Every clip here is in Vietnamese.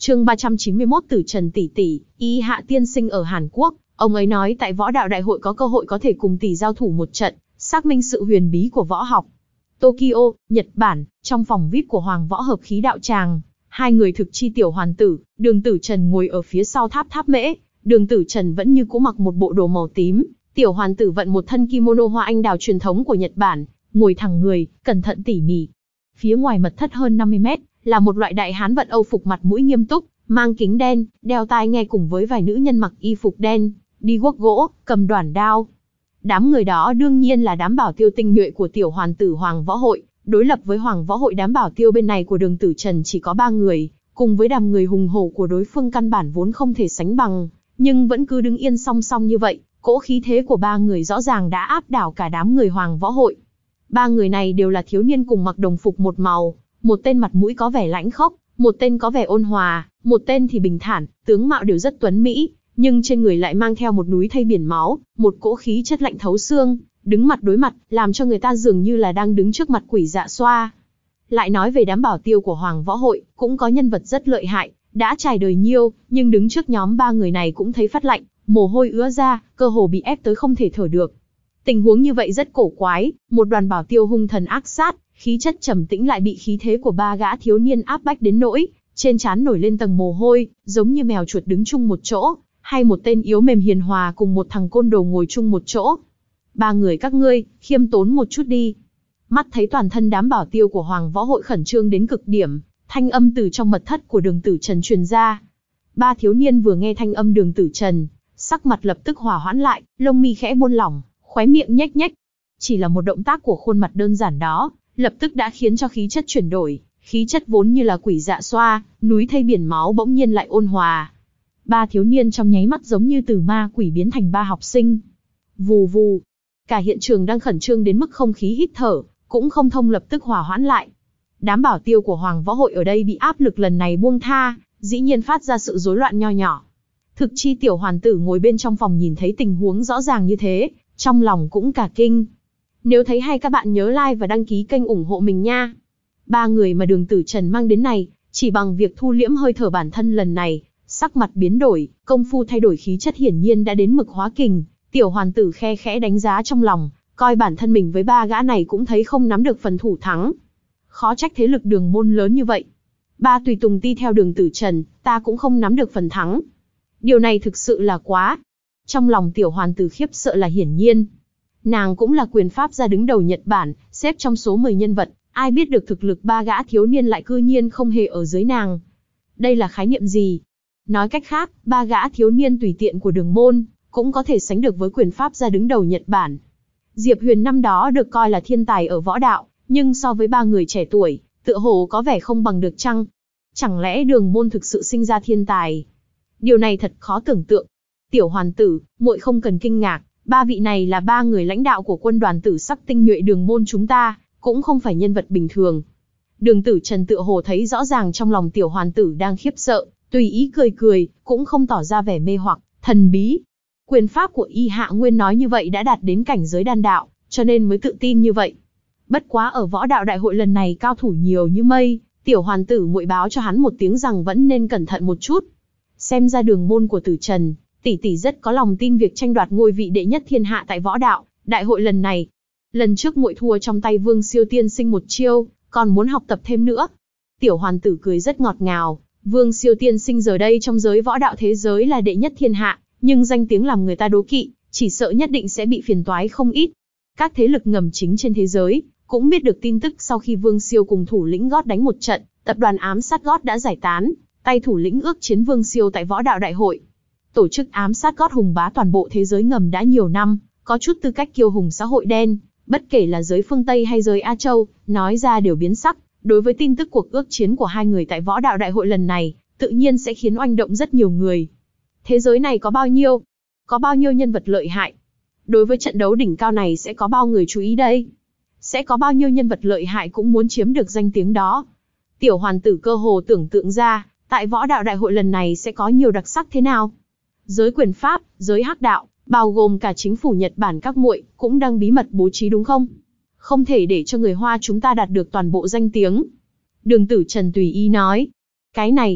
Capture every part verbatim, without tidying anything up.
Chương ba trăm chín mươi mốt Tử Trần tỷ tỷ, Y Hạ tiên sinh ở Hàn Quốc, ông ấy nói tại võ đạo đại hội có cơ hội có thể cùng tỷ giao thủ một trận, xác minh sự huyền bí của võ học. Tokyo, Nhật Bản, trong phòng vi ai pi của Hoàng Võ Hợp Khí Đạo Tràng, hai người thực chi tiểu hoàn tử, Đường Tử Trần ngồi ở phía sau tháp tháp mễ, Đường Tử Trần vẫn như cũ mặc một bộ đồ màu tím, tiểu hoàn tử vận một thân kimono hoa anh đào truyền thống của Nhật Bản, ngồi thẳng người, cẩn thận tỉ mỉ. Phía ngoài mật thất hơn năm mươi mét, là một loại đại hán vận Âu phục mặt mũi nghiêm túc, mang kính đen, đeo tai nghe cùng với vài nữ nhân mặc y phục đen, đi guốc gỗ, cầm đoản đao. Đám người đó đương nhiên là đám bảo tiêu tinh nhuệ của tiểu hoàn tử Hoàng Võ Hội, đối lập với Hoàng Võ Hội đám bảo tiêu bên này của Đường Tử Trần chỉ có ba người, cùng với đám người hùng hổ của đối phương căn bản vốn không thể sánh bằng, nhưng vẫn cứ đứng yên song song như vậy, cỗ khí thế của ba người rõ ràng đã áp đảo cả đám người Hoàng Võ Hội. Ba người này đều là thiếu niên cùng mặc đồng phục một màu, một tên mặt mũi có vẻ lãnh khốc, một tên có vẻ ôn hòa, một tên thì bình thản, tướng mạo đều rất tuấn mỹ, nhưng trên người lại mang theo một núi thây biển máu, một cỗ khí chất lạnh thấu xương, đứng mặt đối mặt, làm cho người ta dường như là đang đứng trước mặt quỷ dạ xoa. Lại nói về đám bảo tiêu của Hoàng Võ Hội, cũng có nhân vật rất lợi hại, đã trải đời nhiêu, nhưng đứng trước nhóm ba người này cũng thấy phát lạnh, mồ hôi ứa ra, cơ hồ bị ép tới không thể thở được. Tình huống như vậy rất cổ quái, một đoàn bảo tiêu hung thần ác sát, khí chất trầm tĩnh lại bị khí thế của ba gã thiếu niên áp bách đến nỗi trên trán nổi lên tầng mồ hôi, giống như mèo chuột đứng chung một chỗ, hay một tên yếu mềm hiền hòa cùng một thằng côn đồ ngồi chung một chỗ. Ba người các ngươi, khiêm tốn một chút đi. Mắt thấy toàn thân đám bảo tiêu của Hoàng Võ Hội khẩn trương đến cực điểm, thanh âm từ trong mật thất của Đường Tử Trần truyền ra. Ba thiếu niên vừa nghe thanh âm Đường Tử Trần, sắc mặt lập tức hòa hoãn lại, lông mi khẽ buông lỏng, khóe miệng nhếch nhếch. Chỉ là một động tác của khuôn mặt đơn giản đó, lập tức đã khiến cho khí chất chuyển đổi, khí chất vốn như là quỷ dạ xoa, núi thây biển máu bỗng nhiên lại ôn hòa. Ba thiếu niên trong nháy mắt giống như từ ma quỷ biến thành ba học sinh. Vù vù, cả hiện trường đang khẩn trương đến mức không khí hít thở cũng không thông lập tức hòa hoãn lại. Đám bảo tiêu của Hoàng Võ Hội ở đây bị áp lực lần này buông tha, dĩ nhiên phát ra sự rối loạn nho nhỏ. Thực chi tiểu hoàn tử ngồi bên trong phòng nhìn thấy tình huống rõ ràng như thế, trong lòng cũng cả kinh. Nếu thấy hay các bạn nhớ like và đăng ký kênh ủng hộ mình nha. Ba người mà Đường Tử Trần mang đến này, chỉ bằng việc thu liễm hơi thở bản thân lần này, sắc mặt biến đổi, công phu thay đổi khí chất hiển nhiên đã đến mực hóa kình. Tiểu hoàn tử khe khẽ đánh giá trong lòng, coi bản thân mình với ba gã này cũng thấy không nắm được phần thủ thắng. Khó trách thế lực Đường môn lớn như vậy. Ba tùy tùng đi theo Đường Tử Trần, ta cũng không nắm được phần thắng. Điều này thực sự là quá. Trong lòng tiểu hoàn tử khiếp sợ là hiển nhiên. Nàng cũng là quyền pháp gia đứng đầu Nhật Bản, xếp trong số mười nhân vật, ai biết được thực lực ba gã thiếu niên lại cư nhiên không hề ở dưới nàng. Đây là khái niệm gì? Nói cách khác, ba gã thiếu niên tùy tiện của Đường môn, cũng có thể sánh được với quyền pháp gia đứng đầu Nhật Bản. Diệp Huyền năm đó được coi là thiên tài ở võ đạo, nhưng so với ba người trẻ tuổi, tựa hồ có vẻ không bằng được chăng? Chẳng lẽ Đường môn thực sự sinh ra thiên tài? Điều này thật khó tưởng tượng. Tiểu hoàn tử, muội không cần kinh ngạc, ba vị này là ba người lãnh đạo của quân đoàn tử sắc tinh nhuệ Đường môn chúng ta, cũng không phải nhân vật bình thường. Đường Tử Trần tựa hồ thấy rõ ràng trong lòng tiểu hoàn tử đang khiếp sợ, tùy ý cười cười, cũng không tỏ ra vẻ mê hoặc, thần bí. Quyền pháp của Y Hạ Nguyên nói như vậy đã đạt đến cảnh giới đan đạo, cho nên mới tự tin như vậy. Bất quá ở võ đạo đại hội lần này cao thủ nhiều như mây, tiểu hoàn tử muội báo cho hắn một tiếng rằng vẫn nên cẩn thận một chút. Xem ra Đường môn của Tử Trần, tỷ tỷ rất có lòng tin việc tranh đoạt ngôi vị đệ nhất thiên hạ tại võ đạo đại hội lần này. Lần trước muội thua trong tay Vương Siêu tiên sinh một chiêu, còn muốn học tập thêm nữa. Tiểu hoàn tử cười rất ngọt ngào. Vương Siêu tiên sinh giờ đây trong giới võ đạo thế giới là đệ nhất thiên hạ, nhưng danh tiếng làm người ta đố kỵ, chỉ sợ nhất định sẽ bị phiền toái không ít. Các thế lực ngầm chính trên thế giới cũng biết được tin tức sau khi Vương Siêu cùng thủ lĩnh gót đánh một trận, tập đoàn ám sát gót đã giải tán, tay thủ lĩnh ước chiến Vương Siêu tại võ đạo đại hội. Tổ chức ám sát gót hùng bá toàn bộ thế giới ngầm đã nhiều năm, có chút tư cách kiêu hùng xã hội đen, bất kể là giới phương Tây hay giới A Châu, nói ra đều biến sắc. Đối với tin tức cuộc ước chiến của hai người tại võ đạo đại hội lần này, tự nhiên sẽ khiến oanh động rất nhiều người. Thế giới này có bao nhiêu? Có bao nhiêu nhân vật lợi hại? Đối với trận đấu đỉnh cao này sẽ có bao người chú ý đây? Sẽ có bao nhiêu nhân vật lợi hại cũng muốn chiếm được danh tiếng đó? Tiểu hoàn tử cơ hồ tưởng tượng ra, tại võ đạo đại hội lần này sẽ có nhiều đặc sắc thế nào? Giới quyền pháp, giới hắc đạo, bao gồm cả chính phủ Nhật Bản các muội, cũng đang bí mật bố trí đúng không? Không thể để cho người Hoa chúng ta đạt được toàn bộ danh tiếng. Đường Tử Trần tùy ý nói. Cái này,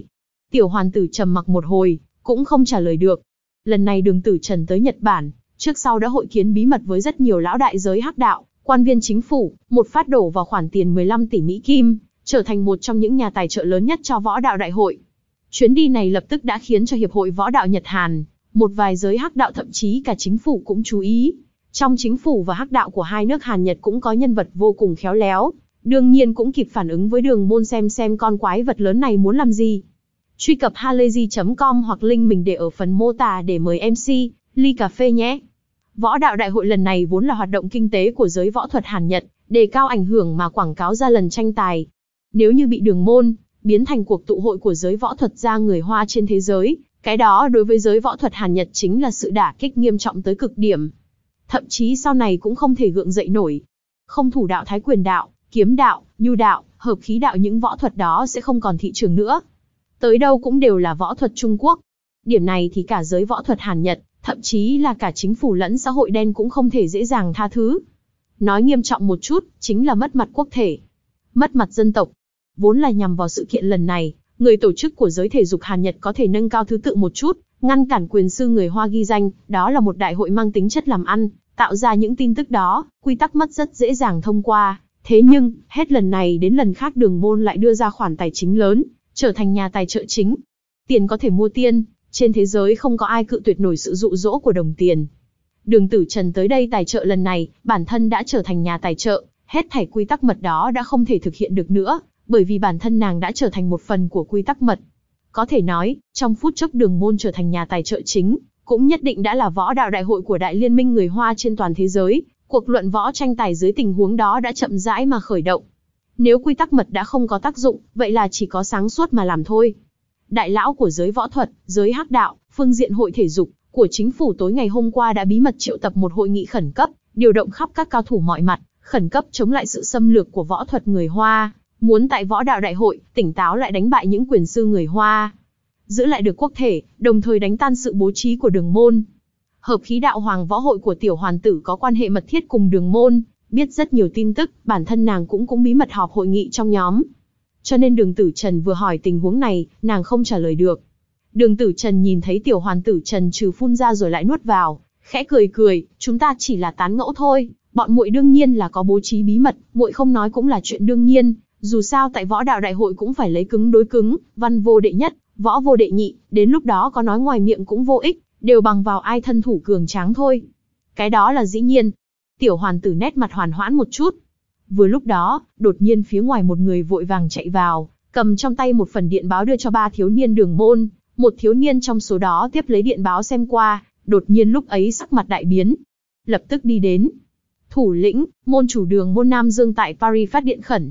Tiểu hoàn tử trầm mặc một hồi, cũng không trả lời được. Lần này Đường Tử Trần tới Nhật Bản, trước sau đã hội kiến bí mật với rất nhiều lão đại giới hắc đạo, quan viên chính phủ, một phát đổ vào khoản tiền mười lăm tỷ Mỹ Kim, trở thành một trong những nhà tài trợ lớn nhất cho võ đạo đại hội. Chuyến đi này lập tức đã khiến cho Hiệp hội Võ đạo Nhật Hàn, một vài giới hắc đạo thậm chí cả chính phủ cũng chú ý. Trong chính phủ và hắc đạo của hai nước Hàn Nhật cũng có nhân vật vô cùng khéo léo, đương nhiên cũng kịp phản ứng với Đường Môn xem xem con quái vật lớn này muốn làm gì. Truy cập halayzi chấm com hoặc link mình để ở phần mô tả để mời em xê, ly cà phê nhé. Võ đạo đại hội lần này vốn là hoạt động kinh tế của giới võ thuật Hàn Nhật, đề cao ảnh hưởng mà quảng cáo ra lần tranh tài. Nếu như bị Đường Môn biến thành cuộc tụ hội của giới võ thuật gia người Hoa trên thế giới, cái đó đối với giới võ thuật Hàn Nhật chính là sự đả kích nghiêm trọng tới cực điểm. Thậm chí sau này cũng không thể gượng dậy nổi. Không thủ đạo Thái Quyền đạo, kiếm đạo, nhu đạo, hợp khí đạo, những võ thuật đó sẽ không còn thị trường nữa. Tới đâu cũng đều là võ thuật Trung Quốc. Điểm này thì cả giới võ thuật Hàn Nhật, thậm chí là cả chính phủ lẫn xã hội đen cũng không thể dễ dàng tha thứ. Nói nghiêm trọng một chút, chính là mất mặt quốc thể, mất mặt dân tộc. Vốn là nhằm vào sự kiện lần này, người tổ chức của giới thể dục Hàn Nhật có thể nâng cao thứ tự một chút, ngăn cản quyền sư người Hoa ghi danh, đó là một đại hội mang tính chất làm ăn, tạo ra những tin tức đó, quy tắc mất rất dễ dàng thông qua. Thế nhưng, hết lần này đến lần khác Đường Môn lại đưa ra khoản tài chính lớn, trở thành nhà tài trợ chính. Tiền có thể mua tiên, trên thế giới không có ai cự tuyệt nổi sự dụ dỗ của đồng tiền. Đường Tử Trần tới đây tài trợ lần này, bản thân đã trở thành nhà tài trợ, hết thảy quy tắc mật đó đã không thể thực hiện được nữa, bởi vì bản thân nàng đã trở thành một phần của quy tắc mật. Có thể nói, trong phút chốc Đường Môn trở thành nhà tài trợ chính, cũng nhất định đã là võ đạo đại hội của Đại Liên minh người Hoa trên toàn thế giới. Cuộc luận võ tranh tài dưới tình huống đó đã chậm rãi mà khởi động. Nếu quy tắc mật đã không có tác dụng, vậy là chỉ có sáng suốt mà làm thôi. Đại lão của giới võ thuật, giới hắc đạo, phương diện hội thể dục của chính phủ tối ngày hôm qua đã bí mật triệu tập một hội nghị khẩn cấp, điều động khắp các cao thủ mọi mặt, khẩn cấp chống lại sự xâm lược của võ thuật người Hoa, muốn tại võ đạo đại hội, tỉnh táo lại đánh bại những quyền sư người Hoa, giữ lại được quốc thể, đồng thời đánh tan sự bố trí của Đường Môn. Hợp khí đạo Hoàng võ hội của tiểu hoàn tử có quan hệ mật thiết cùng Đường Môn, biết rất nhiều tin tức, bản thân nàng cũng cũng bí mật họp hội nghị trong nhóm. Cho nên Đường Tử Trần vừa hỏi tình huống này, nàng không trả lời được. Đường Tử Trần nhìn thấy tiểu hoàn tử trần trừ phun ra rồi lại nuốt vào, khẽ cười cười, chúng ta chỉ là tán ngẫu thôi, bọn muội đương nhiên là có bố trí bí mật, muội không nói cũng là chuyện đương nhiên, dù sao tại võ đạo đại hội cũng phải lấy cứng đối cứng, văn vô đệ nhất, võ vô đệ nhị, đến lúc đó có nói ngoài miệng cũng vô ích, đều bằng vào ai thân thủ cường tráng thôi. Cái đó là dĩ nhiên. Tiểu hoàn tử nét mặt hoàn hoãn một chút. Vừa lúc đó, đột nhiên phía ngoài một người vội vàng chạy vào, cầm trong tay một phần điện báo đưa cho ba thiếu niên Đường Môn. Một thiếu niên trong số đó tiếp lấy điện báo xem qua, đột nhiên lúc ấy sắc mặt đại biến. Lập tức đi đến. Thủ lĩnh, môn chủ Đường Môn Nam Dương tại Paris phát điện khẩn.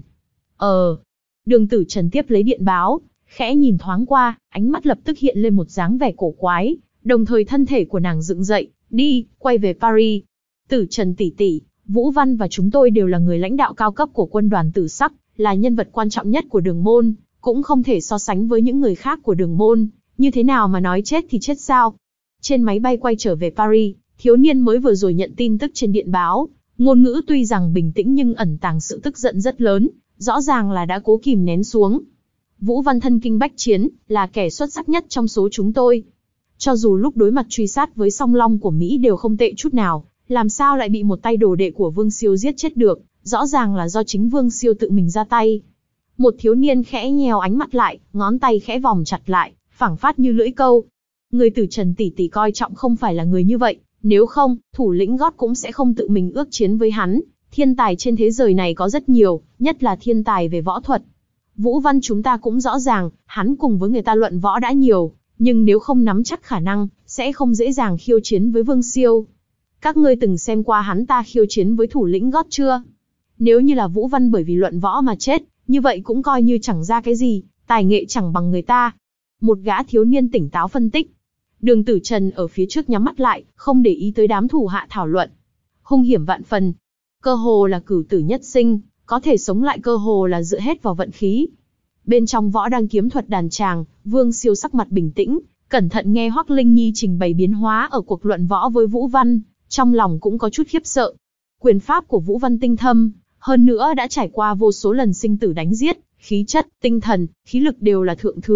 Ờ. Đường Tử Trần tiếp lấy điện báo, khẽ nhìn thoáng qua, ánh mắt lập tức hiện lên một dáng vẻ cổ quái, đồng thời thân thể của nàng dựng dậy, đi, quay về Paris. Tử Trần tỷ tỷ, Vũ Văn và chúng tôi đều là người lãnh đạo cao cấp của quân đoàn Tử Sắc, là nhân vật quan trọng nhất của Đường Môn, cũng không thể so sánh với những người khác của Đường Môn, như thế nào mà nói chết thì chết sao? Trên máy bay quay trở về Paris, thiếu niên mới vừa rồi nhận tin tức trên điện báo, ngôn ngữ tuy rằng bình tĩnh nhưng ẩn tàng sự tức giận rất lớn, rõ ràng là đã cố kìm nén xuống. Vũ Văn thân kinh bách chiến, là kẻ xuất sắc nhất trong số chúng tôi. Cho dù lúc đối mặt truy sát với Song Long của Mỹ đều không tệ chút nào, làm sao lại bị một tay đồ đệ của Vương Siêu giết chết được, rõ ràng là do chính Vương Siêu tự mình ra tay. Một thiếu niên khẽ nheo ánh mắt lại, ngón tay khẽ vòng chặt lại, phảng phát như lưỡi câu. Người Tử Trần tỷ tỷ coi trọng không phải là người như vậy, nếu không, thủ lĩnh gót cũng sẽ không tự mình ước chiến với hắn. Thiên tài trên thế giới này có rất nhiều, nhất là thiên tài về võ thuật. Vũ Văn chúng ta cũng rõ ràng, hắn cùng với người ta luận võ đã nhiều, nhưng nếu không nắm chắc khả năng, sẽ không dễ dàng khiêu chiến với Vương Siêu. Các ngươi từng xem qua hắn ta khiêu chiến với thủ lĩnh gót chưa? Nếu như là Vũ Văn bởi vì luận võ mà chết, như vậy cũng coi như chẳng ra cái gì, tài nghệ chẳng bằng người ta. Một gã thiếu niên tỉnh táo phân tích. Đường Tử Trần ở phía trước nhắm mắt lại, không để ý tới đám thủ hạ thảo luận. Hung hiểm vạn phần. Cơ hồ là cửu tử nhất sinh, có thể sống lại cơ hồ là dựa hết vào vận khí. Bên trong võ đang kiếm thuật đàn tràng, Vương Siêu sắc mặt bình tĩnh, cẩn thận nghe Hoắc Linh Nhi trình bày biến hóa ở cuộc luận võ với Vũ Văn, trong lòng cũng có chút khiếp sợ. Quyền pháp của Vũ Văn tinh thâm, hơn nữa đã trải qua vô số lần sinh tử đánh giết, khí chất, tinh thần, khí lực đều là thượng thừa,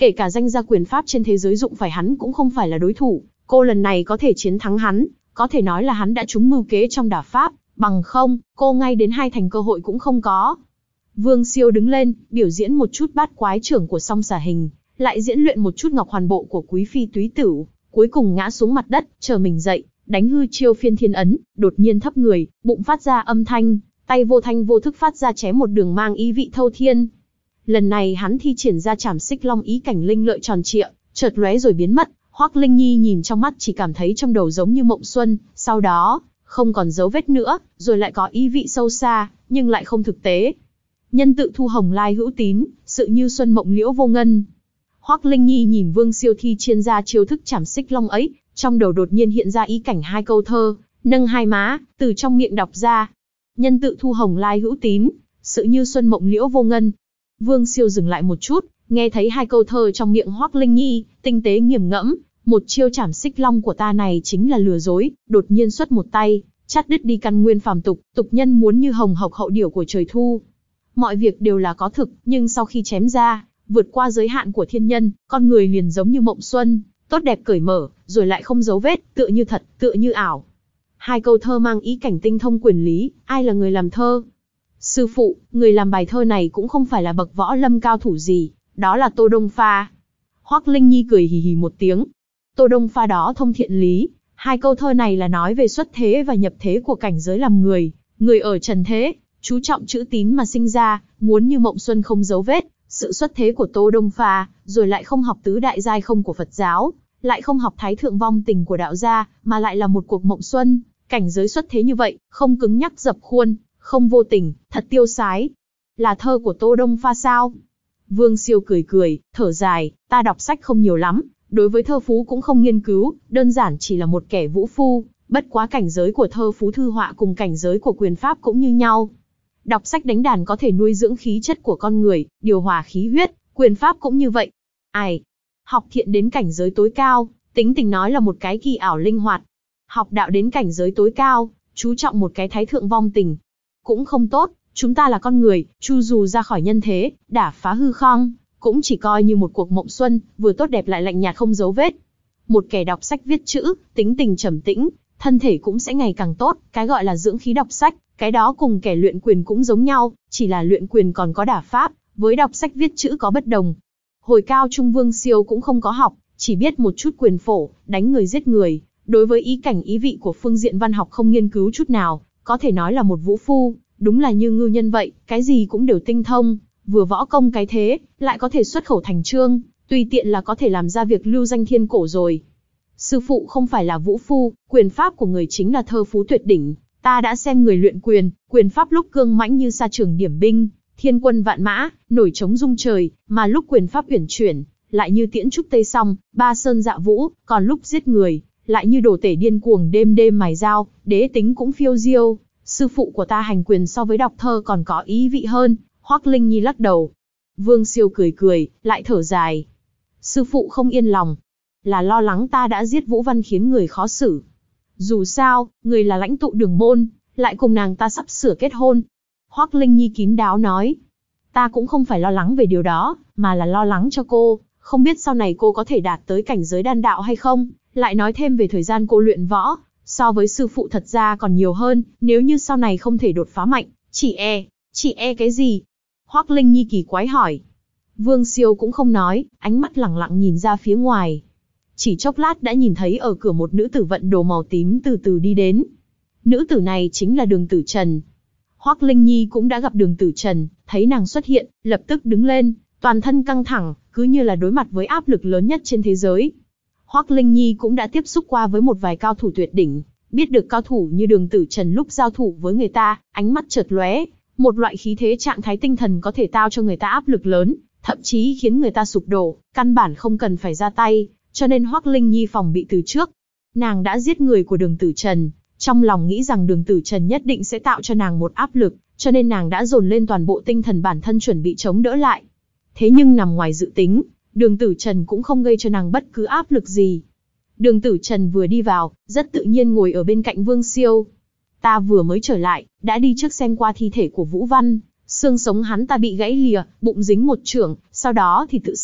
kể cả danh gia quyền pháp trên thế giới dụng phải hắn cũng không phải là đối thủ. Cô lần này có thể chiến thắng hắn, có thể nói là hắn đã trúng mưu kế trong đả pháp, bằng không, cô ngay đến hai thành cơ hội cũng không có. Vương Siêu đứng lên, biểu diễn một chút bát quái trưởng của song xà hình, lại diễn luyện một chút ngọc hoàn bộ của quý phi túy tửu, cuối cùng ngã xuống mặt đất, chờ mình dậy, đánh hư chiêu phiên thiên ấn, đột nhiên thấp người, bụng phát ra âm thanh, tay vô thanh vô thức phát ra chém một đường mang ý vị thâu thiên. Lần này hắn thi triển ra trảm xích long ý cảnh linh lợi tròn trịa, chợt lóe rồi biến mất. Hoắc Linh Nhi nhìn trong mắt chỉ cảm thấy trong đầu giống như mộng xuân, sau đó, không còn dấu vết nữa, rồi lại có ý vị sâu xa, nhưng lại không thực tế. Nhân tự thu hồng lai hữu tín, sự như xuân mộng liễu vô ngân. Hoắc Linh Nhi nhìn Vương Siêu thi triển ra chiêu thức trảm xích long ấy, trong đầu đột nhiên hiện ra ý cảnh hai câu thơ, nâng hai má, từ trong miệng đọc ra. Nhân tự thu hồng lai hữu tín, sự như xuân mộng liễu vô ngân. Vương Siêu dừng lại một chút, nghe thấy hai câu thơ trong miệng Hoắc Linh Nhi, tinh tế nghiền ngẫm, một chiêu trảm xích long của ta này chính là lừa dối, đột nhiên xuất một tay, chặt đứt đi căn nguyên phàm tục, tục nhân muốn như hồng hộc hậu điểu của trời thu. Mọi việc đều là có thực, nhưng sau khi chém ra, vượt qua giới hạn của thiên nhân, con người liền giống như mộng xuân, tốt đẹp cởi mở, rồi lại không dấu vết, tựa như thật, tựa như ảo. Hai câu thơ mang ý cảnh tinh thông quyền lý, ai là người làm thơ? Sư phụ, người làm bài thơ này cũng không phải là bậc võ lâm cao thủ gì, đó là Tô Đông Pha. Hoắc Linh Nhi cười hì hì một tiếng. Tô Đông Pha đó thông thiện lý, hai câu thơ này là nói về xuất thế và nhập thế của cảnh giới làm người, người ở trần thế, chú trọng chữ tín mà sinh ra, muốn như mộng xuân không dấu vết, sự xuất thế của Tô Đông Pha, rồi lại không học tứ đại giai không của Phật giáo, lại không học thái thượng vong tình của đạo gia, mà lại là một cuộc mộng xuân, cảnh giới xuất thế như vậy, không cứng nhắc dập khuôn, không vô tình, thật tiêu sái. Là thơ của Tô Đông Pha sao? Vương Siêu cười cười, thở dài, ta đọc sách không nhiều lắm, đối với thơ phú cũng không nghiên cứu, đơn giản chỉ là một kẻ vũ phu, bất quá cảnh giới của thơ phú thư họa cùng cảnh giới của quyền pháp cũng như nhau. Đọc sách đánh đàn có thể nuôi dưỡng khí chất của con người, điều hòa khí huyết, quyền pháp cũng như vậy. Ai? Học thiện đến cảnh giới tối cao, tính tình nói là một cái kỳ ảo linh hoạt. Học đạo đến cảnh giới tối cao, chú trọng một cái thái thượng vong tình. Cũng không tốt, chúng ta là con người, chu dù ra khỏi nhân thế, đả phá hư không, cũng chỉ coi như một cuộc mộng xuân, vừa tốt đẹp lại lạnh nhạt không dấu vết. Một kẻ đọc sách viết chữ, tính tình trầm tĩnh, thân thể cũng sẽ ngày càng tốt, cái gọi là dưỡng khí đọc sách, cái đó cùng kẻ luyện quyền cũng giống nhau, chỉ là luyện quyền còn có đả pháp, với đọc sách viết chữ có bất đồng. Hồi cao trung Vương Siêu cũng không có học, chỉ biết một chút quyền phổ, đánh người giết người, đối với ý cảnh ý vị của phương diện văn học không nghiên cứu chút nào, có thể nói là một vũ phu, đúng là như ngưu nhân vậy, cái gì cũng đều tinh thông, vừa võ công cái thế, lại có thể xuất khẩu thành chương, tùy tiện là có thể làm ra việc lưu danh thiên cổ rồi. Sư phụ không phải là vũ phu, quyền pháp của người chính là thơ phú tuyệt đỉnh, ta đã xem người luyện quyền, quyền pháp lúc cương mãnh như sa trường điểm binh, thiên quân vạn mã, nổi trống rung trời, mà lúc quyền pháp uyển chuyển, lại như tiễn trúc tây song, ba sơn dạ vũ, còn lúc giết người, lại như đồ tể điên cuồng đêm đêm mài dao, đế tính cũng phiêu diêu. Sư phụ của ta hành quyền so với đọc thơ còn có ý vị hơn. Hoắc Linh Nhi lắc đầu. Vương Siêu cười cười, lại thở dài. Sư phụ không yên lòng, là lo lắng ta đã giết Vũ Văn khiến người khó xử. Dù sao, người là lãnh tụ đường môn, lại cùng nàng ta sắp sửa kết hôn. Hoắc Linh Nhi kín đáo nói. Ta cũng không phải lo lắng về điều đó, mà là lo lắng cho cô, không biết sau này cô có thể đạt tới cảnh giới đan đạo hay không. Lại nói thêm về thời gian cô luyện võ, so với sư phụ thật ra còn nhiều hơn, nếu như sau này không thể đột phá mạnh, chỉ e, chỉ e cái gì? Hoắc Linh Nhi kỳ quái hỏi. Vương Siêu cũng không nói, ánh mắt lẳng lặng nhìn ra phía ngoài. Chỉ chốc lát đã nhìn thấy ở cửa một nữ tử vận đồ màu tím từ từ đi đến. Nữ tử này chính là Đường Tử Trần. Hoắc Linh Nhi cũng đã gặp Đường Tử Trần, thấy nàng xuất hiện, lập tức đứng lên, toàn thân căng thẳng, cứ như là đối mặt với áp lực lớn nhất trên thế giới. Hoắc Linh Nhi cũng đã tiếp xúc qua với một vài cao thủ tuyệt đỉnh, biết được cao thủ như Đường Tử Trần lúc giao thủ với người ta, ánh mắt chợt lóe, một loại khí thế trạng thái tinh thần có thể tạo cho người ta áp lực lớn, thậm chí khiến người ta sụp đổ, căn bản không cần phải ra tay, cho nên Hoắc Linh Nhi phòng bị từ trước. Nàng đã giết người của Đường Tử Trần, trong lòng nghĩ rằng Đường Tử Trần nhất định sẽ tạo cho nàng một áp lực, cho nên nàng đã dồn lên toàn bộ tinh thần bản thân chuẩn bị chống đỡ lại. Thế nhưng nằm ngoài dự tính, Đường Tử Trần cũng không gây cho nàng bất cứ áp lực gì. Đường Tử Trần vừa đi vào, rất tự nhiên ngồi ở bên cạnh Vương Siêu. Ta vừa mới trở lại, đã đi trước xem qua thi thể của Vũ Văn, xương sống hắn ta bị gãy lìa, bụng dính một chưởng, sau đó thì tự sát,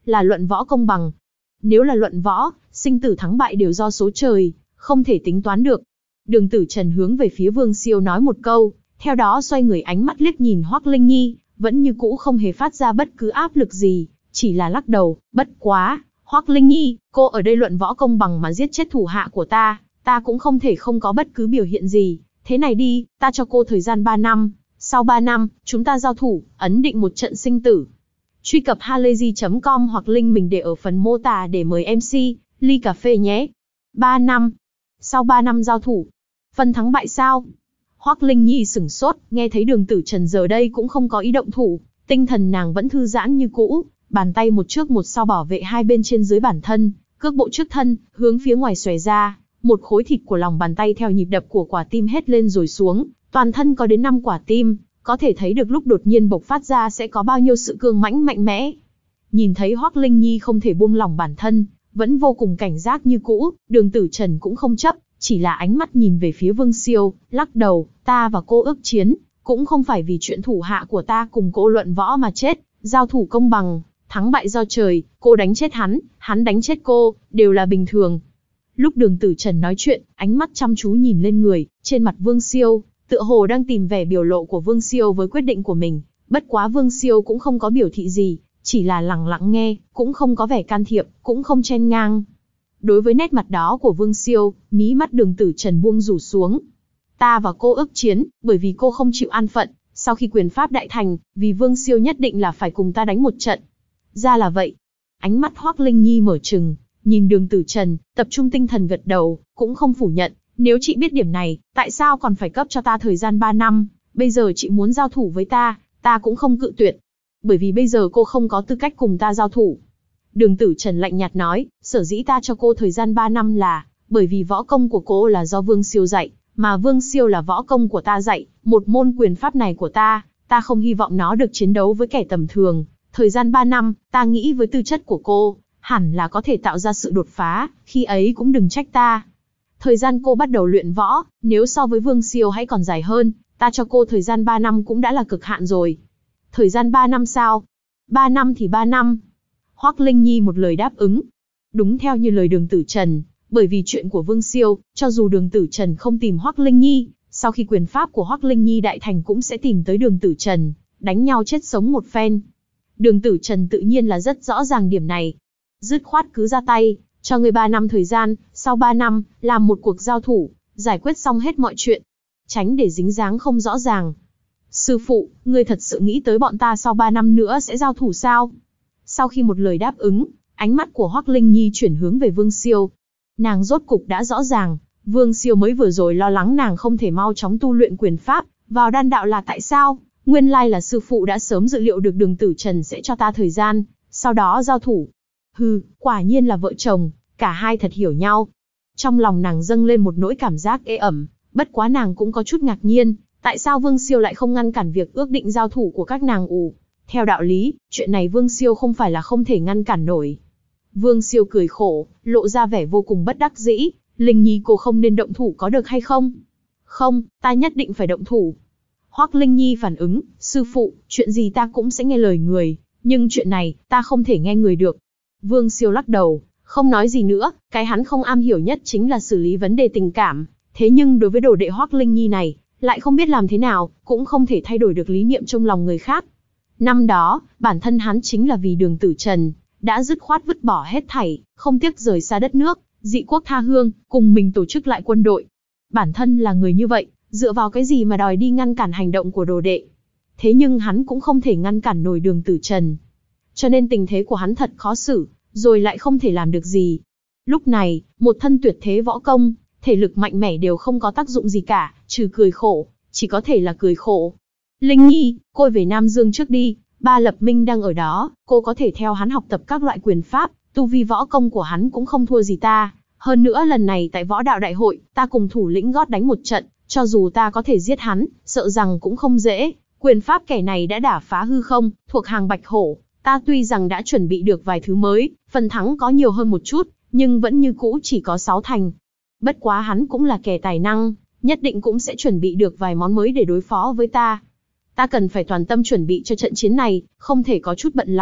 là luận võ công bằng. Nếu là luận võ, sinh tử thắng bại đều do số trời, không thể tính toán được. Đường Tử Trần hướng về phía Vương Siêu nói một câu, theo đó xoay người ánh mắt liếc nhìn Hoắc Linh Nhi, vẫn như cũ không hề phát ra bất cứ áp lực gì, chỉ là lắc đầu, bất quá, Hoắc Linh Nhi, cô ở đây luận võ công bằng mà giết chết thủ hạ của ta, ta cũng không thể không có bất cứ biểu hiện gì. Thế này đi, ta cho cô thời gian ba năm, sau ba năm, chúng ta giao thủ, ấn định một trận sinh tử. Truy cập halayzi chấm com hoặc link mình để ở phần mô tả để mời em xê, ly cà phê nhé. ba năm. Sau ba năm giao thủ. Phân thắng bại sao? Hoắc Linh Nhi sửng sốt, nghe thấy Đường Tử Trần giờ đây cũng không có ý động thủ, tinh thần nàng vẫn thư giãn như cũ, bàn tay một trước một sau bảo vệ hai bên trên dưới bản thân, cước bộ trước thân, hướng phía ngoài xòe ra, một khối thịt của lòng bàn tay theo nhịp đập của quả tim hết lên rồi xuống, toàn thân có đến năm quả tim, có thể thấy được lúc đột nhiên bộc phát ra sẽ có bao nhiêu sự cương mãnh mạnh mẽ. Nhìn thấy Hoắc Linh Nhi không thể buông lỏng bản thân, vẫn vô cùng cảnh giác như cũ, Đường Tử Trần cũng không chấp, chỉ là ánh mắt nhìn về phía Vương Siêu, lắc đầu, ta và cô ước chiến, cũng không phải vì chuyện thủ hạ của ta cùng cô luận võ mà chết, giao thủ công bằng, thắng bại do trời, cô đánh chết hắn, hắn đánh chết cô, đều là bình thường. Lúc Đường Tử Trần nói chuyện, ánh mắt chăm chú nhìn lên người, trên mặt Vương Siêu, tựa hồ đang tìm vẻ biểu lộ của Vương Siêu với quyết định của mình, bất quá Vương Siêu cũng không có biểu thị gì, chỉ là lặng lặng nghe, cũng không có vẻ can thiệp, cũng không chen ngang. Đối với nét mặt đó của Vương Siêu, mí mắt Đường Tử Trần buông rủ xuống. Ta và cô ước chiến, bởi vì cô không chịu an phận, sau khi quyền pháp đại thành, vì Vương Siêu nhất định là phải cùng ta đánh một trận. Ra là vậy. Ánh mắt Hoắc Linh Nhi mở trừng, nhìn Đường Tử Trần, tập trung tinh thần gật đầu, cũng không phủ nhận. Nếu chị biết điểm này, tại sao còn phải cấp cho ta thời gian ba năm, bây giờ chị muốn giao thủ với ta, ta cũng không cự tuyệt. Bởi vì bây giờ cô không có tư cách cùng ta giao thủ. Đường Tử Trần lạnh nhạt nói, sở dĩ ta cho cô thời gian ba năm là, bởi vì võ công của cô là do Vương Siêu dạy, mà Vương Siêu là võ công của ta dạy, một môn quyền pháp này của ta, ta không hy vọng nó được chiến đấu với kẻ tầm thường. Thời gian ba năm, ta nghĩ với tư chất của cô, hẳn là có thể tạo ra sự đột phá, khi ấy cũng đừng trách ta. Thời gian cô bắt đầu luyện võ, nếu so với Vương Siêu hãy còn dài hơn, ta cho cô thời gian ba năm cũng đã là cực hạn rồi. Thời gian ba năm sao? ba năm thì ba năm. Hoắc Linh Nhi một lời đáp ứng. Đúng theo như lời Đường Tử Trần, bởi vì chuyện của Vương Siêu, cho dù Đường Tử Trần không tìm Hoắc Linh Nhi, sau khi quyền pháp của Hoắc Linh Nhi đại thành cũng sẽ tìm tới Đường Tử Trần, đánh nhau chết sống một phen. Đường Tử Trần tự nhiên là rất rõ ràng điểm này. Dứt khoát cứ ra tay, cho người ba năm thời gian, sau ba năm, làm một cuộc giao thủ, giải quyết xong hết mọi chuyện. Tránh để dính dáng không rõ ràng. Sư phụ, ngươi thật sự nghĩ tới bọn ta sau ba năm nữa sẽ giao thủ sao? Sau khi một lời đáp ứng, ánh mắt của Hoắc Linh Nhi chuyển hướng về Vương Siêu. Nàng rốt cục đã rõ ràng, Vương Siêu mới vừa rồi lo lắng nàng không thể mau chóng tu luyện quyền pháp, vào đan đạo là tại sao? Nguyên lai là sư phụ đã sớm dự liệu được Đường Tử Trần sẽ cho ta thời gian, sau đó giao thủ. Hừ, quả nhiên là vợ chồng, cả hai thật hiểu nhau. Trong lòng nàng dâng lên một nỗi cảm giác ê ẩm, bất quá nàng cũng có chút ngạc nhiên, tại sao Vương Siêu lại không ngăn cản việc ước định giao thủ của các nàng ủ. Theo đạo lý, chuyện này Vương Siêu không phải là không thể ngăn cản nổi. Vương Siêu cười khổ, lộ ra vẻ vô cùng bất đắc dĩ, Linh Nhi cô không nên động thủ có được hay không? Không, ta nhất định phải động thủ. Hoắc Linh Nhi phản ứng, sư phụ, chuyện gì ta cũng sẽ nghe lời người, nhưng chuyện này, ta không thể nghe người được. Vương Siêu lắc đầu, không nói gì nữa, cái hắn không am hiểu nhất chính là xử lý vấn đề tình cảm, thế nhưng đối với đồ đệ Hoắc Linh Nhi này, lại không biết làm thế nào, cũng không thể thay đổi được lý niệm trong lòng người khác. Năm đó, bản thân hắn chính là vì Đường Tử Trần, đã dứt khoát vứt bỏ hết thảy, không tiếc rời xa đất nước, dị quốc tha hương, cùng mình tổ chức lại quân đội. Bản thân là người như vậy, dựa vào cái gì mà đòi đi ngăn cản hành động của đồ đệ. Thế nhưng hắn cũng không thể ngăn cản nổi Đường Tử Trần. Cho nên tình thế của hắn thật khó xử, rồi lại không thể làm được gì. Lúc này, một thân tuyệt thế võ công, thể lực mạnh mẽ đều không có tác dụng gì cả, trừ cười khổ, chỉ có thể là cười khổ. Linh Nhi, cô về Nam Dương trước đi, Ba Lập Minh đang ở đó, cô có thể theo hắn học tập các loại quyền pháp, tu vi võ công của hắn cũng không thua gì ta. Hơn nữa lần này tại võ đạo đại hội, ta cùng thủ lĩnh gót đánh một trận, cho dù ta có thể giết hắn, sợ rằng cũng không dễ. Quyền pháp kẻ này đã đả phá hư không, thuộc hàng bạch hổ. Ta tuy rằng đã chuẩn bị được vài thứ mới, phần thắng có nhiều hơn một chút, nhưng vẫn như cũ chỉ có sáu thành. Bất quá hắn cũng là kẻ tài năng, nhất định cũng sẽ chuẩn bị được vài món mới để đối phó với ta. Ta cần phải toàn tâm chuẩn bị cho trận chiến này, không thể có chút bận lòng,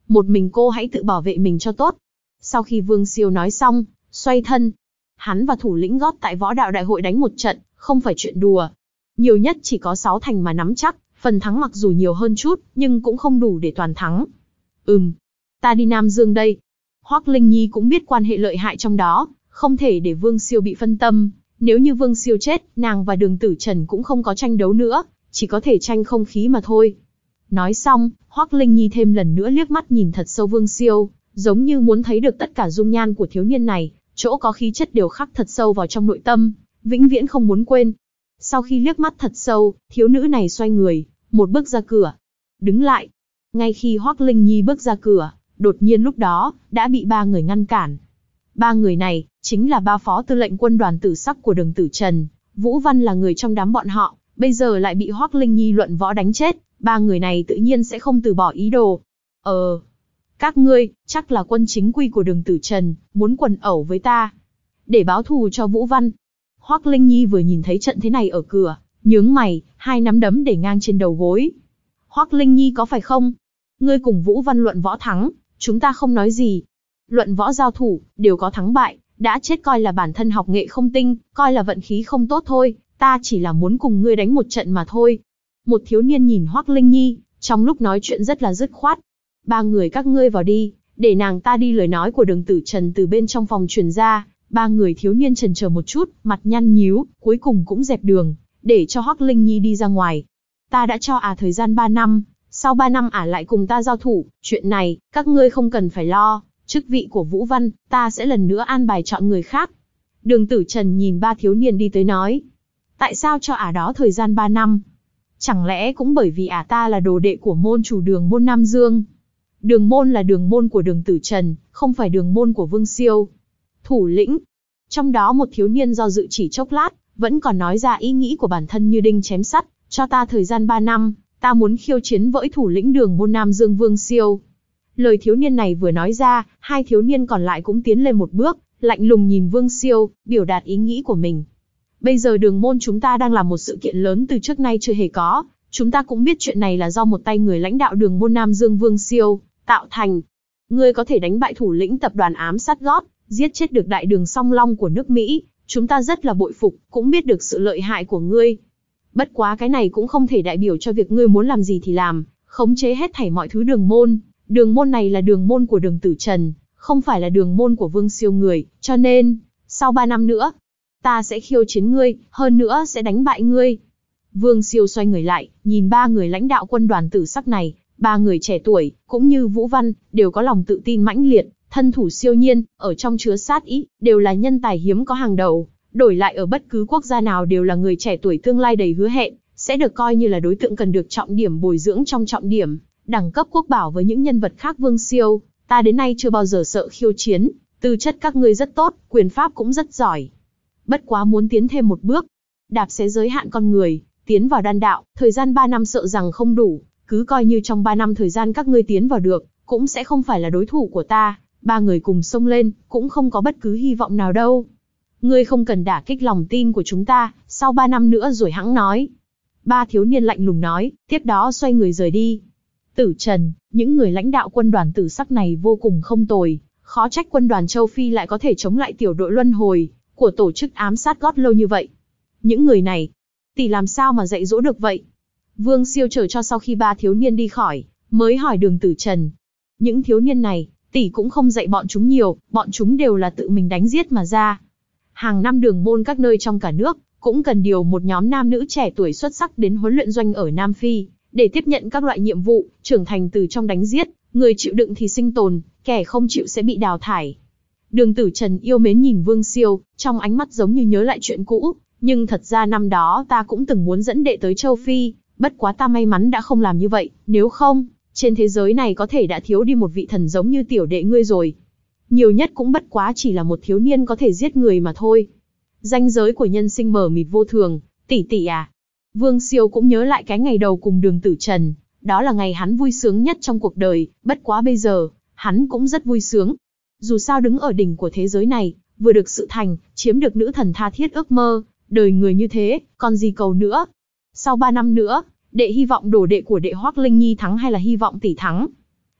một mình cô hãy tự bảo vệ mình cho tốt. Sau khi Vương Siêu nói xong, xoay thân. Hắn và thủ lĩnh gót tại võ đạo đại hội đánh một trận, không phải chuyện đùa. Nhiều nhất chỉ có sáu thành mà nắm chắc, phần thắng mặc dù nhiều hơn chút, nhưng cũng không đủ để toàn thắng. Ừm, ta đi Nam Dương đây. Hoắc Linh Nhi cũng biết quan hệ lợi hại trong đó, không thể để Vương Siêu bị phân tâm. Nếu như Vương Siêu chết, nàng và Đường Tử Trần cũng không có tranh đấu nữa, chỉ có thể tranh không khí mà thôi. Nói xong, Hoắc Linh Nhi thêm lần nữa liếc mắt nhìn thật sâu Vương Siêu, giống như muốn thấy được tất cả dung nhan của thiếu niên này, chỗ có khí chất đều khắc thật sâu vào trong nội tâm, vĩnh viễn không muốn quên. Sau khi liếc mắt thật sâu, thiếu nữ này xoay người, một bước ra cửa. Đứng lại. Ngay khi Hoắc Linh Nhi bước ra cửa, đột nhiên lúc đó, đã bị ba người ngăn cản. Ba người này, chính là ba phó tư lệnh quân đoàn tử sắc của Đường Tử Trần. Vũ Văn là người trong đám bọn họ, bây giờ lại bị Hoắc Linh Nhi luận võ đánh chết. Ba người này tự nhiên sẽ không từ bỏ ý đồ. Ờ, các ngươi, chắc là quân chính quy của Đường Tử Trần, muốn quần ẩu với ta. Để báo thù cho Vũ Văn. Hoắc Linh Nhi vừa nhìn thấy trận thế này ở cửa, nhướng mày, hai nắm đấm để ngang trên đầu gối. Hoắc Linh Nhi có phải không? Ngươi cùng Vũ Văn luận võ thắng, chúng ta không nói gì. Luận võ giao thủ, đều có thắng bại, đã chết coi là bản thân học nghệ không tinh, coi là vận khí không tốt thôi, ta chỉ là muốn cùng ngươi đánh một trận mà thôi. Một thiếu niên nhìn Hoắc Linh Nhi, trong lúc nói chuyện rất là dứt khoát. Ba người các ngươi vào đi, để nàng ta đi. Lời nói của Đường Tử Trần từ bên trong phòng truyền ra, ba người thiếu niên chần chờ một chút, mặt nhăn nhíu, cuối cùng cũng dẹp đường, để cho Hoắc Linh Nhi đi ra ngoài. Ta đã cho ả à thời gian ba năm, sau ba năm ả à lại cùng ta giao thủ, chuyện này, các ngươi không cần phải lo, chức vị của Vũ Văn, ta sẽ lần nữa an bài chọn người khác. Đường Tử Trần nhìn ba thiếu niên đi tới nói. Tại sao cho ả à đó thời gian ba năm? Chẳng lẽ cũng bởi vì ả à ta là đồ đệ của môn chủ Đường môn Nam Dương? Đường môn là đường môn của Đường Tử Trần, không phải đường môn của Vương Siêu. Thủ lĩnh. Trong đó một thiếu niên do dự chỉ chốc lát, vẫn còn nói ra ý nghĩ của bản thân như đinh chém sắt, cho ta thời gian ba năm, ta muốn khiêu chiến với thủ lĩnh Đường môn Nam Dương Vương Siêu. Lời thiếu niên này vừa nói ra, hai thiếu niên còn lại cũng tiến lên một bước, lạnh lùng nhìn Vương Siêu, biểu đạt ý nghĩ của mình. Bây giờ đường môn chúng ta đang làm một sự kiện lớn từ trước nay chưa hề có, chúng ta cũng biết chuyện này là do một tay người lãnh đạo Đường môn Nam Dương Vương Siêu tạo thành. Ngươi có thể đánh bại thủ lĩnh tập đoàn ám sát gót, giết chết được đại đường song long của nước Mỹ, chúng ta rất là bội phục, cũng biết được sự lợi hại của ngươi. Bất quá cái này cũng không thể đại biểu cho việc ngươi muốn làm gì thì làm, khống chế hết thảy mọi thứ đường môn. Đường môn này là đường môn của Đường Tử Trần, không phải là đường môn của Vương Siêu người, cho nên, sau ba năm nữa, ta sẽ khiêu chiến ngươi, hơn nữa sẽ đánh bại ngươi. Vương Siêu xoay người lại, nhìn ba người lãnh đạo quân đoàn tử sắc này, ba người trẻ tuổi, cũng như Vũ Văn, đều có lòng tự tin mãnh liệt, thân thủ siêu nhiên, ở trong chứa sát ý, đều là nhân tài hiếm có hàng đầu, đổi lại ở bất cứ quốc gia nào đều là người trẻ tuổi tương lai đầy hứa hẹn, sẽ được coi như là đối tượng cần được trọng điểm bồi dưỡng trong trọng điểm, đẳng cấp quốc bảo với những nhân vật khác. Vương Siêu, ta đến nay chưa bao giờ sợ khiêu chiến, tư chất các ngươi rất tốt, quyền pháp cũng rất giỏi. Bất quá muốn tiến thêm một bước, đạp xé giới hạn con người, tiến vào đan đạo, thời gian ba năm sợ rằng không đủ, cứ coi như trong ba năm thời gian các ngươi tiến vào được, cũng sẽ không phải là đối thủ của ta. Ba người cùng xông lên, cũng không có bất cứ hy vọng nào đâu. Ngươi không cần đả kích lòng tin của chúng ta, sau ba năm nữa rồi hẵng nói. Ba thiếu niên lạnh lùng nói, tiếp đó xoay người rời đi. Tử Trần, những người lãnh đạo quân đoàn tử sắc này vô cùng không tồi, khó trách quân đoàn châu Phi lại có thể chống lại tiểu đội luân hồi của tổ chức ám sát gót lâu như vậy. Những người này, tỷ làm sao mà dạy dỗ được vậy? Vương Siêu chờ cho sau khi ba thiếu niên đi khỏi, mới hỏi Đường Tử Trần. Những thiếu niên này, tỷ cũng không dạy bọn chúng nhiều, bọn chúng đều là tự mình đánh giết mà ra. Hàng năm đường môn các nơi trong cả nước, cũng cần điều một nhóm nam nữ trẻ tuổi xuất sắc đến huấn luyện doanh ở Nam Phi, để tiếp nhận các loại nhiệm vụ, trưởng thành từ trong đánh giết, người chịu đựng thì sinh tồn, kẻ không chịu sẽ bị đào thải. Đường Tử Trần yêu mến nhìn Vương Siêu, trong ánh mắt giống như nhớ lại chuyện cũ, nhưng thật ra năm đó ta cũng từng muốn dẫn đệ tới châu Phi, bất quá ta may mắn đã không làm như vậy, nếu không, trên thế giới này có thể đã thiếu đi một vị thần giống như tiểu đệ ngươi rồi. Nhiều nhất cũng bất quá chỉ là một thiếu niên có thể giết người mà thôi. Ranh giới của nhân sinh mờ mịt vô thường, tỷ tỷ à. Vương Siêu cũng nhớ lại cái ngày đầu cùng Đường Tử Trần, đó là ngày hắn vui sướng nhất trong cuộc đời, bất quá bây giờ, hắn cũng rất vui sướng. Dù sao đứng ở đỉnh của thế giới này, vừa được sự thành, chiếm được nữ thần tha thiết ước mơ, đời người như thế, còn gì cầu nữa. Sau ba năm nữa, đệ hy vọng đồ đệ của đệ Hoắc Linh Nhi thắng hay là hy vọng tỷ thắng?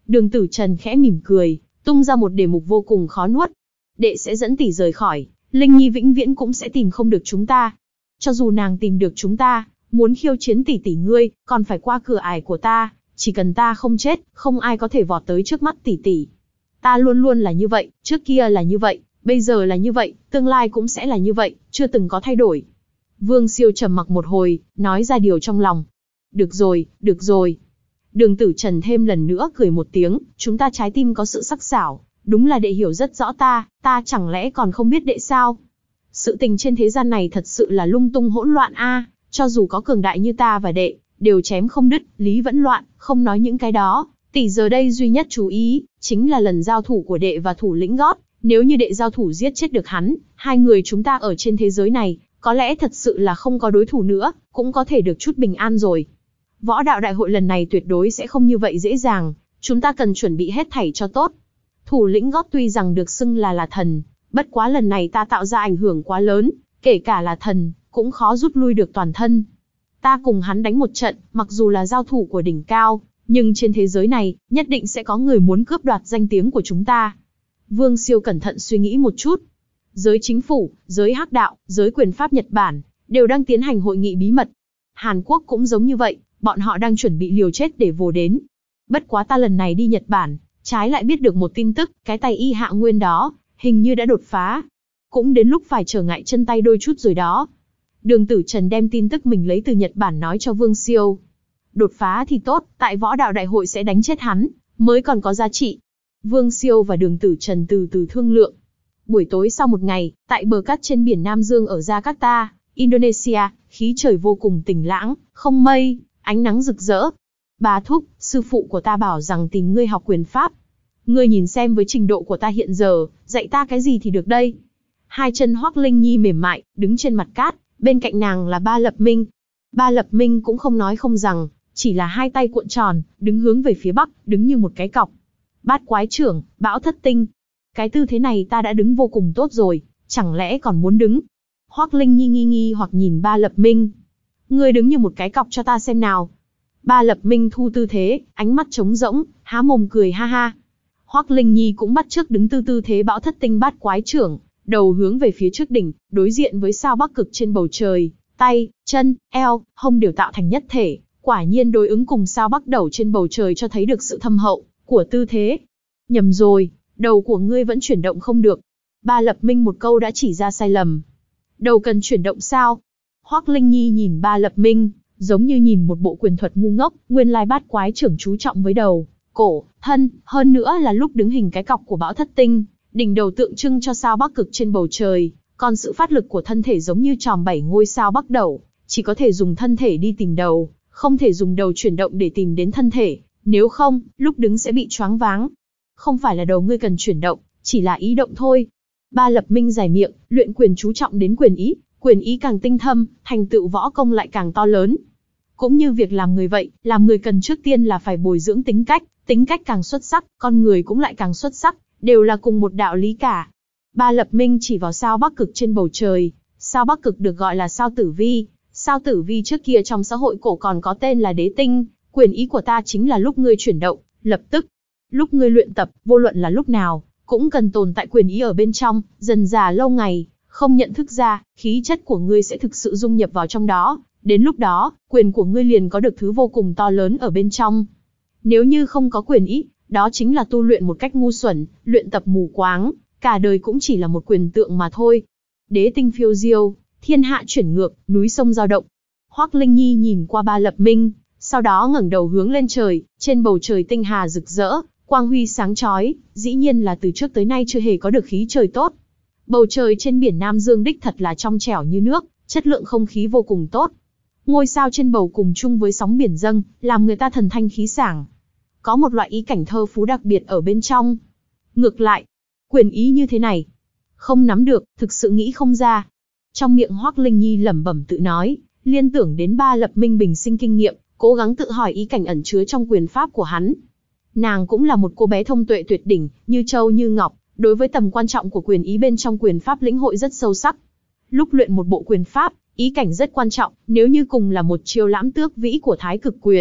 Đường Tử Trần khẽ mỉm cười, tung ra một đề mục vô cùng khó nuốt. Đệ sẽ dẫn tỷ rời khỏi, Linh Nhi vĩnh viễn cũng sẽ tìm không được chúng ta. Cho dù nàng tìm được chúng ta, muốn khiêu chiến tỷ tỷ ngươi, còn phải qua cửa ải của ta, chỉ cần ta không chết, không ai có thể vọt tới trước mắt tỷ tỷ. Ta luôn luôn là như vậy, trước kia là như vậy, bây giờ là như vậy, tương lai cũng sẽ là như vậy, chưa từng có thay đổi. Vương Siêu trầm mặc một hồi, nói ra điều trong lòng. Được rồi, được rồi. Đường Tử Trần thêm lần nữa cười một tiếng, chúng ta trái tim có sự sắc sảo, đúng là đệ hiểu rất rõ ta, ta chẳng lẽ còn không biết đệ sao? Sự tình trên thế gian này thật sự là lung tung hỗn loạn a, cho dù có cường đại như ta và đệ, đều chém không đứt, lý vẫn loạn, không nói những cái đó. Tỷ giờ đây duy nhất chú ý, chính là lần giao thủ của đệ và thủ lĩnh gót, nếu như đệ giao thủ giết chết được hắn, hai người chúng ta ở trên thế giới này, có lẽ thật sự là không có đối thủ nữa, cũng có thể được chút bình an rồi. Võ đạo đại hội lần này tuyệt đối sẽ không như vậy dễ dàng, chúng ta cần chuẩn bị hết thảy cho tốt. Thủ lĩnh gót tuy rằng được xưng là là thần, bất quá lần này ta tạo ra ảnh hưởng quá lớn, kể cả là thần, cũng khó rút lui được toàn thân. Ta cùng hắn đánh một trận, mặc dù là giao thủ của đỉnh cao, nhưng trên thế giới này, nhất định sẽ có người muốn cướp đoạt danh tiếng của chúng ta. Vương Siêu cẩn thận suy nghĩ một chút. Giới chính phủ, giới hắc đạo, giới quyền pháp Nhật Bản, đều đang tiến hành hội nghị bí mật. Hàn Quốc cũng giống như vậy, bọn họ đang chuẩn bị liều chết để vồ đến. Bất quá ta lần này đi Nhật Bản, trái lại biết được một tin tức, cái tay Y Hạ Nguyên đó, hình như đã đột phá. Cũng đến lúc phải trở ngại chân tay đôi chút rồi đó. Đường Tử Trần đem tin tức mình lấy từ Nhật Bản nói cho Vương Siêu. Đột phá thì tốt, tại võ đạo đại hội sẽ đánh chết hắn, mới còn có giá trị. Vương Siêu và Đường Tử Trần từ từ thương lượng. Buổi tối sau một ngày, tại bờ cát trên biển Nam Dương ở Jakarta, Indonesia, khí trời vô cùng tĩnh lãng, không mây, ánh nắng rực rỡ. Bá thúc, sư phụ của ta bảo rằng tìm ngươi học quyền pháp. Ngươi nhìn xem với trình độ của ta hiện giờ, dạy ta cái gì thì được đây. Hai chân Hoắc Linh Nhi mềm mại, đứng trên mặt cát, bên cạnh nàng là Ba Lập Minh. Ba Lập Minh cũng không nói không rằng, chỉ là hai tay cuộn tròn, đứng hướng về phía bắc, đứng như một cái cọc. Bát quái trưởng, bão thất tinh. Cái tư thế này ta đã đứng vô cùng tốt rồi, chẳng lẽ còn muốn đứng? Hoắc Linh Nhi nghi nghi hoặc nhìn Ba Lập Minh. Ngươi đứng như một cái cọc cho ta xem nào. Ba Lập Minh thu tư thế, ánh mắt trống rỗng, há mồm cười ha ha. Hoắc Linh Nhi cũng bắt chước đứng tư tư thế bão thất tinh bát quái trưởng, đầu hướng về phía trước đỉnh, đối diện với sao bắc cực trên bầu trời, tay, chân, eo, hông đều tạo thành nhất thể, quả nhiên đối ứng cùng sao bắc đầu trên bầu trời cho thấy được sự thâm hậu của tư thế. Nhầm rồi, đầu của ngươi vẫn chuyển động không được. Ba Lập Minh một câu đã chỉ ra sai lầm. Đầu cần chuyển động sao? Hoắc Linh Nhi nhìn Ba Lập Minh, giống như nhìn một bộ quyền thuật ngu ngốc, nguyên lai bát quái trưởng chú trọng với đầu, cổ, thân, hơn nữa là lúc đứng hình cái cọc của bão thất tinh, đỉnh đầu tượng trưng cho sao bắc cực trên bầu trời, còn sự phát lực của thân thể giống như tròm bảy ngôi sao bắc đầu, chỉ có thể dùng thân thể đi tìm đầu, không thể dùng đầu chuyển động để tìm đến thân thể, nếu không, lúc đứng sẽ bị choáng váng. Không phải là đầu ngươi cần chuyển động, chỉ là ý động thôi. Ba Lập Minh giải miệng, luyện quyền chú trọng đến quyền ý, quyền ý càng tinh thâm, thành tựu võ công lại càng to lớn. Cũng như việc làm người vậy, làm người cần trước tiên là phải bồi dưỡng tính cách, tính cách càng xuất sắc, con người cũng lại càng xuất sắc, đều là cùng một đạo lý cả. Ba Lập Minh chỉ vào sao bắc cực trên bầu trời, sao bắc cực được gọi là sao tử vi, sao tử vi trước kia trong xã hội cổ còn có tên là đế tinh, quyền ý của ta chính là lúc ngươi chuyển động, lập tức. Lúc ngươi luyện tập, vô luận là lúc nào, cũng cần tồn tại quyền ý ở bên trong, dần dà lâu ngày, không nhận thức ra, khí chất của ngươi sẽ thực sự dung nhập vào trong đó, đến lúc đó, quyền của ngươi liền có được thứ vô cùng to lớn ở bên trong. Nếu như không có quyền ý, đó chính là tu luyện một cách ngu xuẩn, luyện tập mù quáng, cả đời cũng chỉ là một quyền tượng mà thôi. Đế tinh phiêu diêu, thiên hạ chuyển ngược, núi sông dao động. Hoắc Linh Nhi nhìn qua Ba Lập Minh, sau đó ngẩng đầu hướng lên trời, trên bầu trời tinh hà rực rỡ, quang huy sáng chói, dĩ nhiên là từ trước tới nay chưa hề có được khí trời tốt. Bầu trời trên biển Nam Dương đích thật là trong trẻo như nước, chất lượng không khí vô cùng tốt. Ngôi sao trên bầu cùng chung với sóng biển dâng, làm người ta thần thanh khí sảng. Có một loại ý cảnh thơ phú đặc biệt ở bên trong. Ngược lại, quyền ý như thế này, không nắm được, thực sự nghĩ không ra. Trong miệng Hoắc Linh Nhi lẩm bẩm tự nói, liên tưởng đến Ba Lập Minh bình sinh kinh nghiệm, cố gắng tự hỏi ý cảnh ẩn chứa trong quyền pháp của hắn. Nàng cũng là một cô bé thông tuệ tuyệt đỉnh, như châu như ngọc, đối với tầm quan trọng của quyền ý bên trong quyền pháp lĩnh hội rất sâu sắc. Lúc luyện một bộ quyền pháp, ý cảnh rất quan trọng, nếu như cùng là một chiêu lãm tước vĩ của Thái Cực quyền,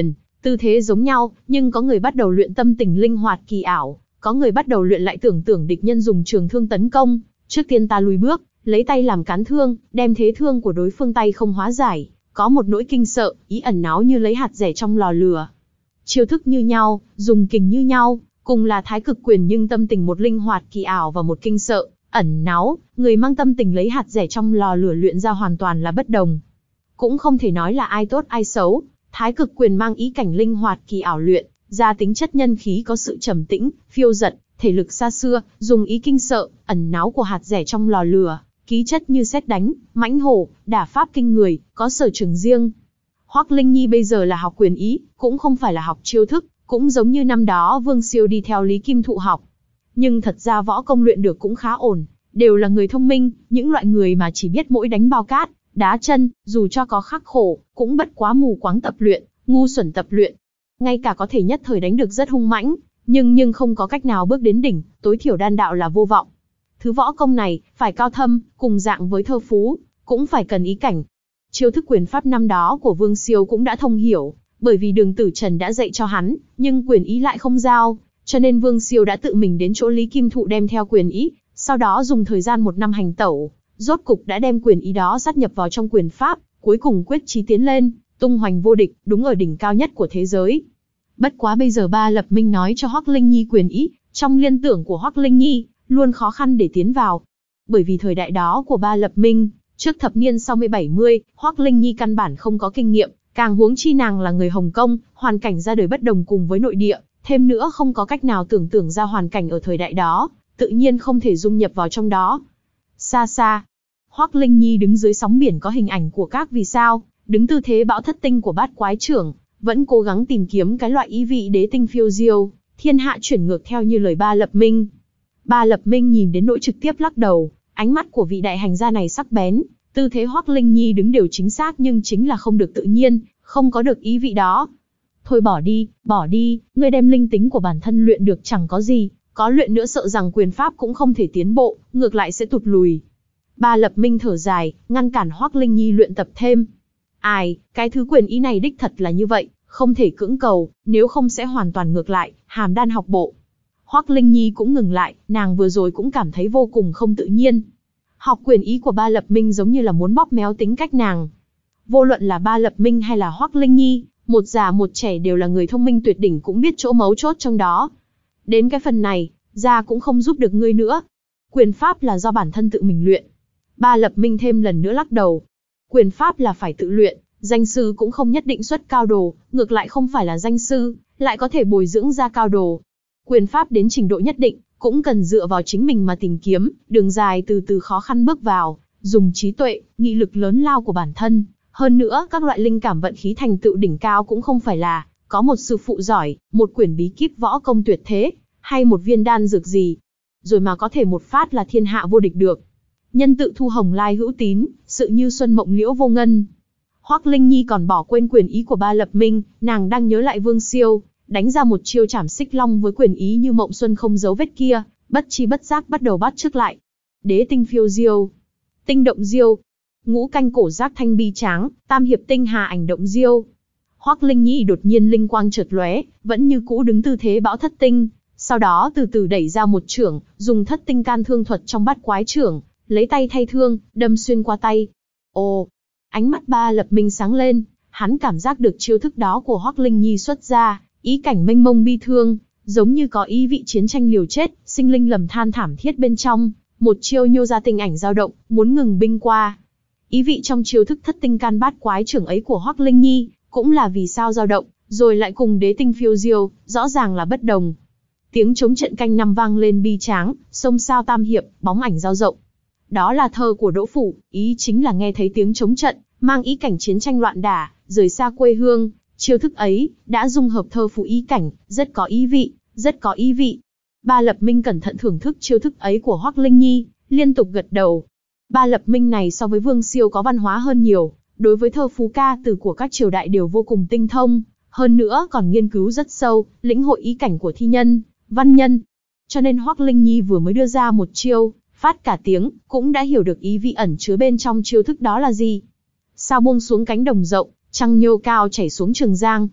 Tư thế giống nhau, nhưng có người bắt đầu luyện tâm tình linh hoạt kỳ ảo, có người bắt đầu luyện lại tưởng tưởng địch nhân dùng trường thương tấn công, trước tiên ta lùi bước, lấy tay làm cán thương, đem thế thương của đối phương tay không hóa giải, có một nỗi kinh sợ, ý ẩn náu như lấy hạt rẻ trong lò lửa. Chiêu thức như nhau, dùng kình như nhau, cùng là thái cực quyền nhưng tâm tình một linh hoạt kỳ ảo và một kinh sợ, ẩn náu, người mang tâm tình lấy hạt rẻ trong lò lửa luyện ra hoàn toàn là bất đồng. Cũng không thể nói là ai tốt ai xấu, thái cực quyền mang ý cảnh linh hoạt kỳ ảo luyện, ra tính chất nhân khí có sự trầm tĩnh, phiêu dật, thể lực xa xưa, dùng ý kinh sợ, ẩn náu của hạt rẻ trong lò lửa, ký chất như sét đánh, mãnh hổ, đả pháp kinh người, có sở trường riêng. Hoắc Linh Nhi bây giờ là học quyền ý, cũng không phải là học chiêu thức, cũng giống như năm đó Vương Siêu đi theo Lý Kim Thụ học. Nhưng thật ra võ công luyện được cũng khá ổn, đều là người thông minh, những loại người mà chỉ biết mỗi đánh bao cát, đá chân, dù cho có khắc khổ, cũng bất quá mù quáng tập luyện, ngu xuẩn tập luyện. Ngay cả có thể nhất thời đánh được rất hung mãnh, nhưng nhưng không có cách nào bước đến đỉnh, tối thiểu đan đạo là vô vọng. Thứ võ công này, phải cao thâm, cùng dạng với thơ phú, cũng phải cần ý cảnh. Chiêu thức quyền pháp năm đó của Vương Siêu cũng đã thông hiểu, bởi vì Đường Tử Trần đã dạy cho hắn, nhưng quyền ý lại không giao, cho nên Vương Siêu đã tự mình đến chỗ Lý Kim Thụ đem theo quyền ý, sau đó dùng thời gian một năm hành tẩu, rốt cục đã đem quyền ý đó sát nhập vào trong quyền pháp, cuối cùng quyết chí tiến lên, tung hoành vô địch, đúng ở đỉnh cao nhất của thế giới. Bất quá bây giờ Ba Lập Minh nói cho Hoắc Linh Nhi quyền ý, trong liên tưởng của Hoắc Linh Nhi, luôn khó khăn để tiến vào. Bởi vì thời đại đó của Ba Lập Minh, trước thập niên sáu mươi bảy mươi, Hoắc Linh Nhi căn bản không có kinh nghiệm, càng huống chi nàng là người Hồng Kông, hoàn cảnh ra đời bất đồng cùng với nội địa, thêm nữa không có cách nào tưởng tượng ra hoàn cảnh ở thời đại đó, tự nhiên không thể dung nhập vào trong đó. Xa xa, Hoắc Linh Nhi đứng dưới sóng biển có hình ảnh của các vì sao, đứng tư thế bão thất tinh của bát quái trưởng, vẫn cố gắng tìm kiếm cái loại ý vị đế tinh phiêu diêu, thiên hạ chuyển ngược theo như lời Ba Lập Minh. Ba Lập Minh nhìn đến nỗi trực tiếp lắc đầu, ánh mắt của vị đại hành gia này sắc bén, tư thế Hoắc Linh Nhi đứng đều chính xác nhưng chính là không được tự nhiên, không có được ý vị đó. Thôi bỏ đi, bỏ đi, ngươi đem linh tính của bản thân luyện được chẳng có gì, có luyện nữa sợ rằng quyền pháp cũng không thể tiến bộ, ngược lại sẽ tụt lùi. Ba Lập Minh thở dài, ngăn cản Hoắc Linh Nhi luyện tập thêm. Ai, cái thứ quyền ý này đích thật là như vậy, không thể cưỡng cầu, nếu không sẽ hoàn toàn ngược lại, hàm đan học bộ. Hoắc Linh Nhi cũng ngừng lại, nàng vừa rồi cũng cảm thấy vô cùng không tự nhiên. Học quyền ý của Ba Lập Minh giống như là muốn bóp méo tính cách nàng. Vô luận là Ba Lập Minh hay là Hoắc Linh Nhi, một già một trẻ đều là người thông minh tuyệt đỉnh cũng biết chỗ mấu chốt trong đó. Đến cái phần này, già cũng không giúp được ngươi nữa. Quyền pháp là do bản thân tự mình luyện. Ba Lập Minh thêm lần nữa lắc đầu. Quyền pháp là phải tự luyện, danh sư cũng không nhất định xuất cao đồ, ngược lại không phải là danh sư, lại có thể bồi dưỡng ra cao đồ. Quyền pháp đến trình độ nhất định, cũng cần dựa vào chính mình mà tìm kiếm, đường dài từ từ khó khăn bước vào, dùng trí tuệ, nghị lực lớn lao của bản thân. Hơn nữa, các loại linh cảm vận khí thành tựu đỉnh cao cũng không phải là có một sư phụ giỏi, một quyển bí kíp võ công tuyệt thế, hay một viên đan dược gì, rồi mà có thể một phát là thiên hạ vô địch được. Nhân tự thu hồng lai hữu tín, sự như xuân mộng liễu vô ngân. Hoắc Linh Nhi còn bỏ quên quyền ý của Ba Lập Minh, nàng đang nhớ lại Vương Siêu, đánh ra một chiêu chảm xích long với quyền ý như mộng xuân không dấu vết kia, bất chi bất giác bắt đầu bắt chước lại. Đế tinh phiêu diêu, tinh động diêu, ngũ canh cổ giác thanh bi tráng, tam hiệp tinh hà ảnh động diêu. Hoắc Linh Nhi đột nhiên linh quang chợt lóe, vẫn như cũ đứng tư thế bão thất tinh, sau đó từ từ đẩy ra một chưởng, dùng thất tinh can thương thuật trong bát quái chưởng, lấy tay thay thương, đâm xuyên qua tay. Ồ, ánh mắt Ba Lập Minh sáng lên, hắn cảm giác được chiêu thức đó của Hoắc Linh Nhi xuất ra, ý cảnh mênh mông bi thương, giống như có ý vị chiến tranh liều chết, sinh linh lầm than thảm thiết bên trong, một chiêu nhô ra tình ảnh dao động, muốn ngừng binh qua. Ý vị trong chiêu thức thất tinh can bát quái trưởng ấy của Hoắc Linh Nhi, cũng là vì sao dao động, rồi lại cùng đế tinh phiêu diêu, rõ ràng là bất đồng. Tiếng trống trận canh năm vang lên bi tráng, sông sao tam hiệp, bóng ảnh dao rộng. Đó là thơ của Đỗ Phủ, ý chính là nghe thấy tiếng trống trận, mang ý cảnh chiến tranh loạn đả, rời xa quê hương. Chiêu thức ấy, đã dung hợp thơ phù ý cảnh, rất có ý vị, rất có ý vị. Ba Lập Minh cẩn thận thưởng thức chiêu thức ấy của Hoắc Linh Nhi, liên tục gật đầu. Ba Lập Minh này so với Vương Siêu có văn hóa hơn nhiều, đối với thơ phú ca từ của các triều đại đều vô cùng tinh thông, hơn nữa còn nghiên cứu rất sâu, lĩnh hội ý cảnh của thi nhân, văn nhân. Cho nên Hoắc Linh Nhi vừa mới đưa ra một chiêu, phát cả tiếng, cũng đã hiểu được ý vị ẩn chứa bên trong chiêu thức đó là gì. Sao buông xuống cánh đồng rộng, trăng nhô cao chảy xuống Trường Giang.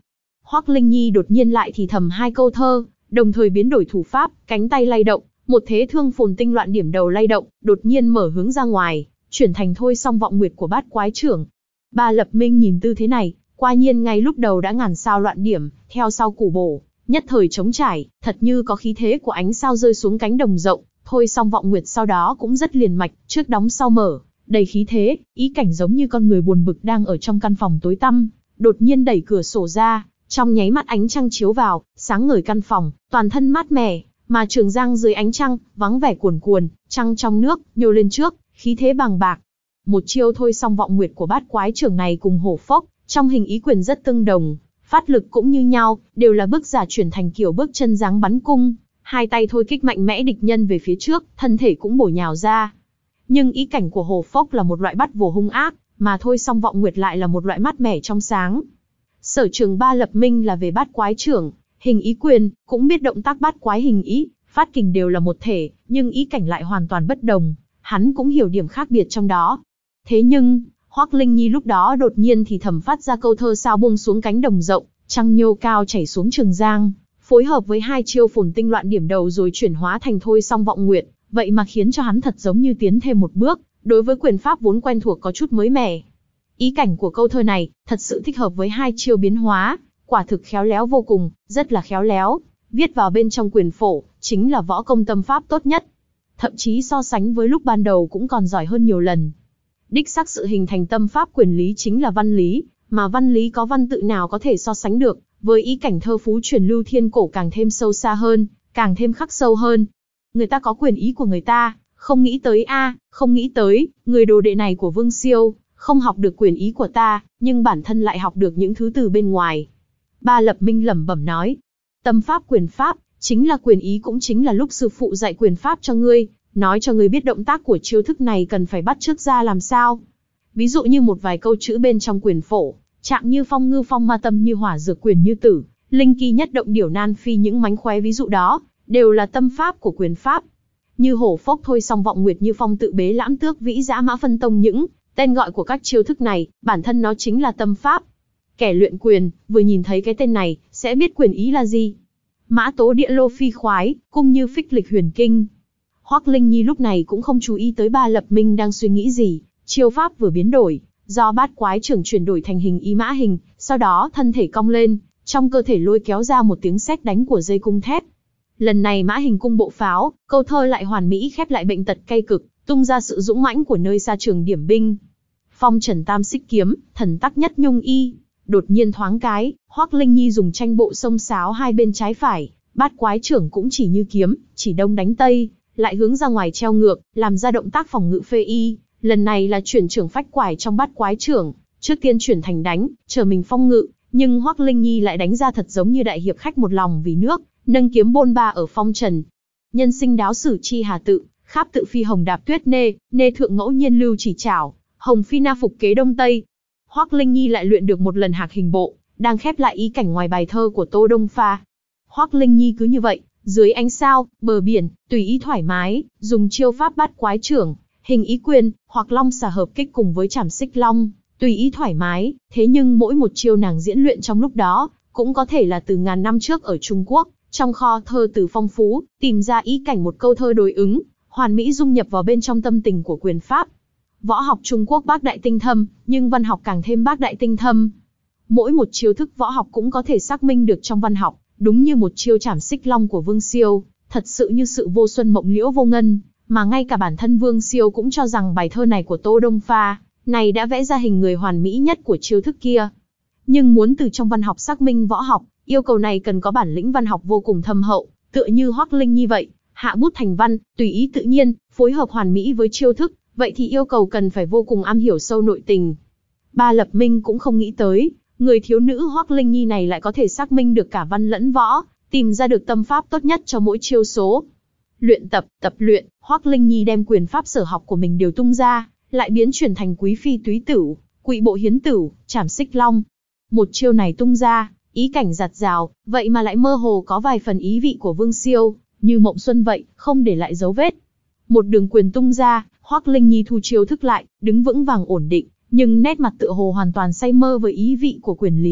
Hoắc Linh Nhi đột nhiên lại thì thầm hai câu thơ, đồng thời biến đổi thủ pháp, cánh tay lay động, một thế thương phồn tinh loạn điểm đầu lay động, đột nhiên mở hướng ra ngoài, chuyển thành thôi song vọng nguyệt của bát quái trưởng. Ba Lập Minh nhìn tư thế này, quả nhiên ngay lúc đầu đã ngàn sao loạn điểm, theo sau củ bổ, nhất thời trống trải, thật như có khí thế của ánh sao rơi xuống cánh đồng rộng, thôi song vọng nguyệt sau đó cũng rất liền mạch, trước đóng sau mở, đầy khí thế, ý cảnh giống như con người buồn bực đang ở trong căn phòng tối tăm, đột nhiên đẩy cửa sổ ra, trong nháy mắt ánh trăng chiếu vào, sáng ngời căn phòng, toàn thân mát mẻ, mà Trường Giang dưới ánh trăng, vắng vẻ cuồn cuồn, trăng trong nước, nhô lên trước, khí thế bàng bạc. Một chiêu thôi song vọng nguyệt của bát quái trưởng này cùng hổ phốc, trong hình ý quyền rất tương đồng, phát lực cũng như nhau, đều là bước giả chuyển thành kiểu bước chân dáng bắn cung, hai tay thôi kích mạnh mẽ địch nhân về phía trước, thân thể cũng bổ nhào ra. Nhưng ý cảnh của hổ phốc là một loại bắt vồ hung ác, mà thôi song vọng nguyệt lại là một loại mát mẻ trong sáng. Sở trường Ba Lập Minh là về bát quái trưởng, hình ý quyền, cũng biết động tác bát quái hình ý, phát kình đều là một thể, nhưng ý cảnh lại hoàn toàn bất đồng, hắn cũng hiểu điểm khác biệt trong đó. Thế nhưng, Hoắc Linh Nhi lúc đó đột nhiên thì thầm phát ra câu thơ sao buông xuống cánh đồng rộng, trăng nhô cao chảy xuống Trường Giang, phối hợp với hai chiêu phồn tinh loạn điểm đầu rồi chuyển hóa thành thôi song vọng nguyệt, vậy mà khiến cho hắn thật giống như tiến thêm một bước, đối với quyền pháp vốn quen thuộc có chút mới mẻ. Ý cảnh của câu thơ này, thật sự thích hợp với hai chiêu biến hóa, quả thực khéo léo vô cùng, rất là khéo léo, viết vào bên trong quyền phổ, chính là võ công tâm pháp tốt nhất. Thậm chí so sánh với lúc ban đầu cũng còn giỏi hơn nhiều lần. Đích xác sự hình thành tâm pháp quyền lý chính là văn lý, mà văn lý có văn tự nào có thể so sánh được, với ý cảnh thơ phú truyền lưu thiên cổ càng thêm sâu xa hơn, càng thêm khắc sâu hơn. Người ta có quyền ý của người ta, không nghĩ tới a, không nghĩ tới, người đồ đệ này của Vương Siêu, không học được quyền ý của ta, nhưng bản thân lại học được những thứ từ bên ngoài. Ba Lập Minh lẩm bẩm nói, tâm pháp quyền pháp, chính là quyền ý cũng chính là lúc sư phụ dạy quyền pháp cho ngươi, nói cho ngươi biết động tác của chiêu thức này cần phải bắt chước ra làm sao. Ví dụ như một vài câu chữ bên trong quyền phổ, trạng như phong ngư phong ma tâm như hỏa dược quyền như tử, linh kỳ nhất động điểu nan phi những mánh khóe ví dụ đó, đều là tâm pháp của quyền pháp. Như hổ phốc thôi song vọng nguyệt như phong tự bế lãm tước vĩ dã mã phân tông những tên gọi của các chiêu thức này, bản thân nó chính là tâm pháp. Kẻ luyện quyền, vừa nhìn thấy cái tên này, sẽ biết quyền ý là gì. Mã tố địa lô phi khoái, cung như phích lịch huyền kinh. Hoắc Linh Nhi lúc này cũng không chú ý tới Ba Lập Minh đang suy nghĩ gì, chiêu pháp vừa biến đổi, do bát quái trưởng chuyển đổi thành hình ý mã hình, sau đó thân thể cong lên, trong cơ thể lôi kéo ra một tiếng sét đánh của dây cung thép. Lần này mã hình cung bộ pháo, câu thơ lại hoàn mỹ khép lại bệnh tật cay cực, tung ra sự dũng mãnh của nơi xa trường điểm binh. Phong trần tam xích kiếm, thần tắc nhất nhung y. Đột nhiên thoáng cái, Hoắc Linh Nhi dùng tranh bộ xông xáo hai bên trái phải, bát quái trưởng cũng chỉ như kiếm, chỉ đông đánh tây, lại hướng ra ngoài treo ngược, làm ra động tác phòng ngự phê y. Lần này là chuyển trưởng phách quải trong bát quái trưởng, trước tiên chuyển thành đánh, chờ mình phong ngự, nhưng Hoắc Linh Nhi lại đánh ra thật giống như đại hiệp khách một lòng vì nước, nâng kiếm bôn ba ở phong trần. Nhân sinh đáo sử chi hà tự, kháp tự phi hồng đạp tuyết nê, nê thượng ngẫu nhiên lưu chỉ chảo, hồng phi na phục kế đông tây. Hoắc Linh Nhi lại luyện được một lần hạc hình bộ, đang khép lại ý cảnh ngoài bài thơ của Tô Đông Pha. Hoắc Linh Nhi cứ như vậy, dưới ánh sao, bờ biển, tùy ý thoải mái, dùng chiêu pháp bát quái trưởng, hình ý quyền, hoặc long xà hợp kích cùng với chảm xích long, tùy ý thoải mái, thế nhưng mỗi một chiêu nàng diễn luyện trong lúc đó, cũng có thể là từ ngàn năm trước ở Trung Quốc, trong kho thơ từ phong phú, tìm ra ý cảnh một câu thơ đối ứng, hoàn mỹ dung nhập vào bên trong tâm tình của quyền pháp. Võ học Trung Quốc bác đại tinh thâm, nhưng văn học càng thêm bác đại tinh thâm. Mỗi một chiêu thức võ học cũng có thể xác minh được trong văn học, đúng như một chiêu chảm xích long của Vương Siêu, thật sự như sự vô xuân mộng liễu vô ngân, mà ngay cả bản thân Vương Siêu cũng cho rằng bài thơ này của Tô Đông Pha, này đã vẽ ra hình người hoàn mỹ nhất của chiêu thức kia. Nhưng muốn từ trong văn học xác minh võ học, yêu cầu này cần có bản lĩnh văn học vô cùng thâm hậu, tựa như Hoắc Linh Nhi vậy, hạ bút thành văn, tùy ý tự nhiên, phối hợp hoàn mỹ với chiêu thức, vậy thì yêu cầu cần phải vô cùng am hiểu sâu nội tình. Ba Lập Minh cũng không nghĩ tới, người thiếu nữ Hoắc Linh Nhi này lại có thể xác minh được cả văn lẫn võ, tìm ra được tâm pháp tốt nhất cho mỗi chiêu số. Luyện tập, tập luyện, Hoắc Linh Nhi đem quyền pháp sở học của mình đều tung ra, lại biến chuyển thành quý phi túy tửu, quỵ bộ hiến tửu, chảm xích long. Một chiêu này tung ra, ý cảnh giạt rào, vậy mà lại mơ hồ có vài phần ý vị của Vương Siêu, như mộng xuân vậy, không để lại dấu vết. Một đường quyền tung ra, Hoắc Linh Nhi thu chiêu thức lại, đứng vững vàng ổn định, nhưng nét mặt tựa hồ hoàn toàn say mơ với ý vị của quyền lý,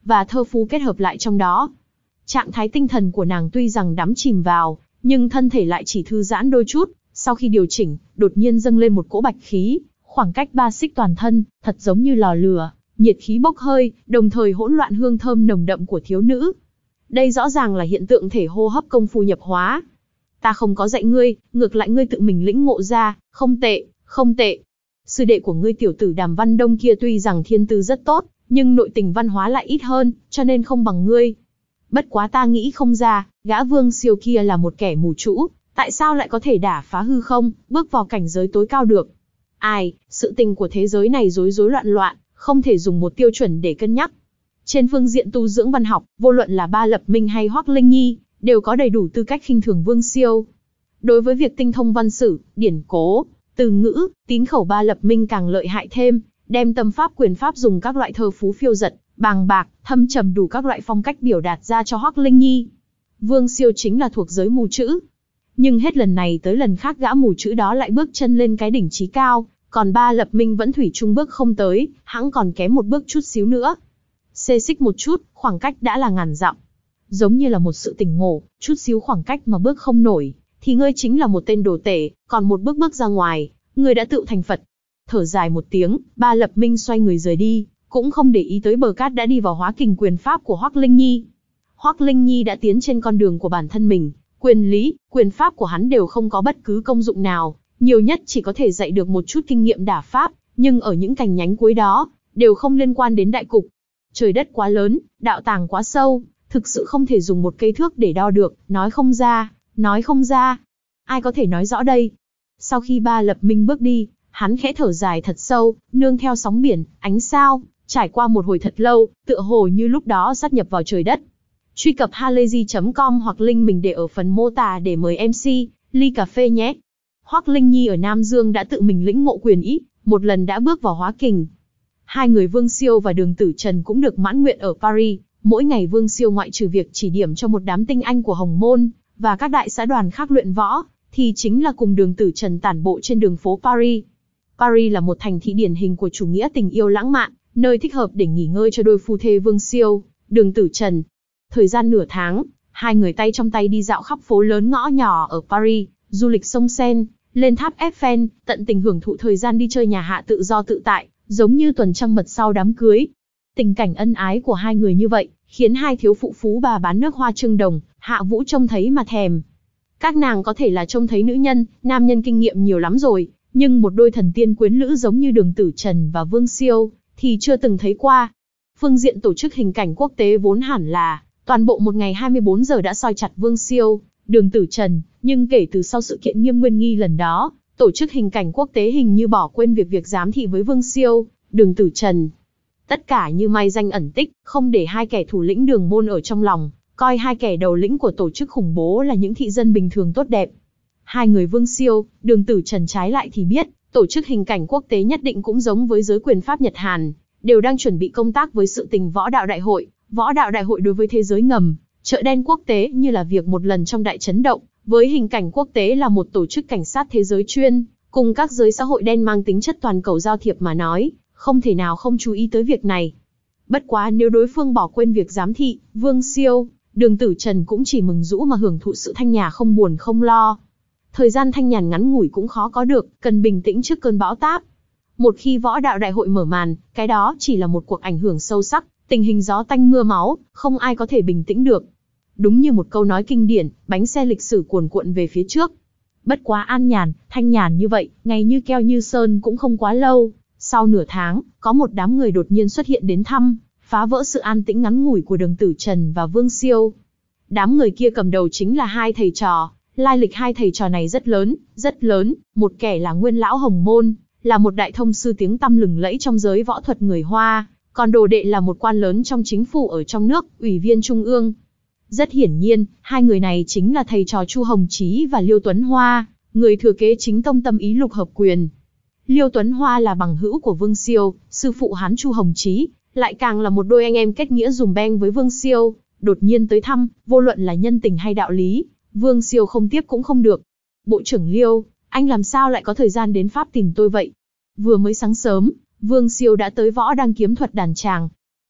và thơ phú kết hợp lại trong đó. Trạng thái tinh thần của nàng tuy rằng đắm chìm vào, nhưng thân thể lại chỉ thư giãn đôi chút, sau khi điều chỉnh, đột nhiên dâng lên một cỗ bạch khí, khoảng cách ba xích toàn thân, thật giống như lò lửa, nhiệt khí bốc hơi, đồng thời hỗn loạn hương thơm nồng đậm của thiếu nữ. Đây rõ ràng là hiện tượng thể hô hấp công phu nhập hóa. Ta không có dạy ngươi, ngược lại ngươi tự mình lĩnh ngộ ra, không tệ, không tệ. Sư đệ của ngươi tiểu tử Đàm Văn Đông kia tuy rằng thiên tư rất tốt, nhưng nội tình văn hóa lại ít hơn, cho nên không bằng ngươi. Bất quá ta nghĩ không ra, gã Vương Siêu kia là một kẻ mù chũ, tại sao lại có thể đả phá hư không, bước vào cảnh giới tối cao được. Ai, sự tình của thế giới này rối rối loạn loạn, không thể dùng một tiêu chuẩn để cân nhắc. Trên phương diện tu dưỡng văn học, vô luận là Ba Lập Minh hay Hoắc Linh Nhi, đều có đầy đủ tư cách khinh thường Vương Siêu. Đối với việc tinh thông văn sử, điển cố, từ ngữ, tín khẩu, Ba Lập Minh càng lợi hại thêm, đem tâm pháp quyền pháp dùng các loại thơ phú phiêu dật, bàng bạc, thâm trầm đủ các loại phong cách biểu đạt ra cho Hoắc Linh Nhi. Vương Siêu chính là thuộc giới mù chữ. Nhưng hết lần này tới lần khác gã mù chữ đó lại bước chân lên cái đỉnh chí cao, còn Ba Lập Minh vẫn thủy chung bước không tới, hẵng còn kém một bước chút xíu nữa. Xê xích một chút, khoảng cách đã là ngàn dặm. Giống như là một sự tỉnh ngộ, chút xíu khoảng cách mà bước không nổi, thì ngươi chính là một tên đồ tể, còn một bước bước ra ngoài, ngươi đã tự thành Phật. Thở dài một tiếng, Ba Lập Minh xoay người rời đi, cũng không để ý tới bờ cát đã đi vào hóa kình quyền pháp của Hoắc Linh Nhi. Hoắc Linh Nhi đã tiến trên con đường của bản thân mình, quyền lý, quyền pháp của hắn đều không có bất cứ công dụng nào, nhiều nhất chỉ có thể dạy được một chút kinh nghiệm đả pháp, nhưng ở những cành nhánh cuối đó, đều không liên quan đến đại cục. Trời đất quá lớn, đạo tàng quá sâu, thực sự không thể dùng một cây thước để đo được, nói không ra, nói không ra. Ai có thể nói rõ đây? Sau khi Ba Lập Minh bước đi, hắn khẽ thở dài thật sâu, nương theo sóng biển, ánh sao, trải qua một hồi thật lâu, tựa hồ như lúc đó sát nhập vào trời đất. Truy cập halayzi chấm com hoặc link mình để ở phần mô tả để mời em xê, ly cà phê nhé. Hoắc Linh Nhi ở Nam Dương đã tự mình lĩnh ngộ quyền ý, một lần đã bước vào hóa kình. Hai người Vương Siêu và Đường Tử Trần cũng được mãn nguyện ở Paris, mỗi ngày Vương Siêu ngoại trừ việc chỉ điểm cho một đám tinh anh của Hồng Môn, và các đại xã đoàn khác luyện võ, thì chính là cùng Đường Tử Trần tản bộ trên đường phố Paris. Paris là một thành thị điển hình của chủ nghĩa tình yêu lãng mạn, nơi thích hợp để nghỉ ngơi cho đôi phu thê Vương Siêu, Đường Tử Trần. Thời gian nửa tháng, hai người tay trong tay đi dạo khắp phố lớn ngõ nhỏ ở Paris, du lịch sông Seine, lên tháp Eiffel, tận tình hưởng thụ thời gian đi chơi nhà hạ tự do tự tại, giống như tuần trăng mật sau đám cưới. Tình cảnh ân ái của hai người như vậy, khiến hai thiếu phụ phú bà bán nước hoa Trương Đồng, Hạ Vũ trông thấy mà thèm. Các nàng có thể là trông thấy nữ nhân, nam nhân kinh nghiệm nhiều lắm rồi, nhưng một đôi thần tiên quyến lữ giống như Đường Tử Trần và Vương Siêu, thì chưa từng thấy qua. Phương diện tổ chức hình cảnh quốc tế vốn hẳn là, toàn bộ một ngày hai mươi bốn giờ đã soi chặt Vương Siêu, Đường Tử Trần, nhưng kể từ sau sự kiện Nghiêm Nguyên Nghi lần đó, tổ chức hình cảnh quốc tế hình như bỏ quên việc việc giám thị với Vương Siêu, Đường Tử Trần. Tất cả như mai danh ẩn tích, không để hai kẻ thủ lĩnh Đường Môn ở trong lòng, coi hai kẻ đầu lĩnh của tổ chức khủng bố là những thị dân bình thường tốt đẹp. Hai người Vương Siêu, Đường Tử Trần trái lại thì biết, tổ chức hình cảnh quốc tế nhất định cũng giống với giới quyền pháp Nhật Hàn, đều đang chuẩn bị công tác với sự tình võ đạo đại hội. Võ đạo đại hội đối với thế giới ngầm, chợ đen quốc tế như là việc một lần trong đại chấn động, với hình cảnh quốc tế là một tổ chức cảnh sát thế giới chuyên, cùng các giới xã hội đen mang tính chất toàn cầu giao thiệp mà nói, không thể nào không chú ý tới việc này. Bất quá nếu đối phương bỏ quên việc giám thị, Vương Siêu, Đường Tử Trần cũng chỉ mừng rũ mà hưởng thụ sự thanh nhàn không buồn không lo. Thời gian thanh nhàn ngắn ngủi cũng khó có được, cần bình tĩnh trước cơn bão táp. Một khi võ đạo đại hội mở màn, cái đó chỉ là một cuộc ảnh hưởng sâu sắc, tình hình gió tanh mưa máu, không ai có thể bình tĩnh được. Đúng như một câu nói kinh điển, bánh xe lịch sử cuồn cuộn về phía trước. Bất quá an nhàn, thanh nhàn như vậy, ngày như keo như sơn cũng không quá lâu. Sau nửa tháng, có một đám người đột nhiên xuất hiện đến thăm, phá vỡ sự an tĩnh ngắn ngủi của Đường Tử Trần và Vương Siêu. Đám người kia cầm đầu chính là hai thầy trò, lai lịch hai thầy trò này rất lớn, rất lớn, một kẻ là Nguyên lão Hồng Môn, là một đại thông sư tiếng tăm lừng lẫy trong giới võ thuật người Hoa, còn đồ đệ là một quan lớn trong chính phủ ở trong nước, ủy viên trung ương. Rất hiển nhiên, hai người này chính là thầy trò Chu Hồng Chí và Liêu Tuấn Hoa, người thừa kế chính tông tâm ý Lục Hợp Quyền. Liêu Tuấn Hoa là bằng hữu của Vương Siêu, sư phụ hắn Chu Hồng Chí, lại càng là một đôi anh em kết nghĩa dùm beng với Vương Siêu, đột nhiên tới thăm, vô luận là nhân tình hay đạo lý, Vương Siêu không tiếp cũng không được. Bộ trưởng Liêu, anh làm sao lại có thời gian đến Pháp tìm tôi vậy? Vừa mới sáng sớm, Vương Siêu đã tới Võ Đang Kiếm Thuật đàn tràng.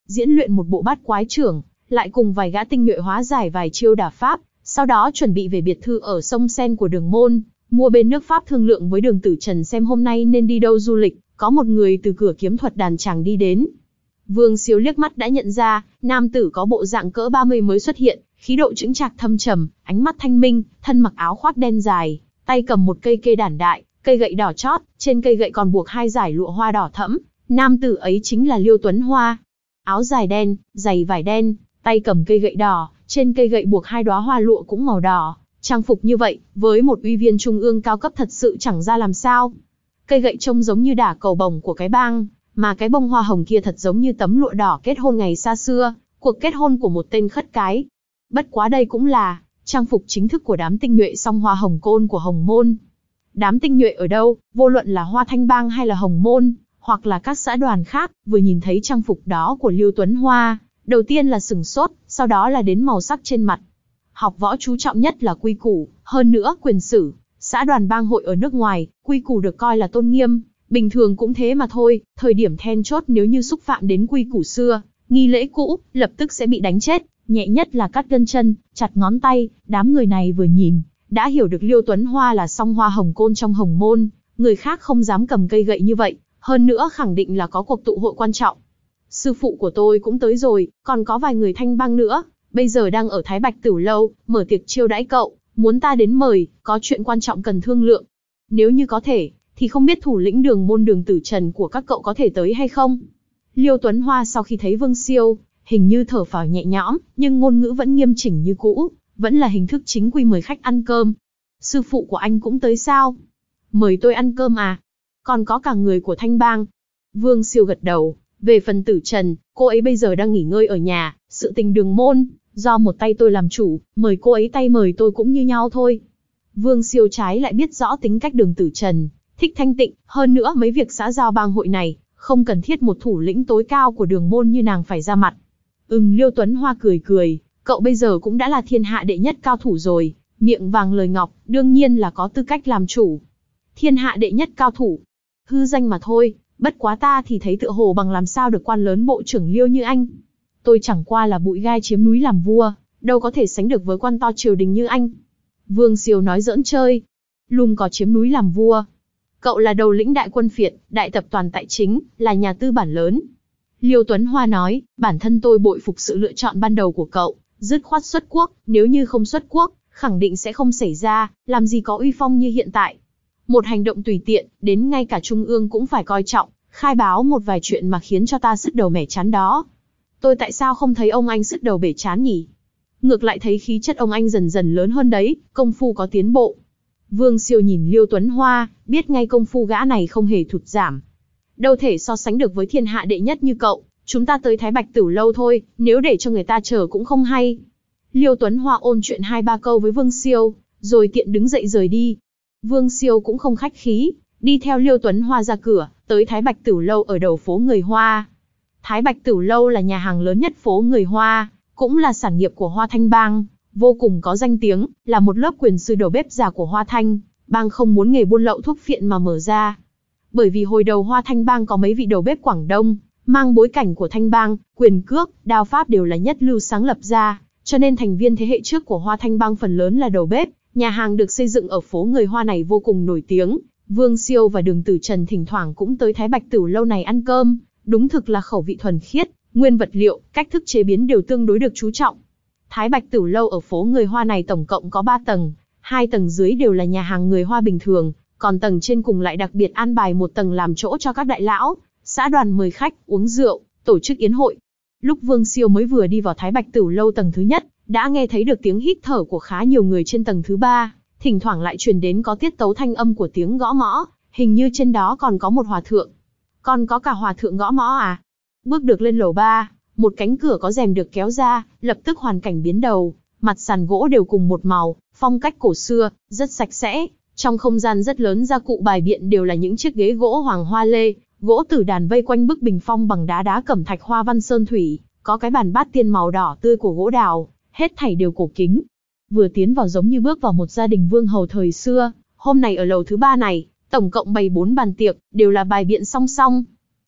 diễn luyện một bộ bát quái trưởng, lại cùng vài gã tinh nhuệ hóa giải vài chiêu đả pháp, sau đó chuẩn bị về biệt thự ở sông Sen của Đường Môn, mua bên nước Pháp thương lượng với Đường Tử Trần xem hôm nay nên đi đâu du lịch. Có một người từ cửa kiếm thuật đàn tràng đi đến. Vương Siêu liếc mắt đã nhận ra, nam tử có bộ dạng cỡ ba mươi mới xuất hiện, khí độ chững chạc thâm trầm, ánh mắt thanh minh, thân mặc áo khoác đen dài, tay cầm một cây kê đản đại, cây gậy đỏ chót, trên cây gậy còn buộc hai dải lụa hoa đỏ thẫm. Nam tử ấy chính là Liêu Tuấn Hoa. Áo dài đen, giày vải đen, tay cầm cây gậy đỏ, trên cây gậy buộc hai đóa hoa lụa cũng màu đỏ. Trang phục như vậy, với một uy viên trung ương cao cấp thật sự chẳng ra làm sao. Cây gậy trông giống như đả cầu bồng của cái bang, mà cái bông hoa hồng kia thật giống như tấm lụa đỏ kết hôn ngày xa xưa, cuộc kết hôn của một tên khất cái. Bất quá đây cũng là trang phục chính thức của đám tinh nhuệ song hoa hồng côn của Hồng Môn. Đám tinh nhuệ ở đâu, vô luận là Hoa Thanh Bang hay là Hồng Môn, hoặc là các xã đoàn khác, vừa nhìn thấy trang phục đó của Liêu Tuấn Hoa, đầu tiên là sửng sốt, sau đó là đến màu sắc trên mặt. Học võ chú trọng nhất là quy củ, hơn nữa quyền xử. Xã đoàn bang hội ở nước ngoài, quy củ được coi là tôn nghiêm, bình thường cũng thế mà thôi, thời điểm then chốt nếu như xúc phạm đến quy củ xưa, nghi lễ cũ, lập tức sẽ bị đánh chết, nhẹ nhất là cắt gân chân, chặt ngón tay. Đám người này vừa nhìn, đã hiểu được Liêu Tuấn Hoa là song hoa hồng côn trong Hồng Môn, người khác không dám cầm cây gậy như vậy, hơn nữa khẳng định là có cuộc tụ hội quan trọng. Sư phụ của tôi cũng tới rồi, còn có vài người Thanh Bang nữa, bây giờ đang ở Thái Bạch Tửu Lâu, mở tiệc chiêu đãi cậu, muốn ta đến mời, có chuyện quan trọng cần thương lượng. Nếu như có thể, thì không biết thủ lĩnh Đường Môn Đường Tử Trần của các cậu có thể tới hay không? Liêu Tuấn Hoa sau khi thấy Vương Siêu, hình như thở phào nhẹ nhõm, nhưng ngôn ngữ vẫn nghiêm chỉnh như cũ, vẫn là hình thức chính quy mời khách ăn cơm. Sư phụ của anh cũng tới sao? Mời tôi ăn cơm à? Còn có cả người của Thanh Bang. Vương Siêu gật đầu, về phần Tử Trần, cô ấy bây giờ đang nghỉ ngơi ở nhà, sự tình Đường Môn, do một tay tôi làm chủ, mời cô ấy tay mời tôi cũng như nhau thôi. Vương Siêu trái lại biết rõ tính cách Đường Tử Trần, thích thanh tịnh, hơn nữa mấy việc xã giao bang hội này, không cần thiết một thủ lĩnh tối cao của Đường Môn như nàng phải ra mặt. Ừm, Liêu Tuấn Hoa cười cười, cậu bây giờ cũng đã là thiên hạ đệ nhất cao thủ rồi, miệng vàng lời ngọc, đương nhiên là có tư cách làm chủ. Thiên hạ đệ nhất cao thủ, hư danh mà thôi, bất quá ta thì thấy tựa hồ bằng làm sao được quan lớn bộ trưởng Liêu như anh. Tôi chẳng qua là bụi gai chiếm núi làm vua, đâu có thể sánh được với quan to triều đình như anh. Vương Siêu nói giỡn chơi. Lùm có chiếm núi làm vua. Cậu là đầu lĩnh đại quân phiệt, đại tập toàn tại chính, là nhà tư bản lớn. Liêu Tuấn Hoa nói, bản thân tôi bội phục sự lựa chọn ban đầu của cậu, dứt khoát xuất quốc, nếu như không xuất quốc, khẳng định sẽ không xảy ra, làm gì có uy phong như hiện tại. Một hành động tùy tiện, đến ngay cả Trung ương cũng phải coi trọng, khai báo một vài chuyện mà khiến cho ta sứt đầu mẻ chán đó. Tôi tại sao không thấy ông anh sứt đầu bể chán nhỉ? Ngược lại thấy khí chất ông anh dần dần lớn hơn đấy, công phu có tiến bộ. Vương Siêu nhìn Liêu Tuấn Hoa, biết ngay công phu gã này không hề thụt giảm. Đâu thể so sánh được với thiên hạ đệ nhất như cậu, chúng ta tới Thái Bạch Tửu Lâu thôi, nếu để cho người ta chờ cũng không hay. Liêu Tuấn Hoa ôn chuyện hai ba câu với Vương Siêu, rồi tiện đứng dậy rời đi. Vương Siêu cũng không khách khí, đi theo Liêu Tuấn Hoa ra cửa, tới Thái Bạch Tửu Lâu ở đầu phố người Hoa. Thái Bạch Tửu Lâu là nhà hàng lớn nhất phố người Hoa, cũng là sản nghiệp của Hoa Thanh Bang, vô cùng có danh tiếng, là một lớp quyền sư đầu bếp già của Hoa Thanh Bang không muốn nghề buôn lậu thuốc phiện mà mở ra. Bởi vì hồi đầu Hoa Thanh Bang có mấy vị đầu bếp Quảng Đông, mang bối cảnh của Thanh Bang, quyền cước, đao pháp đều là nhất lưu sáng lập ra, cho nên thành viên thế hệ trước của Hoa Thanh Bang phần lớn là đầu bếp. Nhà hàng được xây dựng ở phố người Hoa này vô cùng nổi tiếng. Vương Siêu và Đường Tử Trần thỉnh thoảng cũng tới Thái Bạch Tửu Lâu này ăn cơm, đúng thực là khẩu vị thuần khiết, nguyên vật liệu, cách thức chế biến đều tương đối được chú trọng. Thái Bạch Tửu Lâu ở phố người Hoa này tổng cộng có ba tầng, hai tầng dưới đều là nhà hàng người Hoa bình thường, còn tầng trên cùng lại đặc biệt an bài một tầng làm chỗ cho các đại lão, xã đoàn mời khách, uống rượu, tổ chức yến hội. Lúc Vương Siêu mới vừa đi vào Thái Bạch Tửu Lâu tầng thứ nhất, đã nghe thấy được tiếng hít thở của khá nhiều người trên tầng thứ ba, thỉnh thoảng lại truyền đến có tiết tấu thanh âm của tiếng gõ mõ, hình như trên đó còn có một hòa thượng. Còn có cả hòa thượng gõ mõ à? Bước được lên lầu ba, một cánh cửa có rèm được kéo ra, lập tức hoàn cảnh biến đầu, mặt sàn gỗ đều cùng một màu, phong cách cổ xưa, rất sạch sẽ. Trong không gian rất lớn gia cụ bài biện đều là những chiếc ghế gỗ hoàng hoa lê, gỗ tử đàn vây quanh bức bình phong bằng đá đá cẩm thạch hoa văn sơn thủy, có cái bàn bát tiên màu đỏ tươi của gỗ đào, hết thảy đều cổ kính. Vừa tiến vào giống như bước vào một gia đình vương hầu thời xưa. Hôm nay ở lầu thứ ba này, tổng cộng bày bốn bàn tiệc, đều là bài biện song song.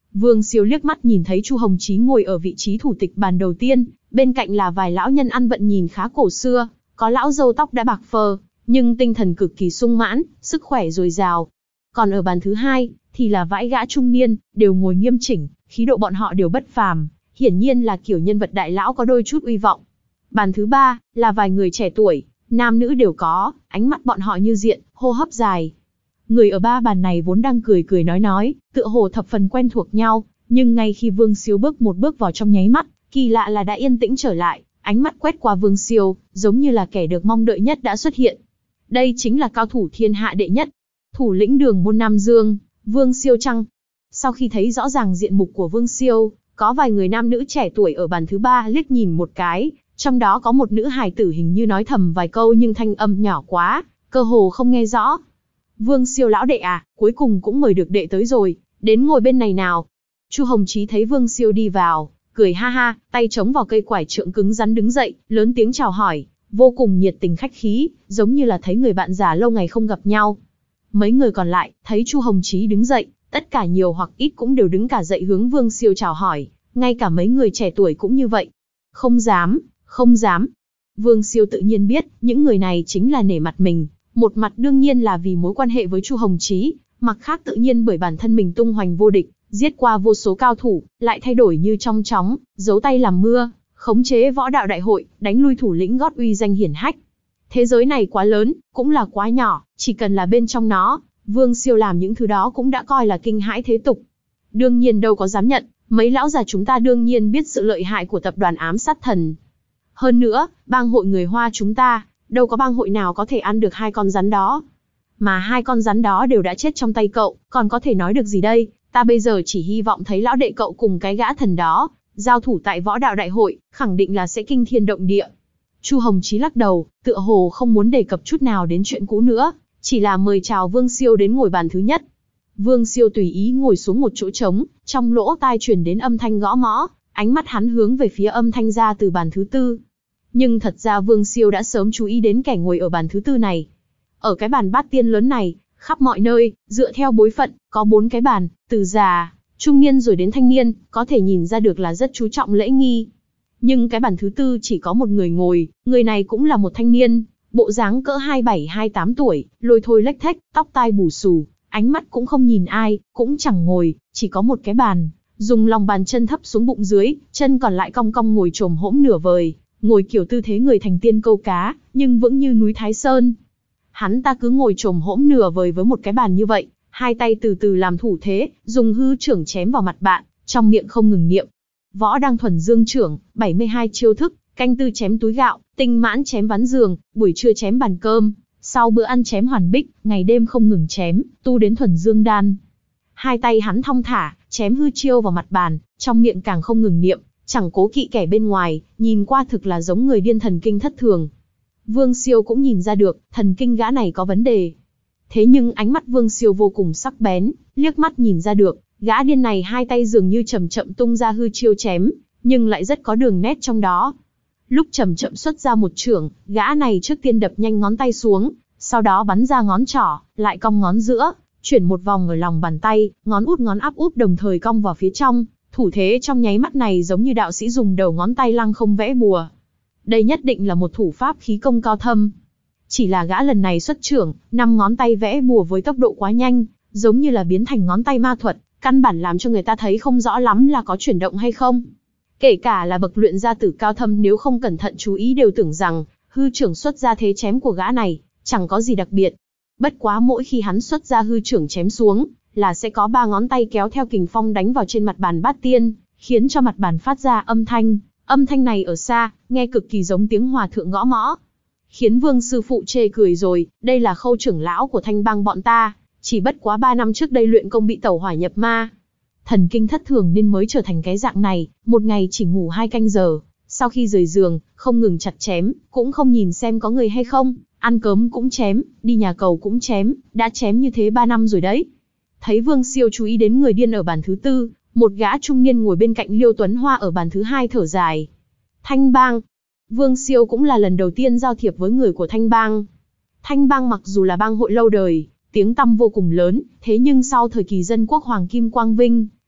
Vương Siêu liếc mắt nhìn thấy Chu Hồng Chí ngồi ở vị trí thủ tịch bàn đầu tiên, bên cạnh là vài lão nhân ăn vận nhìn khá cổ xưa, có lão râu tóc đã bạc phơ, nhưng tinh thần cực kỳ sung mãn, sức khỏe dồi dào. Còn ở bàn thứ hai, thì là vãi gã trung niên, đều ngồi nghiêm chỉnh, khí độ bọn họ đều bất phàm, hiển nhiên là kiểu nhân vật đại lão có đôi chút uy vọng. Bàn thứ ba, là vài người trẻ tuổi, nam nữ đều có, ánh mắt bọn họ như diện, hô hấp dài. Người ở ba bàn này vốn đang cười cười nói nói, tựa hồ thập phần quen thuộc nhau, nhưng ngay khi Vương Siêu bước một bước vào trong nháy mắt, kỳ lạ là đã yên tĩnh trở lại, ánh mắt quét qua Vương Siêu, giống như là kẻ được mong đợi nhất đã xuất hiện. Đây chính là cao thủ thiên hạ đệ nhất, thủ lĩnh Đường môn Nam Dương, Vương Siêu chăng? Sau khi thấy rõ ràng diện mục của Vương Siêu, có vài người nam nữ trẻ tuổi ở bàn thứ ba liếc nhìn một cái, trong đó có một nữ hài tử hình như nói thầm vài câu nhưng thanh âm nhỏ quá, cơ hồ không nghe rõ. Vương Siêu lão đệ à, cuối cùng cũng mời được đệ tới rồi, đến ngồi bên này nào. Chu Hồng Chí thấy Vương Siêu đi vào, cười ha ha, tay chống vào cây quải trượng cứng rắn đứng dậy, lớn tiếng chào hỏi, vô cùng nhiệt tình khách khí, giống như là thấy người bạn già lâu ngày không gặp nhau. Mấy người còn lại, thấy Chu Hồng Chí đứng dậy, tất cả nhiều hoặc ít cũng đều đứng cả dậy hướng Vương Siêu chào hỏi, ngay cả mấy người trẻ tuổi cũng như vậy. Không dám, không dám. Vương Siêu tự nhiên biết, những người này chính là nể mặt mình, một mặt đương nhiên là vì mối quan hệ với Chu Hồng Chí, mặt khác tự nhiên bởi bản thân mình tung hoành vô địch, giết qua vô số cao thủ, lại thay đổi như trong chóng, giấu tay làm mưa, khống chế võ đạo đại hội, đánh lui thủ lĩnh gót uy danh hiển hách. Thế giới này quá lớn, cũng là quá nhỏ, chỉ cần là bên trong nó, Vương Siêu làm những thứ đó cũng đã coi là kinh hãi thế tục. Đương nhiên đâu có dám nhận, mấy lão già chúng ta đương nhiên biết sự lợi hại của tập đoàn ám sát thần. Hơn nữa, bang hội người Hoa chúng ta, đâu có bang hội nào có thể ăn được hai con rắn đó. Mà hai con rắn đó đều đã chết trong tay cậu, còn có thể nói được gì đây, ta bây giờ chỉ hy vọng thấy lão đệ cậu cùng cái gã thần đó, giao thủ tại võ đạo đại hội, khẳng định là sẽ kinh thiên động địa. Chu Hồng Chí lắc đầu, tựa hồ không muốn đề cập chút nào đến chuyện cũ nữa, chỉ là mời chào Vương Siêu đến ngồi bàn thứ nhất. Vương Siêu tùy ý ngồi xuống một chỗ trống, trong lỗ tai truyền đến âm thanh gõ mõ, ánh mắt hắn hướng về phía âm thanh ra từ bàn thứ tư. Nhưng thật ra Vương Siêu đã sớm chú ý đến kẻ ngồi ở bàn thứ tư này. Ở cái bàn bát tiên lớn này, khắp mọi nơi, dựa theo bối phận, có bốn cái bàn, từ già, trung niên rồi đến thanh niên, có thể nhìn ra được là rất chú trọng lễ nghi. Nhưng cái bàn thứ tư chỉ có một người ngồi, người này cũng là một thanh niên, bộ dáng cỡ hai mươi bảy hai mươi tám tuổi, lôi thôi lếch thếch, tóc tai bù xù, ánh mắt cũng không nhìn ai, cũng chẳng ngồi, chỉ có một cái bàn, dùng lòng bàn chân thấp xuống bụng dưới, chân còn lại cong cong ngồi chồm hỗn nửa vời, ngồi kiểu tư thế người thành tiên câu cá, nhưng vững như núi Thái Sơn. Hắn ta cứ ngồi chồm hỗn nửa vời với một cái bàn như vậy, hai tay từ từ làm thủ thế, dùng hư trưởng chém vào mặt bạn, trong miệng không ngừng niệm. Võ Đăng Thuần Dương trưởng, bảy mươi hai chiêu thức, canh tư chém túi gạo, tinh mãn chém ván giường, buổi trưa chém bàn cơm, sau bữa ăn chém hoàn bích, ngày đêm không ngừng chém, tu đến Thuần Dương đan. Hai tay hắn thong thả, chém hư chiêu vào mặt bàn, trong miệng càng không ngừng niệm, chẳng cố kỵ kẻ bên ngoài, nhìn qua thực là giống người điên thần kinh thất thường. Vương Siêu cũng nhìn ra được, thần kinh gã này có vấn đề. Thế nhưng ánh mắt Vương Siêu vô cùng sắc bén, liếc mắt nhìn ra được, gã điên này hai tay dường như chậm chậm tung ra hư chiêu chém, nhưng lại rất có đường nét trong đó. Lúc chậm chậm xuất ra một chưởng, gã này trước tiên đập nhanh ngón tay xuống, sau đó bắn ra ngón trỏ, lại cong ngón giữa, chuyển một vòng ở lòng bàn tay, ngón út ngón áp út đồng thời cong vào phía trong, thủ thế trong nháy mắt này giống như đạo sĩ dùng đầu ngón tay lăng không vẽ bùa. Đây nhất định là một thủ pháp khí công cao thâm. Chỉ là gã lần này xuất chưởng, năm ngón tay vẽ bùa với tốc độ quá nhanh, giống như là biến thành ngón tay ma thuật, căn bản làm cho người ta thấy không rõ lắm là có chuyển động hay không. Kể cả là bậc luyện gia tử cao thâm nếu không cẩn thận chú ý đều tưởng rằng, hư trưởng xuất ra thế chém của gã này, chẳng có gì đặc biệt. Bất quá mỗi khi hắn xuất ra hư trưởng chém xuống, là sẽ có ba ngón tay kéo theo kình phong đánh vào trên mặt bàn bát tiên, khiến cho mặt bàn phát ra âm thanh. Âm thanh này ở xa, nghe cực kỳ giống tiếng hòa thượng gõ mõ. Khiến Vương sư phụ chê cười rồi, đây là Khâu trưởng lão của Thanh bang bọn ta, chỉ bất quá ba năm trước đây luyện công bị tẩu hỏa nhập ma. Thần kinh thất thường nên mới trở thành cái dạng này, một ngày chỉ ngủ hai canh giờ, sau khi rời giường, không ngừng chặt chém, cũng không nhìn xem có người hay không, ăn cơm cũng chém, đi nhà cầu cũng chém, đã chém như thế ba năm rồi đấy. Thấy Vương Siêu chú ý đến người điên ở bàn thứ tư, một gã trung niên ngồi bên cạnh Liêu Tuấn Hoa ở bàn thứ hai thở dài. Thanh bang. Vương Siêu cũng là lần đầu tiên giao thiệp với người của Thanh bang. Thanh bang mặc dù là bang hội lâu đời, tiếng tăm vô cùng lớn, thế nhưng sau thời kỳ dân quốc Hoàng Kim Quang Vinh,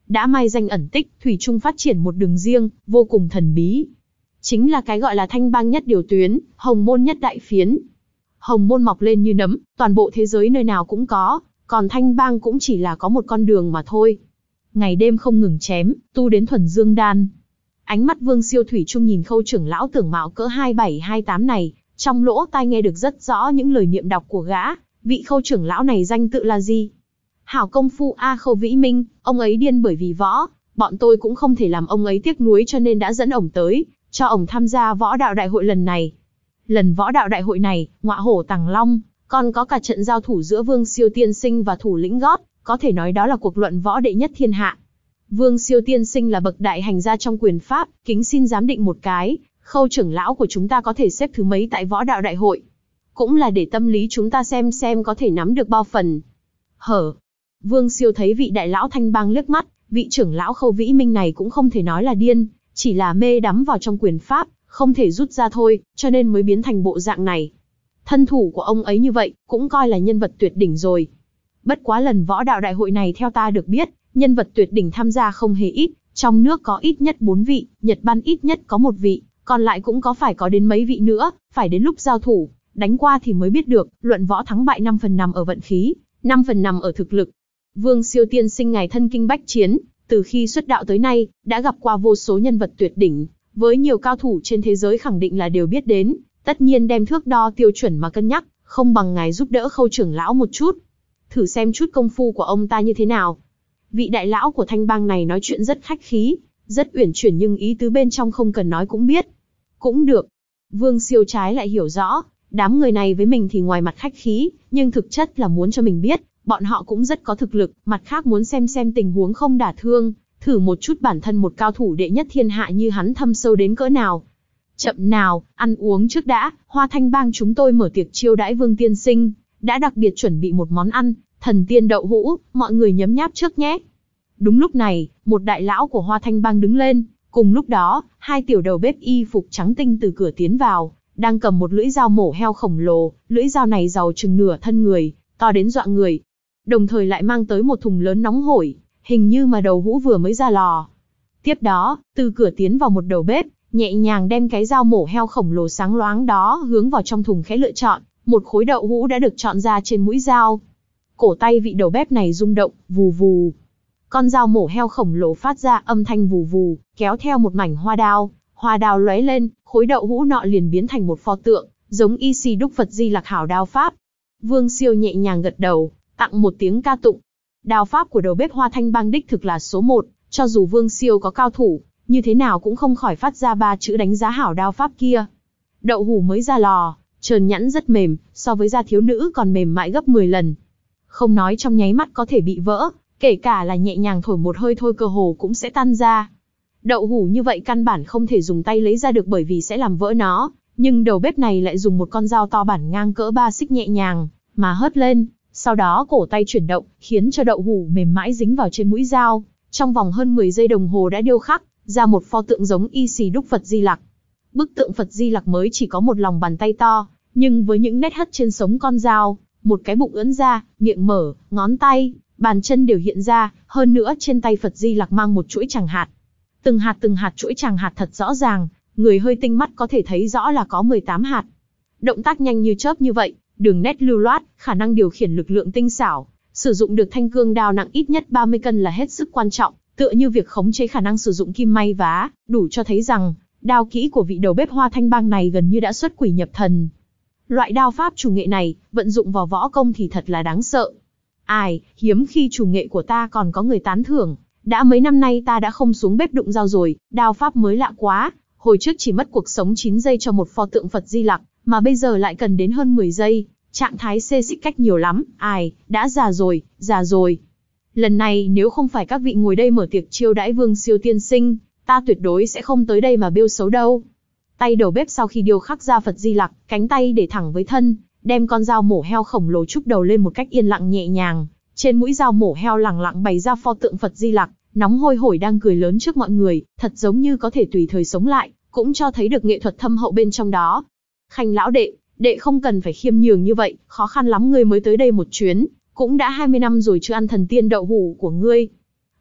đã mai danh ẩn tích, thủy chung phát triển một đường riêng, vô cùng thần bí. Chính là cái gọi là Thanh Bang nhất điều tuyến, Hồng Môn nhất đại phiến. Hồng Môn mọc lên như nấm, toàn bộ thế giới nơi nào cũng có, còn Thanh Bang cũng chỉ là có một con đường mà thôi. Ngày đêm không ngừng chém, tu đến thuần dương đan. Ánh mắt Vương Siêu thủy chung nhìn Khâu trưởng lão tưởng mạo cỡ hai bảy hai tám này, trong lỗ tai nghe được rất rõ những lời niệm đọc của gã. Vị Khâu trưởng lão này danh tự là gì? Hảo công phu A Khâu Vĩ Minh, ông ấy điên bởi vì võ, bọn tôi cũng không thể làm ông ấy tiếc nuối cho nên đã dẫn ổng tới, cho ổng tham gia võ đạo đại hội lần này. Lần võ đạo đại hội này, ngọa hổ tàng long, còn có cả trận giao thủ giữa Vương Siêu tiên sinh và thủ lĩnh gót, có thể nói đó là cuộc luận võ đệ nhất thiên hạ. Vương Siêu tiên sinh là bậc đại hành gia trong quyền pháp, kính xin giám định một cái, Khâu trưởng lão của chúng ta có thể xếp thứ mấy tại võ đạo đại hội. Cũng là để tâm lý chúng ta xem xem có thể nắm được bao phần. Hở. Vương Siêu thấy vị đại lão Thanh Bang liếc mắt, vị trưởng lão Khâu Vĩ Minh này cũng không thể nói là điên, chỉ là mê đắm vào trong quyền pháp, không thể rút ra thôi, cho nên mới biến thành bộ dạng này. Thân thủ của ông ấy như vậy, cũng coi là nhân vật tuyệt đỉnh rồi. Bất quá lần võ đạo đại hội này theo ta được biết, nhân vật tuyệt đỉnh tham gia không hề ít, trong nước có ít nhất bốn vị, Nhật Ban ít nhất có một vị, còn lại cũng có phải có đến mấy vị nữa, phải đến lúc giao thủ, đánh qua thì mới biết được, luận võ thắng bại năm phần nằm ở vận khí, năm phần nằm ở thực lực. Vương Siêu tiên sinh ngài thân kinh bách chiến, từ khi xuất đạo tới nay, đã gặp qua vô số nhân vật tuyệt đỉnh, với nhiều cao thủ trên thế giới khẳng định là đều biết đến, tất nhiên đem thước đo tiêu chuẩn mà cân nhắc, không bằng ngài giúp đỡ Khâu trưởng lão một chút. Thử xem chút công phu của ông ta như thế nào. Vị đại lão của Thanh Bang này nói chuyện rất khách khí, rất uyển chuyển nhưng ý tứ bên trong không cần nói cũng biết. Cũng được. Vương Siêu trái lại hiểu rõ, đám người này với mình thì ngoài mặt khách khí, nhưng thực chất là muốn cho mình biết, bọn họ cũng rất có thực lực, mặt khác muốn xem xem tình huống không đả thương, thử một chút bản thân một cao thủ đệ nhất thiên hạ như hắn thâm sâu đến cỡ nào. Chậm nào, ăn uống trước đã, Hoa Thanh Bang chúng tôi mở tiệc chiêu đãi Vương tiên sinh, đã đặc biệt chuẩn bị một món ăn, thần tiên đậu hũ, mọi người nhấm nháp trước nhé. Đúng lúc này, một đại lão của Hoa Thanh Bang đứng lên, cùng lúc đó, hai tiểu đầu bếp y phục trắng tinh từ cửa tiến vào, đang cầm một lưỡi dao mổ heo khổng lồ, lưỡi dao này giàu chừng nửa thân người, to đến dọa người. Đồng thời lại mang tới một thùng lớn nóng hổi, hình như mà đầu hũ vừa mới ra lò. Tiếp đó, từ cửa tiến vào một đầu bếp, nhẹ nhàng đem cái dao mổ heo khổng lồ sáng loáng đó hướng vào trong thùng khẽ lựa chọn, một khối đậu hũ đã được chọn ra trên mũi dao. Cổ tay vị đầu bếp này rung động, vù vù. Con dao mổ heo khổng lồ phát ra âm thanh vù vù, kéo theo một mảnh hoa đao, hoa đao lóe lên, khối đậu hũ nọ liền biến thành một pho tượng, giống y xì đúc Phật Di Lặc hảo đao pháp. Vương Siêu nhẹ nhàng gật đầu, tặng một tiếng ca tụng. Đao pháp của đầu bếp Hoa Thanh Bang đích thực là số một, cho dù Vương Siêu có cao thủ, như thế nào cũng không khỏi phát ra ba chữ đánh giá hảo đao pháp kia. Đậu hũ mới ra lò, trơn nhẵn rất mềm, so với da thiếu nữ còn mềm mại gấp mười lần. Không nói trong nháy mắt có thể bị vỡ, kể cả là nhẹ nhàng thổi một hơi thôi cơ hồ cũng sẽ tan ra. Đậu hũ như vậy căn bản không thể dùng tay lấy ra được bởi vì sẽ làm vỡ nó, nhưng đầu bếp này lại dùng một con dao to bản ngang cỡ ba xích nhẹ nhàng mà hớt lên, sau đó cổ tay chuyển động, khiến cho đậu hũ mềm mãi dính vào trên mũi dao, trong vòng hơn mười giây đồng hồ đã điêu khắc ra một pho tượng giống y xì đúc Phật Di Lặc. Bức tượng Phật Di Lặc mới chỉ có một lòng bàn tay to, nhưng với những nét hất trên sống con dao, một cái bụng ưỡn ra, miệng mở, ngón tay, bàn chân đều hiện ra, hơn nữa trên tay Phật Di Lặc mang một chuỗi tràng hạt. Từng hạt từng hạt chuỗi tràng hạt thật rõ ràng, người hơi tinh mắt có thể thấy rõ là có mười tám hạt. Động tác nhanh như chớp như vậy, đường nét lưu loát, khả năng điều khiển lực lượng tinh xảo, sử dụng được thanh cương đao nặng ít nhất ba mươi cân là hết sức quan trọng, tựa như việc khống chế khả năng sử dụng kim may vá, đủ cho thấy rằng, đao kỹ của vị đầu bếp Hoa Thanh Bang này gần như đã xuất quỷ nhập thần. Loại đao pháp chủ nghệ này, vận dụng vào võ công thì thật là đáng sợ. Ai, hiếm khi chủ nghệ của ta còn có người tán thưởng, đã mấy năm nay ta đã không xuống bếp đụng dao rồi, đao pháp mới lạ quá, hồi trước chỉ mất cuộc sống chín giây cho một pho tượng Phật Di Lặc, mà bây giờ lại cần đến hơn mười giây, trạng thái xê xích cách nhiều lắm, ai, đã già rồi, già rồi. Lần này nếu không phải các vị ngồi đây mở tiệc chiêu đãi Vương Siêu tiên sinh, ta tuyệt đối sẽ không tới đây mà bêu xấu đâu. Tay đầu bếp sau khi điêu khắc ra Phật Di Lặc, cánh tay để thẳng với thân, đem con dao mổ heo khổng lồ chúc đầu lên một cách yên lặng nhẹ nhàng. Trên mũi dao mổ heo lẳng lặng bày ra pho tượng Phật Di Lặc, nóng hôi hổi đang cười lớn trước mọi người, thật giống như có thể tùy thời sống lại, cũng cho thấy được nghệ thuật thâm hậu bên trong đó. Khanh lão đệ, đệ không cần phải khiêm nhường như vậy, khó khăn lắm ngươi mới tới đây một chuyến, cũng đã hai mươi năm rồi chưa ăn thần tiên đậu hũ của ngươi.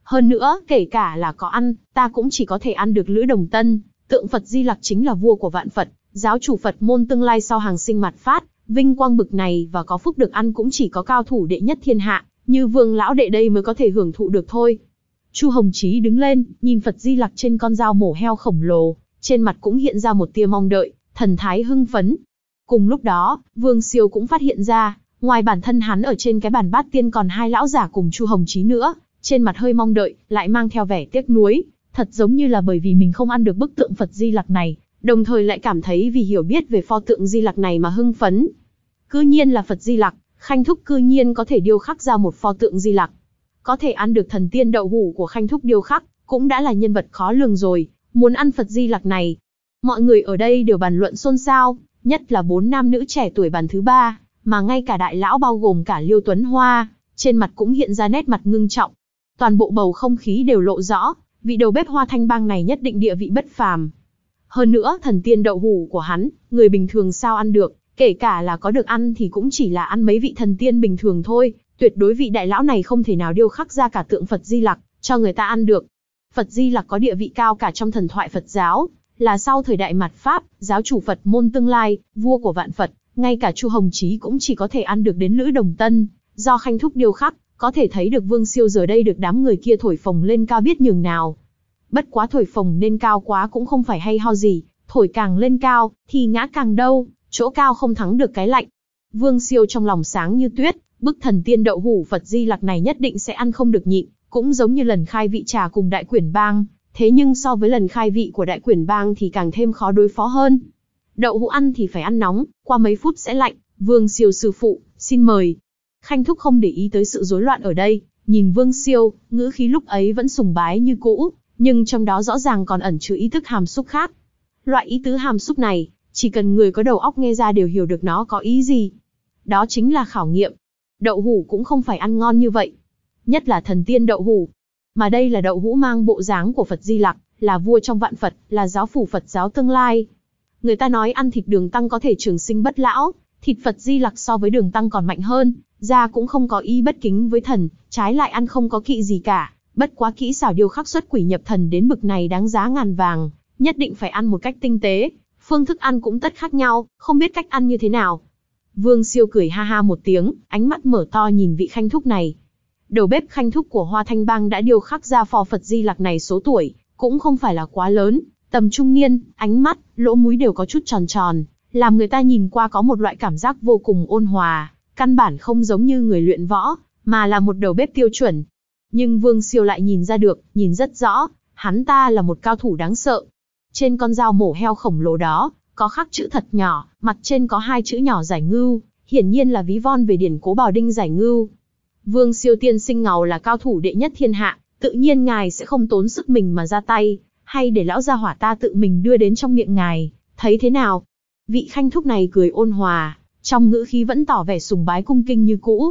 Hơn nữa, kể cả là có ăn, ta cũng chỉ có thể ăn được Lữ Đồng Tân, tượng Phật Di Lặc chính là vua của vạn Phật, giáo chủ Phật môn tương lai sau hàng sinh mạt phát, vinh quang bực này và có phúc được ăn cũng chỉ có cao thủ đệ nhất thiên hạ, như Vương lão đệ đây mới có thể hưởng thụ được thôi. Chu Hồng Chí đứng lên, nhìn Phật Di Lặc trên con dao mổ heo khổng lồ, trên mặt cũng hiện ra một tia mong đợi, thần thái hưng phấn. Cùng lúc đó, Vương Siêu cũng phát hiện ra, ngoài bản thân hắn ở trên cái bàn bát tiên còn hai lão giả cùng Chu Hồng Chí nữa, trên mặt hơi mong đợi, lại mang theo vẻ tiếc nuối, thật giống như là bởi vì mình không ăn được bức tượng Phật Di Lặc này, đồng thời lại cảm thấy vì hiểu biết về pho tượng Di Lặc này mà hưng phấn. Cư nhiên là Phật Di Lặc, Khanh Thúc cư nhiên có thể điêu khắc ra một pho tượng Di Lặc. Có thể ăn được thần tiên đậu hũ của Khanh Thúc điêu khắc, cũng đã là nhân vật khó lường rồi, muốn ăn Phật Di Lặc này. Mọi người ở đây đều bàn luận xôn xao, nhất là bốn nam nữ trẻ tuổi bàn thứ ba, mà ngay cả đại lão bao gồm cả Liêu Tuấn Hoa, trên mặt cũng hiện ra nét mặt ngưng trọng. Toàn bộ bầu không khí đều lộ rõ, vị đầu bếp Hoa Thanh Bang này nhất định địa vị bất phàm. Hơn nữa, thần tiên đậu hũ của hắn, người bình thường sao ăn được, kể cả là có được ăn thì cũng chỉ là ăn mấy vị thần tiên bình thường thôi, tuyệt đối vị đại lão này không thể nào điêu khắc ra cả tượng Phật Di Lặc cho người ta ăn được. Phật Di Lặc có địa vị cao cả trong thần thoại Phật giáo, là sau thời đại mạt Pháp, giáo chủ Phật môn tương lai, vua của vạn Phật, ngay cả Chu Hồng Chí cũng chỉ có thể ăn được đến Lữ Đồng Tân, do Khanh Thúc điêu khắc, có thể thấy được Vương Siêu giờ đây được đám người kia thổi phồng lên cao biết nhường nào. Bất quá thổi phồng lên cao quá cũng không phải hay ho gì, thổi càng lên cao, thì ngã càng đâu, chỗ cao không thắng được cái lạnh. Vương Siêu trong lòng sáng như tuyết, bức thần tiên đậu hũ Phật Di Lặc này nhất định sẽ ăn không được nhịn, cũng giống như lần khai vị trà cùng Đại Quyển Bang, thế nhưng so với lần khai vị của Đại Quyển Bang thì càng thêm khó đối phó hơn. Đậu hũ ăn thì phải ăn nóng, qua mấy phút sẽ lạnh. Vương Siêu sư phụ, xin mời. Khanh Thúc không để ý tới sự rối loạn ở đây, nhìn Vương Siêu, ngữ khí lúc ấy vẫn sùng bái như cũ, nhưng trong đó rõ ràng còn ẩn chứa ý thức hàm xúc khác. Loại ý tứ hàm xúc này, chỉ cần người có đầu óc nghe ra đều hiểu được nó có ý gì. Đó chính là khảo nghiệm. Đậu hũ cũng không phải ăn ngon như vậy. Nhất là thần tiên đậu hũ. Mà đây là đậu hũ mang bộ dáng của Phật Di Lặc, là vua trong vạn Phật, là giáo phủ Phật giáo tương lai. Người ta nói ăn thịt đường tăng có thể trường sinh bất lão, thịt Phật Di Lặc so với đường tăng còn mạnh hơn, da cũng không có ý bất kính với thần, trái lại ăn không có kỵ gì cả. Bất quá kỹ xảo điêu khắc xuất quỷ nhập thần đến bực này đáng giá ngàn vàng, nhất định phải ăn một cách tinh tế, phương thức ăn cũng tất khác nhau, không biết cách ăn như thế nào. Vương Siêu cười ha ha một tiếng, ánh mắt mở to nhìn vị Khanh Thúc này. Đầu bếp Khanh Thúc của Hoa Thanh Bang đã điêu khắc ra pho Phật Di Lặc này số tuổi, cũng không phải là quá lớn, tầm trung niên, ánh mắt, lỗ mũi đều có chút tròn tròn, làm người ta nhìn qua có một loại cảm giác vô cùng ôn hòa, căn bản không giống như người luyện võ, mà là một đầu bếp tiêu chuẩn. Nhưng Vương Siêu lại nhìn ra được, nhìn rất rõ, hắn ta là một cao thủ đáng sợ. Trên con dao mổ heo khổng lồ đó, có khắc chữ thật nhỏ, mặt trên có hai chữ nhỏ Giải Ngưu, hiển nhiên là ví von về điển cố Bào Đinh Giải Ngưu. Vương Siêu tiên sinh ngầu là cao thủ đệ nhất thiên hạ, tự nhiên ngài sẽ không tốn sức mình mà ra tay, hay để lão gia hỏa ta tự mình đưa đến trong miệng ngài, thấy thế nào? Vị Khanh Thúc này cười ôn hòa, trong ngữ khí vẫn tỏ vẻ sùng bái cung kinh như cũ.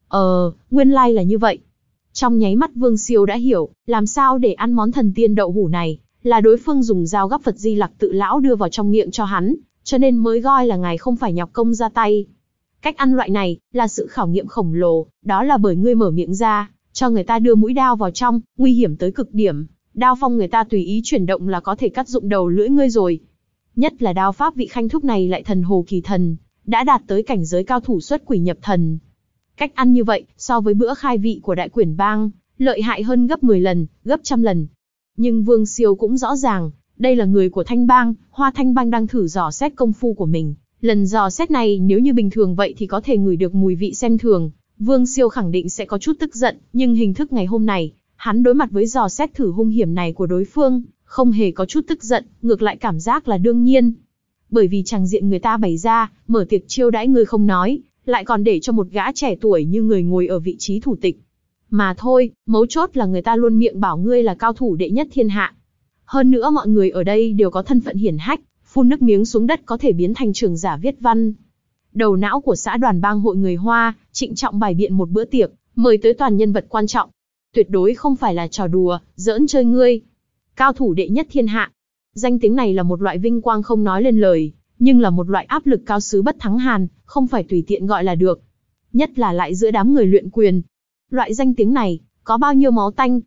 Ờ, nguyên lai là như vậy. Trong nháy mắt Vương Siêu đã hiểu, làm sao để ăn món thần tiên đậu hũ này, là đối phương dùng dao gắp Phật Di Lặc tự lão đưa vào trong miệng cho hắn, cho nên mới gọi là ngài không phải nhọc công ra tay. Cách ăn loại này, là sự khảo nghiệm khổng lồ, đó là bởi ngươi mở miệng ra, cho người ta đưa mũi đao vào trong, nguy hiểm tới cực điểm, đao phong người ta tùy ý chuyển động là có thể cắt dụng đầu lưỡi ngươi rồi. Nhất là đao pháp vị Khanh Thúc này lại thần hồ kỳ thần, đã đạt tới cảnh giới cao thủ xuất quỷ nhập thần. Cách ăn như vậy, so với bữa khai vị của Đại Quyển Bang, lợi hại hơn gấp mười lần, gấp trăm lần. Nhưng Vương Siêu cũng rõ ràng, đây là người của Thanh Bang, Hoa Thanh Bang đang thử dò xét công phu của mình. Lần dò xét này nếu như bình thường vậy thì có thể ngửi được mùi vị xem thường, Vương Siêu khẳng định sẽ có chút tức giận, nhưng hình thức ngày hôm này, hắn đối mặt với dò xét thử hung hiểm này của đối phương, không hề có chút tức giận, ngược lại cảm giác là đương nhiên. Bởi vì chàng diện người ta bày ra, mở tiệc chiêu đãi người không nói, lại còn để cho một gã trẻ tuổi như người ngồi ở vị trí thủ tịch. Mà thôi, mấu chốt là người ta luôn miệng bảo ngươi là cao thủ đệ nhất thiên hạ. Hơn nữa mọi người ở đây đều có thân phận hiển hách, phun nước miếng xuống đất có thể biến thành trưởng giả viết văn. Đầu não của xã đoàn bang hội người Hoa, trịnh trọng bày biện một bữa tiệc, mời tới toàn nhân vật quan trọng. Tuyệt đối không phải là trò đùa, giỡn chơi ngươi. Cao thủ đệ nhất thiên hạ. Danh tiếng này là một loại vinh quang không nói lên lời, nhưng là một loại áp lực cao xứ bất thắng hàn, không phải tùy tiện gọi là được. Nhất là lại giữa đám người luyện quyền. Loại danh tiếng này, có bao nhiêu máu tanh.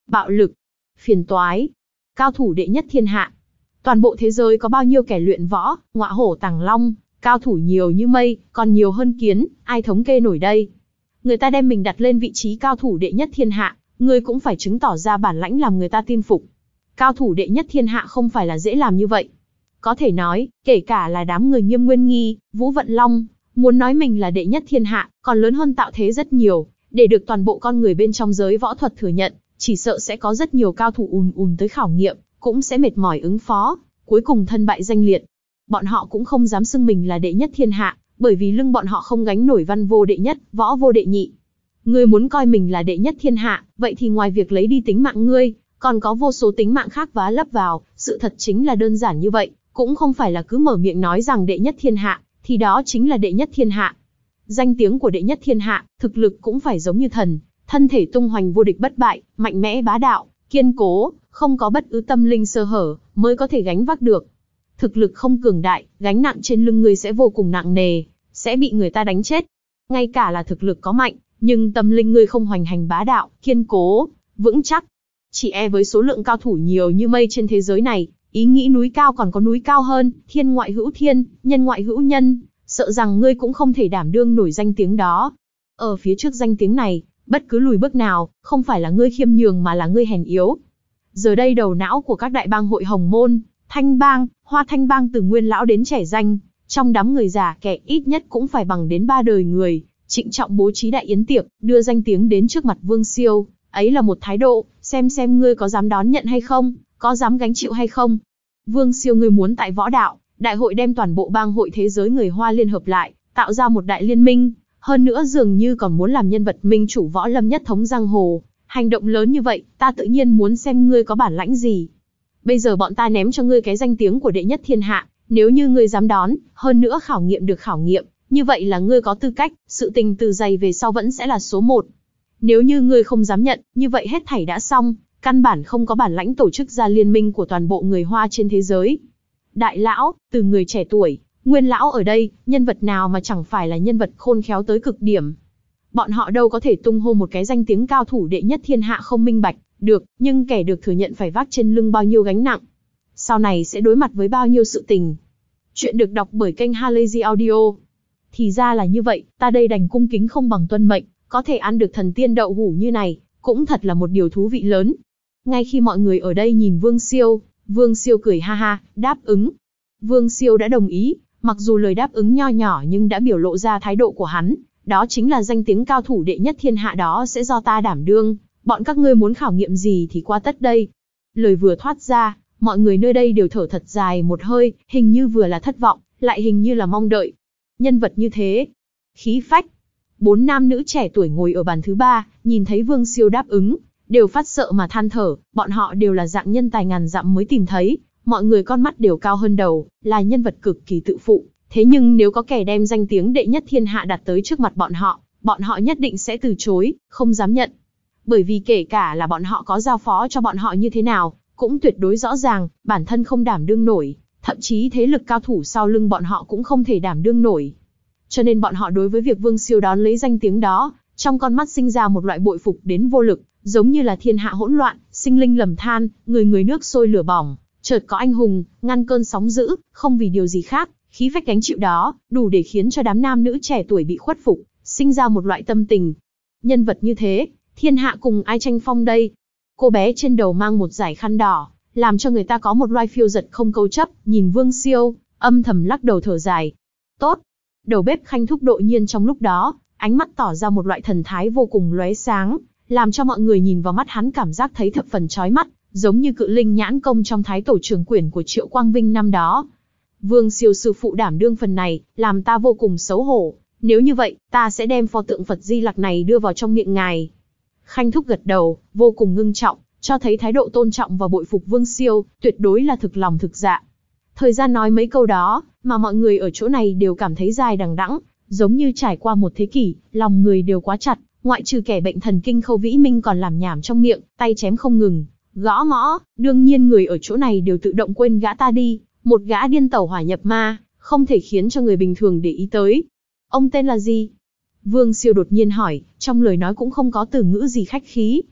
bạo lực, phiền toái, cao thủ đệ nhất thiên hạ. Toàn bộ thế giới có bao nhiêu kẻ luyện võ, ngọa hổ tàng long, cao thủ nhiều như mây, còn nhiều hơn kiến, ai thống kê nổi đây. Người ta đem mình đặt lên vị trí cao thủ đệ nhất thiên hạ, ngươi cũng phải chứng tỏ ra bản lãnh làm người ta tin phục. Cao thủ đệ nhất thiên hạ không phải là dễ làm như vậy. Có thể nói, kể cả là đám người Nghiêm Nguyên Nghi, Vũ Vận Long, muốn nói mình là đệ nhất thiên hạ, còn lớn hơn tạo thế rất nhiều, để được toàn bộ con người bên trong giới võ thuật thừa nhận, chỉ sợ sẽ có rất nhiều cao thủ ùn ùn tới khảo nghiệm, cũng sẽ mệt mỏi ứng phó, cuối cùng thân bại danh liệt. Bọn họ cũng không dám xưng mình là đệ nhất thiên hạ, bởi vì lưng bọn họ không gánh nổi văn vô đệ nhất, võ vô đệ nhị. Ngươi muốn coi mình là đệ nhất thiên hạ, vậy thì ngoài việc lấy đi tính mạng ngươi, còn có vô số tính mạng khác vá lấp vào, sự thật chính là đơn giản như vậy, cũng không phải là cứ mở miệng nói rằng đệ nhất thiên hạ, thì đó chính là đệ nhất thiên hạ. Danh tiếng của đệ nhất thiên hạ, thực lực cũng phải giống như thần, thân thể tung hoành vô địch bất bại, mạnh mẽ bá đạo, kiên cố, không có bất cứ tâm linh sơ hở, mới có thể gánh vác được. Thực lực không cường đại, gánh nặng trên lưng người sẽ vô cùng nặng nề, sẽ bị người ta đánh chết. Ngay cả là thực lực có mạnh, nhưng tâm linh ngươi không hoành hành bá đạo, kiên cố, vững chắc. Chỉ e với số lượng cao thủ nhiều như mây trên thế giới này, ý nghĩ núi cao còn có núi cao hơn, thiên ngoại hữu thiên, nhân ngoại hữu nhân, sợ rằng ngươi cũng không thể đảm đương nổi danh tiếng đó. Ở phía trước danh tiếng này, bất cứ lùi bước nào, không phải là ngươi khiêm nhường mà là ngươi hèn yếu. Giờ đây đầu não của các đại bang hội Hồng Môn, Thanh Bang, Hoa Thanh Bang từ nguyên lão đến trẻ danh, trong đám người già kẻ ít nhất cũng phải bằng đến ba đời người, trịnh trọng bố trí đại yến tiệc, đưa danh tiếng đến trước mặt Vương Siêu, ấy là một thái độ, xem xem ngươi có dám đón nhận hay không, có dám gánh chịu hay không. Vương Siêu, ngươi muốn tại võ đạo, đại hội đem toàn bộ bang hội thế giới người Hoa liên hợp lại, tạo ra một đại liên minh, hơn nữa dường như còn muốn làm nhân vật minh chủ võ lâm nhất thống giang hồ. Hành động lớn như vậy, ta tự nhiên muốn xem ngươi có bản lãnh gì. Bây giờ bọn ta ném cho ngươi cái danh tiếng của đệ nhất thiên hạ, nếu như ngươi dám đón, hơn nữa khảo nghiệm được khảo nghiệm, như vậy là ngươi có tư cách, sự tình từ giày về sau vẫn sẽ là số một. Nếu như ngươi không dám nhận, như vậy hết thảy đã xong, căn bản không có bản lãnh tổ chức ra liên minh của toàn bộ người Hoa trên thế giới. Đại lão, từ người trẻ tuổi, nguyên lão ở đây, nhân vật nào mà chẳng phải là nhân vật khôn khéo tới cực điểm. Bọn họ đâu có thể tung hô một cái danh tiếng cao thủ đệ nhất thiên hạ không minh bạch, được, nhưng kẻ được thừa nhận phải vác trên lưng bao nhiêu gánh nặng. Sau này sẽ đối mặt với bao nhiêu sự tình. Chuyện được đọc bởi kênh Halazy Audio. Thì ra là như vậy, ta đây đành cung kính không bằng tuân mệnh, có thể ăn được thần tiên đậu hũ như này, cũng thật là một điều thú vị lớn. Ngay khi mọi người ở đây nhìn Vương Siêu, Vương Siêu cười ha ha, đáp ứng. Vương Siêu đã đồng ý, mặc dù lời đáp ứng nho nhỏ nhưng đã biểu lộ ra thái độ của hắn, đó chính là danh tiếng cao thủ đệ nhất thiên hạ đó sẽ do ta đảm đương, bọn các ngươi muốn khảo nghiệm gì thì qua tất đây. Lời vừa thoát ra, mọi người nơi đây đều thở thật dài một hơi, hình như vừa là thất vọng, lại hình như là mong đợi. Nhân vật như thế, khí phách. Bốn nam nữ trẻ tuổi ngồi ở bàn thứ ba, nhìn thấy Vương Siêu đáp ứng, đều phát sợ mà than thở, bọn họ đều là dạng nhân tài ngàn dặm mới tìm thấy, mọi người con mắt đều cao hơn đầu, là nhân vật cực kỳ tự phụ. Thế nhưng nếu có kẻ đem danh tiếng đệ nhất thiên hạ đặt tới trước mặt bọn họ, bọn họ nhất định sẽ từ chối, không dám nhận. Bởi vì kể cả là bọn họ có giao phó cho bọn họ như thế nào, cũng tuyệt đối rõ ràng, bản thân không đảm đương nổi, thậm chí thế lực cao thủ sau lưng bọn họ cũng không thể đảm đương nổi. Cho nên bọn họ đối với việc Vương Siêu đón lấy danh tiếng đó, trong con mắt sinh ra một loại bội phục đến vô lực, giống như là thiên hạ hỗn loạn, sinh linh lầm than, người người nước sôi lửa bỏng, chợt có anh hùng, ngăn cơn sóng dữ, không vì điều gì khác, khí phách gánh chịu đó, đủ để khiến cho đám nam nữ trẻ tuổi bị khuất phục, sinh ra một loại tâm tình. Nhân vật như thế, thiên hạ cùng ai tranh phong đây? Cô bé trên đầu mang một dải khăn đỏ, làm cho người ta có một loại phiêu giật không câu chấp, nhìn Vương Siêu, âm thầm lắc đầu thở dài. Tốt. Đầu bếp Khanh Thúc đột nhiên trong lúc đó, ánh mắt tỏ ra một loại thần thái vô cùng lóe sáng, làm cho mọi người nhìn vào mắt hắn cảm giác thấy thập phần chói mắt, giống như cự linh nhãn công trong Thái Tổ Trường Quyển của Triệu Quang Vinh năm đó. Vương Siêu sư phụ đảm đương phần này, làm ta vô cùng xấu hổ. Nếu như vậy, ta sẽ đem pho tượng Phật Di Lặc này đưa vào trong miệng ngài. Khanh Thúc gật đầu, vô cùng ngưng trọng, cho thấy thái độ tôn trọng và bội phục Vương Siêu, tuyệt đối là thực lòng thực dạ. Thời gian nói mấy câu đó, mà mọi người ở chỗ này đều cảm thấy dài đằng đẵng, giống như trải qua một thế kỷ, lòng người đều quá chặt, ngoại trừ kẻ bệnh thần kinh Khâu Vĩ Minh còn làm nhảm trong miệng, tay chém không ngừng, gõ ngõ, đương nhiên người ở chỗ này đều tự động quên gã ta đi, một gã điên tẩu hỏa nhập ma, không thể khiến cho người bình thường để ý tới. Ông tên là gì? Vương Siêu đột nhiên hỏi, trong lời nói cũng không có từ ngữ gì khách khí.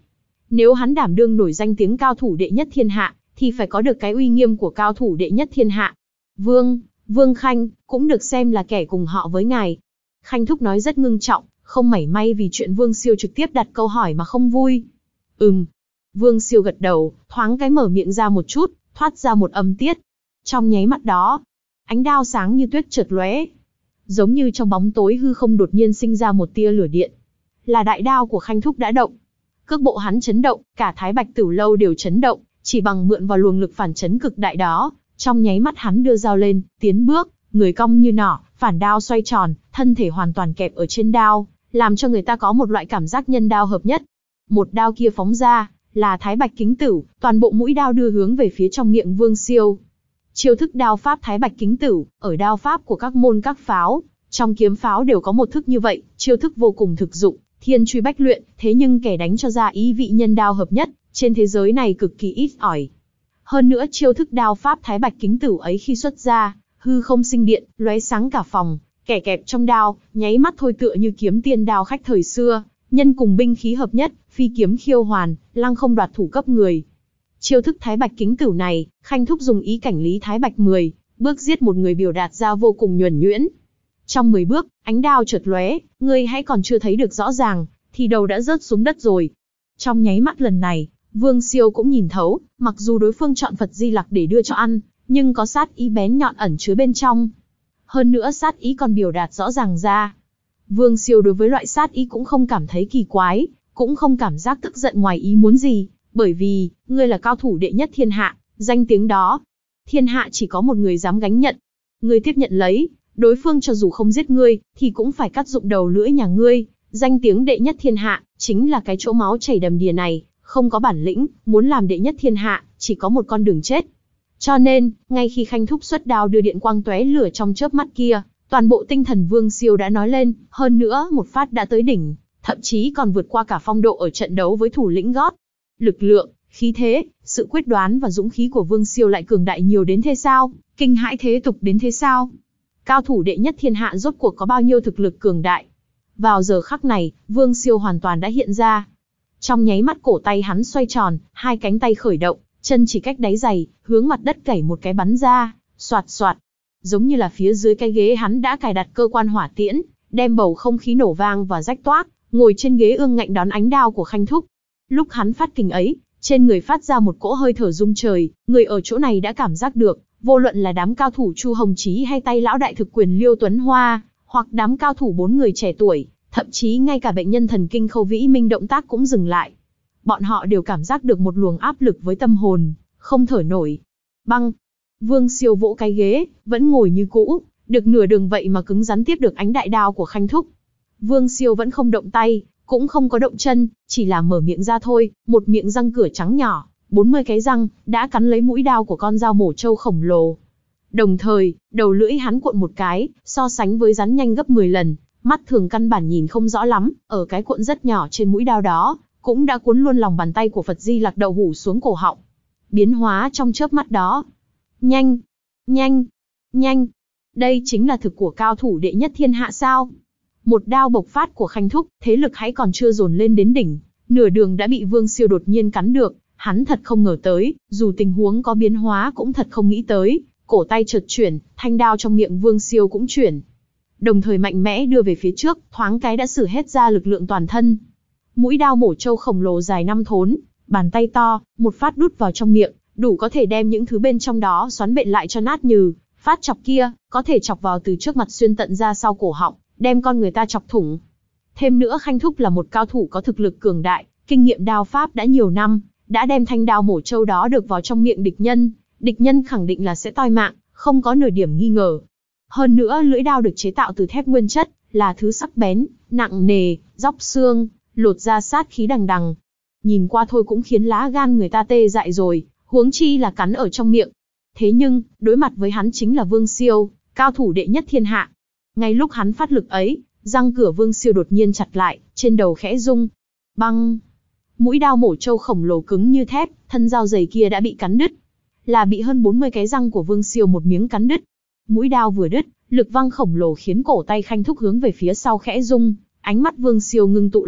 Nếu hắn đảm đương nổi danh tiếng cao thủ đệ nhất thiên hạ, thì phải có được cái uy nghiêm của cao thủ đệ nhất thiên hạ. Vương, Vương Khanh, cũng được xem là kẻ cùng họ với ngài. Khanh Thúc nói rất ngưng trọng, không mảy may vì chuyện Vương Siêu trực tiếp đặt câu hỏi mà không vui. Ừm. Vương Siêu gật đầu, thoáng cái mở miệng ra một chút, thoát ra một âm tiết. Trong nháy mắt đó, ánh đao sáng như tuyết chợt lóe. Giống như trong bóng tối hư không đột nhiên sinh ra một tia lửa điện. Là đại đao của Khanh Thúc đã động. Cước bộ hắn chấn động, cả Thái Bạch Tửu Lâu đều chấn động, chỉ bằng mượn vào luồng lực phản chấn cực đại đó, trong nháy mắt hắn đưa dao lên, tiến bước, người cong như nỏ, phản đao xoay tròn, thân thể hoàn toàn kẹp ở trên đao, làm cho người ta có một loại cảm giác nhân đao hợp nhất. Một đao kia phóng ra, là Thái Bạch Kính Tửu, toàn bộ mũi đao đưa hướng về phía trong miệng Vương Siêu. Chiêu thức đao pháp Thái Bạch Kính Tửu, ở đao pháp của các môn các pháo, trong kiếm pháo đều có một thức như vậy, chiêu thức vô cùng thực dụng, thiên truy bách luyện, thế nhưng kẻ đánh cho ra ý vị nhân đao hợp nhất, trên thế giới này cực kỳ ít ỏi. Hơn nữa chiêu thức đao pháp Thái Bạch Kính Tửu ấy khi xuất ra, hư không sinh điện, lóe sáng cả phòng, kẻ kẹp trong đao, nháy mắt thôi tựa như kiếm tiên đao khách thời xưa, nhân cùng binh khí hợp nhất, phi kiếm khiêu hoàn, lăng không đoạt thủ cấp người. Chiêu thức Thái Bạch Kính Tửu này, Khanh Thúc dùng ý cảnh lý Thái Bạch mười bước giết một người biểu đạt ra vô cùng nhuần nhuyễn. Trong mười bước, ánh đao chợt lóe, ngươi hãy còn chưa thấy được rõ ràng, thì đầu đã rớt xuống đất rồi. Trong nháy mắt lần này, Vương Siêu cũng nhìn thấu, mặc dù đối phương chọn Phật Di Lặc để đưa cho ăn, nhưng có sát ý bén nhọn ẩn chứa bên trong. Hơn nữa sát ý còn biểu đạt rõ ràng ra. Vương Siêu đối với loại sát ý cũng không cảm thấy kỳ quái, cũng không cảm giác tức giận ngoài ý muốn gì, bởi vì, ngươi là cao thủ đệ nhất thiên hạ, danh tiếng đó. Thiên hạ chỉ có một người dám gánh nhận. Ngươi tiếp nhận lấy, đối phương cho dù không giết ngươi, thì cũng phải cắt dụng đầu lưỡi nhà ngươi. Danh tiếng đệ nhất thiên hạ, chính là cái chỗ máu chảy đầm đìa này, không có bản lĩnh, muốn làm đệ nhất thiên hạ, chỉ có một con đường chết. Cho nên, ngay khi Khanh Thúc xuất đao đưa điện quang tóe lửa trong chớp mắt kia, toàn bộ tinh thần Vương Siêu đã nói lên, hơn nữa một phát đã tới đỉnh, thậm chí còn vượt qua cả phong độ ở trận đấu với thủ lĩnh gót. Lực lượng, khí thế, sự quyết đoán và dũng khí của Vương Siêu lại cường đại nhiều đến thế sao, kinh hãi thế tục đến thế sao? Cao thủ đệ nhất thiên hạ rốt cuộc có bao nhiêu thực lực cường đại? Vào giờ khắc này, Vương Siêu hoàn toàn đã hiện ra. Trong nháy mắt cổ tay hắn xoay tròn, hai cánh tay khởi động, chân chỉ cách đáy giày, hướng mặt đất cẩy một cái bắn ra, soạt soạt. Giống như là phía dưới cái ghế hắn đã cài đặt cơ quan hỏa tiễn, đem bầu không khí nổ vang và rách toác, ngồi trên ghế ương ngạnh đón ánh đao của Khanh Thúc. Lúc hắn phát kình ấy, trên người phát ra một cỗ hơi thở rung trời, người ở chỗ này đã cảm giác được, vô luận là đám cao thủ Chu Hồng Chí hay tay lão đại thực quyền Liêu Tuấn Hoa, hoặc đám cao thủ bốn người trẻ tuổi, thậm chí ngay cả bệnh nhân thần kinh Khâu Vĩ Minh động tác cũng dừng lại. Bọn họ đều cảm giác được một luồng áp lực với tâm hồn, không thở nổi. Băng! Vương Siêu vỗ cái ghế, vẫn ngồi như cũ, được nửa đường vậy mà cứng rắn tiếp được ánh đại đao của Khanh Thúc. Vương Siêu vẫn không động tay, cũng không có động chân, chỉ là mở miệng ra thôi, một miệng răng cửa trắng nhỏ, bốn mươi cái răng, đã cắn lấy mũi đao của con dao mổ trâu khổng lồ. Đồng thời, đầu lưỡi hắn cuộn một cái, so sánh với rắn nhanh gấp mười lần, mắt thường căn bản nhìn không rõ lắm, ở cái cuộn rất nhỏ trên mũi đao đó, cũng đã cuốn luôn lòng bàn tay của Phật Di Lặc đậu hủ xuống cổ họng. Biến hóa trong chớp mắt đó. Nhanh, nhanh, nhanh. Đây chính là thực của cao thủ đệ nhất thiên hạ sao? Một đao bộc phát của Khanh Thúc, thế lực hãy còn chưa dồn lên đến đỉnh, nửa đường đã bị Vương Siêu đột nhiên cắn được, hắn thật không ngờ tới, dù tình huống có biến hóa cũng thật không nghĩ tới, cổ tay chợt chuyển, thanh đao trong miệng Vương Siêu cũng chuyển. Đồng thời mạnh mẽ đưa về phía trước, thoáng cái đã sử hết ra lực lượng toàn thân. Mũi đao mổ trâu khổng lồ dài năm thốn, bàn tay to, một phát đút vào trong miệng, đủ có thể đem những thứ bên trong đó xoắn bện lại cho nát nhừ. Phát chọc kia, có thể chọc vào từ trước mặt xuyên tận ra sau cổ họng, đem con người ta chọc thủng. Thêm nữa Khanh Thúc là một cao thủ có thực lực cường đại, kinh nghiệm đao pháp đã nhiều năm, đã đem thanh đao mổ trâu đó được vào trong miệng địch nhân, địch nhân khẳng định là sẽ toi mạng, không có nửa điểm nghi ngờ. Hơn nữa lưỡi đao được chế tạo từ thép nguyên chất, là thứ sắc bén, nặng nề, róc xương, lột ra sát khí đằng đằng. Nhìn qua thôi cũng khiến lá gan người ta tê dại rồi, huống chi là cắn ở trong miệng. Thế nhưng, đối mặt với hắn chính là Vương Siêu, cao thủ đệ nhất thiên hạ. Ngay lúc hắn phát lực ấy, răng cửa Vương Siêu đột nhiên chặt lại, trên đầu khẽ rung. Băng! Mũi đao mổ trâu khổng lồ cứng như thép, thân dao dày kia đã bị cắn đứt. Là bị hơn bốn mươi cái răng của Vương Siêu một miếng cắn đứt. Mũi đao vừa đứt, lực văng khổng lồ khiến cổ tay Khanh Thúc hướng về phía sau khẽ rung, ánh mắt Vương Siêu ngưng tụ lại,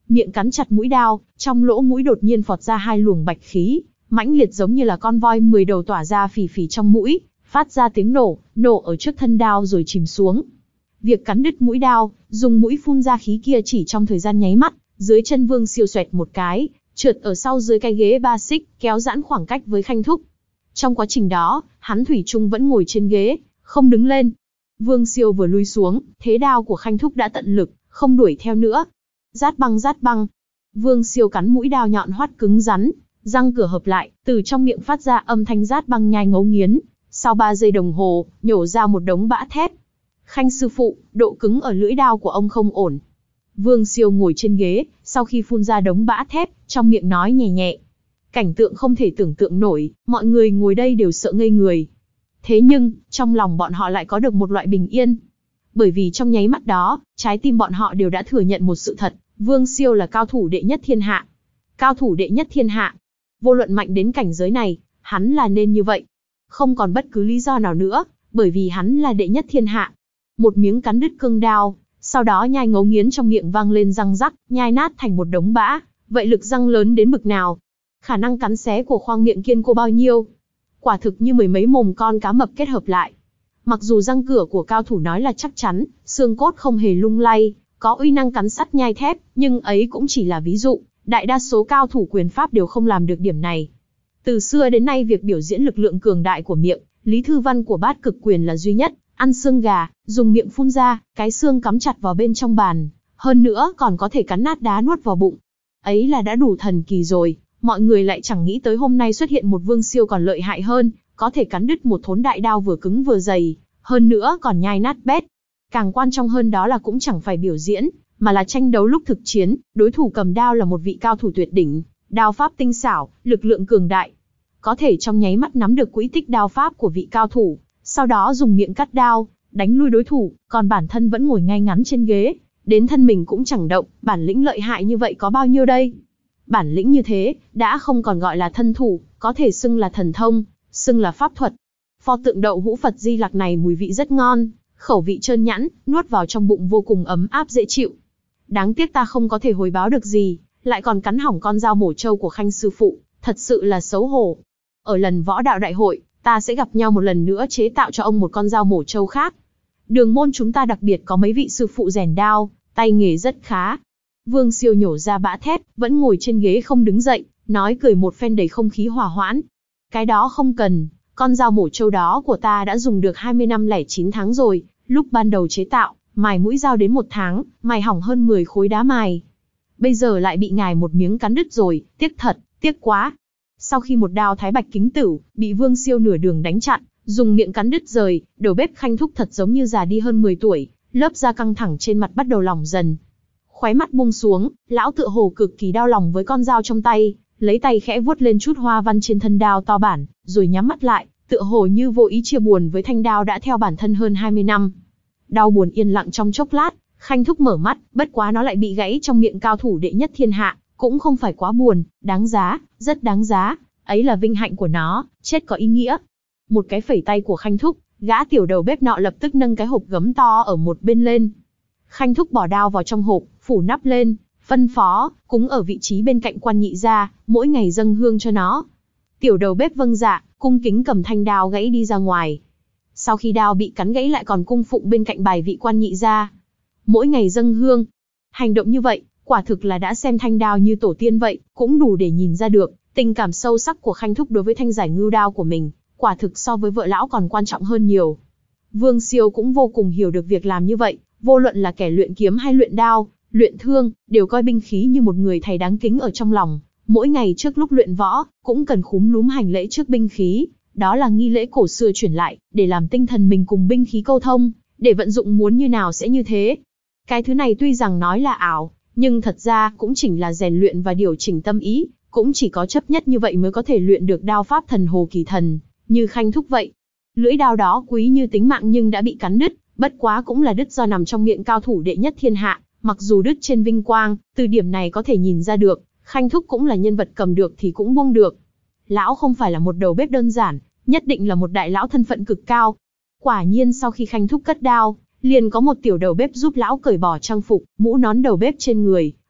miệng cắn chặt mũi đao, trong lỗ mũi đột nhiên phọt ra hai luồng bạch khí, mãnh liệt giống như là con voi mười đầu tỏa ra phì phì trong mũi, phát ra tiếng nổ, nổ ở trước thân đao rồi chìm xuống. Việc cắn đứt mũi đao, dùng mũi phun ra khí kia chỉ trong thời gian nháy mắt, dưới chân Vương Siêu xoẹt một cái, trượt ở sau dưới cái ghế ba xích, kéo giãn khoảng cách với Khanh Thúc. Trong quá trình đó, hắn thủy chung vẫn ngồi trên ghế, không đứng lên. Vương Siêu vừa lui xuống, thế đao của Khanh Thúc đã tận lực, không đuổi theo nữa. Rát băng rát băng. Vương Siêu cắn mũi đao nhọn hoắt cứng rắn, răng cửa hợp lại, từ trong miệng phát ra âm thanh rát băng nhai ngấu nghiến. Sau ba giây đồng hồ, nhổ ra một đống bã thép. Khanh sư phụ, độ cứng ở lưỡi đao của ông không ổn. Vương Siêu ngồi trên ghế, sau khi phun ra đống bã thép, trong miệng nói nhẹ nhẹ. Cảnh tượng không thể tưởng tượng nổi, mọi người ngồi đây đều sợ ngây người. Thế nhưng, trong lòng bọn họ lại có được một loại bình yên. Bởi vì trong nháy mắt đó, trái tim bọn họ đều đã thừa nhận một sự thật, Vương Siêu là cao thủ đệ nhất thiên hạ. Cao thủ đệ nhất thiên hạ. Vô luận mạnh đến cảnh giới này, hắn là nên như vậy. Không còn bất cứ lý do nào nữa, bởi vì hắn là đệ nhất thiên hạ. Một miếng cắn đứt cương đao, sau đó nhai ngấu nghiến trong miệng vang lên răng rắc, nhai nát thành một đống bã. Vậy lực răng lớn đến bực nào? Khả năng cắn xé của khoang miệng kiên cố bao nhiêu? Quả thực như mười mấy mồm con cá mập kết hợp lại. Mặc dù răng cửa của cao thủ nói là chắc chắn, xương cốt không hề lung lay, có uy năng cắn sắt nhai thép, nhưng ấy cũng chỉ là ví dụ, đại đa số cao thủ quyền pháp đều không làm được điểm này. Từ xưa đến nay việc biểu diễn lực lượng cường đại của miệng, Lý Thư Văn của Bát Cực Quyền là duy nhất, ăn xương gà, dùng miệng phun ra, cái xương cắm chặt vào bên trong bàn, hơn nữa còn có thể cắn nát đá nuốt vào bụng. Ấy là đã đủ thần kỳ rồi, mọi người lại chẳng nghĩ tới hôm nay xuất hiện một Vương Siêu còn lợi hại hơn, có thể cắn đứt một thốn đại đao vừa cứng vừa dày, hơn nữa còn nhai nát bét. Càng quan trọng hơn đó là cũng chẳng phải biểu diễn, mà là tranh đấu lúc thực chiến, đối thủ cầm đao là một vị cao thủ tuyệt đỉnh, đao pháp tinh xảo, lực lượng cường đại. Có thể trong nháy mắt nắm được quỹ tích đao pháp của vị cao thủ, sau đó dùng miệng cắt đao, đánh lui đối thủ, còn bản thân vẫn ngồi ngay ngắn trên ghế, đến thân mình cũng chẳng động, bản lĩnh lợi hại như vậy có bao nhiêu đây? Bản lĩnh như thế, đã không còn gọi là thân thủ, có thể xưng là thần thông, xưng là pháp thuật. Pho tượng đậu hũ Phật Di Lặc này mùi vị rất ngon, khẩu vị trơn nhẵn, nuốt vào trong bụng vô cùng ấm áp dễ chịu. Đáng tiếc ta không có thể hồi báo được gì, lại còn cắn hỏng con dao mổ trâu của Khanh sư phụ, thật sự là xấu hổ. Ở lần võ đạo đại hội, ta sẽ gặp nhau một lần nữa chế tạo cho ông một con dao mổ trâu khác. Đường môn chúng ta đặc biệt có mấy vị sư phụ rèn đao, tay nghề rất khá. Vương Siêu nhổ ra bã thép, vẫn ngồi trên ghế không đứng dậy, nói cười một phen đầy không khí hòa hoãn. Cái đó không cần, con dao mổ trâu đó của ta đã dùng được hai mươi năm lẻ chín tháng rồi, lúc ban đầu chế tạo, mài mũi dao đến một tháng, mài hỏng hơn mười khối đá mài. Bây giờ lại bị ngài một miếng cắn đứt rồi, tiếc thật, tiếc quá. Sau khi một đao thái bạch kính tửu, bị Vương Siêu nửa đường đánh chặn, dùng miệng cắn đứt rời, đầu bếp Khanh Thúc thật giống như già đi hơn mười tuổi, lớp da căng thẳng trên mặt bắt đầu lỏng dần. Khóe mắt buông xuống, lão tựa hồ cực kỳ đau lòng với con dao trong tay, lấy tay khẽ vuốt lên chút hoa văn trên thân đao to bản, rồi nhắm mắt lại, tựa hồ như vô ý chia buồn với thanh đao đã theo bản thân hơn hai mươi năm. Đau buồn yên lặng trong chốc lát, Khanh Thúc mở mắt, bất quá nó lại bị gãy trong miệng cao thủ đệ nhất thiên hạ, cũng không phải quá buồn, đáng giá, rất đáng giá, ấy là vinh hạnh của nó, chết có ý nghĩa. Một cái phẩy tay của Khanh Thúc, gã tiểu đầu bếp nọ lập tức nâng cái hộp gấm to ở một bên lên. Khanh Thúc bỏ đao vào trong hộp, phủ nắp lên, phân phó, cúng ở vị trí bên cạnh quan nhị gia, mỗi ngày dâng hương cho nó. Tiểu đầu bếp vâng dạ, cung kính cầm thanh đao gãy đi ra ngoài. Sau khi đao bị cắn gãy lại còn cung phụng bên cạnh bài vị quan nhị gia, mỗi ngày dâng hương. Hành động như vậy, quả thực là đã xem thanh đao như tổ tiên vậy, cũng đủ để nhìn ra được tình cảm sâu sắc của Khanh Thúc đối với thanh giải ngưu đao của mình, quả thực so với vợ lão còn quan trọng hơn nhiều. Vương Siêu cũng vô cùng hiểu được việc làm như vậy, vô luận là kẻ luyện kiếm hay luyện đao, luyện thương, đều coi binh khí như một người thầy đáng kính ở trong lòng. Mỗi ngày trước lúc luyện võ, cũng cần khúm núm hành lễ trước binh khí, đó là nghi lễ cổ xưa truyền lại, để làm tinh thần mình cùng binh khí câu thông, để vận dụng muốn như nào sẽ như thế. Cái thứ này tuy rằng nói là ảo, nhưng thật ra cũng chỉnh là rèn luyện và điều chỉnh tâm ý, cũng chỉ có chấp nhất như vậy mới có thể luyện được đao pháp thần hồ kỳ thần, như Khanh Thúc vậy. Lưỡi đao đó quý như tính mạng nhưng đã bị cắn đứt, bất quá cũng là đứt do nằm trong miệng cao thủ đệ nhất thiên hạ, mặc dù đứt trên vinh quang, từ điểm này có thể nhìn ra được, Khanh Thúc cũng là nhân vật cầm được thì cũng buông được. Lão không phải là một đầu bếp đơn giản, nhất định là một đại lão thân phận cực cao. Quả nhiên sau khi Khanh Thúc cất đao, liền có một tiểu đầu bếp giúp lão cởi bỏ trang phục, mũ nón đầu bếp trên người,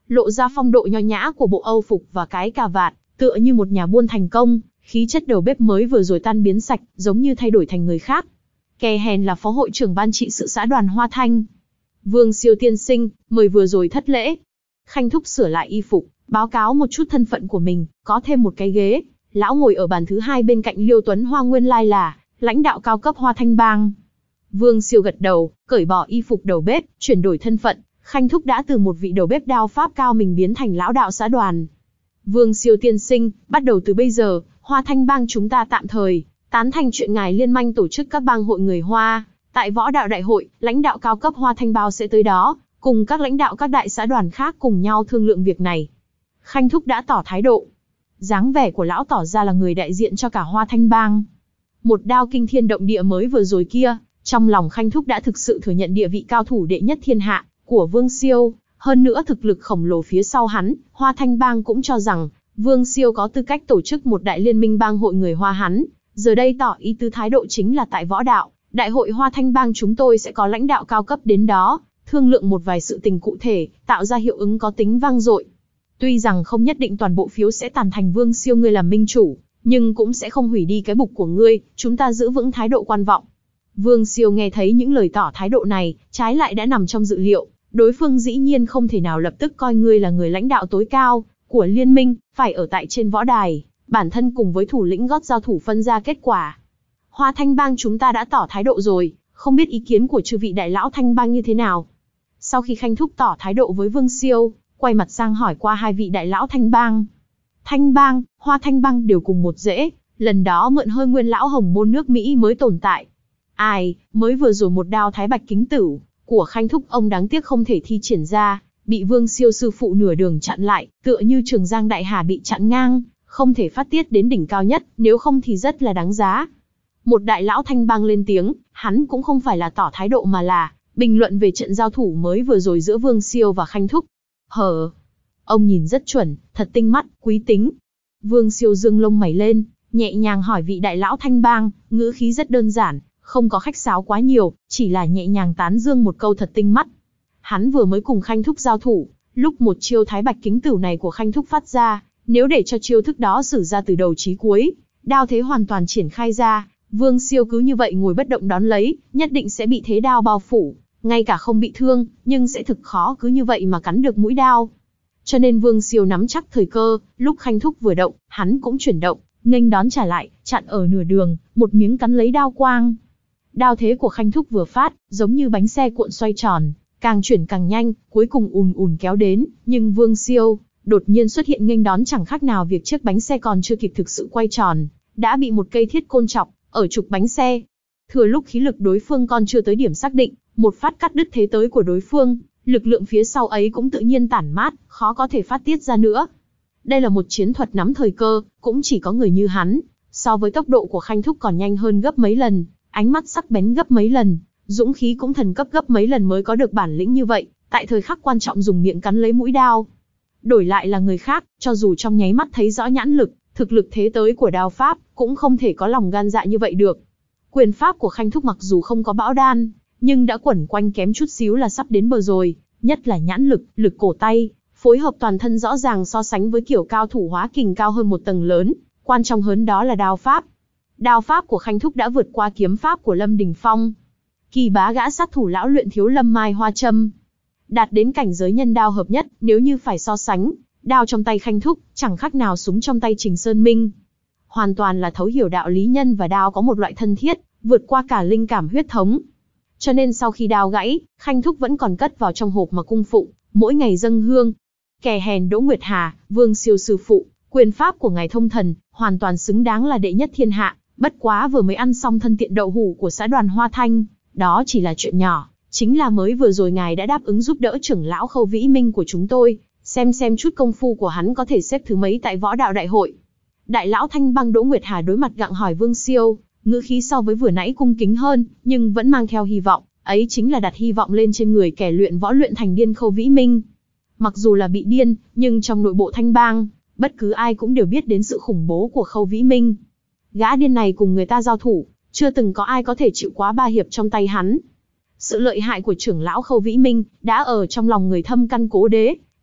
lộ ra phong độ nho nhã của bộ Âu phục và cái cà vạt, tựa như một nhà buôn thành công, khí chất đầu bếp mới vừa rồi tan biến sạch, giống như thay đổi thành người khác. Kè hèn là phó hội trưởng ban trị sự xã đoàn Hoa Thanh. Vương Siêu tiên sinh, mời vừa rồi thất lễ. Khanh Thúc sửa lại y phục, báo cáo một chút thân phận của mình, có thêm một cái ghế. Lão ngồi ở bàn thứ hai bên cạnh Liêu Tuấn Hoa, nguyên lai là lãnh đạo cao cấp Hoa Thanh bang. Vương Siêu gật đầu, cởi bỏ y phục đầu bếp, chuyển đổi thân phận. Khanh Thúc đã từ một vị đầu bếp đao pháp cao mình biến thành lão đạo xã đoàn. Vương Siêu tiên sinh, bắt đầu từ bây giờ, Hoa Thanh bang chúng ta tạm thời tán thành chuyện ngài liên manh tổ chức các bang hội người Hoa. Tại võ đạo đại hội, lãnh đạo cao cấp Hoa Thanh bao sẽ tới đó, cùng các lãnh đạo các đại xã đoàn khác cùng nhau thương lượng việc này. Khanh Thúc đã tỏ thái độ. Dáng vẻ của lão tỏ ra là người đại diện cho cả Hoa Thanh bang. Một đao kinh thiên động địa mới vừa rồi kia, trong lòng Khanh Thúc đã thực sự thừa nhận địa vị cao thủ đệ nhất thiên hạ của Vương Siêu, hơn nữa thực lực khổng lồ phía sau hắn, Hoa Thanh bang cũng cho rằng Vương Siêu có tư cách tổ chức một đại liên minh bang hội người Hoa hắn, giờ đây tỏ ý tứ thái độ chính là tại võ đạo, đại hội Hoa Thanh bang chúng tôi sẽ có lãnh đạo cao cấp đến đó, thương lượng một vài sự tình cụ thể, tạo ra hiệu ứng có tính vang dội. Tuy rằng không nhất định toàn bộ phiếu sẽ tàn thành Vương Siêu ngươi làm minh chủ, nhưng cũng sẽ không hủy đi cái bục của ngươi, chúng ta giữ vững thái độ quan vọng. Vương Siêu nghe thấy những lời tỏ thái độ này, trái lại đã nằm trong dự liệu, đối phương dĩ nhiên không thể nào lập tức coi ngươi là người lãnh đạo tối cao của liên minh, phải ở tại trên võ đài, bản thân cùng với thủ lĩnh gót giao thủ phân ra kết quả. Hoa Thanh bang chúng ta đã tỏ thái độ rồi, không biết ý kiến của chư vị đại lão Thanh bang như thế nào. Sau khi Khanh Thúc tỏ thái độ với Vương Siêu, quay mặt sang hỏi qua hai vị đại lão Thanh bang. Thanh bang, Hoa Thanh bang đều cùng một rễ, lần đó mượn hơi nguyên lão hồng môn nước Mỹ mới tồn tại. Ai, mới vừa rồi một đao thái bạch kính tửu của Khanh Thúc ông đáng tiếc không thể thi triển ra, bị Vương Siêu sư phụ nửa đường chặn lại, tựa như Trường Giang Đại Hà bị chặn ngang, không thể phát tiết đến đỉnh cao nhất, nếu không thì rất là đáng giá. Một đại lão Thanh bang lên tiếng, hắn cũng không phải là tỏ thái độ mà là bình luận về trận giao thủ mới vừa rồi giữa Vương Siêu và Khanh Thúc. Hờ, ông nhìn rất chuẩn, thật tinh mắt, quý tính. Vương Siêu dương lông mày lên, nhẹ nhàng hỏi vị đại lão Thanh bang, ngữ khí rất đơn giản, không có khách sáo quá nhiều, chỉ là nhẹ nhàng tán dương một câu thật tinh mắt. Hắn vừa mới cùng Khanh Thúc giao thủ, lúc một chiêu thái bạch kính tửu này của Khanh Thúc phát ra, nếu để cho chiêu thức đó sử ra từ đầu chí cuối, đao thế hoàn toàn triển khai ra, Vương Siêu cứ như vậy ngồi bất động đón lấy, nhất định sẽ bị thế đao bao phủ, ngay cả không bị thương, nhưng sẽ thực khó cứ như vậy mà cắn được mũi đao. Cho nên Vương Siêu nắm chắc thời cơ, lúc Khanh Thúc vừa động, hắn cũng chuyển động, nghênh đón trả lại, chặn ở nửa đường, một miếng cắn lấy đao quang. Đao thế của Khanh Thúc vừa phát, giống như bánh xe cuộn xoay tròn, càng chuyển càng nhanh, cuối cùng ùn ùn kéo đến, nhưng Vương Siêu đột nhiên xuất hiện nghênh đón chẳng khác nào việc chiếc bánh xe còn chưa kịp thực sự quay tròn, đã bị một cây thiết côn chọc ở trục bánh xe. Thừa lúc khí lực đối phương còn chưa tới điểm xác định, một phát cắt đứt thế tới của đối phương, lực lượng phía sau ấy cũng tự nhiên tản mát, khó có thể phát tiết ra nữa. Đây là một chiến thuật nắm thời cơ, cũng chỉ có người như hắn, so với tốc độ của Khanh Thúc còn nhanh hơn gấp mấy lần, ánh mắt sắc bén gấp mấy lần, dũng khí cũng thần cấp gấp mấy lần mới có được bản lĩnh như vậy, tại thời khắc quan trọng dùng miệng cắn lấy mũi đao. Đổi lại là người khác, cho dù trong nháy mắt thấy rõ nhãn lực, thực lực thế tới của đao pháp, cũng không thể có lòng gan dạ như vậy được. Quyền pháp của Khanh Thúc mặc dù không có bão đan, nhưng đã quẩn quanh kém chút xíu là sắp đến bờ rồi, nhất là nhãn lực, lực cổ tay, phối hợp toàn thân rõ ràng so sánh với kiểu cao thủ hóa kình cao hơn một tầng lớn, quan trọng hơn đó là đao pháp. Đao pháp của Khanh Thúc đã vượt qua kiếm pháp của Lâm Đình Phong. Kỳ bá gã sát thủ lão luyện thiếu Lâm Mai Hoa Châm, đạt đến cảnh giới nhân đao hợp nhất, nếu như phải so sánh, đao trong tay Khanh Thúc chẳng khác nào súng trong tay Trình Sơn Minh. Hoàn toàn là thấu hiểu đạo lý nhân và đao có một loại thân thiết, vượt qua cả linh cảm huyết thống. Cho nên sau khi đao gãy, Khanh Thúc vẫn còn cất vào trong hộp mà cung phụng, mỗi ngày dâng hương. Kẻ hèn Đỗ Nguyệt Hà, Vương Siêu sư phụ, quyền pháp của ngài thông thần, hoàn toàn xứng đáng là đệ nhất thiên hạ, bất quá vừa mới ăn xong thân tiện đậu hủ của xã đoàn Hoa Thanh, đó chỉ là chuyện nhỏ, chính là mới vừa rồi ngài đã đáp ứng giúp đỡ trưởng lão Khâu Vĩ Minh của chúng tôi, xem xem chút công phu của hắn có thể xếp thứ mấy tại võ đạo đại hội. Đại lão Thanh bang Đỗ Nguyệt Hà đối mặt gặng hỏi Vương Siêu, ngữ khí so với vừa nãy cung kính hơn, nhưng vẫn mang theo hy vọng, ấy chính là đặt hy vọng lên trên người kẻ luyện võ luyện thành điên Khâu Vĩ Minh. Mặc dù là bị điên, nhưng trong nội bộ Thanh bang, bất cứ ai cũng đều biết đến sự khủng bố của Khâu Vĩ Minh. Gã điên này cùng người ta giao thủ, chưa từng có ai có thể chịu quá ba hiệp trong tay hắn. Sự lợi hại của trưởng lão Khâu Vĩ Minh đã ở trong lòng người thâm căn cố đế,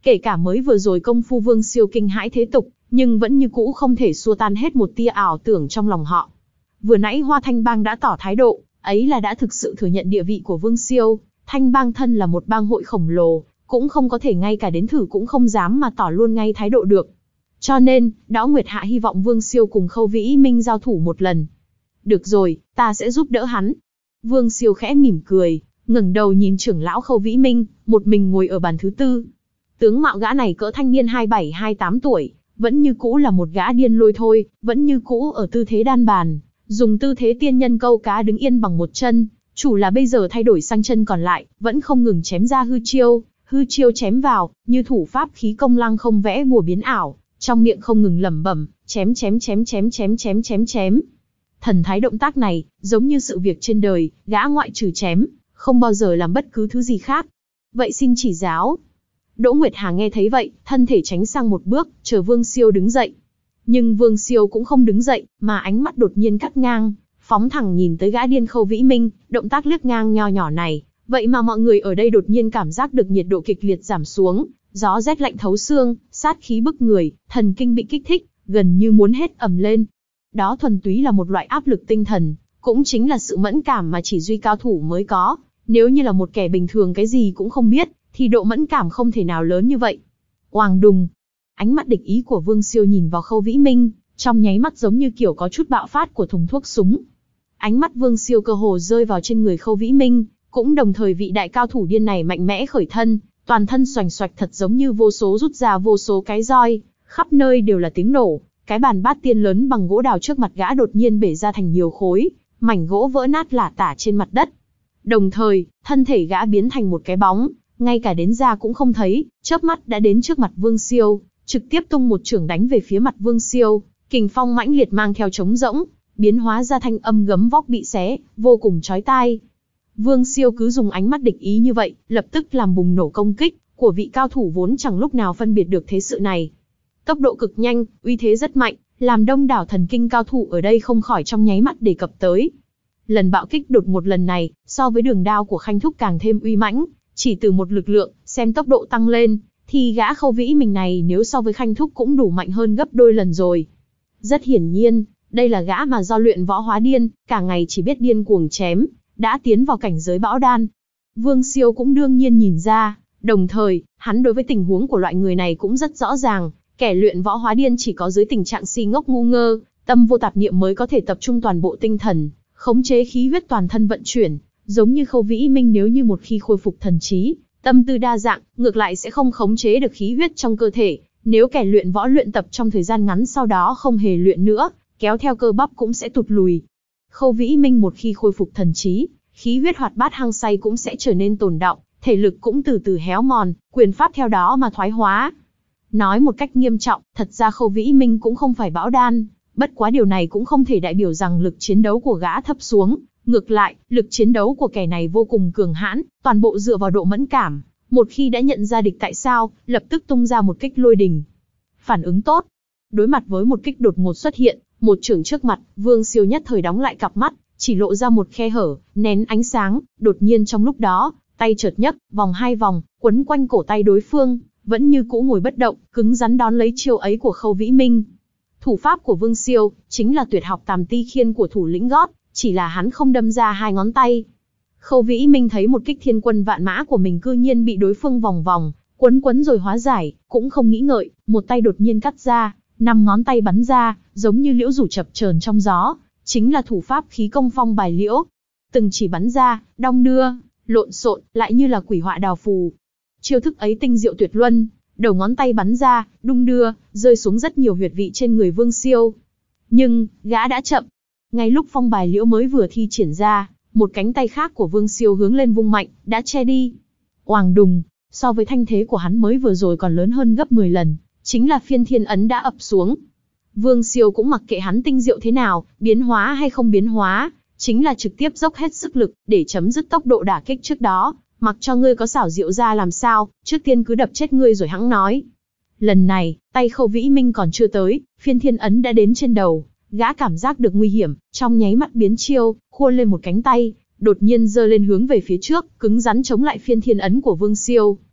Kể cả mới vừa rồi công phu Vương Siêu kinh hãi thế tục, nhưng vẫn như cũ không thể xua tan hết một tia ảo tưởng trong lòng họ. Vừa nãy Hoa Thanh Bang đã tỏ thái độ, ấy là đã thực sự thừa nhận địa vị của Vương Siêu. Thanh Bang thân là một bang hội khổng lồ, cũng không có thể ngay cả đến thử cũng không dám mà tỏ luôn ngay thái độ được. Cho nên, Đõ Nguyệt Hạ hy vọng Vương Siêu cùng Khâu Vĩ Minh giao thủ một lần. Được rồi, ta sẽ giúp đỡ hắn. Vương Siêu khẽ mỉm cười, ngẩng đầu nhìn trưởng lão Khâu Vĩ Minh, một mình ngồi ở bàn thứ tư. Tướng mạo gã này cỡ thanh niên hai mươi bảy hai mươi tám tuổi, vẫn như cũ là một gã điên lôi thôi, vẫn như cũ ở tư thế đan bàn, dùng tư thế tiên nhân câu cá đứng yên bằng một chân, chủ là bây giờ thay đổi sang chân còn lại, vẫn không ngừng chém ra hư chiêu, hư chiêu chém vào, như thủ pháp khí công lăng không vẽ bùa biến ảo, trong miệng không ngừng lẩm bẩm, chém chém chém chém chém chém chém chém. Thần thái động tác này, giống như sự việc trên đời, gã ngoại trừ chém, không bao giờ làm bất cứ thứ gì khác. Vậy xin chỉ giáo. Đỗ Nguyệt Hà nghe thấy vậy, thân thể tránh sang một bước, chờ Vương Siêu đứng dậy. Nhưng Vương Siêu cũng không đứng dậy, mà ánh mắt đột nhiên cắt ngang, phóng thẳng nhìn tới gã điên Khâu Vĩ Minh, động tác liếc ngang nho nhỏ này, vậy mà mọi người ở đây đột nhiên cảm giác được nhiệt độ kịch liệt giảm xuống, gió rét lạnh thấu xương, sát khí bức người, thần kinh bị kích thích, gần như muốn hét ầm lên. Đó thuần túy là một loại áp lực tinh thần, cũng chính là sự mẫn cảm mà chỉ duy cao thủ mới có, nếu như là một kẻ bình thường cái gì cũng không biết, thì độ mẫn cảm không thể nào lớn như vậy. Oàng đùng, ánh mắt địch ý của Vương Siêu nhìn vào Khâu Vĩ Minh, trong nháy mắt giống như kiểu có chút bạo phát của thùng thuốc súng. Ánh mắt Vương Siêu cơ hồ rơi vào trên người Khâu Vĩ Minh, cũng đồng thời vị đại cao thủ điên này mạnh mẽ khởi thân, toàn thân xoành xoạch thật giống như vô số rút ra vô số cái roi, khắp nơi đều là tiếng nổ, cái bàn bát tiên lớn bằng gỗ đào trước mặt gã đột nhiên bể ra thành nhiều khối, mảnh gỗ vỡ nát lả tả trên mặt đất. Đồng thời, thân thể gã biến thành một cái bóng, ngay cả đến da cũng không thấy, chớp mắt đã đến trước mặt Vương Siêu, trực tiếp tung một chưởng đánh về phía mặt Vương Siêu, kình phong mãnh liệt mang theo trống rỗng, biến hóa ra thanh âm gấm vóc bị xé, vô cùng chói tai. Vương Siêu cứ dùng ánh mắt địch ý như vậy, lập tức làm bùng nổ công kích của vị cao thủ vốn chẳng lúc nào phân biệt được thế sự này. Tốc độ cực nhanh, uy thế rất mạnh, làm đông đảo thần kinh cao thủ ở đây không khỏi trong nháy mắt đề cập tới. Lần bạo kích đột ngột lần này, so với đường đao của Khanh Thúc càng thêm uy mãnh, chỉ từ một lực lượng, xem tốc độ tăng lên, thì gã Khâu Vĩ Minh này nếu so với Khanh Thúc cũng đủ mạnh hơn gấp đôi lần rồi. Rất hiển nhiên, đây là gã mà do luyện võ hóa điên, cả ngày chỉ biết điên cuồng chém, đã tiến vào cảnh giới bão đan. Vương Siêu cũng đương nhiên nhìn ra, đồng thời, hắn đối với tình huống của loại người này cũng rất rõ ràng, kẻ luyện võ hóa điên chỉ có dưới tình trạng si ngốc ngu ngơ, tâm vô tạp niệm mới có thể tập trung toàn bộ tinh thần, khống chế khí huyết toàn thân vận chuyển, giống như Khâu Vĩ Minh nếu như một khi khôi phục thần trí, tâm tư đa dạng, ngược lại sẽ không khống chế được khí huyết trong cơ thể, nếu kẻ luyện võ luyện tập trong thời gian ngắn sau đó không hề luyện nữa, kéo theo cơ bắp cũng sẽ tụt lùi. Khâu Vĩ Minh một khi khôi phục thần trí, khí huyết hoạt bát hăng say cũng sẽ trở nên tồn đọng, thể lực cũng từ từ héo mòn, quyền pháp theo đó mà thoái hóa. Nói một cách nghiêm trọng, thật ra Khâu Vĩ Minh cũng không phải bão đan, bất quá điều này cũng không thể đại biểu rằng lực chiến đấu của gã thấp xuống, ngược lại, lực chiến đấu của kẻ này vô cùng cường hãn, toàn bộ dựa vào độ mẫn cảm, một khi đã nhận ra địch tại sao, lập tức tung ra một kích lôi đình. Phản ứng tốt. Đối mặt với một kích đột ngột xuất hiện, một chưởng trước mặt, Vương Siêu nhất thời đóng lại cặp mắt, chỉ lộ ra một khe hở, nén ánh sáng, đột nhiên trong lúc đó, tay chợt nhấc, vòng hai vòng, quấn quanh cổ tay đối phương, vẫn như cũ ngồi bất động, cứng rắn đón lấy chiêu ấy của Khâu Vĩ Minh. Thủ pháp của Vương Siêu chính là tuyệt học Tàm Ti Khiên của thủ lĩnh gót, chỉ là hắn không đâm ra hai ngón tay. Khâu Vĩ Minh thấy một kích thiên quân vạn mã của mình cư nhiên bị đối phương vòng vòng, quấn quấn rồi hóa giải, cũng không nghĩ ngợi, một tay đột nhiên cắt ra, năm ngón tay bắn ra, giống như liễu rủ chập chờn trong gió, chính là thủ pháp khí công phong bài liễu. Từng chỉ bắn ra, đong đưa, lộn xộn, lại như là quỷ họa đào phù. Chiêu thức ấy tinh diệu tuyệt luân, đầu ngón tay bắn ra, đung đưa, rơi xuống rất nhiều huyệt vị trên người Vương Siêu. Nhưng, gã đã chậm. Ngay lúc phong bài liễu mới vừa thi triển ra, một cánh tay khác của Vương Siêu hướng lên vung mạnh, đã che đi. Oàng đùng, so với thanh thế của hắn mới vừa rồi còn lớn hơn gấp mười lần, chính là phiên thiên ấn đã ập xuống. Vương Siêu cũng mặc kệ hắn tinh diệu thế nào, biến hóa hay không biến hóa, chính là trực tiếp dốc hết sức lực, để chấm dứt tốc độ đả kích trước đó, mặc cho ngươi có xảo diệu ra làm sao, trước tiên cứ đập chết ngươi rồi hẵng nói. Lần này, tay Khâu Vĩ Minh còn chưa tới, phiên thiên ấn đã đến trên đầu, gã cảm giác được nguy hiểm, trong nháy mắt biến chiêu, khuôn lên một cánh tay, đột nhiên giơ lên hướng về phía trước, cứng rắn chống lại phiên thiên ấn của Vương Siêu.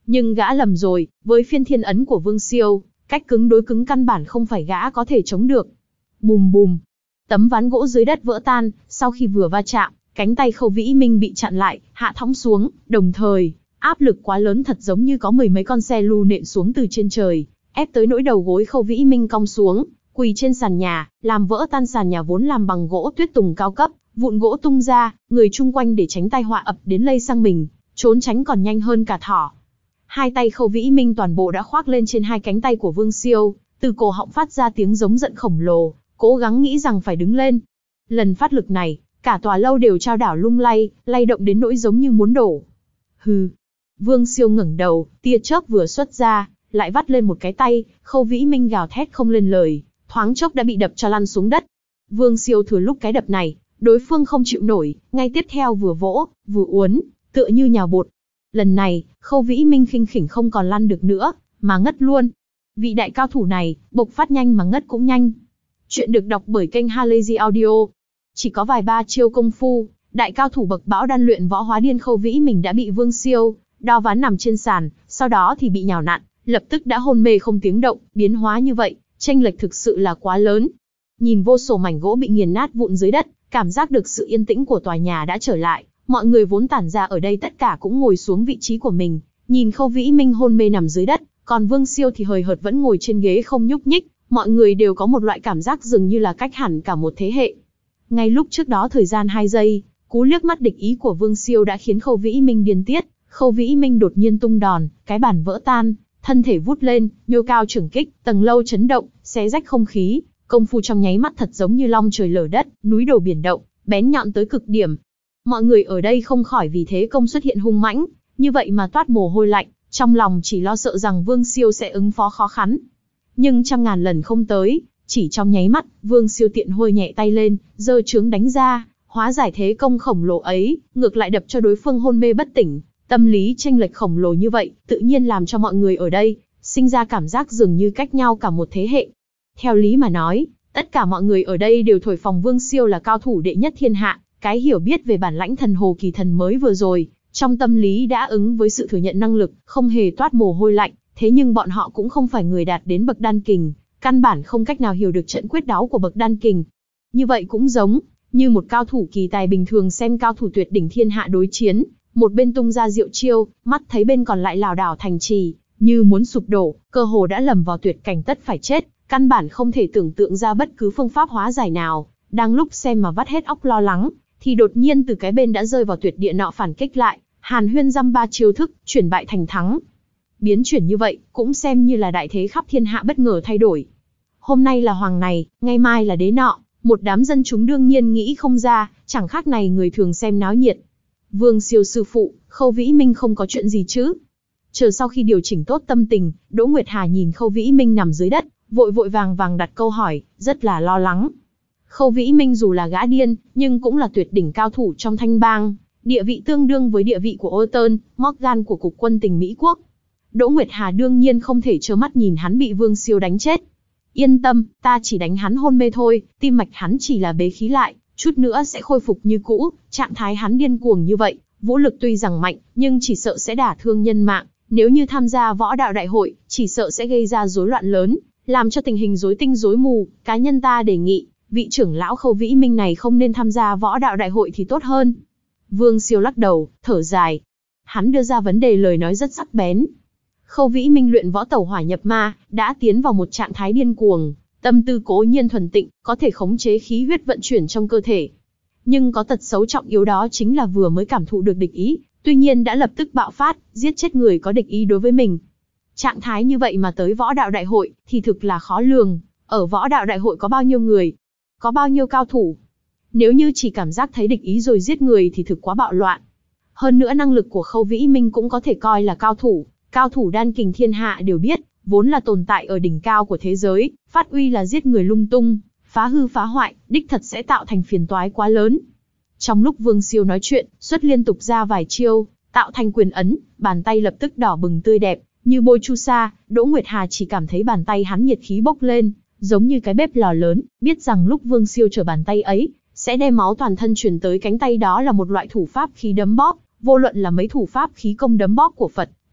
Nhưng gã lầm rồi, với phiên thiên ấn của Vương Siêu, cách cứng đối cứng căn bản không phải gã có thể chống được. Bùm bùm, tấm ván gỗ dưới đất vỡ tan, sau khi vừa va chạm, cánh tay Khâu Vĩ Minh bị chặn lại, hạ thõng xuống, đồng thời, áp lực quá lớn thật giống như có mười mấy con xe lu nện xuống từ trên trời, ép tới nỗi đầu gối Khâu Vĩ Minh cong xuống, quỳ trên sàn nhà, làm vỡ tan sàn nhà vốn làm bằng gỗ tuyết tùng cao cấp, vụn gỗ tung ra, người chung quanh để tránh tai họa ập đến lây sang mình, trốn tránh còn nhanh hơn cả thỏ. Hai tay Khâu Vĩ Minh toàn bộ đã khoác lên trên hai cánh tay của Vương Siêu, từ cổ họng phát ra tiếng giống giận khổng lồ, cố gắng nghĩ rằng phải đứng lên. Lần phát lực này, cả tòa lâu đều chao đảo lung lay, lay động đến nỗi giống như muốn đổ. Hừ. Vương Siêu ngẩng đầu, tia chớp vừa xuất ra, lại vắt lên một cái tay, Khâu Vĩ Minh gào thét không lên lời, thoáng chốc đã bị đập cho lăn xuống đất. Vương Siêu thừa lúc cái đập này, đối phương không chịu nổi, ngay tiếp theo vừa vỗ, vừa uốn, tựa như nhào bột. Lần này, Khâu Vĩ Minh khinh khỉnh không còn lăn được nữa, mà ngất luôn. Vị đại cao thủ này, bộc phát nhanh mà ngất cũng nhanh. Chuyện được đọc bởi kênh Halazy Audio. Chỉ có vài ba chiêu công phu, đại cao thủ bậc bão đan luyện võ hóa điên Khâu Vĩ Minh đã bị Vương Siêu đao ván nằm trên sàn, sau đó thì bị nhào nặn, lập tức đã hôn mê không tiếng động. Biến hóa như vậy, chênh lệch thực sự là quá lớn. Nhìn vô số mảnh gỗ bị nghiền nát vụn dưới đất, cảm giác được sự yên tĩnh của tòa nhà đã trở lại. Mọi người vốn tản ra ở đây tất cả cũng ngồi xuống vị trí của mình, nhìn Khâu Vĩ Minh hôn mê nằm dưới đất, còn Vương Siêu thì hời hợt vẫn ngồi trên ghế không nhúc nhích. Mọi người đều có một loại cảm giác dường như là cách hẳn cả một thế hệ. Ngay lúc trước đó thời gian hai giây, cú liếc mắt địch ý của Vương Siêu đã khiến Khâu Vĩ Minh điên tiết. Khâu Vĩ Minh đột nhiên tung đòn, cái bàn vỡ tan, thân thể vút lên, nhô cao chưởng kích, tầng lâu chấn động, xé rách không khí, công phu trong nháy mắt thật giống như long trời lở đất, núi đổ biển động, bén nhọn tới cực điểm. Mọi người ở đây không khỏi vì thế công xuất hiện hung mãnh, như vậy mà toát mồ hôi lạnh, trong lòng chỉ lo sợ rằng Vương Siêu sẽ ứng phó khó khăn. Nhưng trăm ngàn lần không tới, chỉ trong nháy mắt, Vương Siêu tiện hôi nhẹ tay lên, giơ chướng đánh ra, hóa giải thế công khổng lồ ấy, ngược lại đập cho đối phương hôn mê bất tỉnh. Tâm lý chênh lệch khổng lồ như vậy, tự nhiên làm cho mọi người ở đây sinh ra cảm giác dường như cách nhau cả một thế hệ. Theo lý mà nói, tất cả mọi người ở đây đều thổi phồng Vương Siêu là cao thủ đệ nhất thiên hạ, cái hiểu biết về bản lãnh thần hồ kỳ thần mới vừa rồi, trong tâm lý đã ứng với sự thừa nhận năng lực, không hề toát mồ hôi lạnh. Thế nhưng bọn họ cũng không phải người đạt đến bậc đan kình, căn bản không cách nào hiểu được trận quyết đáo của bậc đan kình. Như vậy cũng giống như một cao thủ kỳ tài bình thường xem cao thủ tuyệt đỉnh thiên hạ đối chiến, một bên tung ra diệu chiêu, mắt thấy bên còn lại lảo đảo thành trì, như muốn sụp đổ, cơ hồ đã lầm vào tuyệt cảnh tất phải chết, căn bản không thể tưởng tượng ra bất cứ phương pháp hóa giải nào. Đang lúc xem mà vắt hết óc lo lắng, thì đột nhiên từ cái bên đã rơi vào tuyệt địa nọ phản kích lại, hàn huyên dăm ba chiêu thức, chuyển bại thành thắng. Biến chuyển như vậy, cũng xem như là đại thế khắp thiên hạ bất ngờ thay đổi. Hôm nay là hoàng này, ngày mai là đế nọ, một đám dân chúng đương nhiên nghĩ không ra, chẳng khác này người thường xem náo nhiệt. Vương Siêu sư phụ, Khâu Vĩ Minh không có chuyện gì chứ? Chờ sau khi điều chỉnh tốt tâm tình, Đỗ Nguyệt Hà nhìn Khâu Vĩ Minh nằm dưới đất, vội vội vàng vàng đặt câu hỏi, rất là lo lắng. Khâu Vĩ Minh dù là gã điên, nhưng cũng là tuyệt đỉnh cao thủ trong Thanh Bang, địa vị tương đương với địa vị của Orton, Morgan của Cục Quân tình Mỹ Quốc. Đỗ Nguyệt Hà đương nhiên không thể trơ mắt nhìn hắn bị Vương Siêu đánh chết. Yên tâm, ta chỉ đánh hắn hôn mê thôi, tim mạch hắn chỉ là bế khí lại, chút nữa sẽ khôi phục như cũ. Trạng thái hắn điên cuồng như vậy, vũ lực tuy rằng mạnh, nhưng chỉ sợ sẽ đả thương nhân mạng. Nếu như tham gia võ đạo đại hội, chỉ sợ sẽ gây ra rối loạn lớn, làm cho tình hình rối tinh rối mù. Cá nhân ta đề nghị, vị trưởng lão Khâu Vĩ Minh này không nên tham gia võ đạo đại hội thì tốt hơn. Vương Siêu lắc đầu, thở dài. Hắn đưa ra vấn đề lời nói rất sắc bén. Khâu Vĩ Minh luyện võ tẩu hỏa nhập ma, đã tiến vào một trạng thái điên cuồng, tâm tư cố nhiên thuần tịnh, có thể khống chế khí huyết vận chuyển trong cơ thể. Nhưng có tật xấu trọng yếu đó chính là vừa mới cảm thụ được địch ý, tuy nhiên đã lập tức bạo phát, giết chết người có địch ý đối với mình. Trạng thái như vậy mà tới võ đạo đại hội, thì thực là khó lường. Ở võ đạo đại hội có bao nhiêu người? Có bao nhiêu cao thủ? Nếu như chỉ cảm giác thấy địch ý rồi giết người thì thực quá bạo loạn. Hơn nữa năng lực của Khâu Vĩ Minh cũng có thể coi là cao thủ. Cao thủ đan kình thiên hạ đều biết, vốn là tồn tại ở đỉnh cao của thế giới, phát uy là giết người lung tung, phá hư phá hoại, đích thật sẽ tạo thành phiền toái quá lớn. Trong lúc Vương Siêu nói chuyện, xuất liên tục ra vài chiêu, tạo thành quyền ấn, bàn tay lập tức đỏ bừng tươi đẹp, như bôi chu sa. Đỗ Nguyệt Hà chỉ cảm thấy bàn tay hắn nhiệt khí bốc lên, giống như cái bếp lò lớn, biết rằng lúc Vương Siêu trở bàn tay ấy, sẽ đem máu toàn thân truyền tới cánh tay. Đó là một loại thủ pháp khí đấm bóp, vô luận là mấy thủ pháp khí công đấm bóp của Phật,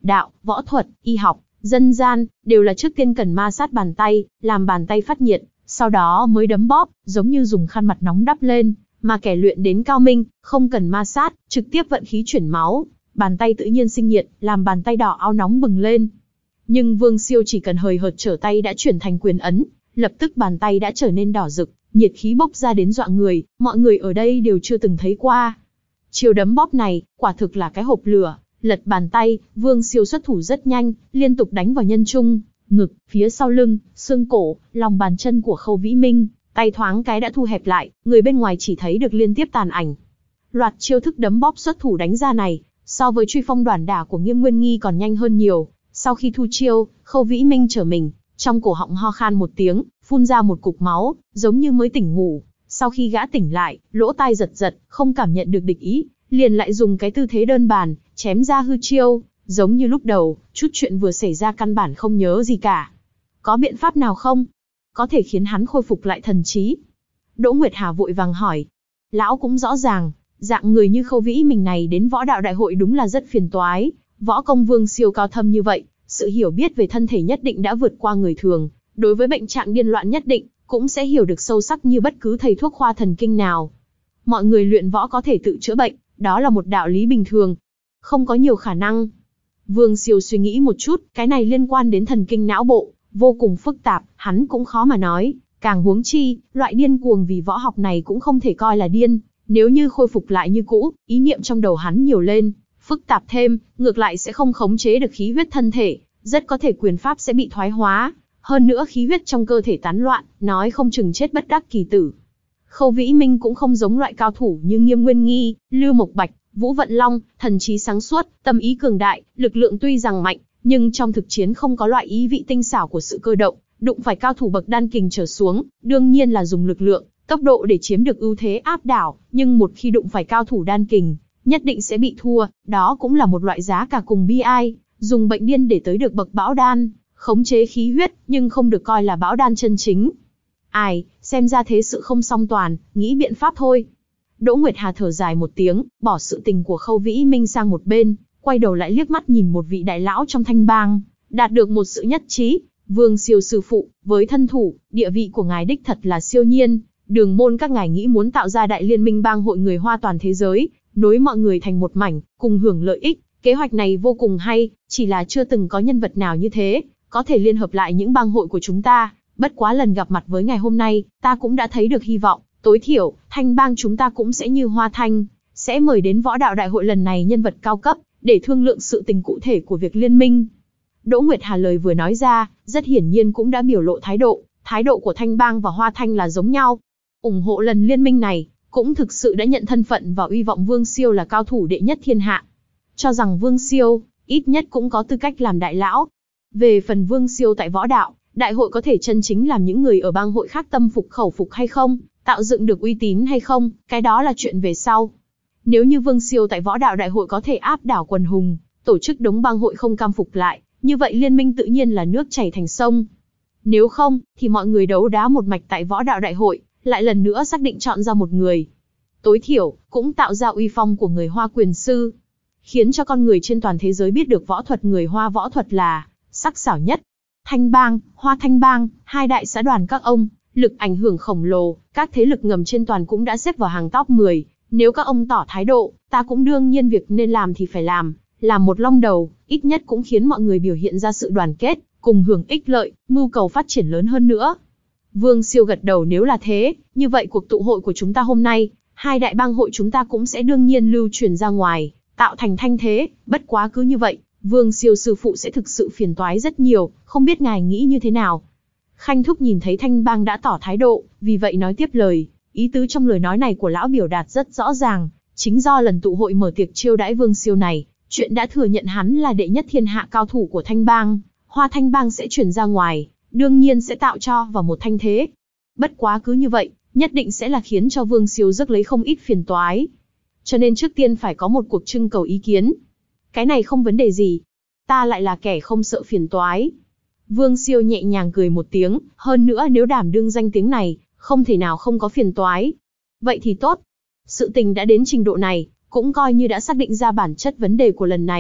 đạo, võ thuật, y học, dân gian, đều là trước tiên cần ma sát bàn tay, làm bàn tay phát nhiệt, sau đó mới đấm bóp, giống như dùng khăn mặt nóng đắp lên, mà kẻ luyện đến cao minh, không cần ma sát, trực tiếp vận khí chuyển máu, bàn tay tự nhiên sinh nhiệt, làm bàn tay đỏ ao nóng bừng lên. Nhưng Vương Siêu chỉ cần hời hợt trở tay đã chuyển thành quyền ấn, lập tức bàn tay đã trở nên đỏ rực, nhiệt khí bốc ra đến dọa người, mọi người ở đây đều chưa từng thấy qua. Chiêu đấm bóp này, quả thực là cái hộp lửa, lật bàn tay, Vương Siêu xuất thủ rất nhanh, liên tục đánh vào nhân trung, ngực, phía sau lưng, xương cổ, lòng bàn chân của Khâu Vĩ Minh, tay thoáng cái đã thu hẹp lại, người bên ngoài chỉ thấy được liên tiếp tàn ảnh. Loạt chiêu thức đấm bóp xuất thủ đánh ra này, so với truy phong đoản đả của Nghiêm Nguyên Nghi còn nhanh hơn nhiều. Sau khi thu chiêu, Khâu Vĩ Minh trở mình, trong cổ họng ho khan một tiếng, phun ra một cục máu, giống như mới tỉnh ngủ. Sau khi gã tỉnh lại, lỗ tai giật giật, không cảm nhận được địch ý, liền lại dùng cái tư thế đơn bàn, chém ra hư chiêu, giống như lúc đầu, chút chuyện vừa xảy ra căn bản không nhớ gì cả. Có biện pháp nào không? Có thể khiến hắn khôi phục lại thần trí? Đỗ Nguyệt Hà vội vàng hỏi. Lão cũng rõ ràng, dạng người như Khâu Vĩ Minh này đến võ đạo đại hội đúng là rất phiền toái. Võ công Vương Siêu cao thâm như vậy, sự hiểu biết về thân thể nhất định đã vượt qua người thường, đối với bệnh trạng điên loạn nhất định, cũng sẽ hiểu được sâu sắc như bất cứ thầy thuốc khoa thần kinh nào. Mọi người luyện võ có thể tự chữa bệnh, đó là một đạo lý bình thường. Không có nhiều khả năng. Vương Siêu suy nghĩ một chút, cái này liên quan đến thần kinh não bộ, vô cùng phức tạp, hắn cũng khó mà nói. Càng huống chi, loại điên cuồng vì võ học này cũng không thể coi là điên. Nếu như khôi phục lại như cũ, ý niệm trong đầu hắn nhiều lên, phức tạp thêm, ngược lại sẽ không khống chế được khí huyết thân thể, rất có thể quyền pháp sẽ bị thoái hóa. Hơn nữa khí huyết trong cơ thể tán loạn, nói không chừng chết bất đắc kỳ tử. Khâu Vĩ Minh cũng không giống loại cao thủ như Nghiêm Nguyên Nghi, Lưu Mộc Bạch, Vũ Vận Long, thần trí sáng suốt, tâm ý cường đại, lực lượng tuy rằng mạnh, nhưng trong thực chiến không có loại ý vị tinh xảo của sự cơ động, đụng phải cao thủ bậc đan kình trở xuống, đương nhiên là dùng lực lượng, tốc độ để chiếm được ưu thế áp đảo, nhưng một khi đụng phải cao thủ đan kình, nhất định sẽ bị thua, đó cũng là một loại giá cả cùng bi ai, dùng bệnh điên để tới được bậc bão đan, khống chế khí huyết, nhưng không được coi là bão đan chân chính. Ai, xem ra thế sự không song toàn, nghĩ biện pháp thôi. Đỗ Nguyệt Hà thở dài một tiếng, bỏ sự tình của Khâu Vĩ Minh sang một bên, quay đầu lại liếc mắt nhìn một vị đại lão trong Thanh Bang, đạt được một sự nhất trí. Vương Siêu sư phụ, với thân thủ, địa vị của ngài đích thật là siêu nhiên. Đường môn các ngài nghĩ muốn tạo ra đại liên minh bang hội người Hoa toàn thế giới, nối mọi người thành một mảnh, cùng hưởng lợi ích. Kế hoạch này vô cùng hay, chỉ là chưa từng có nhân vật nào như thế, có thể liên hợp lại những bang hội của chúng ta. Bất quá lần gặp mặt với ngày hôm nay, ta cũng đã thấy được hy vọng, tối thiểu, Thanh Bang chúng ta cũng sẽ như Hoa Thanh, sẽ mời đến võ đạo đại hội lần này nhân vật cao cấp, để thương lượng sự tình cụ thể của việc liên minh. Đỗ Nguyệt Hà lời vừa nói ra, rất hiển nhiên cũng đã biểu lộ thái độ, thái độ của Thanh Bang và Hoa Thanh là giống nhau. Ủng hộ lần liên minh này, cũng thực sự đã nhận thân phận và uy vọng Vương Siêu là cao thủ đệ nhất thiên hạ. Cho rằng Vương Siêu, ít nhất cũng có tư cách làm đại lão. Về phần Vương Siêu tại võ đạo, đại hội có thể chân chính làm những người ở bang hội khác tâm phục khẩu phục hay không, tạo dựng được uy tín hay không, cái đó là chuyện về sau. Nếu như Vương Siêu tại võ đạo đại hội có thể áp đảo quần hùng, tổ chức đống bang hội không cam phục lại, như vậy liên minh tự nhiên là nước chảy thành sông. Nếu không, thì mọi người đấu đá một mạch tại võ đạo đại hội, lại lần nữa xác định chọn ra một người. Tối thiểu, cũng tạo ra uy phong của người Hoa quyền sư, khiến cho con người trên toàn thế giới biết được võ thuật người Hoa võ thuật là sắc sảo nhất. Thanh Bang, Hoa Thanh Bang, hai đại xã đoàn các ông, lực ảnh hưởng khổng lồ, các thế lực ngầm trên toàn cũng đã xếp vào hàng top mười. Nếu các ông tỏ thái độ, ta cũng đương nhiên việc nên làm thì phải làm, làm một long đầu, ít nhất cũng khiến mọi người biểu hiện ra sự đoàn kết, cùng hưởng ích lợi, mưu cầu phát triển lớn hơn nữa. Vương Siêu gật đầu, nếu là thế, như vậy cuộc tụ hội của chúng ta hôm nay, hai đại bang hội chúng ta cũng sẽ đương nhiên lưu truyền ra ngoài, tạo thành thanh thế, bất quá cứ như vậy, Vương Siêu sư phụ sẽ thực sự phiền toái rất nhiều, không biết ngài nghĩ như thế nào. Khanh Thúc nhìn thấy Thanh Bang đã tỏ thái độ, vì vậy nói tiếp lời, ý tứ trong lời nói này của lão biểu đạt rất rõ ràng, chính do lần tụ hội mở tiệc chiêu đãi Vương Siêu này, chuyện đã thừa nhận hắn là đệ nhất thiên hạ cao thủ của Thanh Bang, Hoa Thanh Bang sẽ truyền ra ngoài, đương nhiên sẽ tạo cho vào một thanh thế. Bất quá cứ như vậy, nhất định sẽ là khiến cho Vương Siêu rước lấy không ít phiền toái. Cho nên trước tiên phải có một cuộc trưng cầu ý kiến. Cái này không vấn đề gì. Ta lại là kẻ không sợ phiền toái. Vương Siêu nhẹ nhàng cười một tiếng, hơn nữa nếu đảm đương danh tiếng này, không thể nào không có phiền toái. Vậy thì tốt. Sự tình đã đến trình độ này, cũng coi như đã xác định ra bản chất vấn đề của lần này. Tụ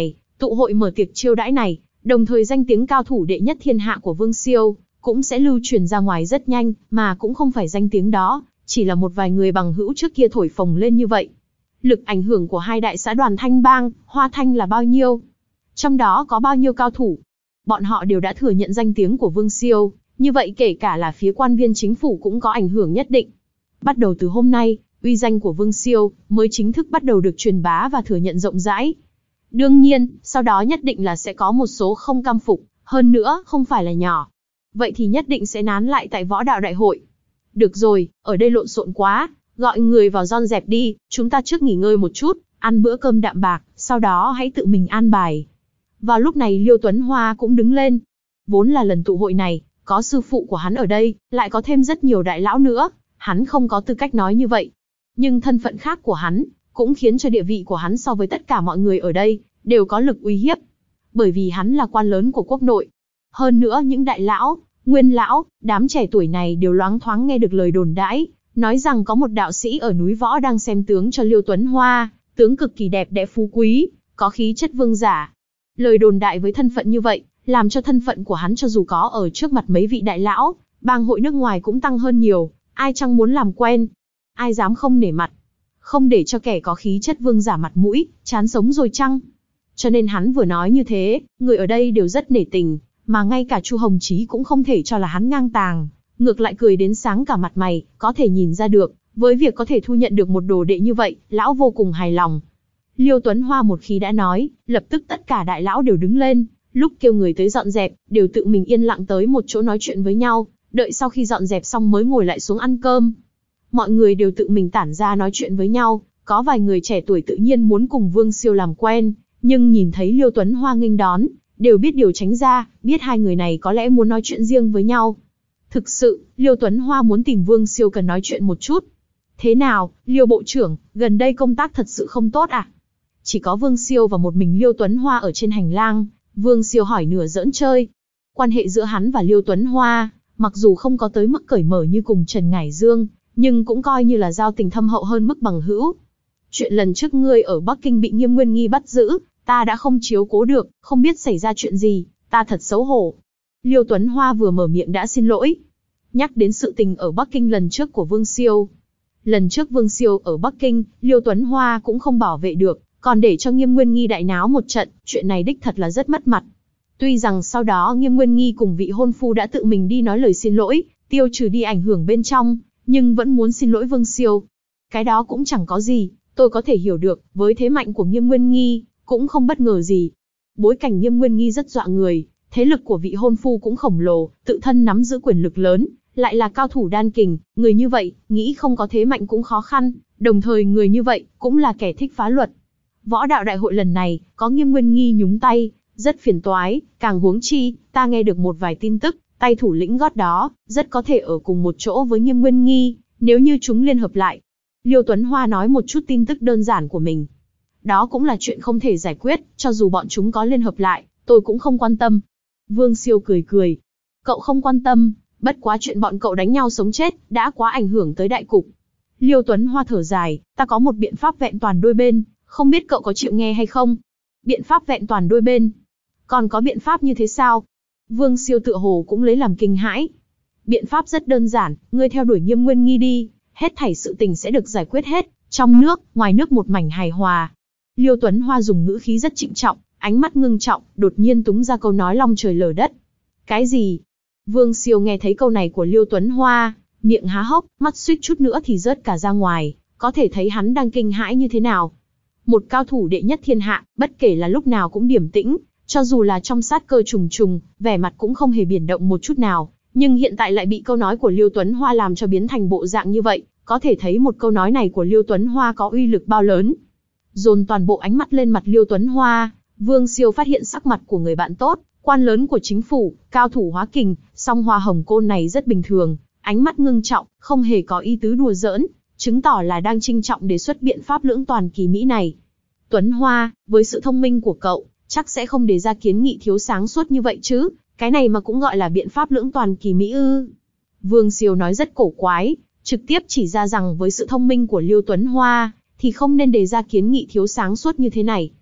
tụ hội mở tiệc chiêu đãi này, đồng thời danh tiếng cao thủ đệ nhất thiên hạ của Vương Siêu cũng sẽ lưu truyền ra ngoài rất nhanh, mà cũng không phải danh tiếng đó, chỉ là một vài người bằng hữu trước kia thổi phồng lên như vậy. Lực ảnh hưởng của hai đại xã đoàn Thanh Bang, Hoa Thanh là bao nhiêu? Trong đó có bao nhiêu cao thủ? Bọn họ đều đã thừa nhận danh tiếng của Vương Siêu, như vậy kể cả là phía quan viên chính phủ cũng có ảnh hưởng nhất định. Bắt đầu từ hôm nay, uy danh của Vương Siêu mới chính thức bắt đầu được truyền bá và thừa nhận rộng rãi. Đương nhiên, sau đó nhất định là sẽ có một số không cam phục, hơn nữa không phải là nhỏ. Vậy thì nhất định sẽ nán lại tại võ đạo đại hội. Được rồi, ở đây lộn xộn quá, gọi người vào dọn dẹp đi, chúng ta trước nghỉ ngơi một chút, ăn bữa cơm đạm bạc, sau đó hãy tự mình an bài. Vào lúc này Liêu Tuấn Hoa cũng đứng lên. Vốn là lần tụ hội này, có sư phụ của hắn ở đây, lại có thêm rất nhiều đại lão nữa, hắn không có tư cách nói như vậy. Nhưng thân phận khác của hắn, cũng khiến cho địa vị của hắn so với tất cả mọi người ở đây, đều có lực uy hiếp. Bởi vì hắn là quan lớn của quốc nội. Hơn nữa những đại lão, nguyên lão, đám trẻ tuổi này đều loáng thoáng nghe được lời đồn đãi, nói rằng có một đạo sĩ ở núi Võ đang xem tướng cho Liêu Tuấn Hoa, tướng cực kỳ đẹp đẽ phú quý, có khí chất vương giả. Lời đồn đại với thân phận như vậy, làm cho thân phận của hắn cho dù có ở trước mặt mấy vị đại lão, bang hội nước ngoài cũng tăng hơn nhiều, ai chẳng muốn làm quen, ai dám không nể mặt, không để cho kẻ có khí chất vương giả mặt mũi, chán sống rồi chăng? Cho nên hắn vừa nói như thế, người ở đây đều rất nể tình, mà ngay cả Chu Hồng Chí cũng không thể cho là hắn ngang tàng, ngược lại cười đến sáng cả mặt mày, có thể nhìn ra được, với việc có thể thu nhận được một đồ đệ như vậy, lão vô cùng hài lòng. Liêu Tuấn Hoa một khi đã nói, lập tức tất cả đại lão đều đứng lên, lúc kêu người tới dọn dẹp, đều tự mình yên lặng tới một chỗ nói chuyện với nhau, đợi sau khi dọn dẹp xong mới ngồi lại xuống ăn cơm. Mọi người đều tự mình tản ra nói chuyện với nhau, có vài người trẻ tuổi tự nhiên muốn cùng Vương Siêu làm quen, nhưng nhìn thấy Liêu Tuấn Hoa nghênh đón, đều biết điều tránh ra, biết hai người này có lẽ muốn nói chuyện riêng với nhau. Thực sự, Liêu Tuấn Hoa muốn tìm Vương Siêu cần nói chuyện một chút. Thế nào, Liêu Bộ trưởng, gần đây công tác thật sự không tốt à? Chỉ có Vương Siêu và một mình Liêu Tuấn Hoa ở trên hành lang, Vương Siêu hỏi nửa giỡn chơi. Quan hệ giữa hắn và Liêu Tuấn Hoa, mặc dù không có tới mức cởi mở như cùng Trần Ngải Dương, nhưng cũng coi như là giao tình thâm hậu hơn mức bằng hữu. Chuyện lần trước ngươi ở Bắc Kinh bị Nghiêm Nguyên Nghi bắt giữ, ta đã không chiếu cố được, không biết xảy ra chuyện gì, ta thật xấu hổ. Liêu Tuấn Hoa vừa mở miệng đã xin lỗi. Nhắc đến sự tình ở Bắc Kinh lần trước của Vương Siêu. Lần trước Vương Siêu ở Bắc Kinh, Liêu Tuấn Hoa cũng không bảo vệ được, còn để cho Nghiêm Nguyên Nghi đại náo một trận, chuyện này đích thật là rất mất mặt. Tuy rằng sau đó Nghiêm Nguyên Nghi cùng vị hôn phu đã tự mình đi nói lời xin lỗi, tiêu trừ đi ảnh hưởng bên trong, nhưng vẫn muốn xin lỗi Vương Siêu. Cái đó cũng chẳng có gì, tôi có thể hiểu được, với thế mạnh của Nghiêm Nguyên Nghi, cũng không bất ngờ gì. Bối cảnh Nghiêm Nguyên Nghi rất dọa người, thế lực của vị hôn phu cũng khổng lồ, tự thân nắm giữ quyền lực lớn, lại là cao thủ đan kình, người như vậy, nghĩ không có thế mạnh cũng khó khăn, đồng thời người như vậy, cũng là kẻ thích phá luật. Võ đạo đại hội lần này, có Nghiêm Nguyên Nghi nhúng tay, rất phiền toái, càng huống chi, ta nghe được một vài tin tức, tay thủ lĩnh gót đó, rất có thể ở cùng một chỗ với Nghiêm Nguyên Nghi, nếu như chúng liên hợp lại. Liêu Tuấn Hoa nói một chút tin tức đơn giản của mình. Đó cũng là chuyện không thể giải quyết, cho dù bọn chúng có liên hợp lại, tôi cũng không quan tâm. Vương Siêu cười cười. Cậu không quan tâm, bất quá chuyện bọn cậu đánh nhau sống chết, đã quá ảnh hưởng tới đại cục. Liêu Tuấn Hoa thở dài, ta có một biện pháp vẹn toàn đôi bên, không biết cậu có chịu nghe hay không? Biện pháp vẹn toàn đôi bên? Còn có biện pháp như thế sao? Vương Siêu tựa hồ cũng lấy làm kinh hãi. Biện pháp rất đơn giản, ngươi theo đuổi Nghiêm Nguyên Nghi đi, hết thảy sự tình sẽ được giải quyết hết, trong nước, ngoài nước một mảnh hài hòa. Liêu Tuấn Hoa dùng ngữ khí rất trịnh trọng, ánh mắt ngưng trọng, đột nhiên túng ra câu nói long trời lở đất. Cái gì? Vương Siêu nghe thấy câu này của Liêu Tuấn Hoa, miệng há hốc, mắt suýt chút nữa thì rớt cả ra ngoài, có thể thấy hắn đang kinh hãi như thế nào. Một cao thủ đệ nhất thiên hạ, bất kể là lúc nào cũng điềm tĩnh, cho dù là trong sát cơ trùng trùng, vẻ mặt cũng không hề biển động một chút nào, nhưng hiện tại lại bị câu nói của Liêu Tuấn Hoa làm cho biến thành bộ dạng như vậy, có thể thấy một câu nói này của Liêu Tuấn Hoa có uy lực bao lớn. Dồn toàn bộ ánh mắt lên mặt Liêu Tuấn Hoa, Vương Siêu phát hiện sắc mặt của người bạn tốt, quan lớn của chính phủ, cao thủ hóa kình, song Hoa Hồng Côn này rất bình thường, ánh mắt ngưng trọng, không hề có ý tứ đùa giỡn, chứng tỏ là đang trinh trọng đề xuất biện pháp lưỡng toàn kỳ mỹ này. Tuấn Hoa, với sự thông minh của cậu, chắc sẽ không đề ra kiến nghị thiếu sáng suốt như vậy chứ, cái này mà cũng gọi là biện pháp lưỡng toàn kỳ mỹ ư? Vương Siêu nói rất cổ quái, trực tiếp chỉ ra rằng với sự thông minh của Liêu Tuấn Hoa, thì không nên đề ra kiến nghị thiếu sáng suốt như thế này.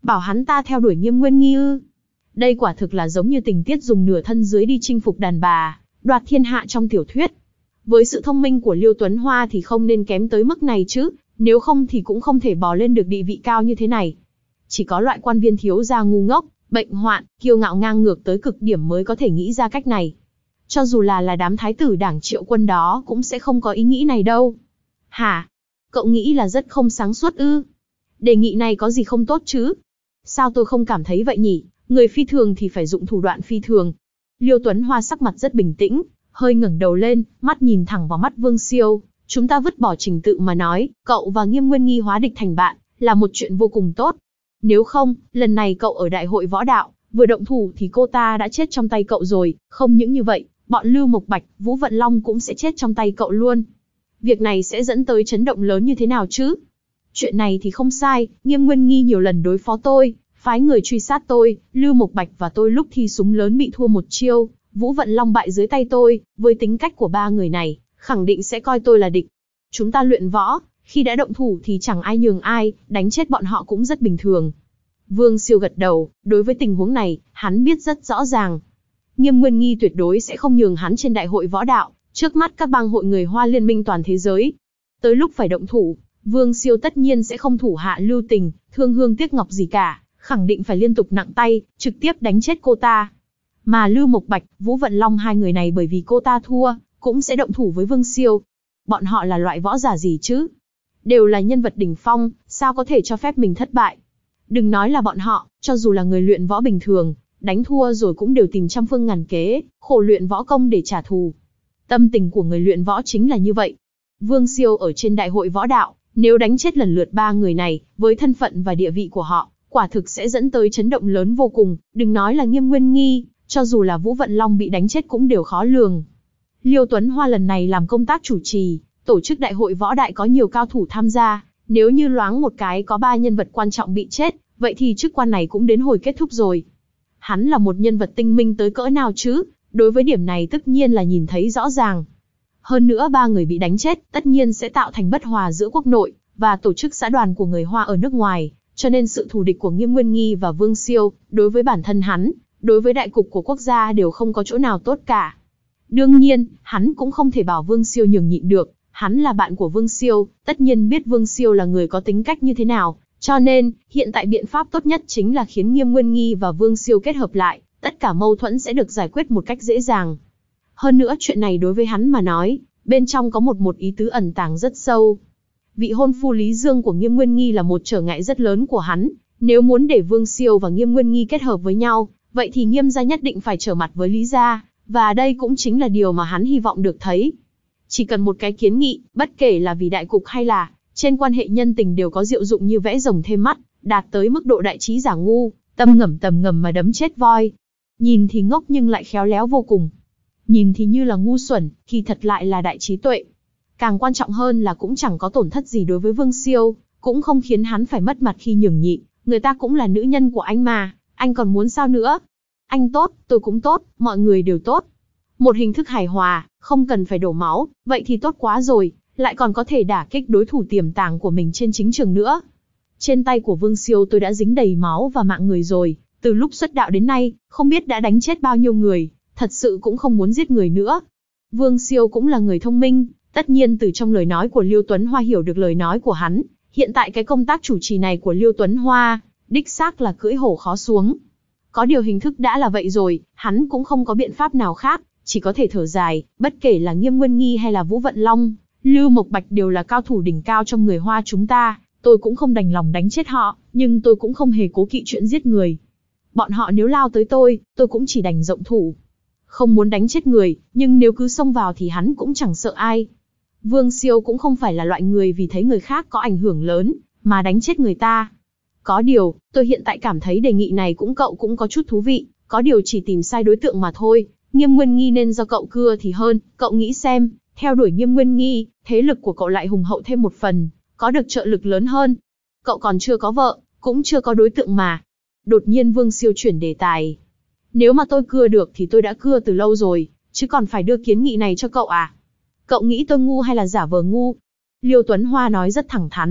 Bảo hắn ta theo đuổi Nghiêm Nguyên Nghi ư? Đây quả thực là giống như tình tiết dùng nửa thân dưới đi chinh phục đàn bà, đoạt thiên hạ trong tiểu thuyết. Với sự thông minh của Liêu Tuấn Hoa thì không nên kém tới mức này chứ, nếu không thì cũng không thể bò lên được địa vị cao như thế này. Chỉ có loại quan viên thiếu gia ngu ngốc, bệnh hoạn, kiêu ngạo ngang ngược tới cực điểm mới có thể nghĩ ra cách này. Cho dù là là đám thái tử đảng Triệu Quân đó cũng sẽ không có ý nghĩ này đâu. Hả? Cậu nghĩ là rất không sáng suốt ư? Đề nghị này có gì không tốt chứ? Sao tôi không cảm thấy vậy nhỉ? Người phi thường thì phải dụng thủ đoạn phi thường. Liêu Tuấn Hoa sắc mặt rất bình tĩnh, hơi ngẩng đầu lên, mắt nhìn thẳng vào mắt Vương Siêu. Chúng ta vứt bỏ trình tự mà nói, cậu và Nghiêm Nguyên Nghi hóa địch thành bạn, là một chuyện vô cùng tốt. Nếu không, lần này cậu ở đại hội võ đạo, vừa động thủ thì cô ta đã chết trong tay cậu rồi, không những như vậy, bọn Lưu Mộc Bạch, Vũ Vận Long cũng sẽ chết trong tay cậu luôn. Việc này sẽ dẫn tới chấn động lớn như thế nào chứ? Chuyện này thì không sai, Nghiêm Nguyên Nghi nhiều lần đối phó tôi, phái người truy sát tôi, Lưu Mộc Bạch và tôi lúc thi súng lớn bị thua một chiêu, Vũ Vận Long bại dưới tay tôi, với tính cách của ba người này, khẳng định sẽ coi tôi là địch. Chúng ta luyện võ, khi đã động thủ thì chẳng ai nhường ai, đánh chết bọn họ cũng rất bình thường. Vương Siêu gật đầu, đối với tình huống này, hắn biết rất rõ ràng. Nghiêm Nguyên Nghi tuyệt đối sẽ không nhường hắn trên đại hội võ đạo, trước mắt các bang hội người Hoa liên minh toàn thế giới. Tới lúc phải động thủ, Vương Siêu tất nhiên sẽ không thủ hạ lưu tình, thương hương tiếc ngọc gì cả, khẳng định phải liên tục nặng tay, trực tiếp đánh chết cô ta. Mà Lưu Mộc Bạch, Vũ Vận Long hai người này bởi vì cô ta thua, cũng sẽ động thủ với Vương Siêu. Bọn họ là loại võ giả gì chứ? Đều là nhân vật đỉnh phong, sao có thể cho phép mình thất bại? Đừng nói là bọn họ, cho dù là người luyện võ bình thường, đánh thua rồi cũng đều tìm trăm phương ngàn kế, khổ luyện võ công để trả thù. Tâm tình của người luyện võ chính là như vậy. Vương Siêu ở trên đại hội võ đạo, nếu đánh chết lần lượt ba người này, với thân phận và địa vị của họ, quả thực sẽ dẫn tới chấn động lớn vô cùng, đừng nói là Nghiêm Nguyên Nghi, cho dù là Vũ Vận Long bị đánh chết cũng đều khó lường. Liêu Tuấn Hoa lần này làm công tác chủ trì, tổ chức đại hội võ đại có nhiều cao thủ tham gia, nếu như loáng một cái có ba nhân vật quan trọng bị chết, vậy thì chức quan này cũng đến hồi kết thúc rồi. Hắn là một nhân vật tinh minh tới cỡ nào chứ, đối với điểm này tất nhiên là nhìn thấy rõ ràng. Hơn nữa ba người bị đánh chết, tất nhiên sẽ tạo thành bất hòa giữa quốc nội, và tổ chức xã đoàn của người Hoa ở nước ngoài, cho nên sự thù địch của Nghiêm Nguyên Nghi và Vương Siêu, đối với bản thân hắn, đối với đại cục của quốc gia đều không có chỗ nào tốt cả. Đương nhiên, hắn cũng không thể bảo Vương Siêu nhường nhịn được, hắn là bạn của Vương Siêu, tất nhiên biết Vương Siêu là người có tính cách như thế nào, cho nên, hiện tại biện pháp tốt nhất chính là khiến Nghiêm Nguyên Nghi và Vương Siêu kết hợp lại, tất cả mâu thuẫn sẽ được giải quyết một cách dễ dàng. Hơn nữa chuyện này đối với hắn mà nói, bên trong có một một ý tứ ẩn tàng rất sâu. Vị hôn phu Lý Dương của Nghiêm Nguyên Nghi là một trở ngại rất lớn của hắn, nếu muốn để Vương Siêu và Nghiêm Nguyên Nghi kết hợp với nhau, vậy thì Nghiêm gia nhất định phải trở mặt với Lý gia, và đây cũng chính là điều mà hắn hy vọng được thấy. Chỉ cần một cái kiến nghị, bất kể là vì đại cục hay là trên quan hệ nhân tình đều có diệu dụng như vẽ rồng thêm mắt, đạt tới mức độ đại trí giả ngu, tâm ngầm tầm ngầm mà đấm chết voi. Nhìn thì ngốc nhưng lại khéo léo vô cùng. Nhìn thì như là ngu xuẩn, kỳ thật lại là đại trí tuệ. Càng quan trọng hơn là cũng chẳng có tổn thất gì đối với Vương Siêu, cũng không khiến hắn phải mất mặt khi nhường nhịn, người ta cũng là nữ nhân của anh mà, anh còn muốn sao nữa? Anh tốt, tôi cũng tốt, mọi người đều tốt. Một hình thức hài hòa, không cần phải đổ máu, vậy thì tốt quá rồi, lại còn có thể đả kích đối thủ tiềm tàng của mình trên chính trường nữa. Trên tay của Vương Siêu tôi đã dính đầy máu và mạng người rồi, từ lúc xuất đạo đến nay, không biết đã đánh chết bao nhiêu người, thật sự cũng không muốn giết người nữa. Vương Siêu cũng là người thông minh, tất nhiên từ trong lời nói của Liêu Tuấn Hoa hiểu được lời nói của hắn, hiện tại cái công tác chủ trì này của Liêu Tuấn Hoa, đích xác là cưỡi hổ khó xuống. Có điều hình thức đã là vậy rồi, hắn cũng không có biện pháp nào khác, chỉ có thể thở dài, bất kể là Nghiêm Nguyên Nghi hay là Vũ Vận Long, Lưu Mộc Bạch đều là cao thủ đỉnh cao trong người Hoa chúng ta, tôi cũng không đành lòng đánh chết họ, nhưng tôi cũng không hề cố kỵ chuyện giết người. Bọn họ nếu lao tới tôi, tôi cũng chỉ đành rộng thủ. Không muốn đánh chết người, nhưng nếu cứ xông vào thì hắn cũng chẳng sợ ai. Vương Siêu cũng không phải là loại người vì thấy người khác có ảnh hưởng lớn, mà đánh chết người ta. Có điều, tôi hiện tại cảm thấy đề nghị này cũng cậu cũng có chút thú vị, có điều chỉ tìm sai đối tượng mà thôi. Nghiêm Nguyên Nghi nên do cậu cưa thì hơn, cậu nghĩ xem, theo đuổi Nghiêm Nguyên Nghi, thế lực của cậu lại hùng hậu thêm một phần, có được trợ lực lớn hơn. Cậu còn chưa có vợ, cũng chưa có đối tượng mà. Đột nhiên Vương Siêu chuyển đề tài. Nếu mà tôi cưa được thì tôi đã cưa từ lâu rồi, chứ còn phải đưa kiến nghị này cho cậu à? Cậu nghĩ tôi ngu hay là giả vờ ngu? Liêu Tuấn Hoa nói rất thẳng thắn,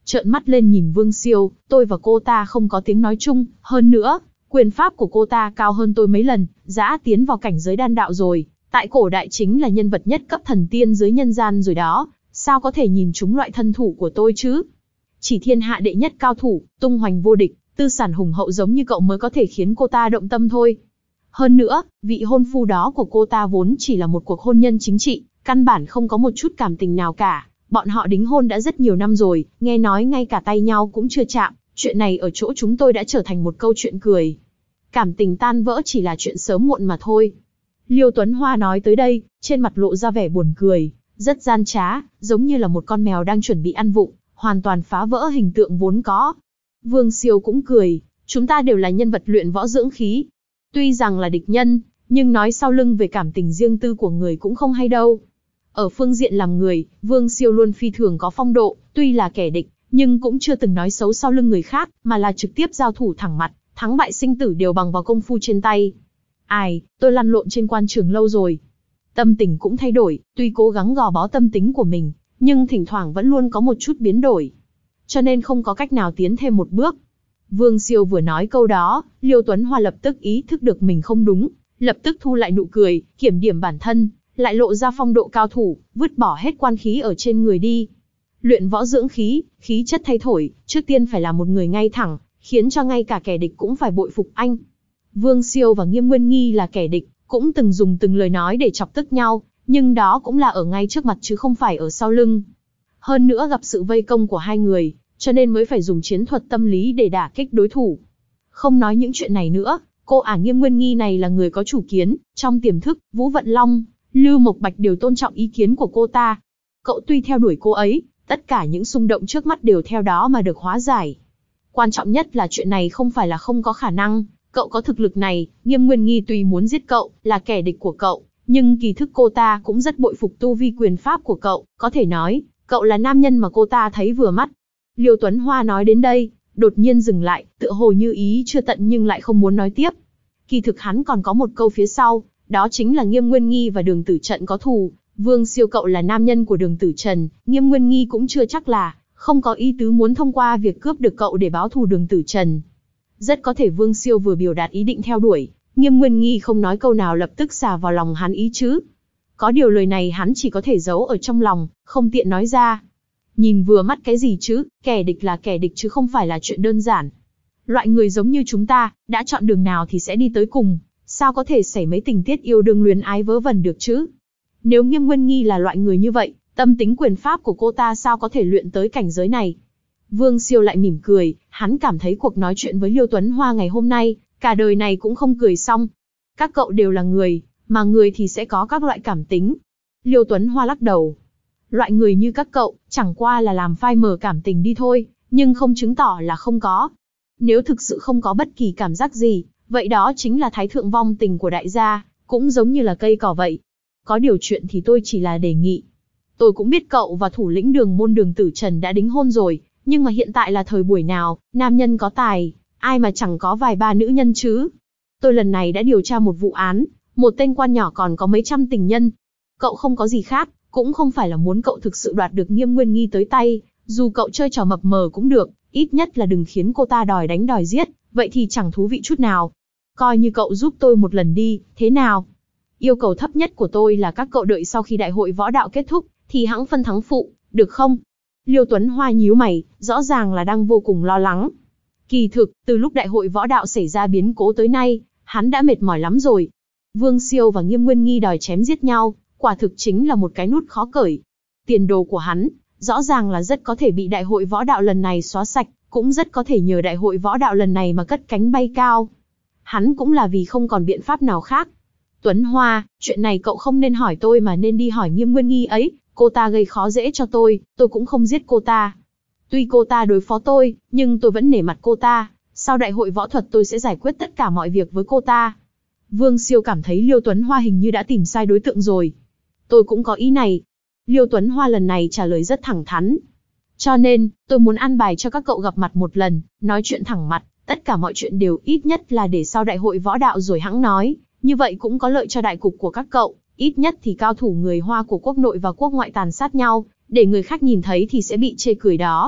trợn mắt lên nhìn Vương Siêu, tôi và cô ta không có tiếng nói chung, hơn nữa, quyền pháp của cô ta cao hơn tôi mấy lần, đã tiến vào cảnh giới đan đạo rồi, tại cổ đại chính là nhân vật nhất cấp thần tiên dưới nhân gian rồi đó, sao có thể nhìn trúng loại thân thủ của tôi chứ? Chỉ thiên hạ đệ nhất cao thủ, tung hoành vô địch, tư sản hùng hậu giống như cậu mới có thể khiến cô ta động tâm thôi. Hơn nữa, vị hôn phu đó của cô ta vốn chỉ là một cuộc hôn nhân chính trị, căn bản không có một chút cảm tình nào cả. Bọn họ đính hôn đã rất nhiều năm rồi, nghe nói ngay cả tay nhau cũng chưa chạm, chuyện này ở chỗ chúng tôi đã trở thành một câu chuyện cười. Cảm tình tan vỡ chỉ là chuyện sớm muộn mà thôi. Liêu Tuấn Hoa nói tới đây, trên mặt lộ ra vẻ buồn cười, rất gian trá, giống như là một con mèo đang chuẩn bị ăn vụng, hoàn toàn phá vỡ hình tượng vốn có. Vương Siêu cũng cười, chúng ta đều là nhân vật luyện võ dưỡng khí. Tuy rằng là địch nhân, nhưng nói sau lưng về cảm tình riêng tư của người cũng không hay đâu. Ở phương diện làm người, Vương Siêu luôn phi thường có phong độ, tuy là kẻ địch, nhưng cũng chưa từng nói xấu sau lưng người khác, mà là trực tiếp giao thủ thẳng mặt, thắng bại sinh tử đều bằng vào công phu trên tay. Ai, tôi lăn lộn trên quan trường lâu rồi. Tâm tình cũng thay đổi, tuy cố gắng gò bó tâm tính của mình, nhưng thỉnh thoảng vẫn luôn có một chút biến đổi. Cho nên không có cách nào tiến thêm một bước. Vương Siêu vừa nói câu đó, Liêu Tuấn Hoa lập tức ý thức được mình không đúng, lập tức thu lại nụ cười, kiểm điểm bản thân, lại lộ ra phong độ cao thủ, vứt bỏ hết quan khí ở trên người đi. Luyện võ dưỡng khí, khí chất thay thổi, trước tiên phải là một người ngay thẳng, khiến cho ngay cả kẻ địch cũng phải bội phục anh. Vương Siêu và Nghiêm Nguyên Nghi là kẻ địch, cũng từng dùng từng lời nói để chọc tức nhau, nhưng đó cũng là ở ngay trước mặt chứ không phải ở sau lưng. Hơn nữa gặp sự vây công của hai người, cho nên mới phải dùng chiến thuật tâm lý để đả kích đối thủ. Không nói những chuyện này nữa, cô ả Nghiêm Nguyên Nghi này là người có chủ kiến, trong tiềm thức, Vũ Vận Long, Lưu Mộc Bạch đều tôn trọng ý kiến của cô ta. Cậu tuy theo đuổi cô ấy, tất cả những xung động trước mắt đều theo đó mà được hóa giải. Quan trọng nhất là chuyện này không phải là không có khả năng, cậu có thực lực này, Nghiêm Nguyên Nghi tuy muốn giết cậu, là kẻ địch của cậu, nhưng kỳ thực cô ta cũng rất bội phục tu vi quyền pháp của cậu, có thể nói, cậu là nam nhân mà cô ta thấy vừa mắt. Liêu Tuấn Hoa nói đến đây, đột nhiên dừng lại, tựa hồ như ý chưa tận nhưng lại không muốn nói tiếp. Kỳ thực hắn còn có một câu phía sau, đó chính là Nghiêm Nguyên Nghi và Đường Tử Trận có thù. Vương Siêu cậu là nam nhân của Đường Tử Trần, Nghiêm Nguyên Nghi cũng chưa chắc là, không có ý tứ muốn thông qua việc cướp được cậu để báo thù Đường Tử Trần. Rất có thể Vương Siêu vừa biểu đạt ý định theo đuổi, Nghiêm Nguyên Nghi không nói câu nào lập tức xả vào lòng hắn ý chứ. Có điều lời này hắn chỉ có thể giấu ở trong lòng, không tiện nói ra. Nhìn vừa mắt cái gì chứ, kẻ địch là kẻ địch chứ không phải là chuyện đơn giản. Loại người giống như chúng ta, đã chọn đường nào thì sẽ đi tới cùng, sao có thể xảy mấy tình tiết yêu đương luyến ái vớ vẩn được chứ? Nếu Nghiêm Nguyên Nghi là loại người như vậy, tâm tính quyền pháp của cô ta sao có thể luyện tới cảnh giới này? Vương Siêu lại mỉm cười, hắn cảm thấy cuộc nói chuyện với Liêu Tuấn Hoa ngày hôm nay, cả đời này cũng không cười xong. Các cậu đều là người, mà người thì sẽ có các loại cảm tính. Liêu Tuấn Hoa lắc đầu. Loại người như các cậu, chẳng qua là làm phai mờ cảm tình đi thôi, nhưng không chứng tỏ là không có. Nếu thực sự không có bất kỳ cảm giác gì, vậy đó chính là thái thượng vong tình của đại gia, cũng giống như là cây cỏ vậy. Có điều chuyện thì tôi chỉ là đề nghị. Tôi cũng biết cậu và thủ lĩnh Đường môn Đường Tử Trần đã đính hôn rồi, nhưng mà hiện tại là thời buổi nào, nam nhân có tài, ai mà chẳng có vài ba nữ nhân chứ. Tôi lần này đã điều tra một vụ án, một tên quan nhỏ còn có mấy trăm tình nhân. Cậu không có gì khác, cũng không phải là muốn cậu thực sự đoạt được Nghiêm Nguyên Nghi tới tay, dù cậu chơi trò mập mờ cũng được, ít nhất là đừng khiến cô ta đòi đánh đòi giết, vậy thì chẳng thú vị chút nào. Coi như cậu giúp tôi một lần đi, thế nào? Yêu cầu thấp nhất của tôi là các cậu đợi sau khi đại hội võ đạo kết thúc, thì hẵng phân thắng phụ, được không? Liêu Tuấn Hoa nhíu mày, rõ ràng là đang vô cùng lo lắng. Kỳ thực, từ lúc đại hội võ đạo xảy ra biến cố tới nay, hắn đã mệt mỏi lắm rồi. Vương Siêu và Nghiêm Nguyên Nghi đòi chém giết nhau, quả thực chính là một cái nút khó cởi. Tiền đồ của hắn, rõ ràng là rất có thể bị đại hội võ đạo lần này xóa sạch, cũng rất có thể nhờ đại hội võ đạo lần này mà cất cánh bay cao. Hắn cũng là vì không còn biện pháp nào khác. Tuấn Hoa, chuyện này cậu không nên hỏi tôi mà nên đi hỏi Nghiêm Nguyên Nghi ấy, cô ta gây khó dễ cho tôi, tôi cũng không giết cô ta. Tuy cô ta đối phó tôi, nhưng tôi vẫn nể mặt cô ta, sau đại hội võ thuật tôi sẽ giải quyết tất cả mọi việc với cô ta. Vương Siêu cảm thấy Liêu Tuấn Hoa hình như đã tìm sai đối tượng rồi. Tôi cũng có ý này. Liêu Tuấn Hoa lần này trả lời rất thẳng thắn. Cho nên, tôi muốn an bài cho các cậu gặp mặt một lần, nói chuyện thẳng mặt, tất cả mọi chuyện đều ít nhất là để sau đại hội võ đạo rồi hẵng nói, như vậy cũng có lợi cho đại cục của các cậu, ít nhất thì cao thủ người Hoa của quốc nội và quốc ngoại tàn sát nhau, để người khác nhìn thấy thì sẽ bị chê cười đó.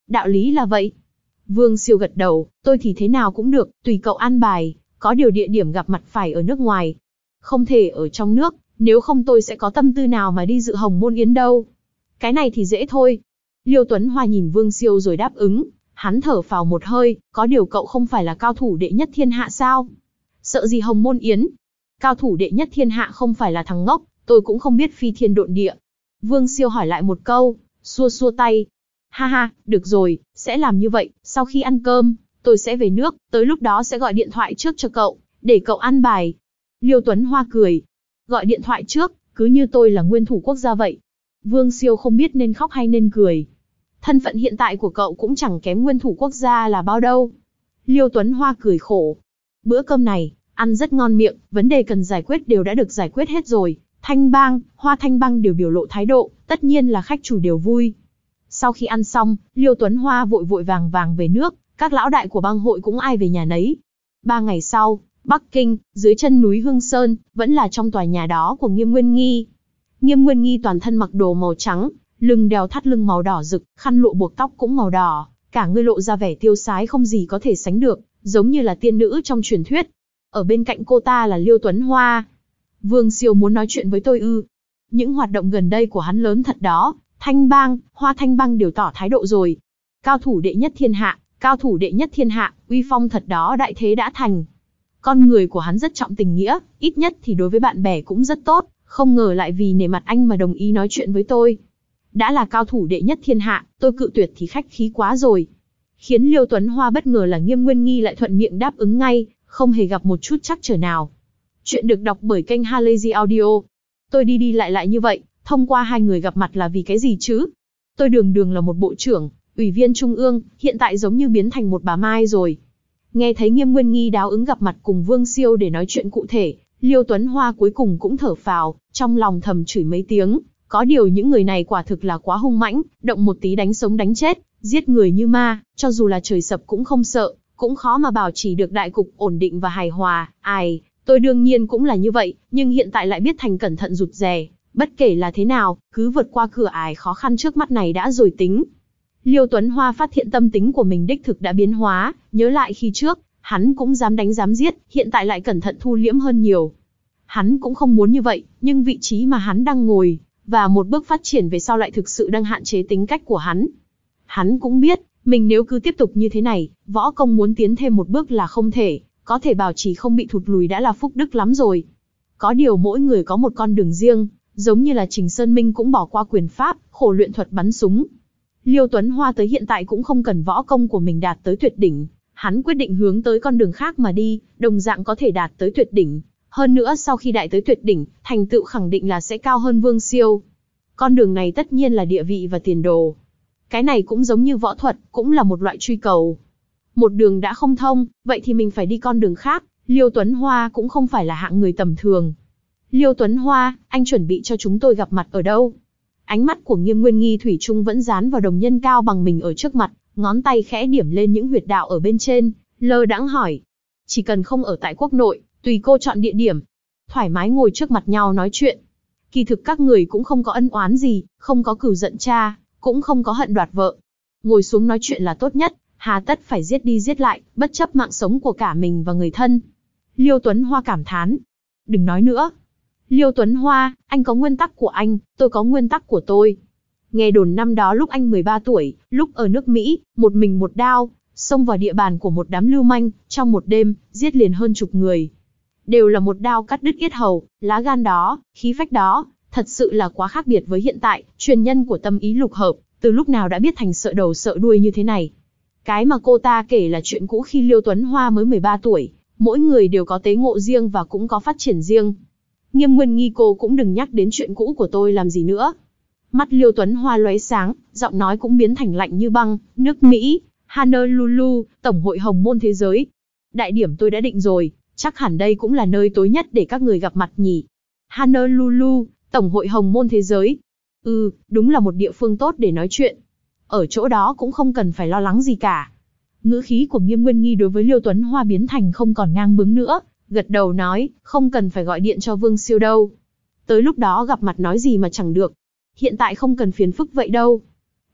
đạo lý là vậy. Vương Siêu gật đầu, tôi thì thế nào cũng được, tùy cậu an bài, có điều địa điểm gặp mặt phải ở nước ngoài. Không thể ở trong nước, nếu không tôi sẽ có tâm tư nào mà đi dự Hồng Môn Yến đâu. Cái này thì dễ thôi. Liêu Tuấn Hoa nhìn Vương Siêu rồi đáp ứng, hắn thở phào một hơi, có điều cậu không phải là cao thủ đệ nhất thiên hạ sao? Sợ gì Hồng Môn Yến? Cao thủ đệ nhất thiên hạ không phải là thằng ngốc, tôi cũng không biết phi thiên độn địa. Vương Siêu hỏi lại một câu, xua xua tay. Ha ha, được rồi, sẽ làm như vậy, sau khi ăn cơm, tôi sẽ về nước, tới lúc đó sẽ gọi điện thoại trước cho cậu, để cậu ăn bài. Liêu Tuấn Hoa cười. Gọi điện thoại trước, cứ như tôi là nguyên thủ quốc gia vậy. Vương Siêu không biết nên khóc hay nên cười. Thân phận hiện tại của cậu cũng chẳng kém nguyên thủ quốc gia là bao đâu. Liêu Tuấn Hoa cười khổ. Bữa cơm này, ăn rất ngon miệng, vấn đề cần giải quyết đều đã được giải quyết hết rồi. Thanh Bang, Hoa Thanh Bang đều biểu lộ thái độ, tất nhiên là khách chủ đều vui. Sau khi ăn xong, Liêu Tuấn Hoa vội vội vàng vàng về nước, các lão đại của bang hội cũng ai về nhà nấy. Ba ngày sau, Bắc Kinh, dưới chân núi Hương Sơn, vẫn là trong tòa nhà đó của Nghiêm Nguyên Nghi. Nghiêm Nguyên Nghi toàn thân mặc đồ màu trắng, lưng đeo thắt lưng màu đỏ rực, khăn lụa buộc tóc cũng màu đỏ, cả người lộ ra vẻ tiêu sái không gì có thể sánh được, giống như là tiên nữ trong truyền thuyết. Ở bên cạnh cô ta là Liêu Tuấn Hoa. Vương Siêu muốn nói chuyện với tôi ư? Những hoạt động gần đây của hắn lớn thật đó, Thanh Bang, Hoa Thanh Bang đều tỏ thái độ rồi. Cao thủ đệ nhất thiên hạ, cao thủ đệ nhất thiên hạ, uy phong thật đó, đại thế đã thành. Con người của hắn rất trọng tình nghĩa, ít nhất thì đối với bạn bè cũng rất tốt, không ngờ lại vì nể mặt anh mà đồng ý nói chuyện với tôi. Đã là cao thủ đệ nhất thiên hạ, tôi cự tuyệt thì khách khí quá rồi. Khiến Liêu Tuấn Hoa bất ngờ là Nghiêm Nguyên Nghi lại thuận miệng đáp ứng ngay, không hề gặp một chút trắc trở nào. Chuyện được đọc bởi kênh Halazy Audio. Tôi đi đi lại lại như vậy, thông qua hai người gặp mặt là vì cái gì chứ? Tôi đường đường là một bộ trưởng, ủy viên trung ương, hiện tại giống như biến thành một bà Mai rồi. Nghe thấy Nghiêm Nguyên Nghi đáo ứng gặp mặt cùng Vương Siêu để nói chuyện cụ thể, Liêu Tuấn Hoa cuối cùng cũng thở phào, trong lòng thầm chửi mấy tiếng. Có điều những người này quả thực là quá hung mãnh, động một tí đánh sống đánh chết, giết người như ma, cho dù là trời sập cũng không sợ, cũng khó mà bảo trì được đại cục ổn định và hài hòa. Ai, tôi đương nhiên cũng là như vậy, nhưng hiện tại lại biết thành cẩn thận rụt rè. Bất kể là thế nào, cứ vượt qua cửa ải khó khăn trước mắt này đã rồi tính. Liêu Tuấn Hoa phát hiện tâm tính của mình đích thực đã biến hóa, nhớ lại khi trước, hắn cũng dám đánh dám giết, hiện tại lại cẩn thận thu liễm hơn nhiều. Hắn cũng không muốn như vậy, nhưng vị trí mà hắn đang ngồi, và một bước phát triển về sau lại thực sự đang hạn chế tính cách của hắn. Hắn cũng biết, mình nếu cứ tiếp tục như thế này, võ công muốn tiến thêm một bước là không thể, có thể bảo trì không bị thụt lùi đã là phúc đức lắm rồi. Có điều mỗi người có một con đường riêng, giống như là Trình Sơn Minh cũng bỏ qua quyền pháp, khổ luyện thuật bắn súng. Liêu Tuấn Hoa tới hiện tại cũng không cần võ công của mình đạt tới tuyệt đỉnh, hắn quyết định hướng tới con đường khác mà đi, đồng dạng có thể đạt tới tuyệt đỉnh. Hơn nữa sau khi đại tới tuyệt đỉnh, thành tựu khẳng định là sẽ cao hơn Vương Siêu. Con đường này tất nhiên là địa vị và tiền đồ. Cái này cũng giống như võ thuật, cũng là một loại truy cầu. Một đường đã không thông, vậy thì mình phải đi con đường khác. Liêu Tuấn Hoa cũng không phải là hạng người tầm thường. Liêu Tuấn Hoa, anh chuẩn bị cho chúng tôi gặp mặt ở đâu? Ánh mắt của Nghiêm Nguyên Nghi thủy chung vẫn dán vào đồng nhân cao bằng mình ở trước mặt, ngón tay khẽ điểm lên những huyệt đạo ở bên trên, lơ đãng hỏi. Chỉ cần không ở tại quốc nội, tùy cô chọn địa điểm. Thoải mái ngồi trước mặt nhau nói chuyện. Kỳ thực các người cũng không có ân oán gì, không có cừu giận cha, cũng không có hận đoạt vợ. Ngồi xuống nói chuyện là tốt nhất, hà tất phải giết đi giết lại, bất chấp mạng sống của cả mình và người thân. Liêu Tuấn Hoa cảm thán. Đừng nói nữa. Liêu Tuấn Hoa, anh có nguyên tắc của anh, tôi có nguyên tắc của tôi. Nghe đồn năm đó lúc anh mười ba tuổi, lúc ở nước Mỹ, một mình một đao, xông vào địa bàn của một đám lưu manh, trong một đêm, giết liền hơn chục người. Đều là một đao cắt đứt yết hầu, lá gan đó, khí phách đó, thật sự là quá khác biệt với hiện tại, truyền nhân của tâm ý lục hợp, từ lúc nào đã biết thành sợ đầu sợ đuôi như thế này. Cái mà cô ta kể là chuyện cũ khi Liêu Tuấn Hoa mới mười ba tuổi, mỗi người đều có tế ngộ riêng và cũng có phát triển riêng. Nghiêm Nguyên Nghi cô cũng đừng nhắc đến chuyện cũ của tôi làm gì nữa. Mắt Liêu Tuấn Hoa lóe sáng, giọng nói cũng biến thành lạnh như băng, nước Mỹ, Honolulu, Tổng hội Hồng Môn Thế Giới. Đại điểm tôi đã định rồi, chắc hẳn đây cũng là nơi tối nhất để các người gặp mặt nhỉ. Honolulu, Tổng hội Hồng Môn Thế Giới. Ừ, đúng là một địa phương tốt để nói chuyện. Ở chỗ đó cũng không cần phải lo lắng gì cả. Ngữ khí của Nghiêm Nguyên Nghi đối với Liêu Tuấn Hoa biến thành không còn ngang bướng nữa, gật đầu nói, không cần phải gọi điện cho Vương Siêu đâu. Tới lúc đó gặp mặt nói gì mà chẳng được. Hiện tại không cần phiền phức vậy đâu.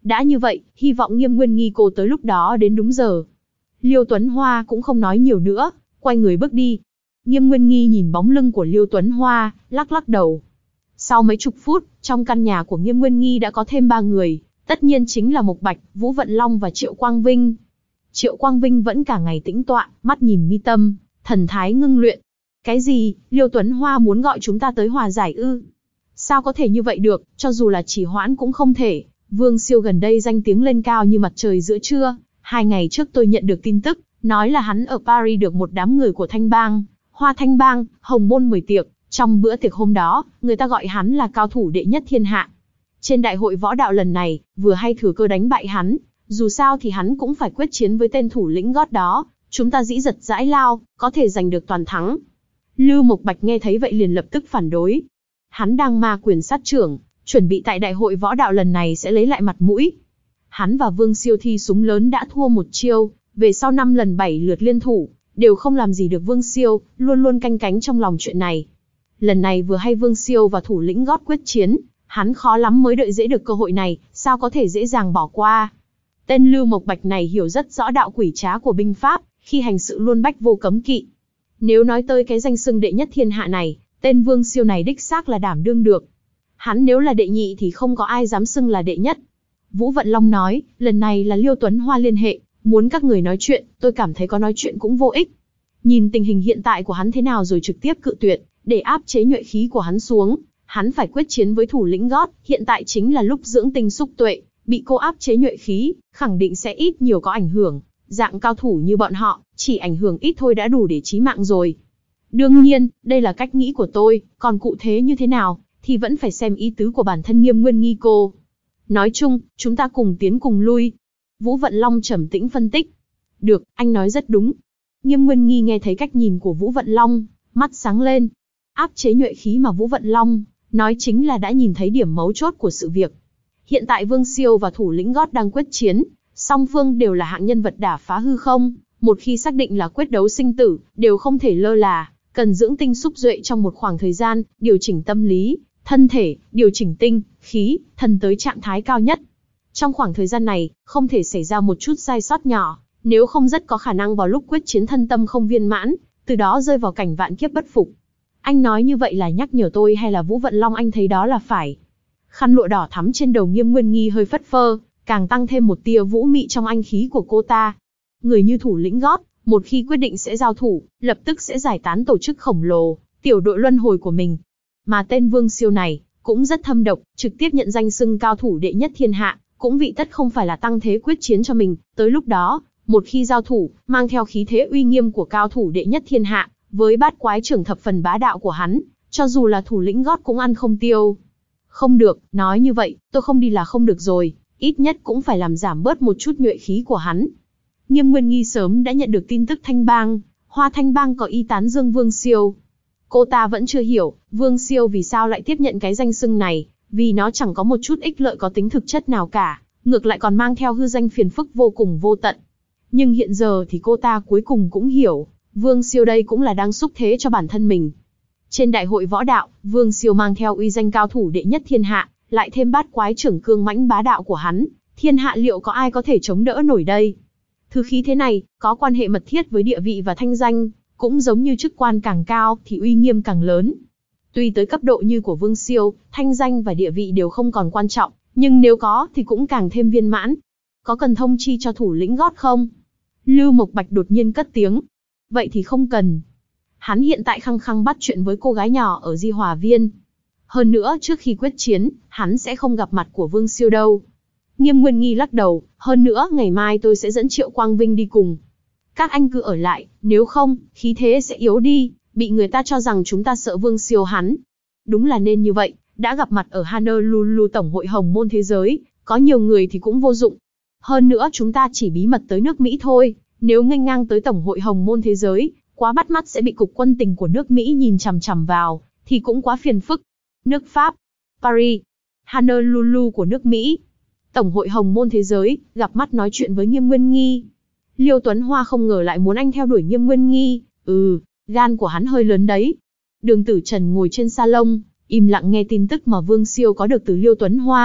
Đã như vậy, hy vọng Nghiêm Nguyên Nghi cô tới lúc đó đến đúng giờ. Liêu Tuấn Hoa cũng không nói nhiều nữa, quay người bước đi. Nghiêm Nguyên Nghi nhìn bóng lưng của Liêu Tuấn Hoa, lắc lắc đầu. Sau mấy chục phút, trong căn nhà của Nghiêm Nguyên Nghi đã có thêm ba người, tất nhiên chính là Mộc Bạch, Vũ Vận Long và Triệu Quang Vinh. Triệu Quang Vinh vẫn cả ngày tĩnh tọa, mắt nhìn mi tâm, thần thái ngưng luyện. Cái gì, Liêu Tuấn Hoa muốn gọi chúng ta tới hòa giải ư? Sao có thể như vậy được, cho dù là chỉ hoãn cũng không thể. Vương Siêu gần đây danh tiếng lên cao như mặt trời giữa trưa. Hai ngày trước tôi nhận được tin tức, nói là hắn ở Paris được một đám người của Thanh Bang, Hoa Thanh Bang, Hồng Môn mời tiệc. Trong bữa tiệc hôm đó, người ta gọi hắn là cao thủ đệ nhất thiên hạ. Trên đại hội võ đạo lần này, vừa hay thừa cơ đánh bại hắn. Dù sao thì hắn cũng phải quyết chiến với tên thủ lĩnh gót đó. Chúng ta dĩ giật dãi lao, có thể giành được toàn thắng. Lưu Mộc Bạch nghe thấy vậy liền lập tức phản đối. Hắn đang ma quyền sát trưởng, chuẩn bị tại đại hội võ đạo lần này sẽ lấy lại mặt mũi. Hắn và Vương Siêu thi súng lớn đã thua một chiêu, về sau năm lần bảy lượt liên thủ, đều không làm gì được Vương Siêu, luôn luôn canh cánh trong lòng chuyện này. Lần này vừa hay Vương Siêu và thủ lĩnh gót quyết chiến, hắn khó lắm mới đợi dễ được cơ hội này, sao có thể dễ dàng bỏ qua. Tên Lưu Mộc Bạch này hiểu rất rõ đạo quỷ trá của binh pháp, khi hành sự luôn bách vô cấm kỵ. Nếu nói tới cái danh xưng đệ nhất thiên hạ này, tên Vương Siêu này đích xác là đảm đương được. Hắn nếu là đệ nhị thì không có ai dám xưng là đệ nhất. Vũ Vận Long nói, lần này là Liêu Tuấn Hoa liên hệ, muốn các người nói chuyện, tôi cảm thấy có nói chuyện cũng vô ích. Nhìn tình hình hiện tại của hắn thế nào rồi trực tiếp cự tuyệt, để áp chế nhuệ khí của hắn xuống. Hắn phải quyết chiến với thủ lĩnh gót, hiện tại chính là lúc dưỡng tinh xúc tuệ, bị cô áp chế nhuệ khí, khẳng định sẽ ít nhiều có ảnh hưởng. Dạng cao thủ như bọn họ, chỉ ảnh hưởng ít thôi đã đủ để chí mạng rồi. Đương nhiên, đây là cách nghĩ của tôi, còn cụ thể như thế nào, thì vẫn phải xem ý tứ của bản thân Nghiêm Nguyên Nghi cô. Nói chung, chúng ta cùng tiến cùng lui. Vũ Vận Long trầm tĩnh phân tích. Được, anh nói rất đúng. Nghiêm Nguyên Nghi nghe thấy cách nhìn của Vũ Vận Long, mắt sáng lên. Áp chế nhuệ khí mà Vũ Vận Long nói chính là đã nhìn thấy điểm mấu chốt của sự việc. Hiện tại Vương Siêu và thủ lĩnh gót đang quyết chiến, song phương đều là hạng nhân vật đả phá hư không, một khi xác định là quyết đấu sinh tử, đều không thể lơ là, cần dưỡng tinh xúc duệ trong một khoảng thời gian, điều chỉnh tâm lý, thân thể, điều chỉnh tinh, khí, thần tới trạng thái cao nhất. Trong khoảng thời gian này, không thể xảy ra một chút sai sót nhỏ, nếu không rất có khả năng vào lúc quyết chiến thân tâm không viên mãn, từ đó rơi vào cảnh vạn kiếp bất phục. Anh nói như vậy là nhắc nhở tôi hay là Vũ Vận Long anh thấy đó là phải? Khăn lụa đỏ thắm trên đầu Nghiêm Nguyên Nghi hơi phất phơ, càng tăng thêm một tia vũ mị trong anh khí của cô ta. Người như thủ lĩnh gót, một khi quyết định sẽ giao thủ, lập tức sẽ giải tán tổ chức khổng lồ, tiểu đội luân hồi của mình. Mà tên Vương Siêu này, cũng rất thâm độc, trực tiếp nhận danh xưng cao thủ đệ nhất thiên hạ, cũng vị tất không phải là tăng thế quyết chiến cho mình. Tới lúc đó, một khi giao thủ, mang theo khí thế uy nghiêm của cao thủ đệ nhất thiên hạ, với bát quái trưởng thập phần bá đạo của hắn, cho dù là thủ lĩnh gót cũng ăn không tiêu. Không được, nói như vậy, tôi không đi là không được rồi, ít nhất cũng phải làm giảm bớt một chút nhuệ khí của hắn. Nghiêm Nguyên Nghi sớm đã nhận được tin tức Thanh Bang, Hoa Thanh Bang có ý tán dương Vương Siêu. Cô ta vẫn chưa hiểu, Vương Siêu vì sao lại tiếp nhận cái danh xưng này, vì nó chẳng có một chút ích lợi có tính thực chất nào cả, ngược lại còn mang theo hư danh phiền phức vô cùng vô tận. Nhưng hiện giờ thì cô ta cuối cùng cũng hiểu, Vương Siêu đây cũng là đang xúc thế cho bản thân mình. Trên đại hội võ đạo, Vương Siêu mang theo uy danh cao thủ đệ nhất thiên hạ, lại thêm bát quái trưởng cương mãnh bá đạo của hắn, thiên hạ liệu có ai có thể chống đỡ nổi đây? Thứ khí thế này, có quan hệ mật thiết với địa vị và thanh danh, cũng giống như chức quan càng cao thì uy nghiêm càng lớn. Tuy tới cấp độ như của Vương Siêu, thanh danh và địa vị đều không còn quan trọng, nhưng nếu có thì cũng càng thêm viên mãn. Có cần thông chi cho thủ lĩnh gót không? Lưu Mộc Bạch đột nhiên cất tiếng. Vậy thì không cần. Hắn hiện tại khăng khăng bắt chuyện với cô gái nhỏ ở Di Hòa Viên. Hơn nữa trước khi quyết chiến, hắn sẽ không gặp mặt của Vương Siêu đâu. Nghiêm Nguyên Nghi lắc đầu, hơn nữa ngày mai tôi sẽ dẫn Triệu Quang Vinh đi cùng. Các anh cứ ở lại, nếu không, khí thế sẽ yếu đi, bị người ta cho rằng chúng ta sợ Vương Siêu hắn. Đúng là nên như vậy, đã gặp mặt ở Honolulu Tổng hội Hồng Môn Thế Giới, có nhiều người thì cũng vô dụng. Hơn nữa chúng ta chỉ bí mật tới nước Mỹ thôi, nếu nghênh ngang tới Tổng hội Hồng Môn Thế Giới, quá bắt mắt sẽ bị cục quân tình của nước Mỹ nhìn chằm chằm vào, thì cũng quá phiền phức. Nước Pháp, Paris, Honolulu của nước Mỹ, Tổng hội Hồng Môn Thế Giới, gặp mắt nói chuyện với Nghiêm Nguyên Nghi. Liêu Tuấn Hoa không ngờ lại muốn anh theo đuổi Nghiêm Nguyên Nghi, ừ, gan của hắn hơi lớn đấy. Đường Tử Trần ngồi trên salon, im lặng nghe tin tức mà Vương Siêu có được từ Liêu Tuấn Hoa,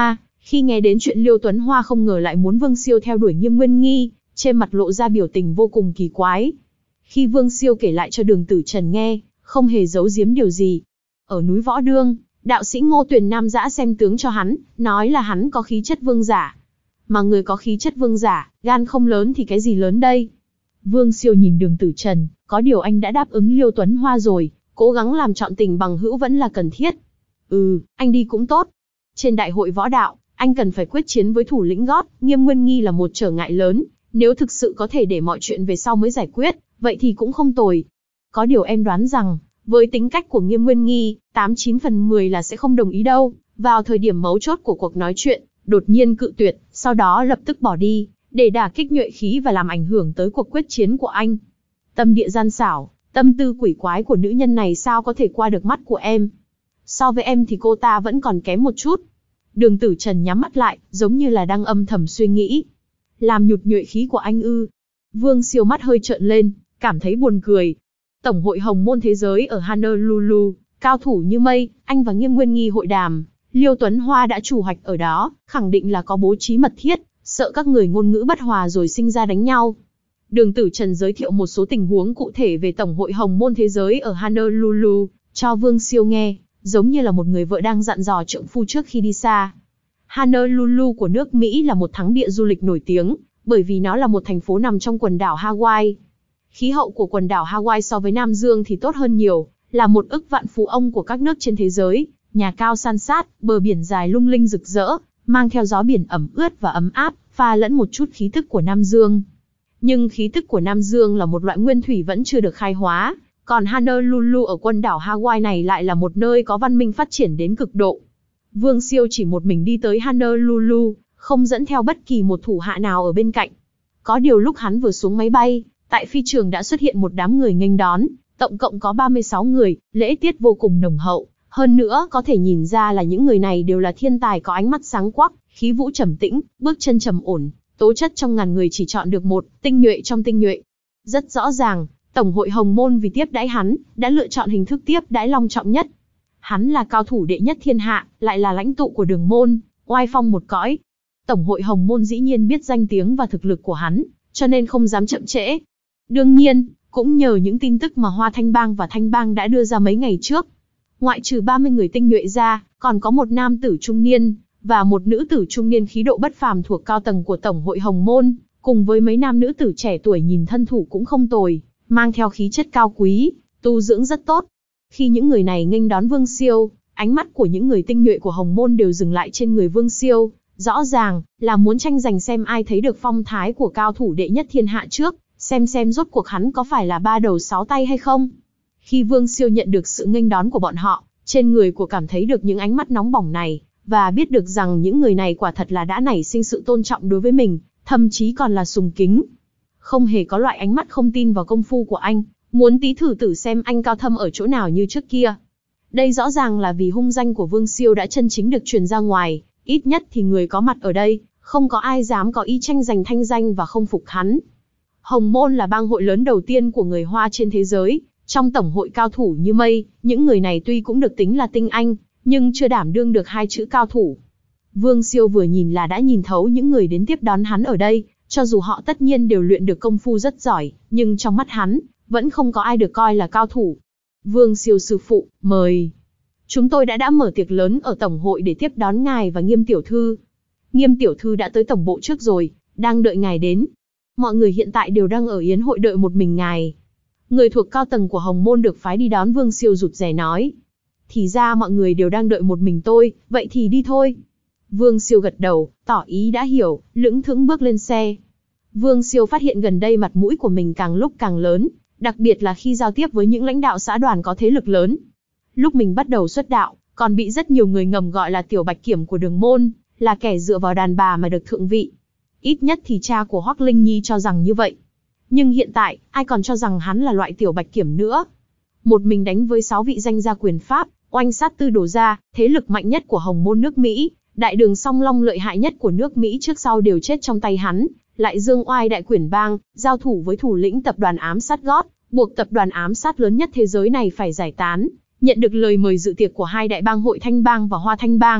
Khi nghe đến chuyện Liêu Tuấn Hoa không ngờ lại muốn Vương Siêu theo đuổi Nghiêm Nguyên Nghi, trên mặt lộ ra biểu tình vô cùng kỳ quái. Khi Vương Siêu kể lại cho Đường Tử Trần nghe, không hề giấu giếm điều gì. Ở núi Võ Đương, đạo sĩ Ngô Tuyền Nam giã xem tướng cho hắn, nói là hắn có khí chất vương giả. Mà người có khí chất vương giả, gan không lớn thì cái gì lớn đây? Vương Siêu nhìn Đường Tử Trần, có điều anh đã đáp ứng Liêu Tuấn Hoa rồi, cố gắng làm chọn tình bằng hữu vẫn là cần thiết. Ừ, anh đi cũng tốt. Trên đại hội võ đạo, anh cần phải quyết chiến với thủ lĩnh gót, Nghiêm Nguyên Nghi là một trở ngại lớn, nếu thực sự có thể để mọi chuyện về sau mới giải quyết, vậy thì cũng không tồi. Có điều em đoán rằng, với tính cách của Nghiêm Nguyên Nghi, tám chín phần mười là sẽ không đồng ý đâu. Vào thời điểm mấu chốt của cuộc nói chuyện, đột nhiên cự tuyệt, sau đó lập tức bỏ đi, để đả kích nhuệ khí và làm ảnh hưởng tới cuộc quyết chiến của anh. Tâm địa gian xảo, tâm tư quỷ quái của nữ nhân này sao có thể qua được mắt của em? So với em thì cô ta vẫn còn kém một chút. Đường Tử Trần nhắm mắt lại, giống như là đang âm thầm suy nghĩ. Làm nhụt nhuệ khí của anh ư? Vương Siêu mắt hơi trợn lên, cảm thấy buồn cười. Tổng hội Hồng Môn Thế Giới ở Honolulu, cao thủ như mây, anh và Nghiêm Nguyên Nghi hội đàm. Liêu Tuấn Hoa đã chủ hoạch ở đó, khẳng định là có bố trí mật thiết, sợ các người ngôn ngữ bất hòa rồi sinh ra đánh nhau. Đường Tử Trần giới thiệu một số tình huống cụ thể về Tổng hội Hồng Môn Thế Giới ở Honolulu, cho Vương Siêu nghe, giống như là một người vợ đang dặn dò trượng phu trước khi đi xa. Honolulu của nước Mỹ là một thắng địa du lịch nổi tiếng, bởi vì nó là một thành phố nằm trong quần đảo Hawaii. Khí hậu của quần đảo Hawaii so với Nam Dương thì tốt hơn nhiều, là một ức vạn phú ông của các nước trên thế giới, nhà cao san sát, bờ biển dài lung linh rực rỡ, mang theo gió biển ẩm ướt và ấm áp, pha lẫn một chút khí tức của Nam Dương. Nhưng khí tức của Nam Dương là một loại nguyên thủy vẫn chưa được khai hóa, còn Honolulu ở quần đảo Hawaii này lại là một nơi có văn minh phát triển đến cực độ. Vương Siêu chỉ một mình đi tới Honolulu, không dẫn theo bất kỳ một thủ hạ nào ở bên cạnh. Có điều lúc hắn vừa xuống máy bay, tại phi trường đã xuất hiện một đám người nghênh đón, tổng cộng có ba mươi sáu người, lễ tiết vô cùng nồng hậu. Hơn nữa có thể nhìn ra là những người này đều là thiên tài có ánh mắt sáng quắc, khí vũ trầm tĩnh, bước chân trầm ổn, tố chất trong ngàn người chỉ chọn được một, tinh nhuệ trong tinh nhuệ. Rất rõ ràng, Tổng hội Hồng Môn vì tiếp đãi hắn, đã lựa chọn hình thức tiếp đãi long trọng nhất. Hắn là cao thủ đệ nhất thiên hạ, lại là lãnh tụ của Đường môn, oai phong một cõi. Tổng hội Hồng Môn dĩ nhiên biết danh tiếng và thực lực của hắn, cho nên không dám chậm trễ. Đương nhiên, cũng nhờ những tin tức mà Hoa Thanh Bang và Thanh Bang đã đưa ra mấy ngày trước. Ngoại trừ ba mươi người tinh nhuệ ra, còn có một nam tử trung niên, và một nữ tử trung niên khí độ bất phàm thuộc cao tầng của Tổng hội Hồng Môn, cùng với mấy nam nữ tử trẻ tuổi nhìn thân thủ cũng không tồi, mang theo khí chất cao quý, tu dưỡng rất tốt. Khi những người này nghênh đón Vương Siêu, ánh mắt của những người tinh nhuệ của Hồng Môn đều dừng lại trên người Vương Siêu, rõ ràng là muốn tranh giành xem ai thấy được phong thái của cao thủ đệ nhất thiên hạ trước, xem xem rốt cuộc hắn có phải là ba đầu sáu tay hay không. Khi Vương Siêu nhận được sự nghênh đón của bọn họ, trên người của cảm thấy được những ánh mắt nóng bỏng này, và biết được rằng những người này quả thật là đã nảy sinh sự tôn trọng đối với mình, thậm chí còn là sùng kính. Không hề có loại ánh mắt không tin vào công phu của anh, muốn tí thử tử xem anh cao thâm ở chỗ nào như trước kia. Đây rõ ràng là vì hung danh của Vương Siêu đã chân chính được truyền ra ngoài, ít nhất thì người có mặt ở đây, không có ai dám có ý tranh giành thanh danh và không phục hắn. Hồng Môn là bang hội lớn đầu tiên của người Hoa trên thế giới, trong tổng hội cao thủ như mây, những người này tuy cũng được tính là tinh anh, nhưng chưa đảm đương được hai chữ cao thủ. Vương Siêu vừa nhìn là đã nhìn thấu những người đến tiếp đón hắn ở đây, cho dù họ tất nhiên đều luyện được công phu rất giỏi, nhưng trong mắt hắn, vẫn không có ai được coi là cao thủ. Vương Siêu sư phụ, mời. Chúng tôi đã đã mở tiệc lớn ở tổng hội để tiếp đón ngài và Nghiêm tiểu thư. Nghiêm tiểu thư đã tới tổng bộ trước rồi, đang đợi ngài đến. Mọi người hiện tại đều đang ở yến hội đợi một mình ngài. Người thuộc cao tầng của Hồng Môn được phái đi đón Vương Siêu rụt rè nói. Thì ra mọi người đều đang đợi một mình tôi, vậy thì đi thôi. Vương Siêu gật đầu, tỏ ý đã hiểu, lững thững bước lên xe. Vương Siêu phát hiện gần đây mặt mũi của mình càng lúc càng lớn, đặc biệt là khi giao tiếp với những lãnh đạo xã đoàn có thế lực lớn. Lúc mình bắt đầu xuất đạo, còn bị rất nhiều người ngầm gọi là tiểu bạch kiểm của Đường môn, là kẻ dựa vào đàn bà mà được thượng vị. Ít nhất thì cha của Hoắc Linh Nhi cho rằng như vậy. Nhưng hiện tại, ai còn cho rằng hắn là loại tiểu bạch kiểm nữa. Một mình đánh với sáu vị danh gia quyền Pháp, oanh sát Tư Đồ gia, thế lực mạnh nhất của Hồng Môn nước Mỹ, đại đường song long lợi hại nhất của nước Mỹ trước sau đều chết trong tay hắn, lại dương oai đại quyển bang, giao thủ với thủ lĩnh tập đoàn ám sát gót, buộc tập đoàn ám sát lớn nhất thế giới này phải giải tán, nhận được lời mời dự tiệc của hai đại bang hội Thanh bang và Hoa Thanh bang,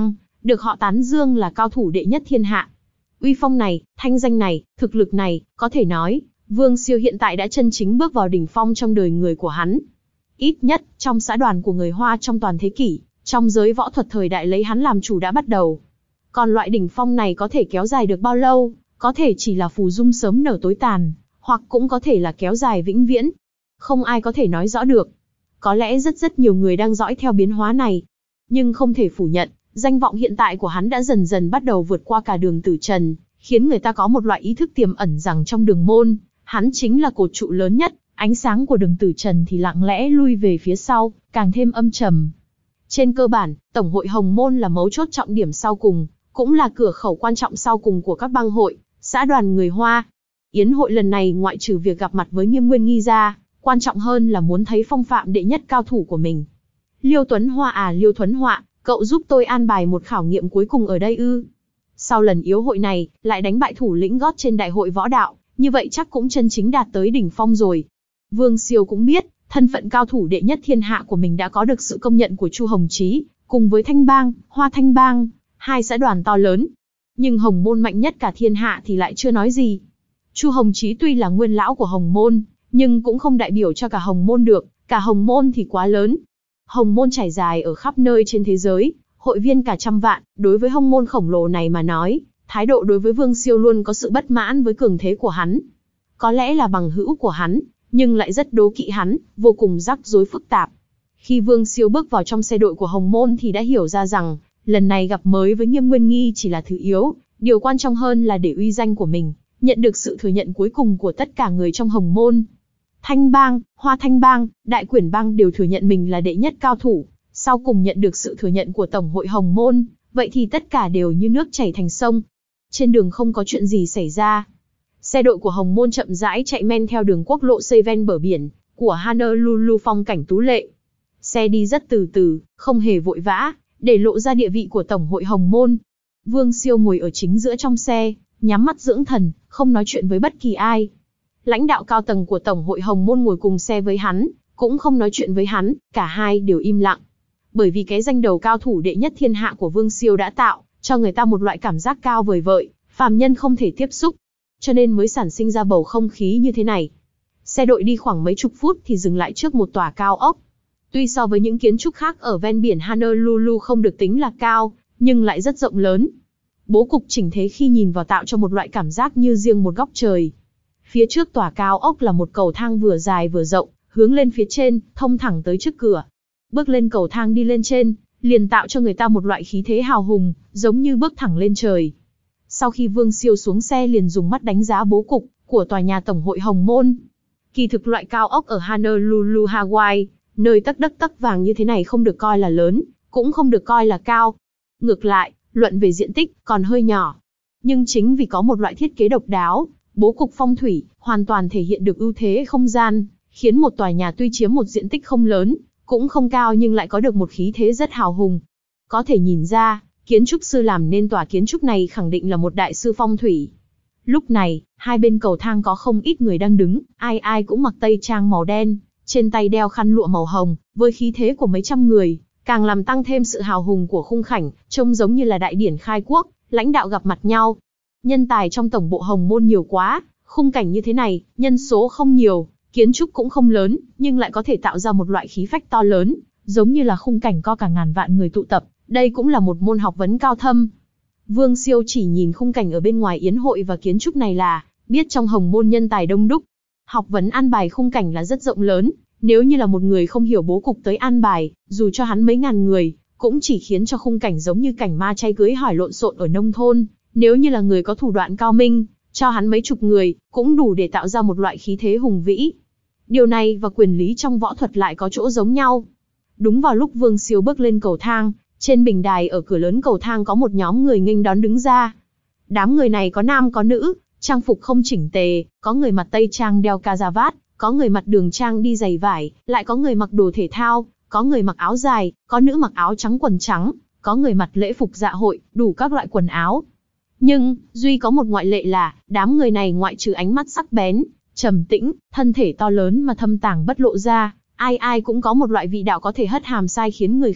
được họ tán dương là cao thủ đệ nhất thiên hạ. Uy phong này, thanh danh này, thực lực này, có thể nói, Vương Siêu hiện tại đã chân chính bước vào đỉnh phong trong đời người của hắn. Ít nhất, trong xã đoàn của người Hoa trong toàn thế kỷ, trong giới võ thuật thời đại lấy hắn làm chủ đã bắt đầu. Còn loại đỉnh phong này có thể kéo dài được bao lâu, có thể chỉ là phù dung sớm nở tối tàn, hoặc cũng có thể là kéo dài vĩnh viễn. Không ai có thể nói rõ được. Có lẽ rất rất nhiều người đang dõi theo biến hóa này. Nhưng không thể phủ nhận, danh vọng hiện tại của hắn đã dần dần bắt đầu vượt qua cả Đường Tử Trần, khiến người ta có một loại ý thức tiềm ẩn rằng trong đường môn, hắn chính là cột trụ lớn nhất, ánh sáng của Đường Tử Trần thì lặng lẽ lui về phía sau, càng thêm âm trầm. Trên cơ bản, Tổng hội Hồng Môn là mấu chốt trọng điểm sau cùng, cũng là cửa khẩu quan trọng sau cùng của các bang hội, xã đoàn người Hoa. Yến hội lần này ngoại trừ việc gặp mặt với Nghiêm Nguyên Nghi ra, quan trọng hơn là muốn thấy phong phạm đệ nhất cao thủ của mình. Liêu Tuấn Hoa à Liêu Tuấn Hoa, cậu giúp tôi an bài một khảo nghiệm cuối cùng ở đây ư? Sau lần yếu hội này, lại đánh bại thủ lĩnh gót trên đại hội võ đạo, như vậy chắc cũng chân chính đạt tới đỉnh phong rồi. Vương Siêu cũng biết, thân phận cao thủ đệ nhất thiên hạ của mình đã có được sự công nhận của Chu Hồng Chí, cùng với Thanh Bang, Hoa Thanh Bang, hai xã đoàn to lớn. Nhưng Hồng Môn mạnh nhất cả thiên hạ thì lại chưa nói gì. Chu Hồng Chí tuy là nguyên lão của Hồng Môn, nhưng cũng không đại biểu cho cả Hồng Môn được, cả Hồng Môn thì quá lớn. Hồng Môn trải dài ở khắp nơi trên thế giới, hội viên cả trăm vạn, đối với Hồng Môn khổng lồ này mà nói, thái độ đối với Vương Siêu luôn có sự bất mãn với cường thế của hắn. Có lẽ là bằng hữu của hắn, nhưng lại rất đố kỵ hắn, vô cùng rắc rối phức tạp. Khi Vương Siêu bước vào trong xe đội của Hồng Môn thì đã hiểu ra rằng, lần này gặp mới với Nghiêm Nguyên Nghi chỉ là thứ yếu, điều quan trọng hơn là để uy danh của mình nhận được sự thừa nhận cuối cùng của tất cả người trong Hồng Môn. Thanh Bang, Hoa Thanh Bang, Đại Quyển Bang đều thừa nhận mình là đệ nhất cao thủ, sau cùng nhận được sự thừa nhận của Tổng hội Hồng Môn, vậy thì tất cả đều như nước chảy thành sông. Trên đường không có chuyện gì xảy ra. Xe đội của Hồng Môn chậm rãi chạy men theo đường quốc lộ xây ven bờ biển của Honolulu, phong cảnh tú lệ. Xe đi rất từ từ, không hề vội vã, để lộ ra địa vị của Tổng hội Hồng Môn. Vương Siêu ngồi ở chính giữa trong xe, nhắm mắt dưỡng thần, không nói chuyện với bất kỳ ai. Lãnh đạo cao tầng của Tổng hội Hồng Môn ngồi cùng xe với hắn, cũng không nói chuyện với hắn, cả hai đều im lặng. Bởi vì cái danh đầu cao thủ đệ nhất thiên hạ của Vương Siêu đã tạo cho người ta một loại cảm giác cao vời vợi, phàm nhân không thể tiếp xúc, cho nên mới sản sinh ra bầu không khí như thế này. Xe đội đi khoảng mấy chục phút thì dừng lại trước một tòa cao ốc. Tuy so với những kiến trúc khác ở ven biển Honolulu không được tính là cao, nhưng lại rất rộng lớn. Bố cục chỉnh thế khi nhìn vào tạo cho một loại cảm giác như riêng một góc trời. Phía trước tòa cao ốc là một cầu thang vừa dài vừa rộng, hướng lên phía trên, thông thẳng tới trước cửa. Bước lên cầu thang đi lên trên, liền tạo cho người ta một loại khí thế hào hùng, giống như bước thẳng lên trời. Sau khi Vương Siêu xuống xe liền dùng mắt đánh giá bố cục của tòa nhà Tổng hội Hồng Môn. Kỳ thực loại cao ốc ở Honolulu, Hawaii, nơi tấc đất tấc vàng như thế này không được coi là lớn, cũng không được coi là cao. Ngược lại, luận về diện tích, còn hơi nhỏ. Nhưng chính vì có một loại thiết kế độc đáo, bố cục phong thủy, hoàn toàn thể hiện được ưu thế không gian, khiến một tòa nhà tuy chiếm một diện tích không lớn, cũng không cao nhưng lại có được một khí thế rất hào hùng. Có thể nhìn ra, kiến trúc sư làm nên tòa kiến trúc này khẳng định là một đại sư phong thủy. Lúc này, hai bên cầu thang có không ít người đang đứng, ai ai cũng mặc tây trang màu đen, trên tay đeo khăn lụa màu hồng, với khí thế của mấy trăm người, càng làm tăng thêm sự hào hùng của khung cảnh, trông giống như là đại điển khai quốc, lãnh đạo gặp mặt nhau. Nhân tài trong tổng bộ Hồng Môn nhiều quá, khung cảnh như thế này, nhân số không nhiều, kiến trúc cũng không lớn, nhưng lại có thể tạo ra một loại khí phách to lớn, giống như là khung cảnh có cả ngàn vạn người tụ tập, đây cũng là một môn học vấn cao thâm. Vương Siêu chỉ nhìn khung cảnh ở bên ngoài yến hội và kiến trúc này là biết trong Hồng Môn nhân tài đông đúc. Học vấn an bài khung cảnh là rất rộng lớn, nếu như là một người không hiểu bố cục tới an bài, dù cho hắn mấy ngàn người, cũng chỉ khiến cho khung cảnh giống như cảnh ma chay cưới hỏi lộn xộn ở nông thôn. Nếu như là người có thủ đoạn cao minh, cho hắn mấy chục người, cũng đủ để tạo ra một loại khí thế hùng vĩ. Điều này và quyền lý trong võ thuật lại có chỗ giống nhau. Đúng vào lúc Vương Siêu bước lên cầu thang, trên bình đài ở cửa lớn cầu thang có một nhóm người nghênh đón đứng ra. Đám người này có nam có nữ, trang phục không chỉnh tề, có người mặc tây trang đeo ca da vát, có người mặc đường trang đi giày vải, lại có người mặc đồ thể thao, có người mặc áo dài, có nữ mặc áo trắng quần trắng, có người mặc lễ phục dạ hội, đủ các loại quần áo. Nhưng, duy có một ngoại lệ là, đám người này ngoại trừ ánh mắt sắc bén, trầm tĩnh, thân thể to lớn mà thâm tàng bất lộ ra, ai ai cũng có một loại vị đạo có thể hất hàm sai khiến người khác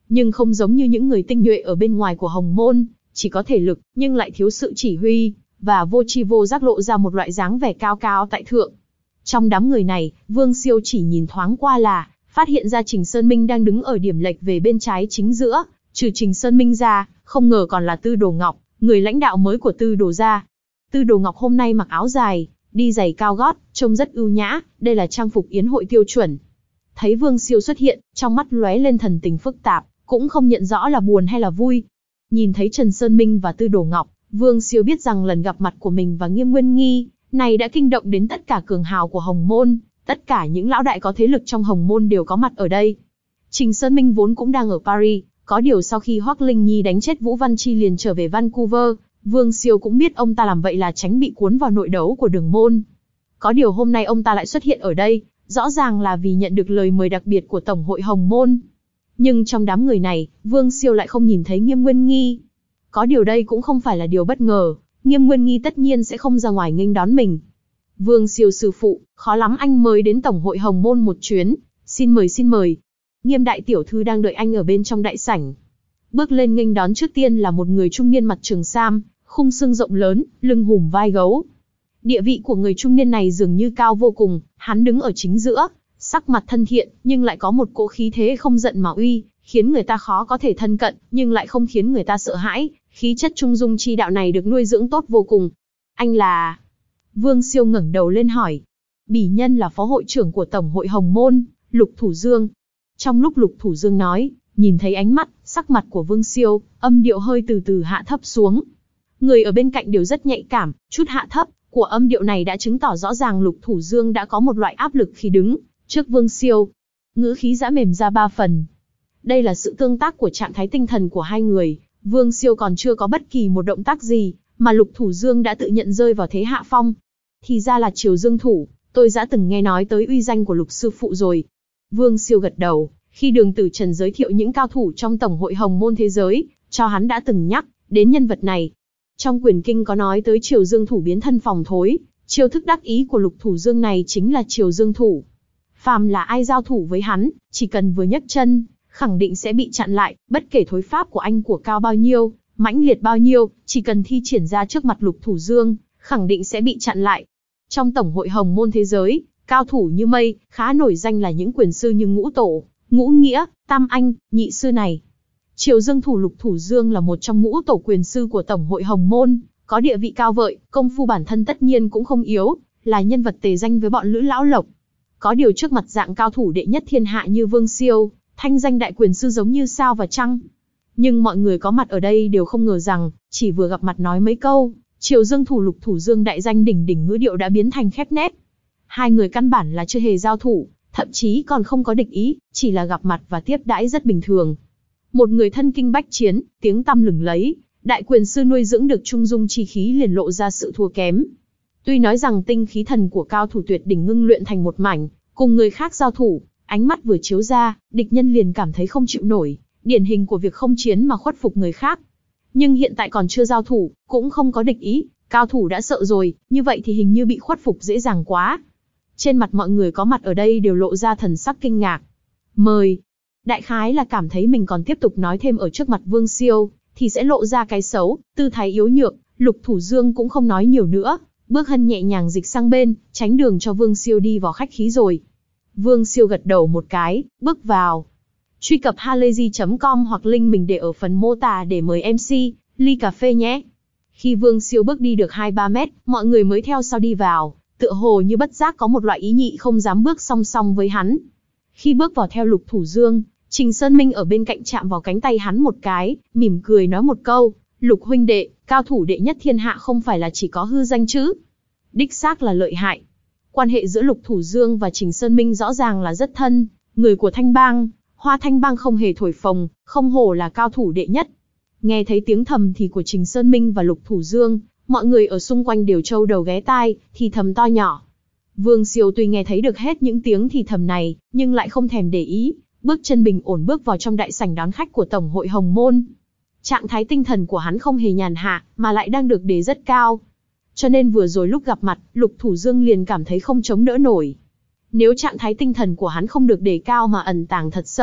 nhưng không giống như những người tinh nhuệ ở bên ngoài của Hồng Môn, chỉ có thể lực, nhưng lại thiếu sự chỉ huy, và vô tri vô giác lộ ra một loại dáng vẻ cao cao tại thượng. Trong đám người này, Vương Siêu chỉ nhìn thoáng qua là, phát hiện ra Trình Sơn Minh đang đứng ở điểm lệch về bên trái chính giữa, trừ Trình Sơn Minh ra, không ngờ còn là Tư Đồ Ngọc, người lãnh đạo mới của Tư Đồ gia. Tư Đồ Ngọc hôm nay mặc áo dài, đi giày cao gót, trông rất ưu nhã, đây là trang phục yến hội tiêu chuẩn. Thấy Vương Siêu xuất hiện, trong mắt lóe lên thần tình phức tạp, cũng không nhận rõ là buồn hay là vui. Nhìn thấy Trần Sơn Minh và Tư Đồ Ngọc, Vương Siêu biết rằng lần gặp mặt của mình và Nghiêm Nguyên Nghi này đã kinh động đến tất cả cường hào của Hồng Môn, tất cả những lão đại có thế lực trong Hồng Môn đều có mặt ở đây. Trình Sơn Minh vốn cũng đang ở Paris, có điều sau khi Hoắc Linh Nhi đánh chết Vũ Văn Chi liền trở về Vancouver, Vương Siêu cũng biết ông ta làm vậy là tránh bị cuốn vào nội đấu của Đường Môn. Có điều hôm nay ông ta lại xuất hiện ở đây, rõ ràng là vì nhận được lời mời đặc biệt của Tổng hội Hồng Môn. Nhưng trong đám người này, Vương Siêu lại không nhìn thấy Nghiêm Nguyên Nghi. Có điều đây cũng không phải là điều bất ngờ, Nghiêm Nguyên Nghi tất nhiên sẽ không ra ngoài nghênh đón mình. Vương Siêu sư phụ, khó lắm anh mới đến Tổng hội Hồng Môn một chuyến, xin mời xin mời. Nghiêm đại tiểu thư đang đợi anh ở bên trong đại sảnh. Bước lên nghênh đón trước tiên là một người trung niên mặt trường sam, khung xương rộng lớn, lưng hùm vai gấu. Địa vị của người trung niên này dường như cao vô cùng, hắn đứng ở chính giữa, sắc mặt thân thiện, nhưng lại có một cỗ khí thế không giận mà uy, khiến người ta khó có thể thân cận, nhưng lại không khiến người ta sợ hãi. Khí chất trung dung chi đạo này được nuôi dưỡng tốt vô cùng. Anh là... Vương Siêu ngẩng đầu lên hỏi. Bỉ nhân là phó hội trưởng của Tổng hội Hồng Môn, Lục Thủ Dương. Trong lúc Lục Thủ Dương nói, nhìn thấy ánh mắt, sắc mặt của Vương Siêu, âm điệu hơi từ từ hạ thấp xuống. Người ở bên cạnh đều rất nhạy cảm, chút hạ thấp của âm điệu này đã chứng tỏ rõ ràng Lục Thủ Dương đã có một loại áp lực khi đứng trước Vương Siêu. Ngữ khí giã mềm ra ba phần. Đây là sự tương tác của trạng thái tinh thần của hai người. Vương Siêu còn chưa có bất kỳ một động tác gì, mà Lục Thủ Dương đã tự nhận rơi vào thế hạ phong. Thì ra là Triều Dương thủ, tôi đã từng nghe nói tới uy danh của Lục sư phụ rồi. Vương Siêu gật đầu, khi Đường Tử Trần giới thiệu những cao thủ trong Tổng hội Hồng Môn thế giới, cho hắn đã từng nhắc đến nhân vật này. Trong quyền kinh có nói tới Triều Dương thủ biến thân phòng thối, chiêu thức đắc ý của Lục Thủ Dương này chính là Triều Dương thủ. Phàm là ai giao thủ với hắn, chỉ cần vừa nhấc chân, khẳng định sẽ bị chặn lại, bất kể thối pháp của anh của cao bao nhiêu, mãnh liệt bao nhiêu, chỉ cần thi triển ra trước mặt Lục Thủ Dương, khẳng định sẽ bị chặn lại. Trong Tổng hội Hồng Môn thế giới, cao thủ như mây, khá nổi danh là những quyền sư như Ngũ Tổ, Ngũ Nghĩa, Tam Anh, Nhị Sư này. Triều Dương thủ Lục Thủ Dương là một trong ngũ tổ quyền sư của Tổng hội Hồng Môn, có địa vị cao vợi, công phu bản thân tất nhiên cũng không yếu, là nhân vật tề danh với bọn Lữ Lão Lộc. Có điều trước mặt dạng cao thủ đệ nhất thiên hạ như Vương Siêu, thanh danh đại quyền sư giống như sao và trăng. Nhưng mọi người có mặt ở đây đều không ngờ rằng, chỉ vừa gặp mặt nói mấy câu, Triều Dương thủ Lục Thủ Dương đại danh đỉnh đỉnh ngữ điệu đã biến thành khép nép. Hai người căn bản là chưa hề giao thủ, thậm chí còn không có địch ý, chỉ là gặp mặt và tiếp đãi rất bình thường. Một người thân kinh bách chiến, tiếng tăm lừng lẫy, đại quyền sư nuôi dưỡng được trung dung chi khí liền lộ ra sự thua kém. Tuy nói rằng tinh khí thần của cao thủ tuyệt đỉnh ngưng luyện thành một mảnh, cùng người khác giao thủ, ánh mắt vừa chiếu ra, địch nhân liền cảm thấy không chịu nổi, điển hình của việc không chiến mà khuất phục người khác. Nhưng hiện tại còn chưa giao thủ, cũng không có địch ý, cao thủ đã sợ rồi, như vậy thì hình như bị khuất phục dễ dàng quá. Trên mặt mọi người có mặt ở đây đều lộ ra thần sắc kinh ngạc. Mời. Đại khái là cảm thấy mình còn tiếp tục nói thêm ở trước mặt Vương Siêu, thì sẽ lộ ra cái xấu, tư thái yếu nhược, Lục Thủ Dương cũng không nói nhiều nữa, bước hân nhẹ nhàng dịch sang bên, tránh đường cho Vương Siêu đi vào khách khí rồi. Vương Siêu gật đầu một cái, bước vào. Truy cập halayzi chấm com hoặc link mình để ở phần mô tả để mời em xê, ly cà phê nhé. Khi Vương Siêu bước đi được hai ba mét, mọi người mới theo sau đi vào, tựa hồ như bất giác có một loại ý nhị không dám bước song song với hắn. Khi bước vào theo Lục Thủ Dương, Trình Sơn Minh ở bên cạnh chạm vào cánh tay hắn một cái, mỉm cười nói một câu, Lục huynh đệ, cao thủ đệ nhất thiên hạ không phải là chỉ có hư danh chứ. Đích xác là lợi hại. Quan hệ giữa Lục Thủ Dương và Trình Sơn Minh rõ ràng là rất thân, người của Thanh Bang, Hoa Thanh Bang không hề thổi phồng, không hổ là cao thủ đệ nhất. Nghe thấy tiếng thầm thì của Trình Sơn Minh và Lục Thủ Dương, mọi người ở xung quanh đều trâu đầu ghé tai, thì thầm to nhỏ. Vương Siêu tuy nghe thấy được hết những tiếng thì thầm này, nhưng lại không thèm để ý, bước chân bình ổn bước vào trong đại sảnh đón khách của Tổng hội Hồng Môn. Trạng thái tinh thần của hắn không hề nhàn hạ, mà lại đang được đề rất cao. Cho nên vừa rồi lúc gặp mặt, Lục Thủ Dương liền cảm thấy không chống đỡ nổi. Nếu trạng thái tinh thần của hắn không được đề cao mà ẩn tàng thật sâu,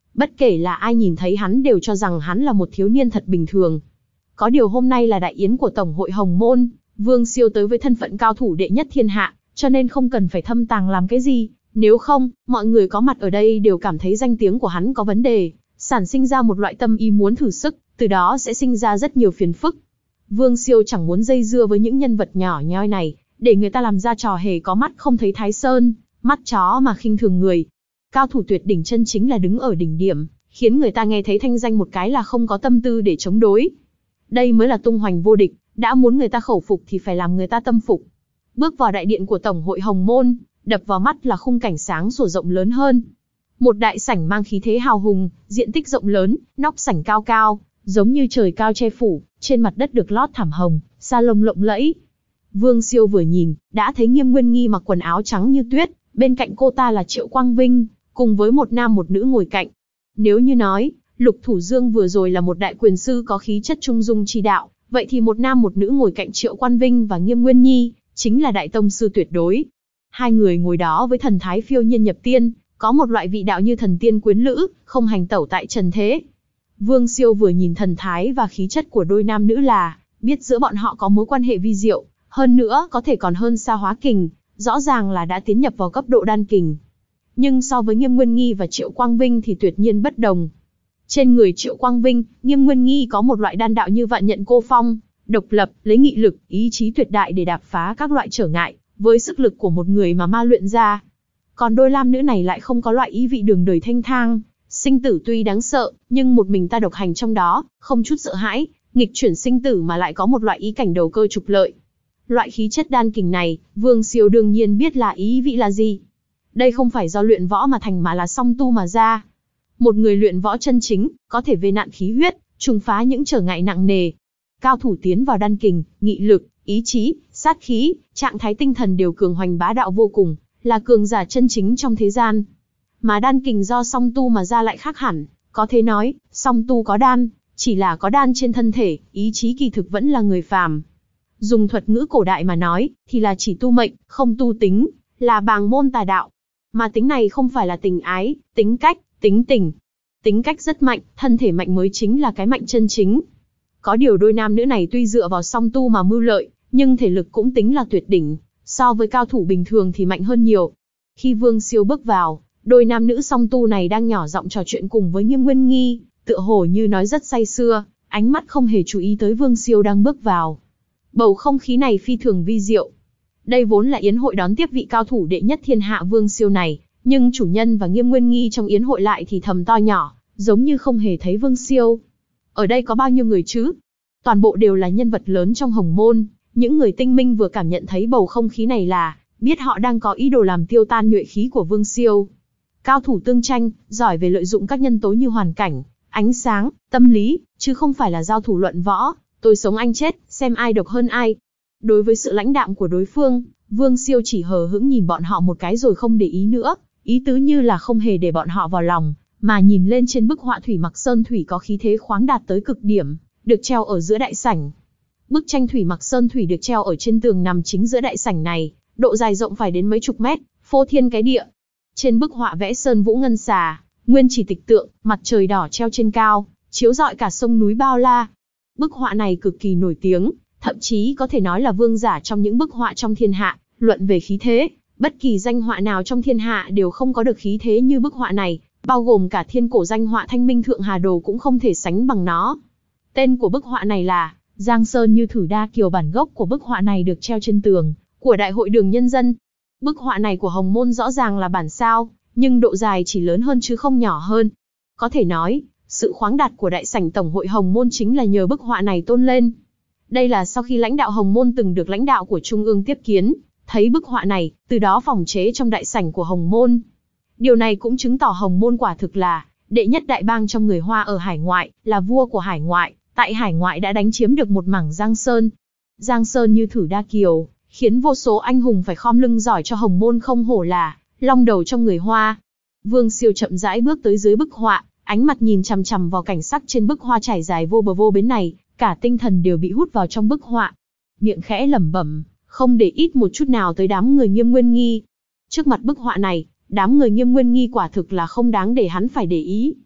Bất kể là ai nhìn thấy hắn đều cho rằng hắn là một thiếu niên thật bình thường. Có điều hôm nay là đại yến của Tổng hội Hồng Môn, Vương Siêu tới với thân phận cao thủ đệ nhất thiên hạ, cho nên không cần phải thâm tàng làm cái gì, nếu không, mọi người có mặt ở đây đều cảm thấy danh tiếng của hắn có vấn đề, sản sinh ra một loại tâm ý muốn thử sức, từ đó sẽ sinh ra rất nhiều phiền phức. Vương Siêu chẳng muốn dây dưa với những nhân vật nhỏ nhoi này, để người ta làm ra trò hề có mắt không thấy Thái Sơn, mắt chó mà khinh thường người. Cao thủ tuyệt đỉnh chân chính là đứng ở đỉnh điểm, khiến người ta nghe thấy thanh danh một cái là không có tâm tư để chống đối. Đây mới là tung hoành vô địch, đã muốn người ta khẩu phục thì phải làm người ta tâm phục. Bước vào đại điện của Tổng hội Hồng Môn, đập vào mắt là khung cảnh sáng sủa rộng lớn hơn. Một đại sảnh mang khí thế hào hùng, diện tích rộng lớn, nóc sảnh cao cao, giống như trời cao che phủ, trên mặt đất được lót thảm hồng, sa lông lộng lẫy. Vương Siêu vừa nhìn, đã thấy Nghiêm Nguyên Nghi mặc quần áo trắng như tuyết, bên cạnh cô ta là Triệu Quang Vinh, cùng với một nam một nữ ngồi cạnh. Nếu như nói, Lục Thủ Dương vừa rồi là một đại quyền sư có khí chất trung dung chi đạo, vậy thì một nam một nữ ngồi cạnh Triệu Quang Vinh và Nghiêm Nguyên Nhi, chính là đại tông sư tuyệt đối. Hai người ngồi đó với thần thái phiêu nhiên nhập tiên, có một loại vị đạo như thần tiên quyến lữ, không hành tẩu tại trần thế. Vương Siêu vừa nhìn thần thái và khí chất của đôi nam nữ là biết giữa bọn họ có mối quan hệ vi diệu, hơn nữa có thể còn hơn xa hóa kình, rõ ràng là đã tiến nhập vào cấp độ đan kình. Nhưng so với Nghiêm Nguyên Nghi và Triệu Quang Vinh thì tuyệt nhiên bất đồng. Trên người Triệu Quang Vinh, Nghiêm Nguyên Nghi có một loại đan đạo như vạn nhận cô phong, độc lập, lấy nghị lực, ý chí tuyệt đại để đạp phá các loại trở ngại, với sức lực của một người mà ma luyện ra. Còn đôi lam nữ này lại không có loại ý vị đường đời thanh thang, sinh tử tuy đáng sợ, nhưng một mình ta độc hành trong đó, không chút sợ hãi, nghịch chuyển sinh tử mà lại có một loại ý cảnh đầu cơ trục lợi. Loại khí chất đan kình này, Vương Siêu đương nhiên biết là ý vị là gì. Đây không phải do luyện võ mà thành mà là song tu mà ra. Một người luyện võ chân chính, có thể vây nạn khí huyết, trùng phá những trở ngại nặng nề. Cao thủ tiến vào đan kình, nghị lực, ý chí, sát khí, trạng thái tinh thần đều cường hoành bá đạo vô cùng, là cường giả chân chính trong thế gian. Mà đan kình do song tu mà ra lại khác hẳn, có thể nói, song tu có đan, chỉ là có đan trên thân thể, ý chí kỳ thực vẫn là người phàm. Dùng thuật ngữ cổ đại mà nói, thì là chỉ tu mệnh, không tu tính, là bàng môn tà đạo. Mà tính này không phải là tình ái, tính cách, tính tình. Tính cách rất mạnh, thân thể mạnh mới chính là cái mạnh chân chính. Có điều đôi nam nữ này tuy dựa vào song tu mà mưu lợi, nhưng thể lực cũng tính là tuyệt đỉnh, so với cao thủ bình thường thì mạnh hơn nhiều. Khi Vương Siêu bước vào, đôi nam nữ song tu này đang nhỏ giọng trò chuyện cùng với Nghiêm Nguyên Nghi, tựa hồ như nói rất say sưa, ánh mắt không hề chú ý tới Vương Siêu đang bước vào. Bầu không khí này phi thường vi diệu. Đây vốn là yến hội đón tiếp vị cao thủ đệ nhất thiên hạ Vương Siêu này, nhưng chủ nhân và Nghiêm Nguyên Nghi trong yến hội lại thì thầm to nhỏ, giống như không hề thấy Vương Siêu. Ở đây có bao nhiêu người chứ? Toàn bộ đều là nhân vật lớn trong Hồng Môn. Những người tinh minh vừa cảm nhận thấy bầu không khí này là biết họ đang có ý đồ làm tiêu tan nhuệ khí của Vương Siêu. Cao thủ tương tranh, giỏi về lợi dụng các nhân tố như hoàn cảnh, ánh sáng, tâm lý, chứ không phải là giao thủ luận võ, tôi sống anh chết, xem ai độc hơn ai. Đối với sự lãnh đạm của đối phương, Vương Siêu chỉ hờ hững nhìn bọn họ một cái rồi không để ý nữa, ý tứ như là không hề để bọn họ vào lòng, mà nhìn lên trên bức họa thủy mặc sơn thủy có khí thế khoáng đạt tới cực điểm, được treo ở giữa đại sảnh. Bức tranh thủy mặc sơn thủy được treo ở trên tường nằm chính giữa đại sảnh này, độ dài rộng phải đến mấy chục mét, phô thiên cái địa. Trên bức họa vẽ sơn vũ ngân xà, nguyên chỉ tịch tượng, mặt trời đỏ treo trên cao, chiếu rọi cả sông núi bao la. Bức họa này cực kỳ nổi tiếng, thậm chí có thể nói là vương giả trong những bức họa trong thiên hạ. Luận về khí thế, bất kỳ danh họa nào trong thiên hạ đều không có được khí thế như bức họa này, bao gồm cả thiên cổ danh họa Thanh Minh Thượng Hà Đồ cũng không thể sánh bằng nó. Tên của bức họa này là Giang Sơn Như Thử Đa Kiều. Bản gốc của bức họa này được treo trên tường của Đại hội Đường Nhân Dân. Bức họa này của Hồng Môn rõ ràng là bản sao, nhưng độ dài chỉ lớn hơn chứ không nhỏ hơn. Có thể nói, sự khoáng đạt của đại sảnh Tổng hội Hồng Môn chính là nhờ bức họa này tôn lên. Đây là sau khi lãnh đạo Hồng Môn từng được lãnh đạo của Trung ương tiếp kiến, thấy bức họa này, từ đó phòng chế trong đại sảnh của Hồng Môn. Điều này cũng chứng tỏ Hồng Môn quả thực là đệ nhất đại bang trong người Hoa ở hải ngoại, là vua của hải ngoại, tại hải ngoại đã đánh chiếm được một mảng Giang Sơn. Giang Sơn Như Thử Đa Kiều, khiến vô số anh hùng phải khom lưng giỏi cho Hồng Môn, không hổ là long đầu trong người Hoa. Vương Siêu chậm rãi bước tới dưới bức họa, ánh mặt nhìn chằm chằm vào cảnh sắc trên bức hoa trải dài vô bờ vô bến này, cả tinh thần đều bị hút vào trong bức họa. Miệng khẽ lẩm bẩm, không để ít một chút nào tới đám người Nghiêm Nguyên Nghi. Trước mặt bức họa này, đám người Nghiêm Nguyên Nghi quả thực là không đáng để hắn phải để ý.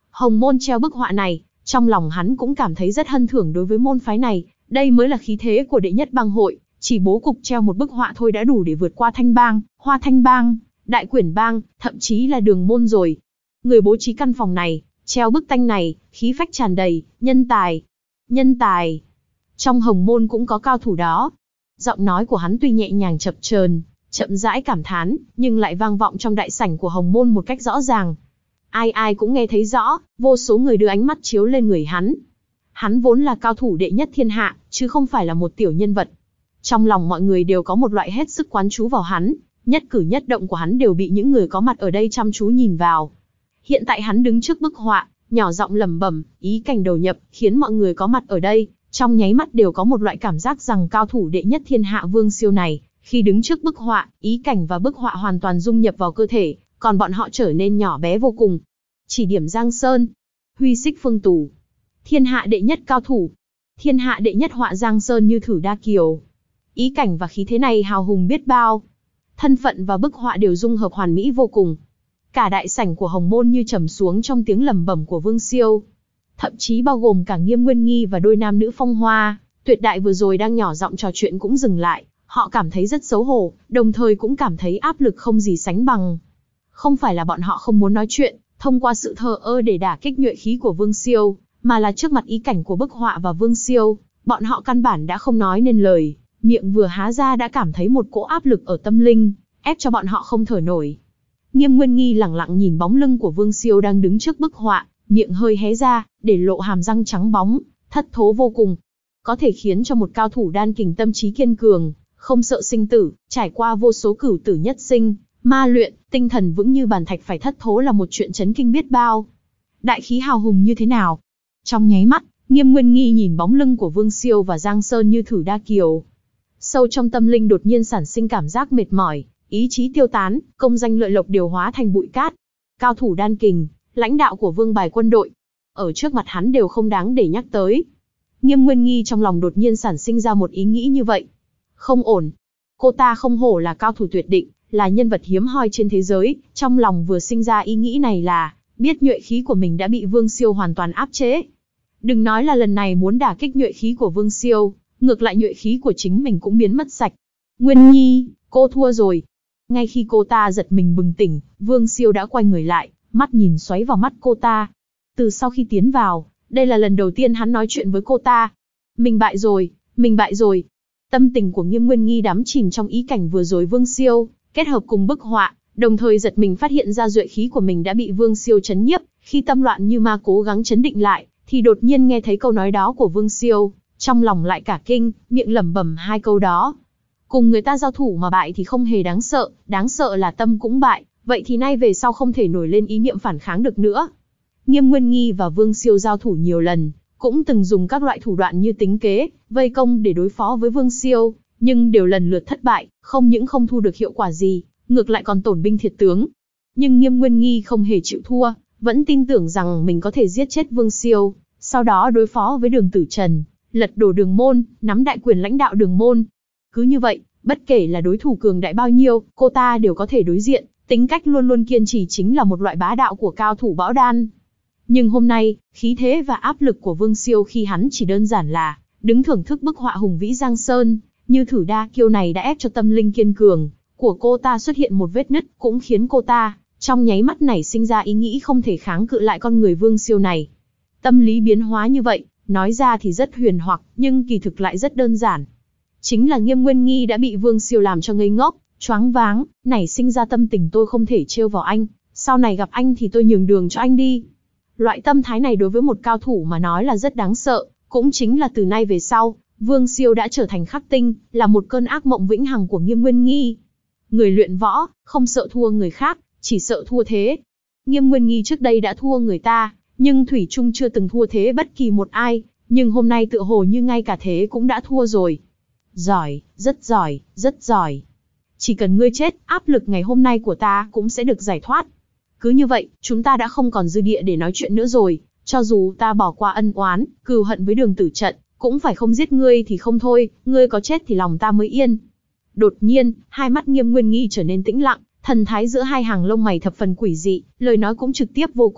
Hồng môn treo bức họa này, trong lòng hắn cũng cảm thấy rất hân thưởng đối với môn phái này, đây mới là khí thế của đệ nhất bang hội, chỉ bố cục treo một bức họa thôi đã đủ để vượt qua Thanh bang, Hoa Thanh bang, Đại Quyển bang, thậm chí là Đường môn rồi. Người bố trí căn phòng này, treo bức tanh này, khí phách tràn đầy, nhân tài, nhân tài. Trong Hồng môn cũng có cao thủ đó. Giọng nói của hắn tuy nhẹ nhàng chập chờn, chậm rãi cảm thán, nhưng lại vang vọng trong đại sảnh của Hồng môn một cách rõ ràng. Ai ai cũng nghe thấy rõ, vô số người đưa ánh mắt chiếu lên người hắn. Hắn vốn là cao thủ đệ nhất thiên hạ, chứ không phải là một tiểu nhân vật. Trong lòng mọi người đều có một loại hết sức quán chú vào hắn, nhất cử nhất động của hắn đều bị những người có mặt ở đây chăm chú nhìn vào. Hiện tại hắn đứng trước bức họa, nhỏ giọng lẩm bẩm, ý cảnh đầu nhập, khiến mọi người có mặt ở đây, trong nháy mắt đều có một loại cảm giác rằng cao thủ đệ nhất thiên hạ Vương Siêu này, khi đứng trước bức họa, ý cảnh và bức họa hoàn toàn dung nhập vào cơ thể, còn bọn họ trở nên nhỏ bé vô cùng. Chỉ điểm Giang Sơn, huy xích phương tù, thiên hạ đệ nhất cao thủ, thiên hạ đệ nhất họa Giang Sơn như thử đa kiều. Ý cảnh và khí thế này hào hùng biết bao. Thân phận và bức họa đều dung hợp hoàn mỹ vô cùng. Cả đại sảnh của Hồng môn như trầm xuống trong tiếng lẩm bẩm của Vương Siêu. Thậm chí bao gồm cả Nghiêm Nguyên Nghi và đôi nam nữ Phong Hoa, Tuyệt Đại vừa rồi đang nhỏ giọng trò chuyện cũng dừng lại. Họ cảm thấy rất xấu hổ, đồng thời cũng cảm thấy áp lực không gì sánh bằng. Không phải là bọn họ không muốn nói chuyện, thông qua sự thờ ơ để đả kích nhuệ khí của Vương Siêu, mà là trước mặt ý cảnh của bức họa và Vương Siêu, bọn họ căn bản đã không nói nên lời, miệng vừa há ra đã cảm thấy một cỗ áp lực ở tâm linh, ép cho bọn họ không thở nổi. Nghiêm Nguyên Nghi lẳng lặng nhìn bóng lưng của Vương Siêu đang đứng trước bức họa, miệng hơi hé ra, để lộ hàm răng trắng bóng, thất thố vô cùng. Có thể khiến cho một cao thủ đan kình tâm trí kiên cường, không sợ sinh tử, trải qua vô số cửu tử nhất sinh, ma luyện, tinh thần vững như bàn thạch phải thất thố là một chuyện chấn kinh biết bao. Đại khí hào hùng như thế nào? Trong nháy mắt, Nghiêm Nguyên Nghi nhìn bóng lưng của Vương Siêu và Giang Sơn như thử đa kiều. Sâu trong tâm linh đột nhiên sản sinh cảm giác mệt mỏi, ý chí tiêu tán, công danh lợi lộc đều hóa thành bụi cát. Cao thủ đan kình, lãnh đạo của vương bài quân đội, ở trước mặt hắn đều không đáng để nhắc tới. Nghiêm Nguyên Nghi trong lòng đột nhiên sản sinh ra một ý nghĩ như vậy. Không ổn. Cô ta không hổ là cao thủ tuyệt định, là nhân vật hiếm hoi trên thế giới, trong lòng vừa sinh ra ý nghĩ này là, biết nhuệ khí của mình đã bị Vương Siêu hoàn toàn áp chế. Đừng nói là lần này muốn đả kích nhuệ khí của Vương Siêu, ngược lại nhuệ khí của chính mình cũng biến mất sạch. Nguyên Nhi, cô thua rồi. Ngay khi cô ta giật mình bừng tỉnh, Vương Siêu đã quay người lại, mắt nhìn xoáy vào mắt cô ta. Từ sau khi tiến vào, đây là lần đầu tiên hắn nói chuyện với cô ta. Mình bại rồi, mình bại rồi. Tâm tình của Nghiêm Nguyên Nghi đắm chìm trong ý cảnh vừa rồi Vương Siêu, kết hợp cùng bức họa, đồng thời giật mình phát hiện ra duệ khí của mình đã bị Vương Siêu chấn nhiếp. Khi tâm loạn như ma cố gắng chấn định lại, thì đột nhiên nghe thấy câu nói đó của Vương Siêu, trong lòng lại cả kinh, miệng lẩm bẩm hai câu đó. Cùng người ta giao thủ mà bại thì không hề đáng sợ, đáng sợ là tâm cũng bại, vậy thì nay về sau không thể nổi lên ý niệm phản kháng được nữa. Nghiêm Nguyên Nghi và Vương Siêu giao thủ nhiều lần, cũng từng dùng các loại thủ đoạn như tính kế, vây công để đối phó với Vương Siêu, nhưng đều lần lượt thất bại, không những không thu được hiệu quả gì, ngược lại còn tổn binh thiệt tướng. Nhưng Nghiêm Nguyên Nghi không hề chịu thua, vẫn tin tưởng rằng mình có thể giết chết Vương Siêu, sau đó đối phó với Đường Tử Trần, lật đổ Đường môn, nắm đại quyền lãnh đạo Đường môn. Cứ như vậy, bất kể là đối thủ cường đại bao nhiêu, cô ta đều có thể đối diện, tính cách luôn luôn kiên trì chính là một loại bá đạo của cao thủ võ đan. Nhưng hôm nay, khí thế và áp lực của Vương Siêu khi hắn chỉ đơn giản là đứng thưởng thức bức họa hùng vĩ Giang Sơn, như thử đa kiêu này đã ép cho tâm linh kiên cường của cô ta xuất hiện một vết nứt, cũng khiến cô ta trong nháy mắt nảy sinh ra ý nghĩ không thể kháng cự lại con người Vương Siêu này. Tâm lý biến hóa như vậy, nói ra thì rất huyền hoặc, nhưng kỳ thực lại rất đơn giản. Chính là Nghiêm Nguyên Nghi đã bị Vương Siêu làm cho ngây ngốc, choáng váng, nảy sinh ra tâm tình tôi không thể trêu vào anh, sau này gặp anh thì tôi nhường đường cho anh đi. Loại tâm thái này đối với một cao thủ mà nói là rất đáng sợ, cũng chính là từ nay về sau, Vương Siêu đã trở thành khắc tinh, là một cơn ác mộng vĩnh hằng của Nghiêm Nguyên Nghi. Người luyện võ, không sợ thua người khác, chỉ sợ thua thế. Nghiêm Nguyên Nghi trước đây đã thua người ta, nhưng thủy chung chưa từng thua thế bất kỳ một ai, nhưng hôm nay tựa hồ như ngay cả thế cũng đã thua rồi. Giỏi, rất giỏi, rất giỏi. Chỉ cần ngươi chết, áp lực ngày hôm nay của ta cũng sẽ được giải thoát. Cứ như vậy, chúng ta đã không còn dư địa để nói chuyện nữa rồi, cho dù ta bỏ qua ân oán, cừu hận với Đường Tử Trận, cũng phải không giết ngươi thì không thôi, ngươi có chết thì lòng ta mới yên. Đột nhiên, hai mắt Nghiêm Nguyên Nghi trở nên tĩnh lặng, thần thái giữa hai hàng lông mày thập phần quỷ dị, lời nói cũng trực tiếp vô cùng,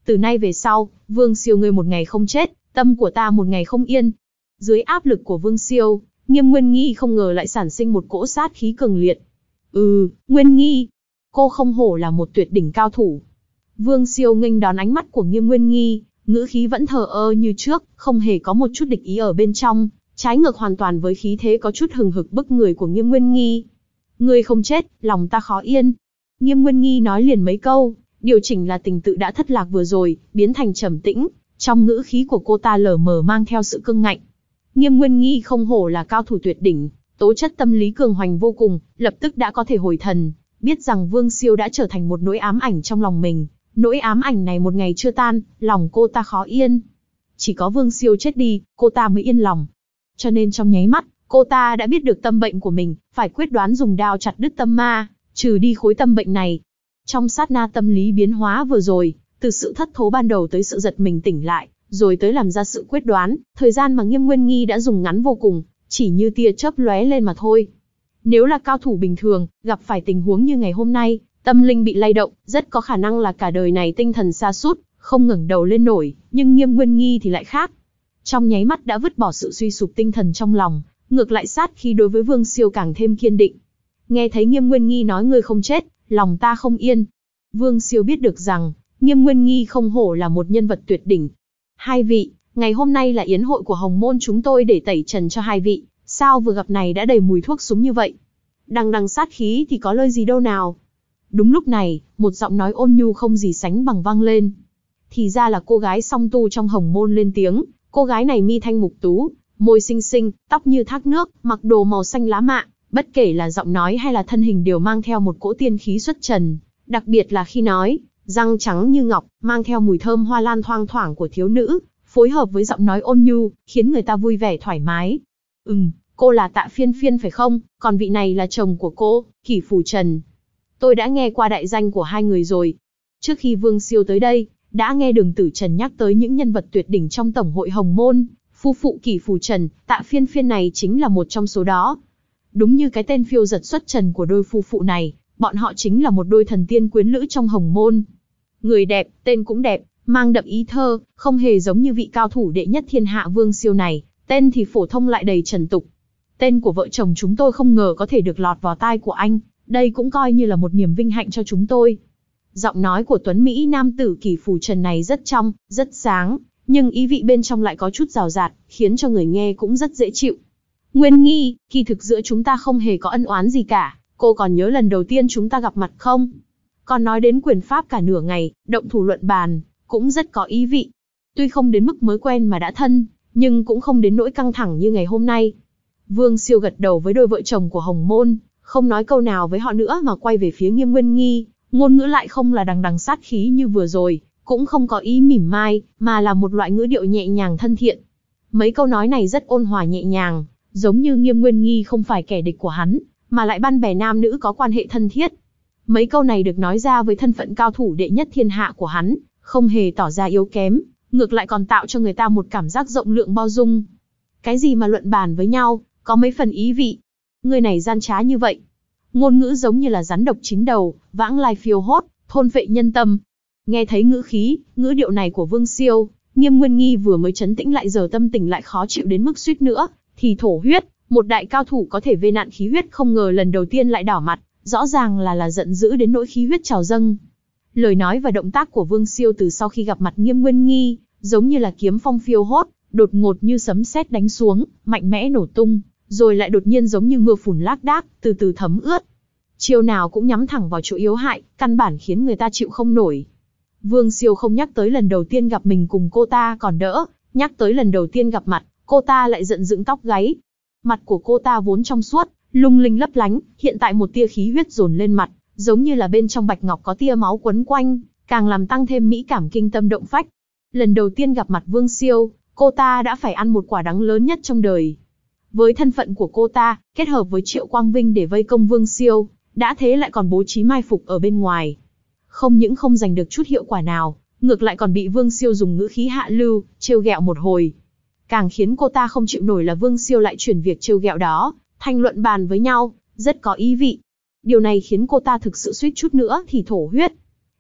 Từ nay về sau, Vương Siêu ngươi một ngày không chết, tâm của ta một ngày không yên. Dưới áp lực của Vương Siêu, Nghiêm Nguyên Nghi không ngờ lại sản sinh một cỗ sát khí cường liệt. Ừ, Nguyên Nghi, cô không hổ là một tuyệt đỉnh cao thủ. Vương Siêu nghênh đón ánh mắt của Nghiêm Nguyên Nghi, ngữ khí vẫn thờ ơ như trước, không hề có một chút địch ý ở bên trong, trái ngược hoàn toàn với khí thế có chút hừng hực bức người của Nghiêm Nguyên Nghi. Ngươi không chết, lòng ta khó yên. Nghiêm Nguyên Nghi nói liền mấy câu, điều chỉnh là tình tự đã thất lạc vừa rồi, biến thành trầm tĩnh, trong ngữ khí của cô ta lờ mờ mang theo sự cương ngạnh. Nghiêm Nguyên Nghi không hổ là cao thủ tuyệt đỉnh, tố chất tâm lý cường hoành vô cùng, lập tức đã có thể hồi thần, biết rằng Vương Siêu đã trở thành một nỗi ám ảnh trong lòng mình. Nỗi ám ảnh này một ngày chưa tan, lòng cô ta khó yên. Chỉ có Vương Siêu chết đi, cô ta mới yên lòng. Cho nên trong nháy mắt, cô ta đã biết được tâm bệnh của mình, phải quyết đoán dùng đao chặt đứt tâm ma, trừ đi khối tâm bệnh này. Trong sát na tâm lý biến hóa vừa rồi, từ sự thất thố ban đầu tới sự giật mình tỉnh lại, rồi tới làm ra sự quyết đoán, thời gian mà Nghiêm Nguyên Nghi đã dùng ngắn vô cùng, chỉ như tia chớp lóe lên mà thôi. Nếu là cao thủ bình thường, gặp phải tình huống như ngày hôm nay, tâm linh bị lay động, rất có khả năng là cả đời này tinh thần sa sút, không ngẩng đầu lên nổi, nhưng Nghiêm Nguyên Nghi thì lại khác. Trong nháy mắt đã vứt bỏ sự suy sụp tinh thần trong lòng, ngược lại sát khí đối với Vương Siêu càng thêm kiên định. Nghe thấy Nghiêm Nguyên Nghi nói ngươi không chết, lòng ta không yên. Vương Siêu biết được rằng, Nghiêm Nguyên Nghi không hổ là một nhân vật tuyệt đỉnh. Hai vị, ngày hôm nay là yến hội của Hồng Môn chúng tôi để tẩy trần cho hai vị, sao vừa gặp này đã đầy mùi thuốc súng như vậy? Đằng đằng sát khí thì có lời gì đâu nào? Đúng lúc này, một giọng nói ôn nhu không gì sánh bằng vang lên. Thì ra là cô gái song tu trong Hồng Môn lên tiếng, cô gái này mi thanh mục tú, môi xinh xinh, tóc như thác nước, mặc đồ màu xanh lá mạ, bất kể là giọng nói hay là thân hình đều mang theo một cỗ tiên khí xuất trần, đặc biệt là khi nói, răng trắng như ngọc, mang theo mùi thơm hoa lan thoang thoảng của thiếu nữ, phối hợp với giọng nói ôn nhu, khiến người ta vui vẻ thoải mái. Ừm, cô là Tạ Phiên Phiên phải không? Còn vị này là chồng của cô, Kỷ Phù Trần. Tôi đã nghe qua đại danh của hai người rồi. Trước khi Vương Siêu tới đây, đã nghe Đường Tử Trần nhắc tới những nhân vật tuyệt đỉnh trong Tổng hội Hồng Môn, phu phụ Kỷ Phù Trần, Tạ Phiên Phiên này chính là một trong số đó. Đúng như cái tên phiêu giật xuất trần của đôi phu phụ này, bọn họ chính là một đôi thần tiên quyến lữ trong Hồng Môn. Người đẹp, tên cũng đẹp, mang đậm ý thơ, không hề giống như vị cao thủ đệ nhất thiên hạ Vương Siêu này, tên thì phổ thông lại đầy trần tục. Tên của vợ chồng chúng tôi không ngờ có thể được lọt vào tai của anh, đây cũng coi như là một niềm vinh hạnh cho chúng tôi. Giọng nói của tuấn Mỹ nam tử Kỷ Phù Trần này rất trong, rất sáng, nhưng ý vị bên trong lại có chút rào rạt, khiến cho người nghe cũng rất dễ chịu. Nguyên Nghi, kỳ thực giữa chúng ta không hề có ân oán gì cả, cô còn nhớ lần đầu tiên chúng ta gặp mặt không? Còn nói đến quyền pháp cả nửa ngày, động thủ luận bàn, cũng rất có ý vị. Tuy không đến mức mới quen mà đã thân, nhưng cũng không đến nỗi căng thẳng như ngày hôm nay. Vương Siêu gật đầu với đôi vợ chồng của Hồng Môn, không nói câu nào với họ nữa mà quay về phía Nghiêm Nguyên Nghi, ngôn ngữ lại không là đằng đằng sát khí như vừa rồi, cũng không có ý mỉm mai, mà là một loại ngữ điệu nhẹ nhàng thân thiện. Mấy câu nói này rất ôn hòa nhẹ nhàng, giống như Nghiêm Nguyên Nghi không phải kẻ địch của hắn, mà lại ban bè nam nữ có quan hệ thân thiết. Mấy câu này được nói ra với thân phận cao thủ đệ nhất thiên hạ của hắn, không hề tỏ ra yếu kém, ngược lại còn tạo cho người ta một cảm giác rộng lượng bao dung. Cái gì mà luận bàn với nhau, có mấy phần ý vị. Người này gian trá như vậy. Ngôn ngữ giống như là rắn độc chín đầu, vãng lai phiêu hốt, thôn phệ nhân tâm. Nghe thấy ngữ khí, ngữ điệu này của Vương Siêu, Nghiêm Nguyên Nghi vừa mới trấn tĩnh lại giờ tâm tình lại khó chịu đến mức suýt nữa thì thổ huyết. Một đại cao thủ có thể vê nạn khí huyết không ngờ lần đầu tiên lại đỏ mặt, rõ ràng là là giận dữ đến nỗi khí huyết trào dâng. Lời nói và động tác của Vương Siêu từ sau khi gặp mặt Nghiêm Nguyên Nghi, giống như là kiếm phong phiêu hốt, đột ngột như sấm sét đánh xuống, mạnh mẽ nổ tung, rồi lại đột nhiên giống như mưa phùn lác đác, từ từ thấm ướt. Chiêu nào cũng nhắm thẳng vào chỗ yếu hại, căn bản khiến người ta chịu không nổi. Vương Siêu không nhắc tới lần đầu tiên gặp mình cùng cô ta còn đỡ, nhắc tới lần đầu tiên gặp mặt, cô ta lại giận dựng tóc gáy. Mặt của cô ta vốn trong suốt, lung linh lấp lánh, hiện tại một tia khí huyết dồn lên mặt, giống như là bên trong bạch ngọc có tia máu quấn quanh, càng làm tăng thêm mỹ cảm kinh tâm động phách. Lần đầu tiên gặp mặt Vương Siêu, cô ta đã phải ăn một quả đắng lớn nhất trong đời. Với thân phận của cô ta, kết hợp với Triệu Quang Vinh để vây công Vương Siêu, đã thế lại còn bố trí mai phục ở bên ngoài. Không những không giành được chút hiệu quả nào, ngược lại còn bị Vương Siêu dùng ngữ khí hạ lưu, trêu ghẹo một hồi. Càng khiến cô ta không chịu nổi là Vương Siêu lại chuyển việc trêu ghẹo đó, thành luận bàn với nhau, rất có ý vị. Điều này khiến cô ta thực sự suýt chút nữa thì thổ huyết.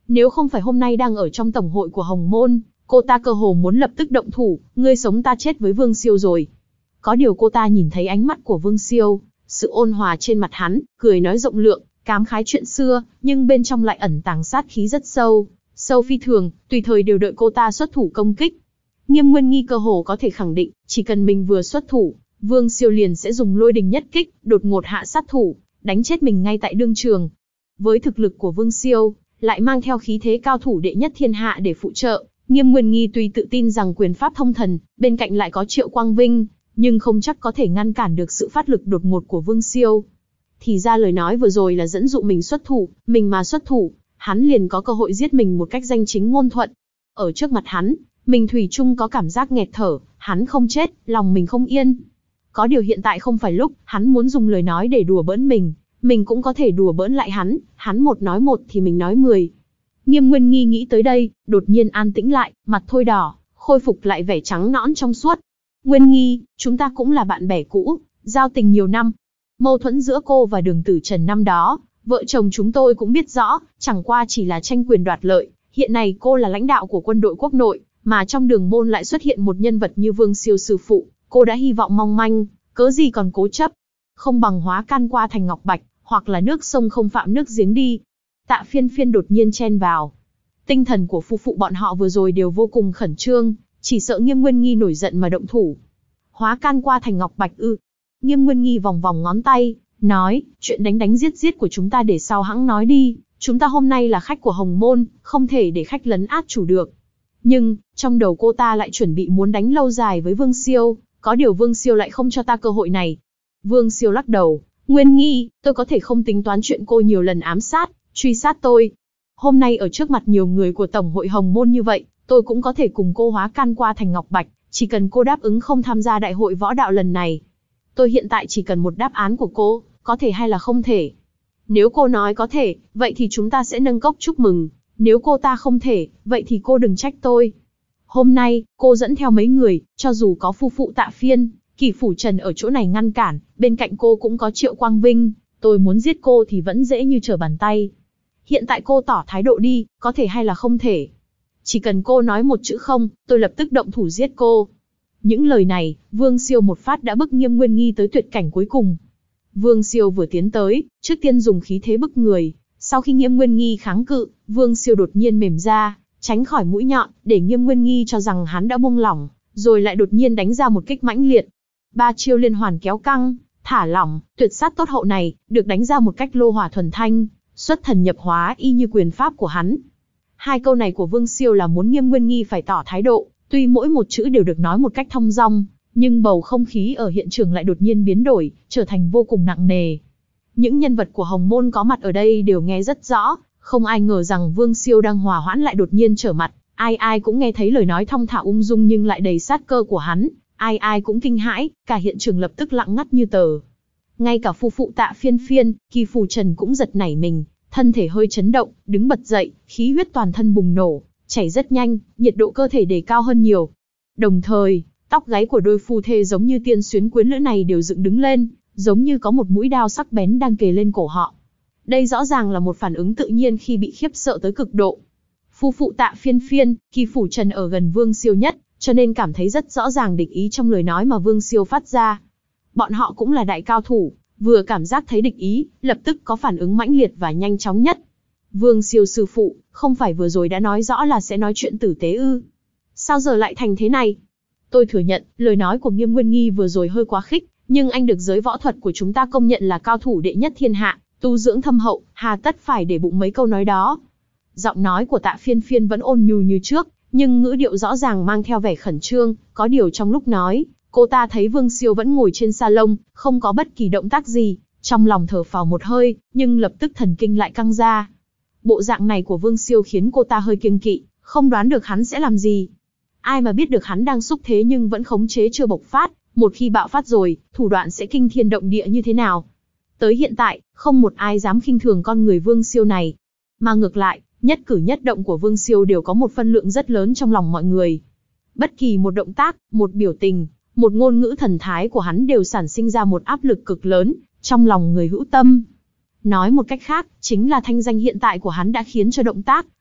Nếu không phải hôm nay đang ở trong tổng hội của Hồng Môn, cô ta cơ hồ muốn lập tức động thủ, ngươi sống ta chết với Vương Siêu rồi. Có điều cô ta nhìn thấy ánh mắt của Vương Siêu, sự ôn hòa trên mặt hắn, cười nói rộng lượng, cảm khái chuyện xưa, nhưng bên trong lại ẩn tàng sát khí rất sâu, sâu phi thường, tùy thời đều đợi cô ta xuất thủ công kích. Nghiêm Nguyên Nghi cơ hồ có thể khẳng định, chỉ cần mình vừa xuất thủ, Vương Siêu liền sẽ dùng lôi đình nhất kích, đột ngột hạ sát thủ, đánh chết mình ngay tại đương trường. Với thực lực của Vương Siêu, lại mang theo khí thế cao thủ đệ nhất thiên hạ để phụ trợ, Nghiêm Nguyên Nghi tuy tự tin rằng quyền pháp thông thần, bên cạnh lại có Triệu Quang Vinh, nhưng không chắc có thể ngăn cản được sự phát lực đột ngột của Vương Siêu. Thì ra lời nói vừa rồi là dẫn dụ mình xuất thủ, mình mà xuất thủ, hắn liền có cơ hội giết mình một cách danh chính ngôn thuận. Ở trước mặt hắn, mình thủy chung có cảm giác nghẹt thở, hắn không chết, lòng mình không yên. Có điều hiện tại không phải lúc, hắn muốn dùng lời nói để đùa bỡn mình, mình cũng có thể đùa bỡn lại hắn, hắn một nói một thì mình nói mười. Nghiêm Nguyên Nghi nghĩ tới đây, đột nhiên an tĩnh lại, mặt thôi đỏ, khôi phục lại vẻ trắng nõn trong suốt. Nguyên Nghi, chúng ta cũng là bạn bè cũ, giao tình nhiều năm. Mâu thuẫn giữa cô và Đường Tử Trần năm đó, vợ chồng chúng tôi cũng biết rõ, chẳng qua chỉ là tranh quyền đoạt lợi. Hiện nay cô là lãnh đạo của quân đội quốc nội, mà trong Đường môn lại xuất hiện một nhân vật như Vương Siêu sư phụ, cô đã hy vọng mong manh, cớ gì còn cố chấp. Không bằng hóa can qua thành ngọc bạch, hoặc là nước sông không phạm nước giếng đi. Tạ Phiên Phiên đột nhiên chen vào. Tinh thần của phu phụ bọn họ vừa rồi đều vô cùng khẩn trương, chỉ sợ Nghiêm Nguyên Nghi nổi giận mà động thủ. Hóa can qua thành ngọc bạch ư? Nghiêm Nguyên Nghi vòng vòng ngón tay, nói, chuyện đánh đánh giết giết của chúng ta để sau hãng nói đi, chúng ta hôm nay là khách của Hồng Môn, không thể để khách lấn át chủ được. Nhưng, trong đầu cô ta lại chuẩn bị muốn đánh lâu dài với Vương Siêu, có điều Vương Siêu lại không cho ta cơ hội này. Vương Siêu lắc đầu, Nguyên Nghi, tôi có thể không tính toán chuyện cô nhiều lần ám sát, truy sát tôi. Hôm nay ở trước mặt nhiều người của Tổng hội Hồng Môn như vậy, tôi cũng có thể cùng cô hóa can qua thành ngọc bạch, chỉ cần cô đáp ứng không tham gia đại hội võ đạo lần này. Tôi hiện tại chỉ cần một đáp án của cô, có thể hay là không thể. Nếu cô nói có thể, vậy thì chúng ta sẽ nâng cốc chúc mừng. Nếu cô ta không thể, vậy thì cô đừng trách tôi. Hôm nay, cô dẫn theo mấy người, cho dù có phu phụ Tạ Phiên, Kỳ Phủ Trần ở chỗ này ngăn cản, bên cạnh cô cũng có Triệu Quang Vinh, tôi muốn giết cô thì vẫn dễ như trở bàn tay. Hiện tại cô tỏ thái độ đi, có thể hay là không thể. Chỉ cần cô nói một chữ không, tôi lập tức động thủ giết cô. Những lời này, Vương Siêu một phát đã bức Nghiêm Nguyên Nghi tới tuyệt cảnh cuối cùng. Vương Siêu vừa tiến tới, trước tiên dùng khí thế bức người. Sau khi Nghiêm Nguyên Nghi kháng cự, Vương Siêu đột nhiên mềm ra, tránh khỏi mũi nhọn, để Nghiêm Nguyên Nghi cho rằng hắn đã buông lỏng, rồi lại đột nhiên đánh ra một kích mãnh liệt. Ba chiêu liên hoàn kéo căng, thả lỏng, tuyệt sát tốt hậu này, được đánh ra một cách lô hỏa thuần thanh, xuất thần nhập hóa y như quyền pháp của hắn. Hai câu này của Vương Siêu là muốn Nghiêm Nguyên Nghi phải tỏ thái độ, tuy mỗi một chữ đều được nói một cách thong dong, nhưng bầu không khí ở hiện trường lại đột nhiên biến đổi, trở thành vô cùng nặng nề. Những nhân vật của Hồng Môn có mặt ở đây đều nghe rất rõ, không ai ngờ rằng Vương Siêu đang hòa hoãn lại đột nhiên trở mặt, ai ai cũng nghe thấy lời nói thong thả ung dung nhưng lại đầy sát cơ của hắn, ai ai cũng kinh hãi, cả hiện trường lập tức lặng ngắt như tờ. Ngay cả phu phụ Tạ Phiên Phiên, Kỳ Phủ Trần cũng giật nảy mình, thân thể hơi chấn động, đứng bật dậy, khí huyết toàn thân bùng nổ, chảy rất nhanh, nhiệt độ cơ thể đề cao hơn nhiều. Đồng thời, tóc gáy của đôi phu thê giống như tiên xuyến quyến lữ này đều dựng đứng lên, giống như có một mũi đao sắc bén đang kề lên cổ họ. Đây rõ ràng là một phản ứng tự nhiên khi bị khiếp sợ tới cực độ. Phu phụ Tạ Phiên Phiên, Kỳ Phủ Trần ở gần Vương Siêu nhất, cho nên cảm thấy rất rõ ràng địch ý trong lời nói mà Vương Siêu phát ra. Bọn họ cũng là đại cao thủ, vừa cảm giác thấy địch ý, lập tức có phản ứng mãnh liệt và nhanh chóng nhất. Vương Siêu sư phụ, không phải vừa rồi đã nói rõ là sẽ nói chuyện tử tế ư? Sao giờ lại thành thế này? Tôi thừa nhận, lời nói của Nghiêm Nguyên Nghi vừa rồi hơi quá khích, nhưng anh được giới võ thuật của chúng ta công nhận là cao thủ đệ nhất thiên hạ, tu dưỡng thâm hậu, hà tất phải để bụng mấy câu nói đó. Giọng nói của Tạ Phiên Phiên vẫn ôn nhu như trước, nhưng ngữ điệu rõ ràng mang theo vẻ khẩn trương, có điều trong lúc nói, cô ta thấy Vương Siêu vẫn ngồi trên salon, không có bất kỳ động tác gì, trong lòng thở phào một hơi, nhưng lập tức thần kinh lại căng ra. Bộ dạng này của Vương Siêu khiến cô ta hơi kiêng kỵ, không đoán được hắn sẽ làm gì. Ai mà biết được hắn đang xúc thế nhưng vẫn khống chế chưa bộc phát, một khi bạo phát rồi, thủ đoạn sẽ kinh thiên động địa như thế nào. Tới hiện tại, không một ai dám khinh thường con người Vương Siêu này. Mà ngược lại, nhất cử nhất động của Vương Siêu đều có một phân lượng rất lớn trong lòng mọi người. Bất kỳ một động tác, một biểu tình, một ngôn ngữ thần thái của hắn đều sản sinh ra một áp lực cực lớn trong lòng người hữu tâm. Nói một cách khác, chính là thanh danh hiện tại của hắn đã khiến cho động tác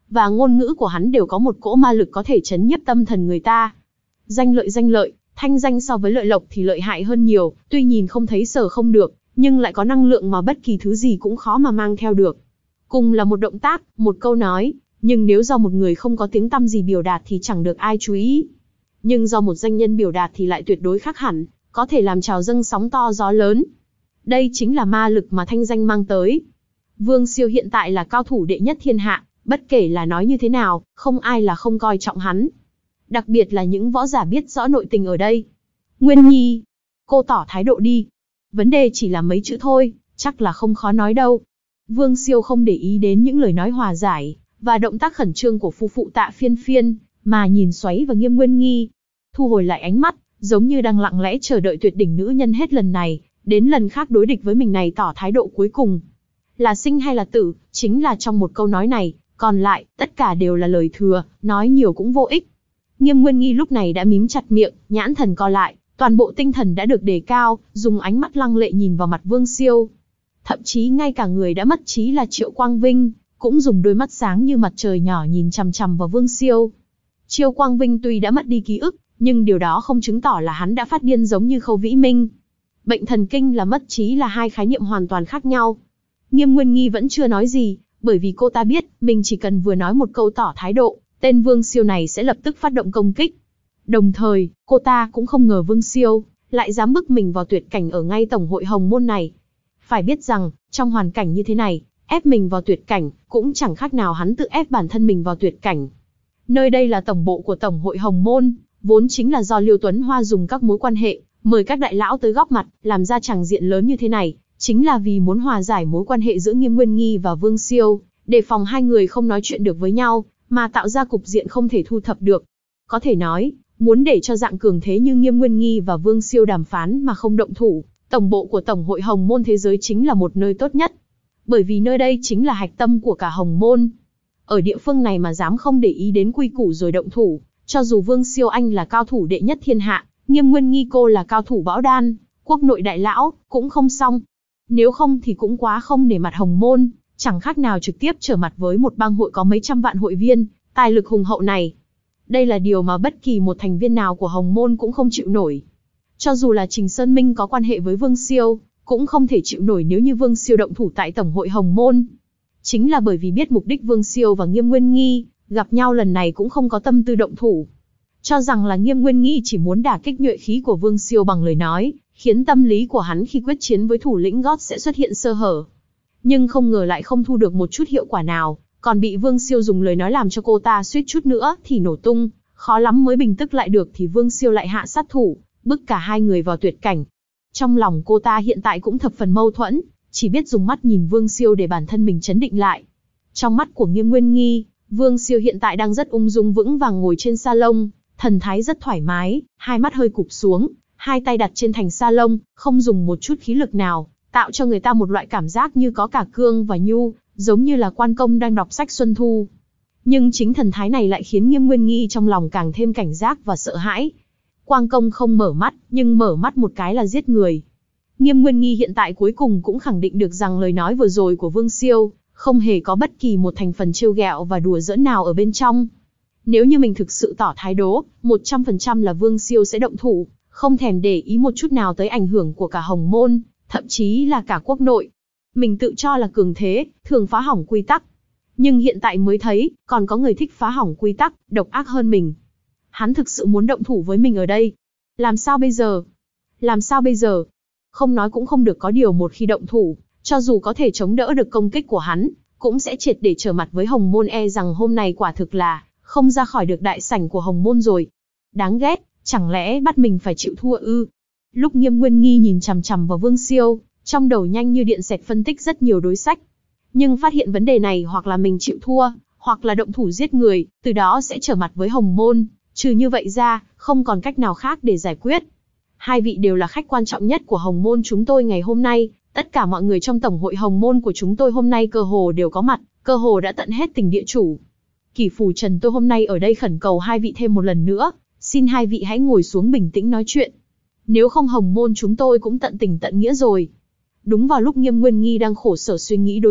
và ngôn ngữ của hắn đều có một cỗ ma lực có thể chấn nhiếp tâm thần người ta. Danh lợi danh lợi, thanh danh so với lợi lộc thì lợi hại hơn nhiều, tuy nhìn không thấy sờ không được, nhưng lại có năng lượng mà bất kỳ thứ gì cũng khó mà mang theo được. Cùng là một động tác, một câu nói, nhưng nếu do một người không có tiếng tăm gì biểu đạt thì chẳng được ai chú ý. Nhưng do một danh nhân biểu đạt thì lại tuyệt đối khác hẳn, có thể làm trào dâng sóng to gió lớn. Đây chính là ma lực mà thanh danh mang tới. Vương Siêu hiện tại là cao thủ đệ nhất thiên hạ, bất kể là nói như thế nào, không ai là không coi trọng hắn. Đặc biệt là những võ giả biết rõ nội tình ở đây. Nguyên Nhi, cô tỏ thái độ đi. Vấn đề chỉ là mấy chữ thôi, chắc là không khó nói đâu. Vương Siêu không để ý đến những lời nói hòa giải, và động tác khẩn trương của phu phụ Tạ Phiên Phiên, mà nhìn xoáy vào Nghiêm Nguyên Nghi. Thu hồi lại ánh mắt, giống như đang lặng lẽ chờ đợi tuyệt đỉnh nữ nhân hết lần này, đến lần khác đối địch với mình này tỏ thái độ cuối cùng. Là sinh hay là tử, chính là trong một câu nói này, còn lại, tất cả đều là lời thừa, nói nhiều cũng vô ích. Nghiêm Nguyên Nghi lúc này đã mím chặt miệng, nhãn thần co lại, toàn bộ tinh thần đã được đề cao, dùng ánh mắt lăng lệ nhìn vào mặt Vương Siêu. Thậm chí ngay cả người đã mất trí là Triệu Quang Vinh, cũng dùng đôi mắt sáng như mặt trời nhỏ nhìn chằm chằm vào Vương Siêu. Triệu Quang Vinh tuy đã mất đi ký ức, nhưng điều đó không chứng tỏ là hắn đã phát điên giống như Khâu Vĩ Minh. Bệnh thần kinh là mất trí là hai khái niệm hoàn toàn khác nhau. Nghiêm Nguyên Nghi vẫn chưa nói gì, bởi vì cô ta biết, mình chỉ cần vừa nói một câu tỏ thái độ, tên Vương Siêu này sẽ lập tức phát động công kích. Đồng thời, cô ta cũng không ngờ Vương Siêu lại dám bức mình vào tuyệt cảnh ở ngay Tổng hội Hồng Môn này. Phải biết rằng, trong hoàn cảnh như thế này, ép mình vào tuyệt cảnh, cũng chẳng khác nào hắn tự ép bản thân mình vào tuyệt cảnh. Nơi đây là tổng bộ của Tổng hội Hồng Môn, vốn chính là do Liêu Tuấn Hoa dùng các mối quan hệ, mời các đại lão tới góp mặt, làm ra tràng diện lớn như thế này, chính là vì muốn hòa giải mối quan hệ giữa Nghiêm Nguyên Nghi và Vương Siêu, đề phòng hai người không nói chuyện được với nhau, mà tạo ra cục diện không thể thu thập được. Có thể nói, muốn để cho dạng cường thế như Nghiêm Nguyên Nghi và Vương Siêu đàm phán mà không động thủ, tổng bộ của Tổng hội Hồng Môn thế giới chính là một nơi tốt nhất. Bởi vì nơi đây chính là hạch tâm của cả Hồng Môn. Ở địa phương này mà dám không để ý đến quy củ rồi động thủ, cho dù Vương Siêu anh là cao thủ đệ nhất thiên hạ, Nghiêm Nguyên Nghi cô là cao thủ bão đan, quốc nội đại lão, cũng không xong. Nếu không thì cũng quá không nể mặt Hồng Môn, chẳng khác nào trực tiếp trở mặt với một bang hội có mấy trăm vạn hội viên, tài lực hùng hậu này. Đây là điều mà bất kỳ một thành viên nào của Hồng Môn cũng không chịu nổi. Cho dù là Trình Sơn Minh có quan hệ với Vương Siêu, cũng không thể chịu nổi nếu như Vương Siêu động thủ tại Tổng hội Hồng Môn. Chính là bởi vì biết mục đích Vương Siêu và Nghiêm Nguyên Nghi gặp nhau lần này cũng không có tâm tư động thủ. Cho rằng là Nghiêm Nguyên Nghi chỉ muốn đả kích nhuệ khí của Vương Siêu bằng lời nói, khiến tâm lý của hắn khi quyết chiến với thủ lĩnh gót sẽ xuất hiện sơ hở. Nhưng không ngờ lại không thu được một chút hiệu quả nào, còn bị Vương Siêu dùng lời nói làm cho cô ta suýt chút nữa thì nổ tung, khó lắm mới bình tức lại được thì Vương Siêu lại hạ sát thủ, bức cả hai người vào tuyệt cảnh. Trong lòng cô ta hiện tại cũng thập phần mâu thuẫn, chỉ biết dùng mắt nhìn Vương Siêu để bản thân mình chấn định lại. Trong mắt của Nghiêm Nguyên Nghi, Vương Siêu hiện tại đang rất ung dung vững vàng ngồi trên salon, thần thái rất thoải mái, hai mắt hơi cụp xuống, hai tay đặt trên thành salon, không dùng một chút khí lực nào, tạo cho người ta một loại cảm giác như có cả cương và nhu, giống như là quan công đang đọc sách Xuân Thu. Nhưng chính thần thái này lại khiến Nghiêm Nguyên Nghi trong lòng càng thêm cảnh giác và sợ hãi. Quang công không mở mắt, nhưng mở mắt một cái là giết người. Nghiêm Nguyên Nghi hiện tại cuối cùng cũng khẳng định được rằng lời nói vừa rồi của Vương Siêu không hề có bất kỳ một thành phần trêu ghẹo và đùa giỡn nào ở bên trong. Nếu như mình thực sự tỏ thái độ, một trăm phần trăm là Vương Siêu sẽ động thủ, không thèm để ý một chút nào tới ảnh hưởng của cả Hồng Môn, thậm chí là cả quốc nội. Mình tự cho là cường thế, thường phá hỏng quy tắc. Nhưng hiện tại mới thấy, còn có người thích phá hỏng quy tắc, độc ác hơn mình. Hắn thực sự muốn động thủ với mình ở đây. Làm sao bây giờ? Làm sao bây giờ? Không nói cũng không được, có điều một khi động thủ, cho dù có thể chống đỡ được công kích của hắn, cũng sẽ triệt để trở mặt với Hồng Môn, e rằng hôm nay quả thực là không ra khỏi được đại sảnh của Hồng Môn rồi. Đáng ghét, chẳng lẽ bắt mình phải chịu thua ư? Lúc Nghiêm Nguyên Nghi nhìn chằm chằm vào Vương Siêu, trong đầu nhanh như điện xẹt phân tích rất nhiều đối sách. Nhưng phát hiện vấn đề này hoặc là mình chịu thua, hoặc là động thủ giết người, từ đó sẽ trở mặt với Hồng Môn. Trừ như vậy ra, không còn cách nào khác để giải quyết. Hai vị đều là khách quan trọng nhất của Hồng Môn chúng tôi ngày hôm nay, tất cả mọi người trong Tổng hội Hồng Môn của chúng tôi hôm nay cơ hồ đều có mặt, cơ hồ đã tận hết tình địa chủ. Kỷ Phù Trần tôi hôm nay ở đây khẩn cầu hai vị thêm một lần nữa, xin hai vị hãy ngồi xuống bình tĩnh nói chuyện. Nếu không Hồng Môn chúng tôi cũng tận tình tận nghĩa rồi. Đúng vào lúc Nghiêm Nguyên Nghi đang khổ sở suy nghĩ đối sách,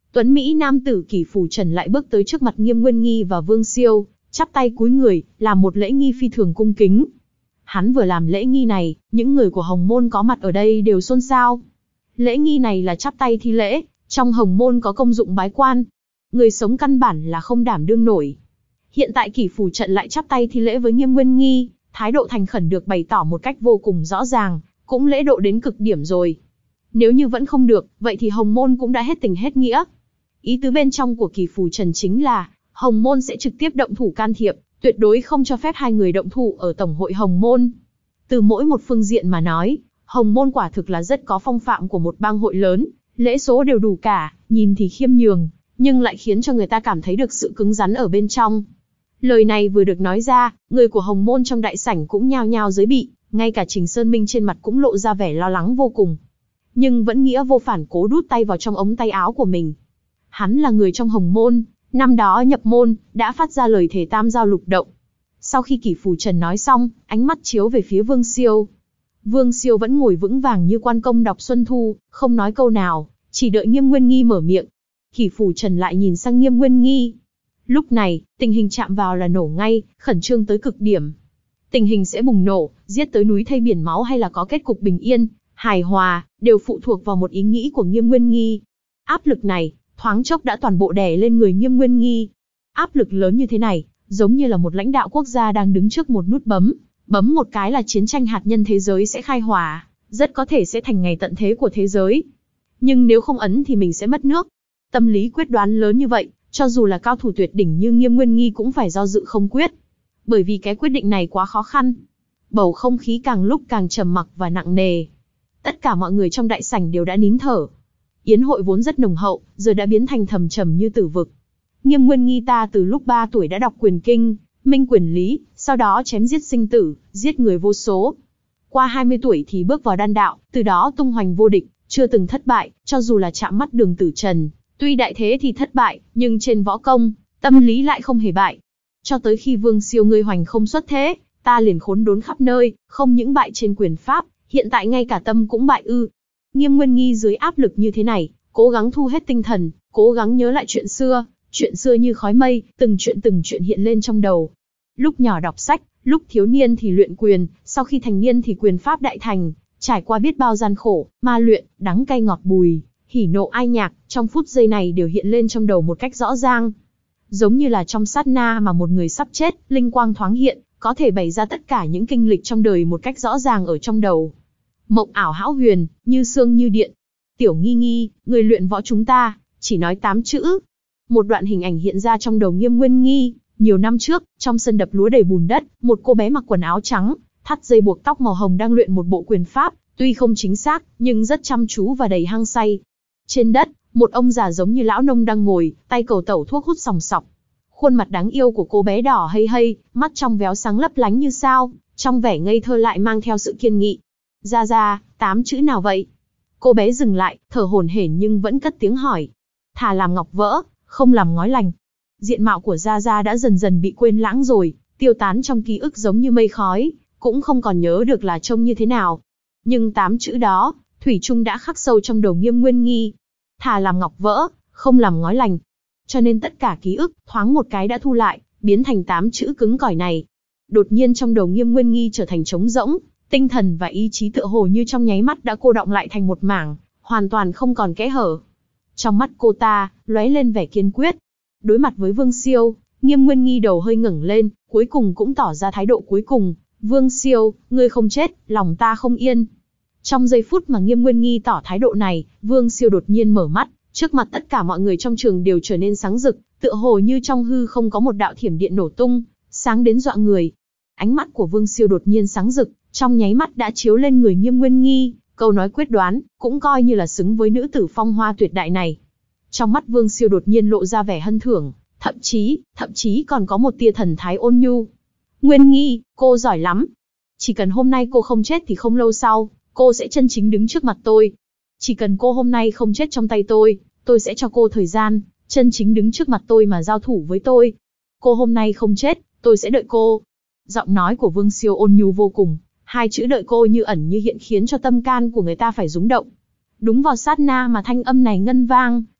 Tuấn Mỹ nam tử Kỷ Phù Trần lại bước tới trước mặt Nghiêm Nguyên Nghi và Vương Siêu, chắp tay cúi người, làm một lễ nghi phi thường cung kính. Hắn vừa làm lễ nghi này, những người của Hồng Môn có mặt ở đây đều xôn xao. Lễ nghi này là chắp tay thi lễ, trong Hồng Môn có công dụng bái quan. Người sống căn bản là không đảm đương nổi. Hiện tại Kỷ Phù Trận lại chắp tay thi lễ với Nghiêm Nguyên Nghi, thái độ thành khẩn được bày tỏ một cách vô cùng rõ ràng, cũng lễ độ đến cực điểm rồi. Nếu như vẫn không được, vậy thì Hồng Môn cũng đã hết tình hết nghĩa. Ý tứ bên trong của Kỷ Phù Trần chính là, Hồng Môn sẽ trực tiếp động thủ can thiệp, tuyệt đối không cho phép hai người động thủ ở Tổng hội Hồng Môn. Từ mỗi một phương diện mà nói, Hồng Môn quả thực là rất có phong phạm của một bang hội lớn, lễ số đều đủ cả, nhìn thì khiêm nhường, nhưng lại khiến cho người ta cảm thấy được sự cứng rắn ở bên trong. Lời này vừa được nói ra, người của Hồng Môn trong đại sảnh cũng nhao nhao giới bị, ngay cả Trình Sơn Minh trên mặt cũng lộ ra vẻ lo lắng vô cùng. Nhưng vẫn nghĩa vô phản cố đút tay vào trong ống tay áo của mình. Hắn là người trong Hồng Môn, năm đó nhập môn, đã phát ra lời thề tam giao lục động. Sau khi Kỷ Phù Trần nói xong, ánh mắt chiếu về phía Vương Siêu. Vương Siêu vẫn ngồi vững vàng như quan công đọc Xuân Thu, không nói câu nào, chỉ đợi Nghiêm Nguyên Nghi mở miệng. Kỷ Phù Trần lại nhìn sang Nghiêm Nguyên Nghi. Lúc này, tình hình chạm vào là nổ ngay, khẩn trương tới cực điểm. Tình hình sẽ bùng nổ, giết tới núi thây biển máu hay là có kết cục bình yên, hài hòa, đều phụ thuộc vào một ý nghĩ của Nghiêm Nguyên Nghi. Áp lực này, thoáng chốc đã toàn bộ đè lên người Nghiêm Nguyên Nghi. Áp lực lớn như thế này, giống như là một lãnh đạo quốc gia đang đứng trước một nút bấm, bấm một cái là chiến tranh hạt nhân thế giới sẽ khai hỏa, rất có thể sẽ thành ngày tận thế của thế giới. Nhưng nếu không ấn thì mình sẽ mất nước. Tâm lý quyết đoán lớn như vậy, cho dù là cao thủ tuyệt đỉnh như Nghiêm Nguyên Nghi cũng phải do dự không quyết. Bởi vì cái quyết định này quá khó khăn. Bầu không khí càng lúc càng trầm mặc và nặng nề. Tất cả mọi người trong đại sảnh đều đã nín thở. Yến hội vốn rất nồng hậu, giờ đã biến thành thầm trầm như tử vực. Nghiêm Nguyên Nghi ta từ lúc ba tuổi đã đọc quyền kinh, minh quyền lý, sau đó chém giết sinh tử, giết người vô số. Qua hai mươi tuổi thì bước vào đan đạo, từ đó tung hoành vô địch, chưa từng thất bại, cho dù là chạm mắt Đường Tử Trần. Tuy đại thế thì thất bại, nhưng trên võ công, tâm lý lại không hề bại. Cho tới khi Vương Siêu ngươi hoành không xuất thế, ta liền khốn đốn khắp nơi, không những bại trên quyền pháp, hiện tại ngay cả tâm cũng bại ư. Nghiêm Nguyên Nghi dưới áp lực như thế này, cố gắng thu hết tinh thần, cố gắng nhớ lại chuyện xưa, chuyện xưa như khói mây, từng chuyện từng chuyện hiện lên trong đầu. Lúc nhỏ đọc sách, lúc thiếu niên thì luyện quyền, sau khi thành niên thì quyền pháp đại thành, trải qua biết bao gian khổ, ma luyện, đắng cay ngọt bùi, hỉ nộ ai nhạc, trong phút giây này đều hiện lên trong đầu một cách rõ ràng. Giống như là trong sát na mà một người sắp chết, linh quang thoáng hiện, có thể bày ra tất cả những kinh lịch trong đời một cách rõ ràng ở trong đầu. Mộng ảo hão huyền, như sương như điện. Tiểu Nghi Nghi, người luyện võ chúng ta, chỉ nói tám chữ. Một đoạn hình ảnh hiện ra trong đầu Nghiêm Nguyên Nghi. Nhiều năm trước, trong sân đập lúa đầy bùn đất, một cô bé mặc quần áo trắng, thắt dây buộc tóc màu hồng đang luyện một bộ quyền pháp, tuy không chính xác, nhưng rất chăm chú và đầy hăng say. Trên đất, một ông già giống như lão nông đang ngồi, tay cầu tẩu thuốc hút sòng sọc. Khuôn mặt đáng yêu của cô bé đỏ hây hây, mắt trong véo sáng lấp lánh như sao, trong vẻ ngây thơ lại mang theo sự kiên nghị. Gia Gia, tám chữ nào vậy? Cô bé dừng lại, thở hổn hển nhưng vẫn cất tiếng hỏi. Thà làm ngọc vỡ, không làm ngói lành. Diện mạo của Gia Gia đã dần dần bị quên lãng rồi, tiêu tán trong ký ức giống như mây khói, cũng không còn nhớ được là trông như thế nào. Nhưng tám chữ đó, thủy chung đã khắc sâu trong đầu Nghiêm Nguyên Nghi. Thà làm ngọc vỡ, không làm ngói lành. Cho nên tất cả ký ức, thoáng một cái đã thu lại, biến thành tám chữ cứng cỏi này. Đột nhiên trong đầu Nghiêm Nguyên Nghi trở thành trống rỗng, tinh thần và ý chí tựa hồ như trong nháy mắt đã cô đọng lại thành một mảng, hoàn toàn không còn kẽ hở. Trong mắt cô ta, lóe lên vẻ kiên quyết. Đối mặt với Vương Siêu, Nghiêm Nguyên Nghi đầu hơi ngẩng lên, cuối cùng cũng tỏ ra thái độ cuối cùng. Vương Siêu, ngươi không chết, lòng ta không yên. Trong giây phút mà Nghiêm Nguyên Nghi tỏ thái độ này, Vương Siêu đột nhiên mở mắt, trước mặt tất cả mọi người trong trường đều trở nên sáng rực, tựa hồ như trong hư không có một đạo thiểm điện nổ tung, sáng đến dọa người. Ánh mắt của Vương Siêu đột nhiên sáng rực, trong nháy mắt đã chiếu lên người Nghiêm Nguyên Nghi, câu nói quyết đoán, cũng coi như là xứng với nữ tử phong hoa tuyệt đại này. Trong mắt Vương Siêu đột nhiên lộ ra vẻ hân thưởng, thậm chí, thậm chí còn có một tia thần thái ôn nhu. Nguyên Nghi, cô giỏi lắm. Chỉ cần hôm nay cô không chết thì không lâu sau, cô sẽ chân chính đứng trước mặt tôi. Chỉ cần cô hôm nay không chết trong tay tôi, tôi sẽ cho cô thời gian, chân chính đứng trước mặt tôi mà giao thủ với tôi. Cô hôm nay không chết, tôi sẽ đợi cô. Giọng nói của Vương Siêu ôn nhu vô cùng, hai chữ đợi cô như ẩn như hiện khiến cho tâm can của người ta phải rúng động. Đúng vào sát na mà thanh âm này ngân vang,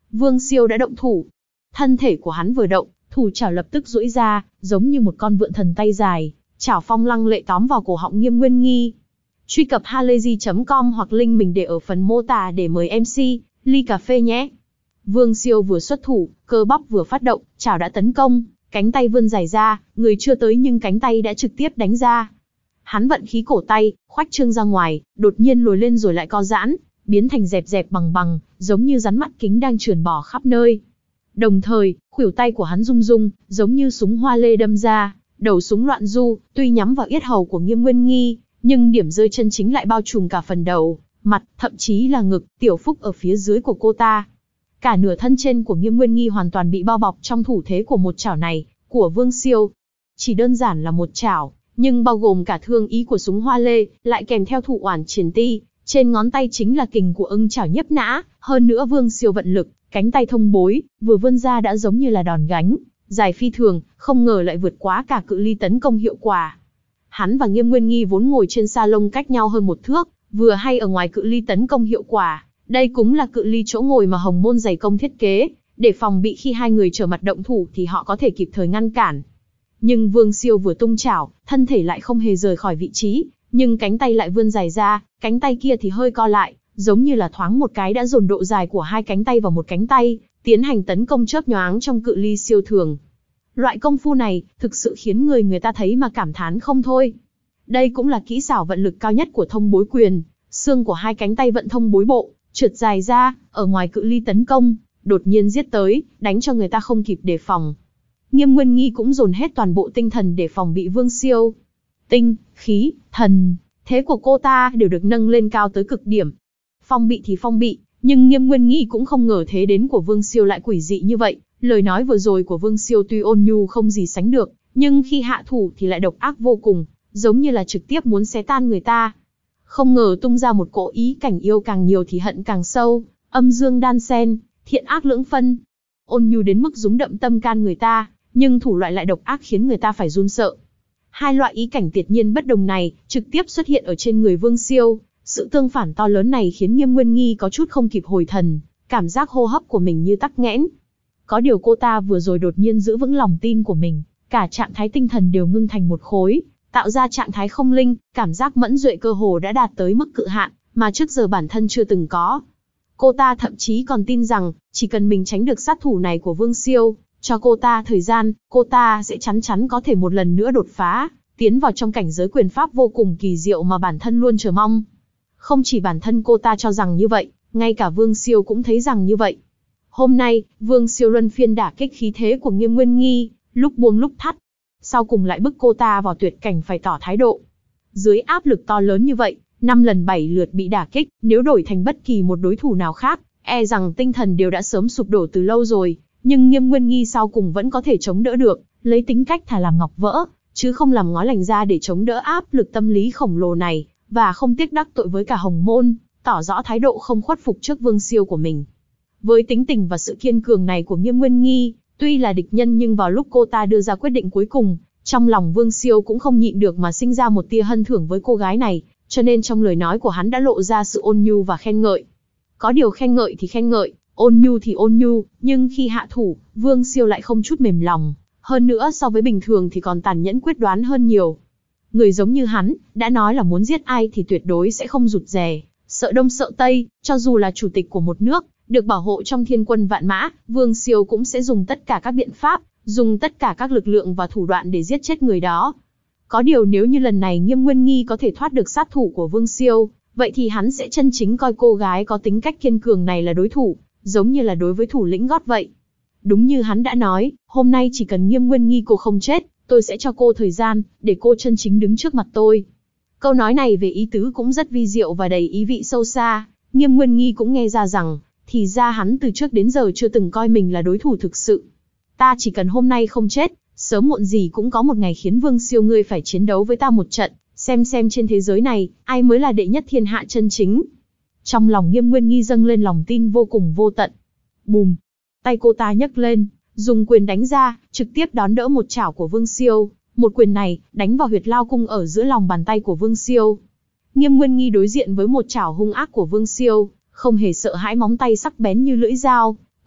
Vương Siêu đã động thủ. Thân thể của hắn vừa động, thủ chảo lập tức duỗi ra, giống như một con vượn thần tay dài, chảo phong lăng lệ tóm vào cổ họng Nghiêm Nguyên Nghi. Truy cập halayzi chấm com hoặc link mình để ở phần mô tả để mời em xê, ly cà phê nhé. Vương Siêu vừa xuất thủ, cơ bắp vừa phát động, chảo đã tấn công, cánh tay vươn dài ra, người chưa tới nhưng cánh tay đã trực tiếp đánh ra. Hắn vận khí cổ tay, khoách trương ra ngoài, đột nhiên lồi lên rồi lại co giãn, biến thành dẹp dẹp bằng bằng, giống như rắn mắt kính đang trườn bò khắp nơi. Đồng thời, khuỷu tay của hắn rung rung, giống như súng hoa lê đâm ra, đầu súng loạn du, tuy nhắm vào yết hầu của Nghiêm Nguyên Nghi, nhưng điểm rơi chân chính lại bao trùm cả phần đầu, mặt, thậm chí là ngực, tiểu phúc ở phía dưới của cô ta. Cả nửa thân trên của Nghiêm Nguyên Nghi hoàn toàn bị bao bọc trong thủ thế của một chảo này, của Vương Siêu. Chỉ đơn giản là một chảo, nhưng bao gồm cả thương ý của súng hoa lê, lại kèm theo thủ oản triển ti, trên ngón tay chính là kình của ưng chảo nhấp nã, hơn nữa Vương Siêu vận lực, cánh tay thông bối, vừa vươn ra đã giống như là đòn gánh, dài phi thường, không ngờ lại vượt quá cả cự ly tấn công hiệu quả. Hắn và Nghiêm Nguyên Nghi vốn ngồi trên sa lông cách nhau hơn một thước, vừa hay ở ngoài cự ly tấn công hiệu quả, đây cũng là cự ly chỗ ngồi mà Hồng Môn Giày Công thiết kế, để phòng bị khi hai người trở mặt động thủ thì họ có thể kịp thời ngăn cản. Nhưng Vương Siêu vừa tung chảo, thân thể lại không hề rời khỏi vị trí, nhưng cánh tay lại vươn dài ra, cánh tay kia thì hơi co lại, giống như là thoáng một cái đã dồn độ dài của hai cánh tay vào một cánh tay, tiến hành tấn công chớp nhoáng trong cự ly siêu thường. Loại công phu này, thực sự khiến người người ta thấy mà cảm thán không thôi. Đây cũng là kỹ xảo vận lực cao nhất của thông bối quyền, xương của hai cánh tay vận thông bối bộ, trượt dài ra, ở ngoài cự ly tấn công, đột nhiên giết tới, đánh cho người ta không kịp đề phòng. Nghiêm Nguyên Nghi cũng dồn hết toàn bộ tinh thần để phòng bị Vương Siêu. Tinh, khí, thần, thế của cô ta đều được nâng lên cao tới cực điểm. Phong bị thì phong bị, nhưng Nghiêm Nguyên Nghi cũng không ngờ thế đến của Vương Siêu lại quỷ dị như vậy. Lời nói vừa rồi của Vương Siêu tuy ôn nhu không gì sánh được, nhưng khi hạ thủ thì lại độc ác vô cùng, giống như là trực tiếp muốn xé tan người ta. Không ngờ tung ra một cỗ ý cảnh yêu càng nhiều thì hận càng sâu, âm dương đan xen, thiện ác lưỡng phân. Ôn nhu đến mức rúng đậm tâm can người ta, nhưng thủ loại lại độc ác khiến người ta phải run sợ. Hai loại ý cảnh tuyệt nhiên bất đồng này trực tiếp xuất hiện ở trên người Vương Siêu, sự tương phản to lớn này khiến Nghiêm Nguyên Nghi có chút không kịp hồi thần, cảm giác hô hấp của mình như tắc nghẽn. Có điều cô ta vừa rồi đột nhiên giữ vững lòng tin của mình, cả trạng thái tinh thần đều ngưng thành một khối, tạo ra trạng thái không linh, cảm giác mẫn duệ cơ hồ đã đạt tới mức cự hạn, mà trước giờ bản thân chưa từng có. Cô ta thậm chí còn tin rằng, chỉ cần mình tránh được sát thủ này của Vương Siêu, cho cô ta thời gian, cô ta sẽ chắn chắn có thể một lần nữa đột phá, tiến vào trong cảnh giới quyền pháp vô cùng kỳ diệu mà bản thân luôn chờ mong. Không chỉ bản thân cô ta cho rằng như vậy, ngay cả Vương Siêu cũng thấy rằng như vậy. Hôm nay, Vương Siêu luân phiên đả kích khí thế của Nghiêm Nguyên Nghi, lúc buông lúc thắt. Sau cùng lại bức cô ta vào tuyệt cảnh phải tỏ thái độ. Dưới áp lực to lớn như vậy, năm lần bảy lượt bị đả kích, nếu đổi thành bất kỳ một đối thủ nào khác, e rằng tinh thần đều đã sớm sụp đổ từ lâu rồi. Nhưng Nghiêm Nguyên Nghi sau cùng vẫn có thể chống đỡ được, lấy tính cách thà làm ngọc vỡ, chứ không làm ngói lành ra để chống đỡ áp lực tâm lý khổng lồ này, và không tiếc đắc tội với cả Hồng Môn, tỏ rõ thái độ không khuất phục trước Vương Siêu của mình. Với tính tình và sự kiên cường này của Nghiêm Nguyên Nghi, tuy là địch nhân nhưng vào lúc cô ta đưa ra quyết định cuối cùng, trong lòng Vương Siêu cũng không nhịn được mà sinh ra một tia hân thưởng với cô gái này, cho nên trong lời nói của hắn đã lộ ra sự ôn nhu và khen ngợi. Có điều khen ngợi thì khen ngợi, ôn nhu thì ôn nhu, nhưng khi hạ thủ, Vương Siêu lại không chút mềm lòng, hơn nữa so với bình thường thì còn tàn nhẫn quyết đoán hơn nhiều. Người giống như hắn, đã nói là muốn giết ai thì tuyệt đối sẽ không rụt rè, sợ đông sợ tây, cho dù là chủ tịch của một nước, được bảo hộ trong thiên quân vạn mã, Vương Siêu cũng sẽ dùng tất cả các biện pháp, dùng tất cả các lực lượng và thủ đoạn để giết chết người đó. Có điều nếu như lần này Nghiêm Nguyên Nghi có thể thoát được sát thủ của Vương Siêu, vậy thì hắn sẽ chân chính coi cô gái có tính cách kiên cường này là đối thủ, giống như là đối với thủ lĩnh gót vậy. Đúng như hắn đã nói, hôm nay chỉ cần Nghiêm Nguyên Nghi cô không chết, tôi sẽ cho cô thời gian, để cô chân chính đứng trước mặt tôi. Câu nói này về ý tứ cũng rất vi diệu và đầy ý vị sâu xa, Nghiêm Nguyên Nghi cũng nghe ra rằng, thì ra hắn từ trước đến giờ chưa từng coi mình là đối thủ thực sự. Ta chỉ cần hôm nay không chết, sớm muộn gì cũng có một ngày khiến Vương Siêu ngươi phải chiến đấu với ta một trận, xem xem trên thế giới này, ai mới là đệ nhất thiên hạ chân chính. Trong lòng Nghiêm Nguyên Nghi dâng lên lòng tin vô cùng vô tận. Bùm! Tay cô ta nhấc lên, dùng quyền đánh ra, trực tiếp đón đỡ một chảo của Vương Siêu. Một quyền này, đánh vào huyệt lao cung ở giữa lòng bàn tay của Vương Siêu. Nghiêm Nguyên Nghi đối diện với một chảo hung ác của Vương Siêu, không hề sợ hãi móng tay sắc bén như lưỡi dao.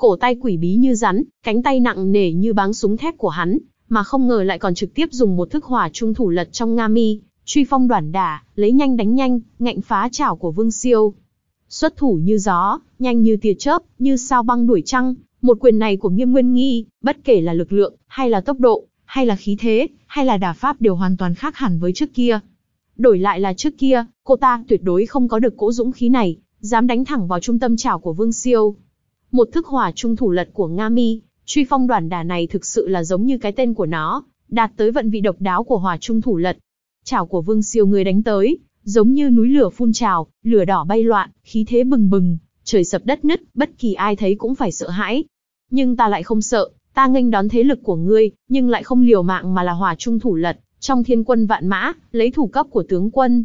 cổ tay quỷ bí như rắn, cánh tay nặng nề như báng súng thép của hắn, mà không ngờ lại còn trực tiếp dùng một thức hỏa trung thủ lật trong Nga Mi, truy phong đoản đả, lấy nhanh đánh nhanh, ngạnh phá chảo của Vương Siêu. Xuất thủ như gió, nhanh như tia chớp, như sao băng đuổi trăng, một quyền này của Nghiêm Nguyên Nghi, bất kể là lực lượng, hay là tốc độ, hay là khí thế, hay là đả pháp đều hoàn toàn khác hẳn với trước kia. Đổi lại là trước kia, cô ta tuyệt đối không có được cỗ dũng khí này, dám đánh thẳng vào trung tâm chảo của Vương Siêu. Một thức hỏa trung thủ lật của Nga Mi, truy phong đoản đả này thực sự là giống như cái tên của nó, đạt tới vận vị độc đáo của hỏa trung thủ lật. Chảo của Vương Siêu người đánh tới, giống như núi lửa phun trào, lửa đỏ bay loạn, khí thế bừng bừng, trời sập đất nứt, bất kỳ ai thấy cũng phải sợ hãi. Nhưng ta lại không sợ, ta nghênh đón thế lực của ngươi, nhưng lại không liều mạng mà là hỏa trung thủ lật, trong thiên quân vạn mã, lấy thủ cấp của tướng quân.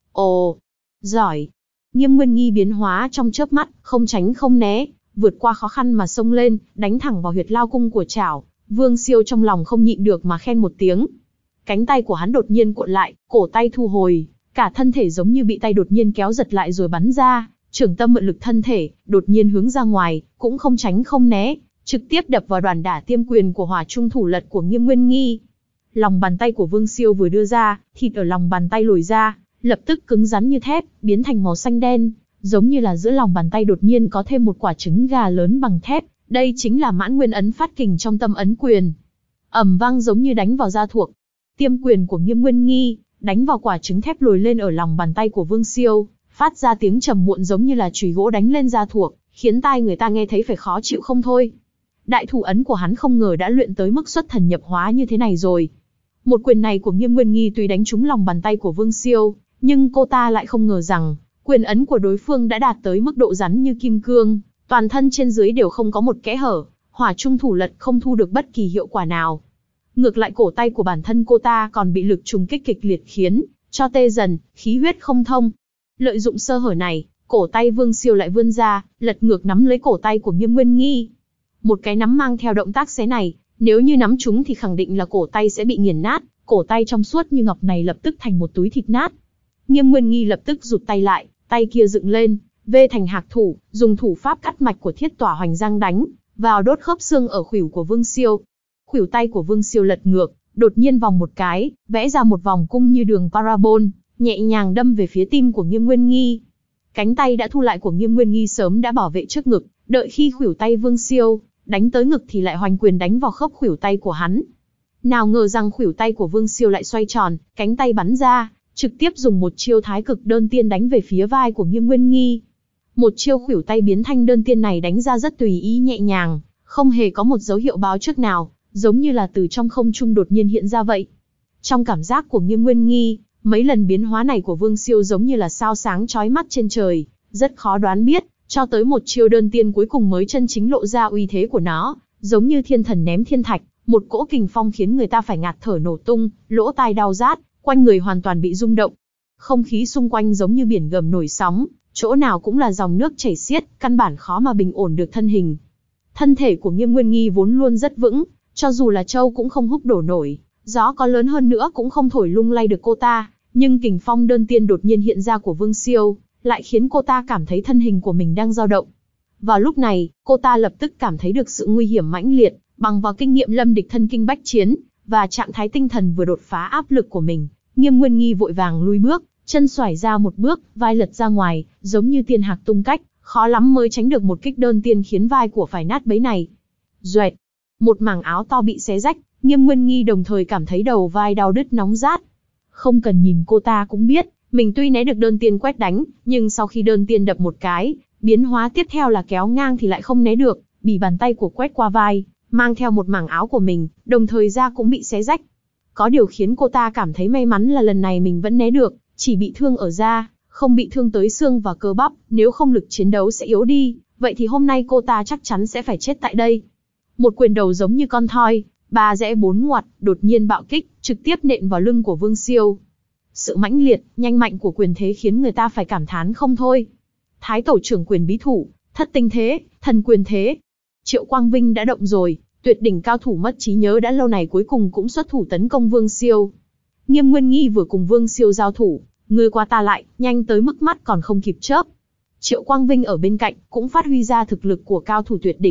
Ồ, giỏi. Nghiêm Nguyên Nghi biến hóa trong chớp mắt, không tránh không né, vượt qua khó khăn mà xông lên, đánh thẳng vào huyệt lao cung của chảo. Vương Siêu trong lòng không nhịn được mà khen một tiếng. Cánh tay của hắn đột nhiên cuộn lại, cổ tay thu hồi, cả thân thể giống như bị tay đột nhiên kéo giật lại rồi bắn ra, trưởng tâm mượn lực thân thể, đột nhiên hướng ra ngoài, cũng không tránh không né, trực tiếp đập vào đoàn đả tiêm quyền của hỏa trung thủ lật của Nghiêm Nguyên Nghi. Lòng bàn tay của Vương Siêu vừa đưa ra, thịt ở lòng bàn tay lồi ra, lập tức cứng rắn như thép, biến thành màu xanh đen, giống như là giữa lòng bàn tay đột nhiên có thêm một quả trứng gà lớn bằng thép. Đây chính là Mãn Nguyên ấn phát kình trong tâm ấn quyền. Ầm vang giống như đánh vào da thuộc. Tiêm quyền của Nghiêm Nguyên Nghi, đánh vào quả trứng thép lồi lên ở lòng bàn tay của Vương Siêu, phát ra tiếng trầm muộn giống như là chùy gỗ đánh lên da thuộc, khiến tai người ta nghe thấy phải khó chịu không thôi. Đại thủ ấn của hắn không ngờ đã luyện tới mức xuất thần nhập hóa như thế này rồi. Một quyền này của Nghiêm Nguyên Nghi tuy đánh trúng lòng bàn tay của Vương Siêu, nhưng cô ta lại không ngờ rằng, quyền ấn của đối phương đã đạt tới mức độ rắn như kim cương, toàn thân trên dưới đều không có một kẽ hở, hỏa trung thủ lật không thu được bất kỳ hiệu quả nào. Ngược lại cổ tay của bản thân cô ta còn bị lực trùng kích kịch liệt khiến cho tê dần, khí huyết không thông. Lợi dụng sơ hở này, cổ tay Vương Siêu lại vươn ra, lật ngược nắm lấy cổ tay của Nghiêm Nguyên Nghi. Một cái nắm mang theo động tác xé này, nếu như nắm trúng thì khẳng định là cổ tay sẽ bị nghiền nát, cổ tay trong suốt như ngọc này lập tức thành một túi thịt nát. Nghiêm Nguyên Nghi lập tức rụt tay lại, tay kia dựng lên, vê thành hạc thủ, dùng thủ pháp cắt mạch của Thiết Tỏa Hoành Giang đánh vào đốt khớp xương ở khuỷu của Vương Siêu. Khuỷu tay của Vương Siêu lật ngược, đột nhiên vòng một cái, vẽ ra một vòng cung như đường parabol, nhẹ nhàng đâm về phía tim của Nghiêm Nguyên Nghi. Cánh tay đã thu lại của Nghiêm Nguyên Nghi sớm đã bảo vệ trước ngực, đợi khi khuỷu tay Vương Siêu đánh tới ngực thì lại hoành quyền đánh vào khớp khuỷu tay của hắn. Nào ngờ rằng khuỷu tay của Vương Siêu lại xoay tròn, cánh tay bắn ra, trực tiếp dùng một chiêu thái cực đơn tiên đánh về phía vai của Nghiêm Nguyên Nghi. Một chiêu khuỷu tay biến thanh đơn tiên này đánh ra rất tùy ý nhẹ nhàng, không hề có một dấu hiệu báo trước nào, giống như là từ trong không trung đột nhiên hiện ra vậy. Trong cảm giác của Nghiêm Nguyên Nghi, mấy lần biến hóa này của Vương Siêu giống như là sao sáng chói mắt trên trời, rất khó đoán biết, cho tới một chiêu đơn tiên cuối cùng mới chân chính lộ ra uy thế của nó, giống như thiên thần ném thiên thạch, một cỗ kình phong khiến người ta phải ngạt thở nổ tung, lỗ tai đau rát, quanh người hoàn toàn bị rung động. Không khí xung quanh giống như biển gầm nổi sóng, chỗ nào cũng là dòng nước chảy xiết, căn bản khó mà bình ổn được thân hình. Thân thể của Nghiêm Nguyên Nghi vốn luôn rất vững, cho dù là châu cũng không húc đổ nổi, gió có lớn hơn nữa cũng không thổi lung lay được cô ta, nhưng kình phong đơn tiên đột nhiên hiện ra của Vương Siêu, lại khiến cô ta cảm thấy thân hình của mình đang dao động. Vào lúc này, cô ta lập tức cảm thấy được sự nguy hiểm mãnh liệt, bằng vào kinh nghiệm lâm địch thân kinh bách chiến, và trạng thái tinh thần vừa đột phá áp lực của mình, Nghiêm Nguyên Nghi vội vàng lui bước, chân xoải ra một bước, vai lật ra ngoài, giống như tiên hạc tung cách, khó lắm mới tránh được một kích đơn tiên khiến vai của phải nát bấy này. Duệt, một mảng áo to bị xé rách, Nghiêm Nguyên Nghi đồng thời cảm thấy đầu vai đau đứt nóng rát. Không cần nhìn cô ta cũng biết, mình tuy né được đơn tiên quét đánh, nhưng sau khi đơn tiên đập một cái, biến hóa tiếp theo là kéo ngang thì lại không né được, bị bàn tay của quét qua vai, mang theo một mảng áo của mình, đồng thời da cũng bị xé rách. Có điều khiến cô ta cảm thấy may mắn là lần này mình vẫn né được, chỉ bị thương ở da, không bị thương tới xương và cơ bắp, nếu không lực chiến đấu sẽ yếu đi, vậy thì hôm nay cô ta chắc chắn sẽ phải chết tại đây. Một quyền đầu giống như con thoi, ba rẽ bốn ngoặt, đột nhiên bạo kích, trực tiếp nện vào lưng của Vương Siêu. Sự mãnh liệt, nhanh mạnh của quyền thế khiến người ta phải cảm thán không thôi. Thái tổ trưởng quyền bí thủ, thất tinh thế, thần quyền thế. Triệu Quang Vinh đã động rồi, tuyệt đỉnh cao thủ mất trí nhớ đã lâu này cuối cùng cũng xuất thủ tấn công Vương Siêu. Nghiêm Nguyên Nghi vừa cùng Vương Siêu giao thủ, người qua ta lại, nhanh tới mức mắt còn không kịp chớp. Triệu Quang Vinh ở bên cạnh cũng phát huy ra thực lực của cao thủ tuyệt đỉnh,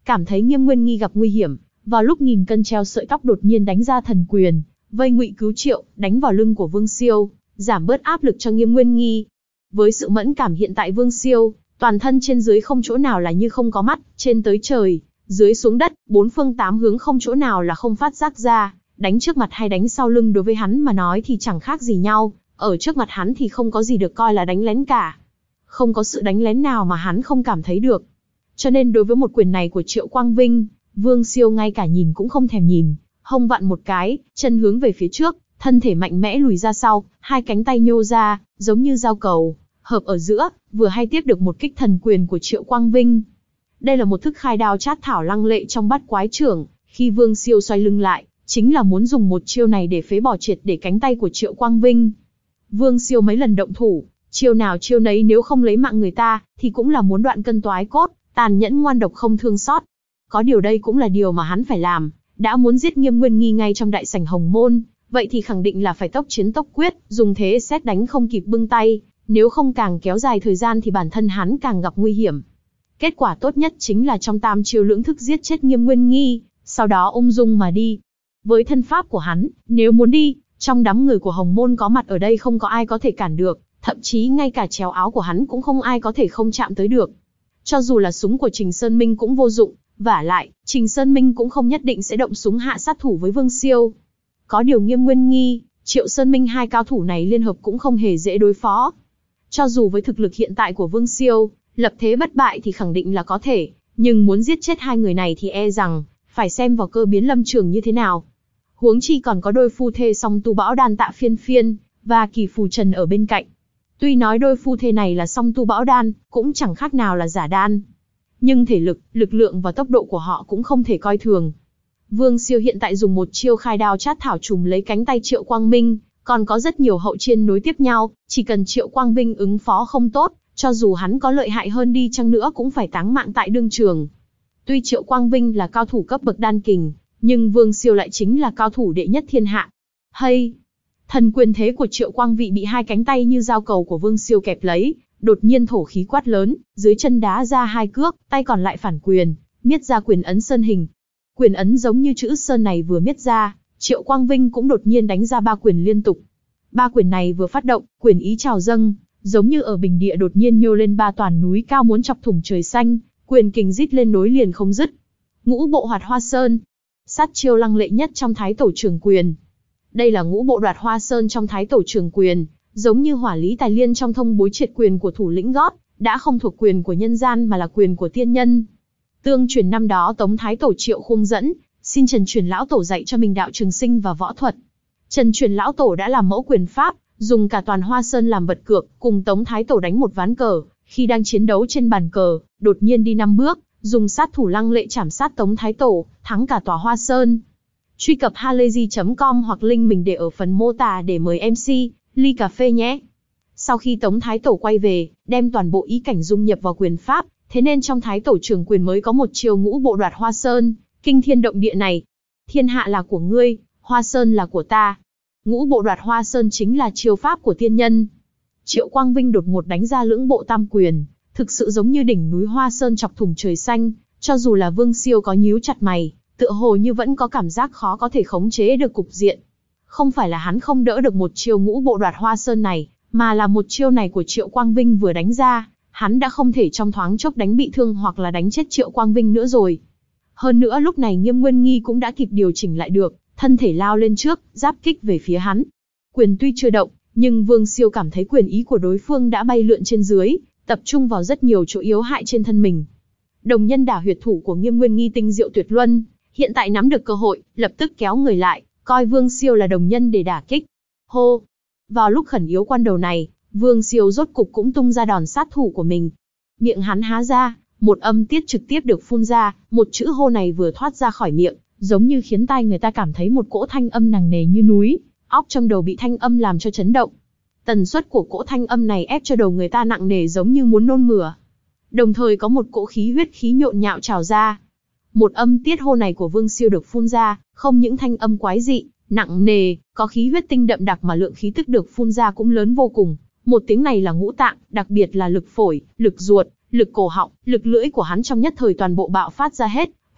cảm thấy Nghiêm Nguyên Nghi gặp nguy hiểm, vào lúc nghìn cân treo sợi tóc đột nhiên đánh ra thần quyền, vây ngụy cứu triệu, đánh vào lưng của Vương Siêu, giảm bớt áp lực cho Nghiêm Nguyên Nghi. Với sự mẫn cảm hiện tại Vương Siêu, toàn thân trên dưới không chỗ nào là như không có mắt, trên tới trời, dưới xuống đất, bốn phương tám hướng không chỗ nào là không phát giác ra, đánh trước mặt hay đánh sau lưng đối với hắn mà nói thì chẳng khác gì nhau, ở trước mặt hắn thì không có gì được coi là đánh lén cả. Không có sự đánh lén nào mà hắn không cảm thấy được. Cho nên đối với một quyền này của Triệu Quang Vinh, Vương Siêu ngay cả nhìn cũng không thèm nhìn, hông vặn một cái, chân hướng về phía trước, thân thể mạnh mẽ lùi ra sau, hai cánh tay nhô ra, giống như dao cầu, hợp ở giữa, vừa hay tiếp được một kích thần quyền của Triệu Quang Vinh. Đây là một thức khai đao chát thảo lăng lệ trong bát quái trưởng, khi Vương Siêu xoay lưng lại, chính là muốn dùng một chiêu này để phế bỏ triệt để cánh tay của Triệu Quang Vinh. Vương Siêu mấy lần động thủ, chiêu nào chiêu nấy nếu không lấy mạng người ta, thì cũng là muốn đoạn cân toái cốt, tàn nhẫn ngoan độc không thương xót. Có điều đây cũng là điều mà hắn phải làm, đã muốn giết Nghiêm Nguyên Nghi ngay trong đại sảnh Hồng Môn, vậy thì khẳng định là phải tốc chiến tốc quyết, dùng thế xét đánh không kịp bưng tay, nếu không càng kéo dài thời gian thì bản thân hắn càng gặp nguy hiểm. Kết quả tốt nhất chính là trong tam chiêu lưỡng thức giết chết Nghiêm Nguyên Nghi, sau đó ung dung mà đi. Với thân pháp của hắn, nếu muốn đi, trong đám người của Hồng Môn có mặt ở đây không có ai có thể cản được, thậm chí ngay cả chéo áo của hắn cũng không ai có thể không chạm tới được. Cho dù là súng của Trình Sơn Minh cũng vô dụng, vả lại, Trình Sơn Minh cũng không nhất định sẽ động súng hạ sát thủ với Vương Siêu. Có điều Nghiêm Nguyên Nghi, Triệu Sơn Minh hai cao thủ này liên hợp cũng không hề dễ đối phó. Cho dù với thực lực hiện tại của Vương Siêu, lập thế bất bại thì khẳng định là có thể, nhưng muốn giết chết hai người này thì e rằng, phải xem vào cơ biến lâm trường như thế nào. Huống chi còn có đôi phu thê song tu bão đan Tạ Phiên Phiên, và Kỳ Phù Trần ở bên cạnh. Tuy nói đôi phu thê này là song tu bão đan, cũng chẳng khác nào là giả đan. Nhưng thể lực, lực lượng và tốc độ của họ cũng không thể coi thường. Vương Siêu hiện tại dùng một chiêu khai đao chát thảo trùm lấy cánh tay Triệu Quang Minh, còn có rất nhiều hậu chiên nối tiếp nhau, chỉ cần Triệu Quang Vinh ứng phó không tốt, cho dù hắn có lợi hại hơn đi chăng nữa cũng phải táng mạng tại đương trường. Tuy Triệu Quang Vinh là cao thủ cấp bậc đan kình, nhưng Vương Siêu lại chính là cao thủ đệ nhất thiên hạ. Hay! Thần quyền thế của Triệu Quang Vị bị hai cánh tay như dao cầu của Vương Siêu kẹp lấy, đột nhiên thổ khí quát lớn, dưới chân đá ra hai cước, tay còn lại phản quyền, miết ra quyền ấn sơn hình. Quyền ấn giống như chữ sơn này vừa miết ra, Triệu Quang Vinh cũng đột nhiên đánh ra ba quyền liên tục. Ba quyền này vừa phát động, quyền ý trào dâng, giống như ở bình địa đột nhiên nhô lên ba toàn núi cao muốn chọc thủng trời xanh, quyền kình rít lên nối liền không dứt. Ngũ bộ hoạt hoa sơn, sát chiêu lăng lệ nhất trong Thái Tổ Trường Quyền. Đây là ngũ bộ đoạt hoa sơn trong Thái Tổ Trường Quyền, giống như hỏa lý tài liên trong thông bối triệt quyền của thủ lĩnh gót, đã không thuộc quyền của nhân gian mà là quyền của tiên nhân. Tương truyền năm đó Tống Thái Tổ Triệu Khung dẫn, xin Trần Truyền Lão Tổ dạy cho mình đạo trường sinh và võ thuật. Trần Truyền Lão Tổ đã làm mẫu quyền pháp, dùng cả toàn hoa sơn làm vật cược, cùng Tống Thái Tổ đánh một ván cờ, khi đang chiến đấu trên bàn cờ, đột nhiên đi năm bước, dùng sát thủ lăng lệ chảm sát Tống Thái Tổ, thắng cả tòa hoa sơn. Truy cập halayzi chấm com hoặc link mình để ở phần mô tả để mời em xê, ly cà phê nhé. Sau khi Tống Thái Tổ quay về, đem toàn bộ ý cảnh dung nhập vào quyền pháp, thế nên trong Thái Tổ Trường Quyền mới có một chiêu ngũ bộ đoạt hoa sơn, kinh thiên động địa này. Thiên hạ là của ngươi, hoa sơn là của ta. Ngũ bộ đoạt hoa sơn chính là chiêu pháp của tiên nhân. Triệu Quang Vinh đột ngột đánh ra lưỡng bộ tam quyền, thực sự giống như đỉnh núi hoa sơn chọc thủng trời xanh, cho dù là Vương Siêu có nhíu chặt mày, tựa hồ như vẫn có cảm giác khó có thể khống chế được cục diện. Không phải là hắn không đỡ được một chiêu ngũ bộ đoạt hoa sơn này, mà là một chiêu này của Triệu Quang Vinh vừa đánh ra, hắn đã không thể trong thoáng chốc đánh bị thương hoặc là đánh chết Triệu Quang Vinh nữa rồi. Hơn nữa lúc này Nghiêm Nguyên Nghi cũng đã kịp điều chỉnh lại được, thân thể lao lên trước, giáp kích về phía hắn. Quyền tuy chưa động, nhưng Vương Siêu cảm thấy quyền ý của đối phương đã bay lượn trên dưới, tập trung vào rất nhiều chỗ yếu hại trên thân mình. Đồng nhân đả huyệt thủ của Nghiêm Nguyên Nghi tinh diệu tuyệt luân, hiện tại nắm được cơ hội, lập tức kéo người lại, coi Vương Siêu là đồng nhân để đả kích. Hô! Vào lúc khẩn yếu quan đầu này, Vương Siêu rốt cục cũng tung ra đòn sát thủ của mình. Miệng hắn há ra, một âm tiết trực tiếp được phun ra, một chữ hô này vừa thoát ra khỏi miệng, giống như khiến tai người ta cảm thấy một cỗ thanh âm nặng nề như núi, óc trong đầu bị thanh âm làm cho chấn động. Tần suất của cỗ thanh âm này ép cho đầu người ta nặng nề giống như muốn nôn mửa. Đồng thời có một cỗ khí huyết khí nhộn nhạo trào ra. Một âm tiết hô này của Vương Siêu được phun ra, không những thanh âm quái dị, nặng nề, có khí huyết tinh đậm đặc mà lượng khí tức được phun ra cũng lớn vô cùng. Một tiếng này là ngũ tạng, đặc biệt là lực phổi, lực ruột, lực cổ họng, lực lưỡi của hắn trong nhất thời toàn bộ bạo phát ra hết,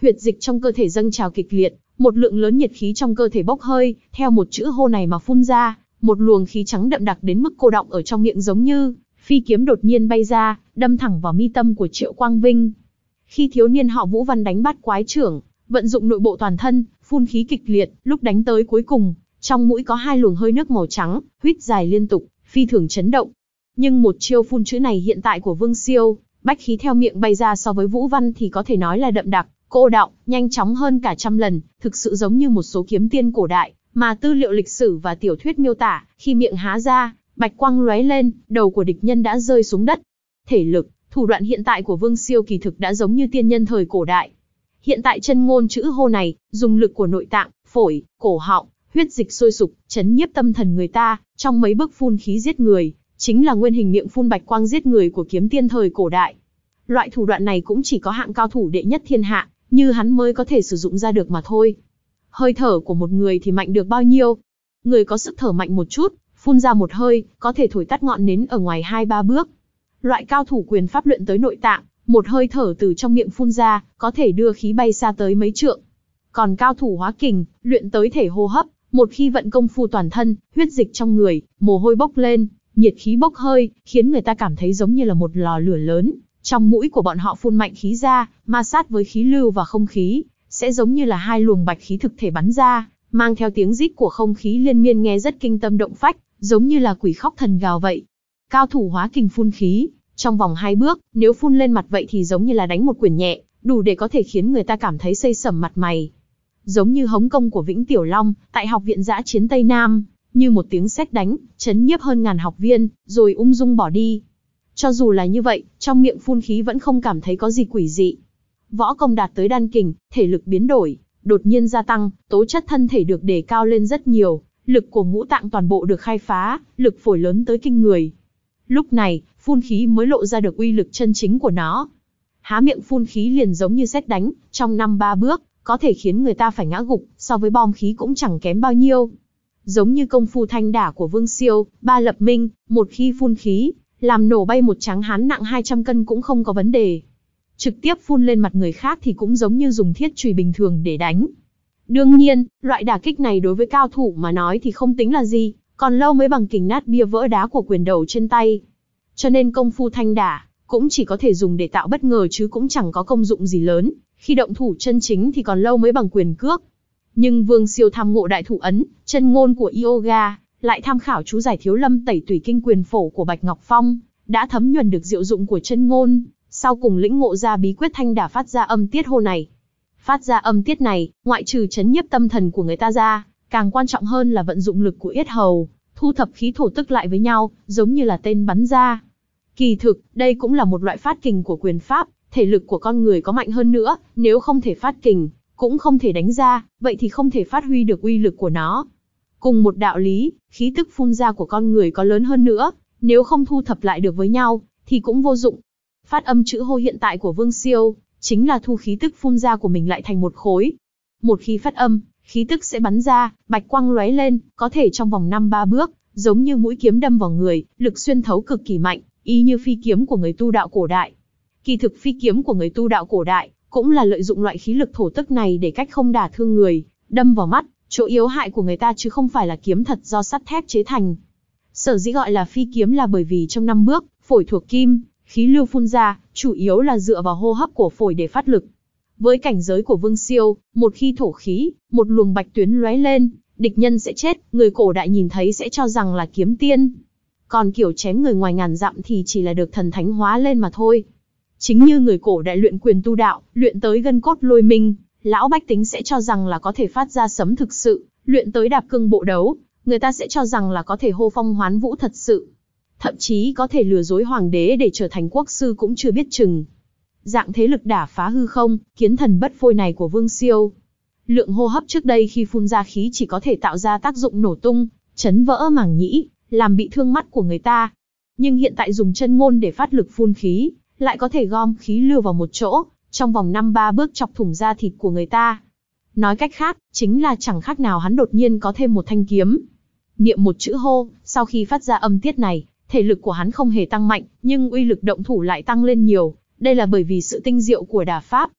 huyệt dịch trong cơ thể dâng trào kịch liệt, một lượng lớn nhiệt khí trong cơ thể bốc hơi, theo một chữ hô này mà phun ra, một luồng khí trắng đậm đặc đến mức cô đọng ở trong miệng giống như phi kiếm đột nhiên bay ra, đâm thẳng vào mi tâm của Triệu Quang Vinh. Khi thiếu niên họ Vũ Văn đánh bát quái trưởng, vận dụng nội bộ toàn thân, phun khí kịch liệt, lúc đánh tới cuối cùng, trong mũi có hai luồng hơi nước màu trắng, huýt dài liên tục, phi thường chấn động. Nhưng một chiêu phun chữ này hiện tại của Vương Siêu, bách khí theo miệng bay ra so với Vũ Văn thì có thể nói là đậm đặc, cô đọng, nhanh chóng hơn cả trăm lần, thực sự giống như một số kiếm tiên cổ đại, mà tư liệu lịch sử và tiểu thuyết miêu tả, khi miệng há ra, bạch quang lóe lên, đầu của địch nhân đã rơi xuống đất. Thể lực, thủ đoạn hiện tại của Vương Siêu kỳ thực đã giống như tiên nhân thời cổ đại. Hiện tại chân ngôn chữ hô này, dùng lực của nội tạng, phổi, cổ họng, huyết dịch sôi sục, chấn nhiếp tâm thần người ta, trong mấy bước phun khí giết người, chính là nguyên hình miệng phun bạch quang giết người của kiếm tiên thời cổ đại. Loại thủ đoạn này cũng chỉ có hạng cao thủ đệ nhất thiên hạ, như hắn mới có thể sử dụng ra được mà thôi. Hơi thở của một người thì mạnh được bao nhiêu? Người có sức thở mạnh một chút, phun ra một hơi, có thể thổi tắt ngọn nến ở ngoài hai ba bước. Loại cao thủ quyền pháp luyện tới nội tạng, một hơi thở từ trong miệng phun ra, có thể đưa khí bay xa tới mấy trượng. Còn cao thủ hóa kình, luyện tới thể hô hấp, một khi vận công phu toàn thân, huyết dịch trong người, mồ hôi bốc lên, nhiệt khí bốc hơi, khiến người ta cảm thấy giống như là một lò lửa lớn. Trong mũi của bọn họ phun mạnh khí ra, ma sát với khí lưu và không khí, sẽ giống như là hai luồng bạch khí thực thể bắn ra, mang theo tiếng rít của không khí liên miên nghe rất kinh tâm động phách, giống như là quỷ khóc thần gào vậy. Cao thủ hóa kình phun khí, trong vòng hai bước, nếu phun lên mặt vậy thì giống như là đánh một quyền nhẹ, đủ để có thể khiến người ta cảm thấy xây sẩm mặt mày. Giống như hống công của Vĩnh Tiểu Long, tại Học viện Dã Chiến Tây Nam, như một tiếng sét đánh, chấn nhiếp hơn ngàn học viên, rồi ung dung bỏ đi. Cho dù là như vậy, trong miệng phun khí vẫn không cảm thấy có gì quỷ dị. Võ công đạt tới đan kình, thể lực biến đổi, đột nhiên gia tăng, tố chất thân thể được đề cao lên rất nhiều, lực của ngũ tạng toàn bộ được khai phá, lực phổi lớn tới kinh người. Lúc này, phun khí mới lộ ra được uy lực chân chính của nó. Há miệng phun khí liền giống như sét đánh, trong năm ba bước, có thể khiến người ta phải ngã gục, so với bom khí cũng chẳng kém bao nhiêu. Giống như công phu thanh đả của Vương Siêu, ba lập minh, một khi phun khí, làm nổ bay một tráng hán nặng hai trăm cân cũng không có vấn đề. Trực tiếp phun lên mặt người khác thì cũng giống như dùng thiết chùy bình thường để đánh. Đương nhiên, loại đả kích này đối với cao thủ mà nói thì không tính là gì, còn lâu mới bằng kình nát bia vỡ đá của quyền đầu trên tay. Cho nên công phu thanh đả, cũng chỉ có thể dùng để tạo bất ngờ chứ cũng chẳng có công dụng gì lớn, khi động thủ chân chính thì còn lâu mới bằng quyền cước. Nhưng Vương Siêu tham ngộ đại thủ ấn, chân ngôn của yoga, lại tham khảo chú giải Thiếu Lâm Tẩy Tủy Kinh quyền phổ của Bạch Ngọc Phong, đã thấm nhuần được diệu dụng của chân ngôn, sau cùng lĩnh ngộ ra bí quyết thanh đả phát ra âm tiết hô này. Phát ra âm tiết này, ngoại trừ chấn nhiếp tâm thần của người ta ra, càng quan trọng hơn là vận dụng lực của yết hầu, thu thập khí thổ tức lại với nhau, giống như là tên bắn ra. Kỳ thực, đây cũng là một loại phát kình của quyền pháp, thể lực của con người có mạnh hơn nữa, nếu không thể phát kình, cũng không thể đánh ra, vậy thì không thể phát huy được uy lực của nó. Cùng một đạo lý, khí tức phun ra của con người có lớn hơn nữa, nếu không thu thập lại được với nhau, thì cũng vô dụng. Phát âm chữ hô hiện tại của Vương Siêu, chính là thu khí tức phun ra của mình lại thành một khối. Một khi phát âm, khí tức sẽ bắn ra, bạch quang lóe lên, có thể trong vòng năm ba bước, giống như mũi kiếm đâm vào người, lực xuyên thấu cực kỳ mạnh, y như phi kiếm của người tu đạo cổ đại. Kỳ thực phi kiếm của người tu đạo cổ đại, cũng là lợi dụng loại khí lực thổ tức này để cách không đả thương người, đâm vào mắt, chỗ yếu hại của người ta chứ không phải là kiếm thật do sắt thép chế thành. Sở dĩ gọi là phi kiếm là bởi vì trong năm bước, phổi thuộc kim, khí lưu phun ra, chủ yếu là dựa vào hô hấp của phổi để phát lực. Với cảnh giới của Vương Siêu, một khi thổ khí, một luồng bạch tuyến lóe lên, địch nhân sẽ chết, người cổ đại nhìn thấy sẽ cho rằng là kiếm tiên. Còn kiểu chém người ngoài ngàn dặm thì chỉ là được thần thánh hóa lên mà thôi. Chính như người cổ đại luyện quyền tu đạo, luyện tới gân cốt lôi minh, lão bách tính sẽ cho rằng là có thể phát ra sấm thực sự, luyện tới đạp cương bộ đấu, người ta sẽ cho rằng là có thể hô phong hoán vũ thật sự. Thậm chí có thể lừa dối hoàng đế để trở thành quốc sư cũng chưa biết chừng. Dạng thế lực đả phá hư không, kiến thần bất phôi này của Vương Siêu. Lượng hô hấp trước đây khi phun ra khí chỉ có thể tạo ra tác dụng nổ tung, chấn vỡ màng nhĩ, làm bị thương mắt của người ta. Nhưng hiện tại dùng chân ngôn để phát lực phun khí, lại có thể gom khí lưu vào một chỗ, trong vòng năm ba bước chọc thủng da thịt của người ta. Nói cách khác, chính là chẳng khác nào hắn đột nhiên có thêm một thanh kiếm. Niệm một chữ hô, sau khi phát ra âm tiết này, thể lực của hắn không hề tăng mạnh, nhưng uy lực động thủ lại tăng lên nhiều, đây là bởi vì sự tinh diệu của đả pháp.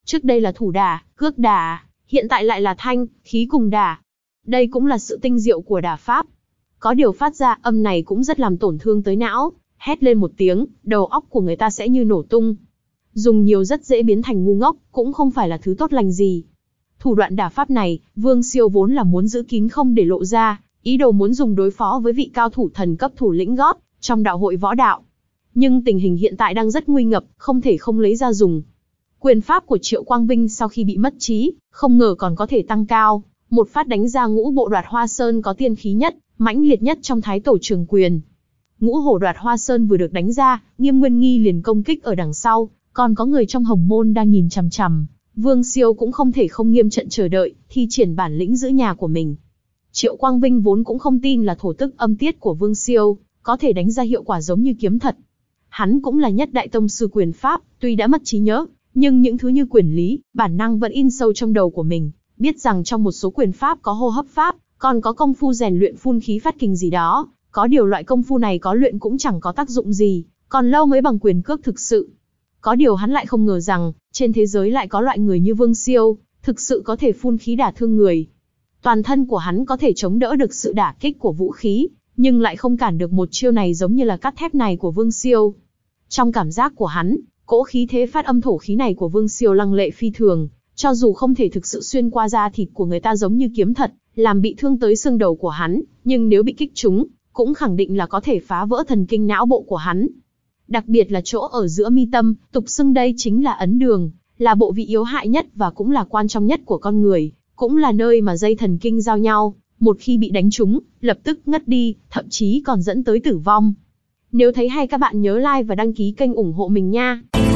Trước đây là thủ đả, cước đả, hiện tại lại là thanh, khí cùng đả. Đây cũng là sự tinh diệu của đả pháp. Có điều phát ra âm này cũng rất làm tổn thương tới não, hét lên một tiếng, đầu óc của người ta sẽ như nổ tung. Dùng nhiều rất dễ biến thành ngu ngốc, cũng không phải là thứ tốt lành gì. Thủ đoạn đả pháp này, Vương Siêu vốn là muốn giữ kín không để lộ ra, ý đồ muốn dùng đối phó với vị cao thủ thần cấp thủ lĩnh gót trong đạo hội võ đạo. Nhưng tình hình hiện tại đang rất nguy ngập, không thể không lấy ra dùng. Quyền pháp của Triệu Quang Vinh sau khi bị mất trí, không ngờ còn có thể tăng cao, một phát đánh ra ngũ bộ đoạt hoa sơn có tiên khí nhất, mãnh liệt nhất trong thái tổ trường quyền. Ngũ hổ đoạt hoa sơn vừa được đánh ra, Nghiêm Nguyên Nghi liền công kích ở đằng sau, còn có người trong hồng môn đang nhìn chằm chằm. Vương Siêu cũng không thể không nghiêm trận chờ đợi, thi triển bản lĩnh giữ nhà của mình. Triệu Quang Vinh vốn cũng không tin là thổ tức âm tiết của Vương Siêu có thể đánh ra hiệu quả giống như kiếm thật. Hắn cũng là nhất đại tông sư quyền pháp, tuy đã mất trí nhớ, nhưng những thứ như quyền lý, bản năng vẫn in sâu trong đầu của mình, biết rằng trong một số quyền pháp có hô hấp pháp, còn có công phu rèn luyện phun khí phát kình gì đó, có điều loại công phu này có luyện cũng chẳng có tác dụng gì, còn lâu mới bằng quyền cước thực sự. Có điều hắn lại không ngờ rằng, trên thế giới lại có loại người như Vương Siêu, thực sự có thể phun khí đả thương người. Toàn thân của hắn có thể chống đỡ được sự đả kích của vũ khí, nhưng lại không cản được một chiêu này giống như là cắt thép này của Vương Siêu. Trong cảm giác của hắn, cỗ khí thế phát âm thổ khí này của Vương Siêu lăng lệ phi thường, cho dù không thể thực sự xuyên qua da thịt của người ta giống như kiếm thật, làm bị thương tới xương đầu của hắn, nhưng nếu bị kích trúng, cũng khẳng định là có thể phá vỡ thần kinh não bộ của hắn. Đặc biệt là chỗ ở giữa mi tâm, tục xưng đây chính là ấn đường, là bộ vị yếu hại nhất và cũng là quan trọng nhất của con người, cũng là nơi mà dây thần kinh giao nhau, một khi bị đánh trúng, lập tức ngất đi, thậm chí còn dẫn tới tử vong. Nếu thấy hay các bạn nhớ like và đăng ký kênh ủng hộ mình nha.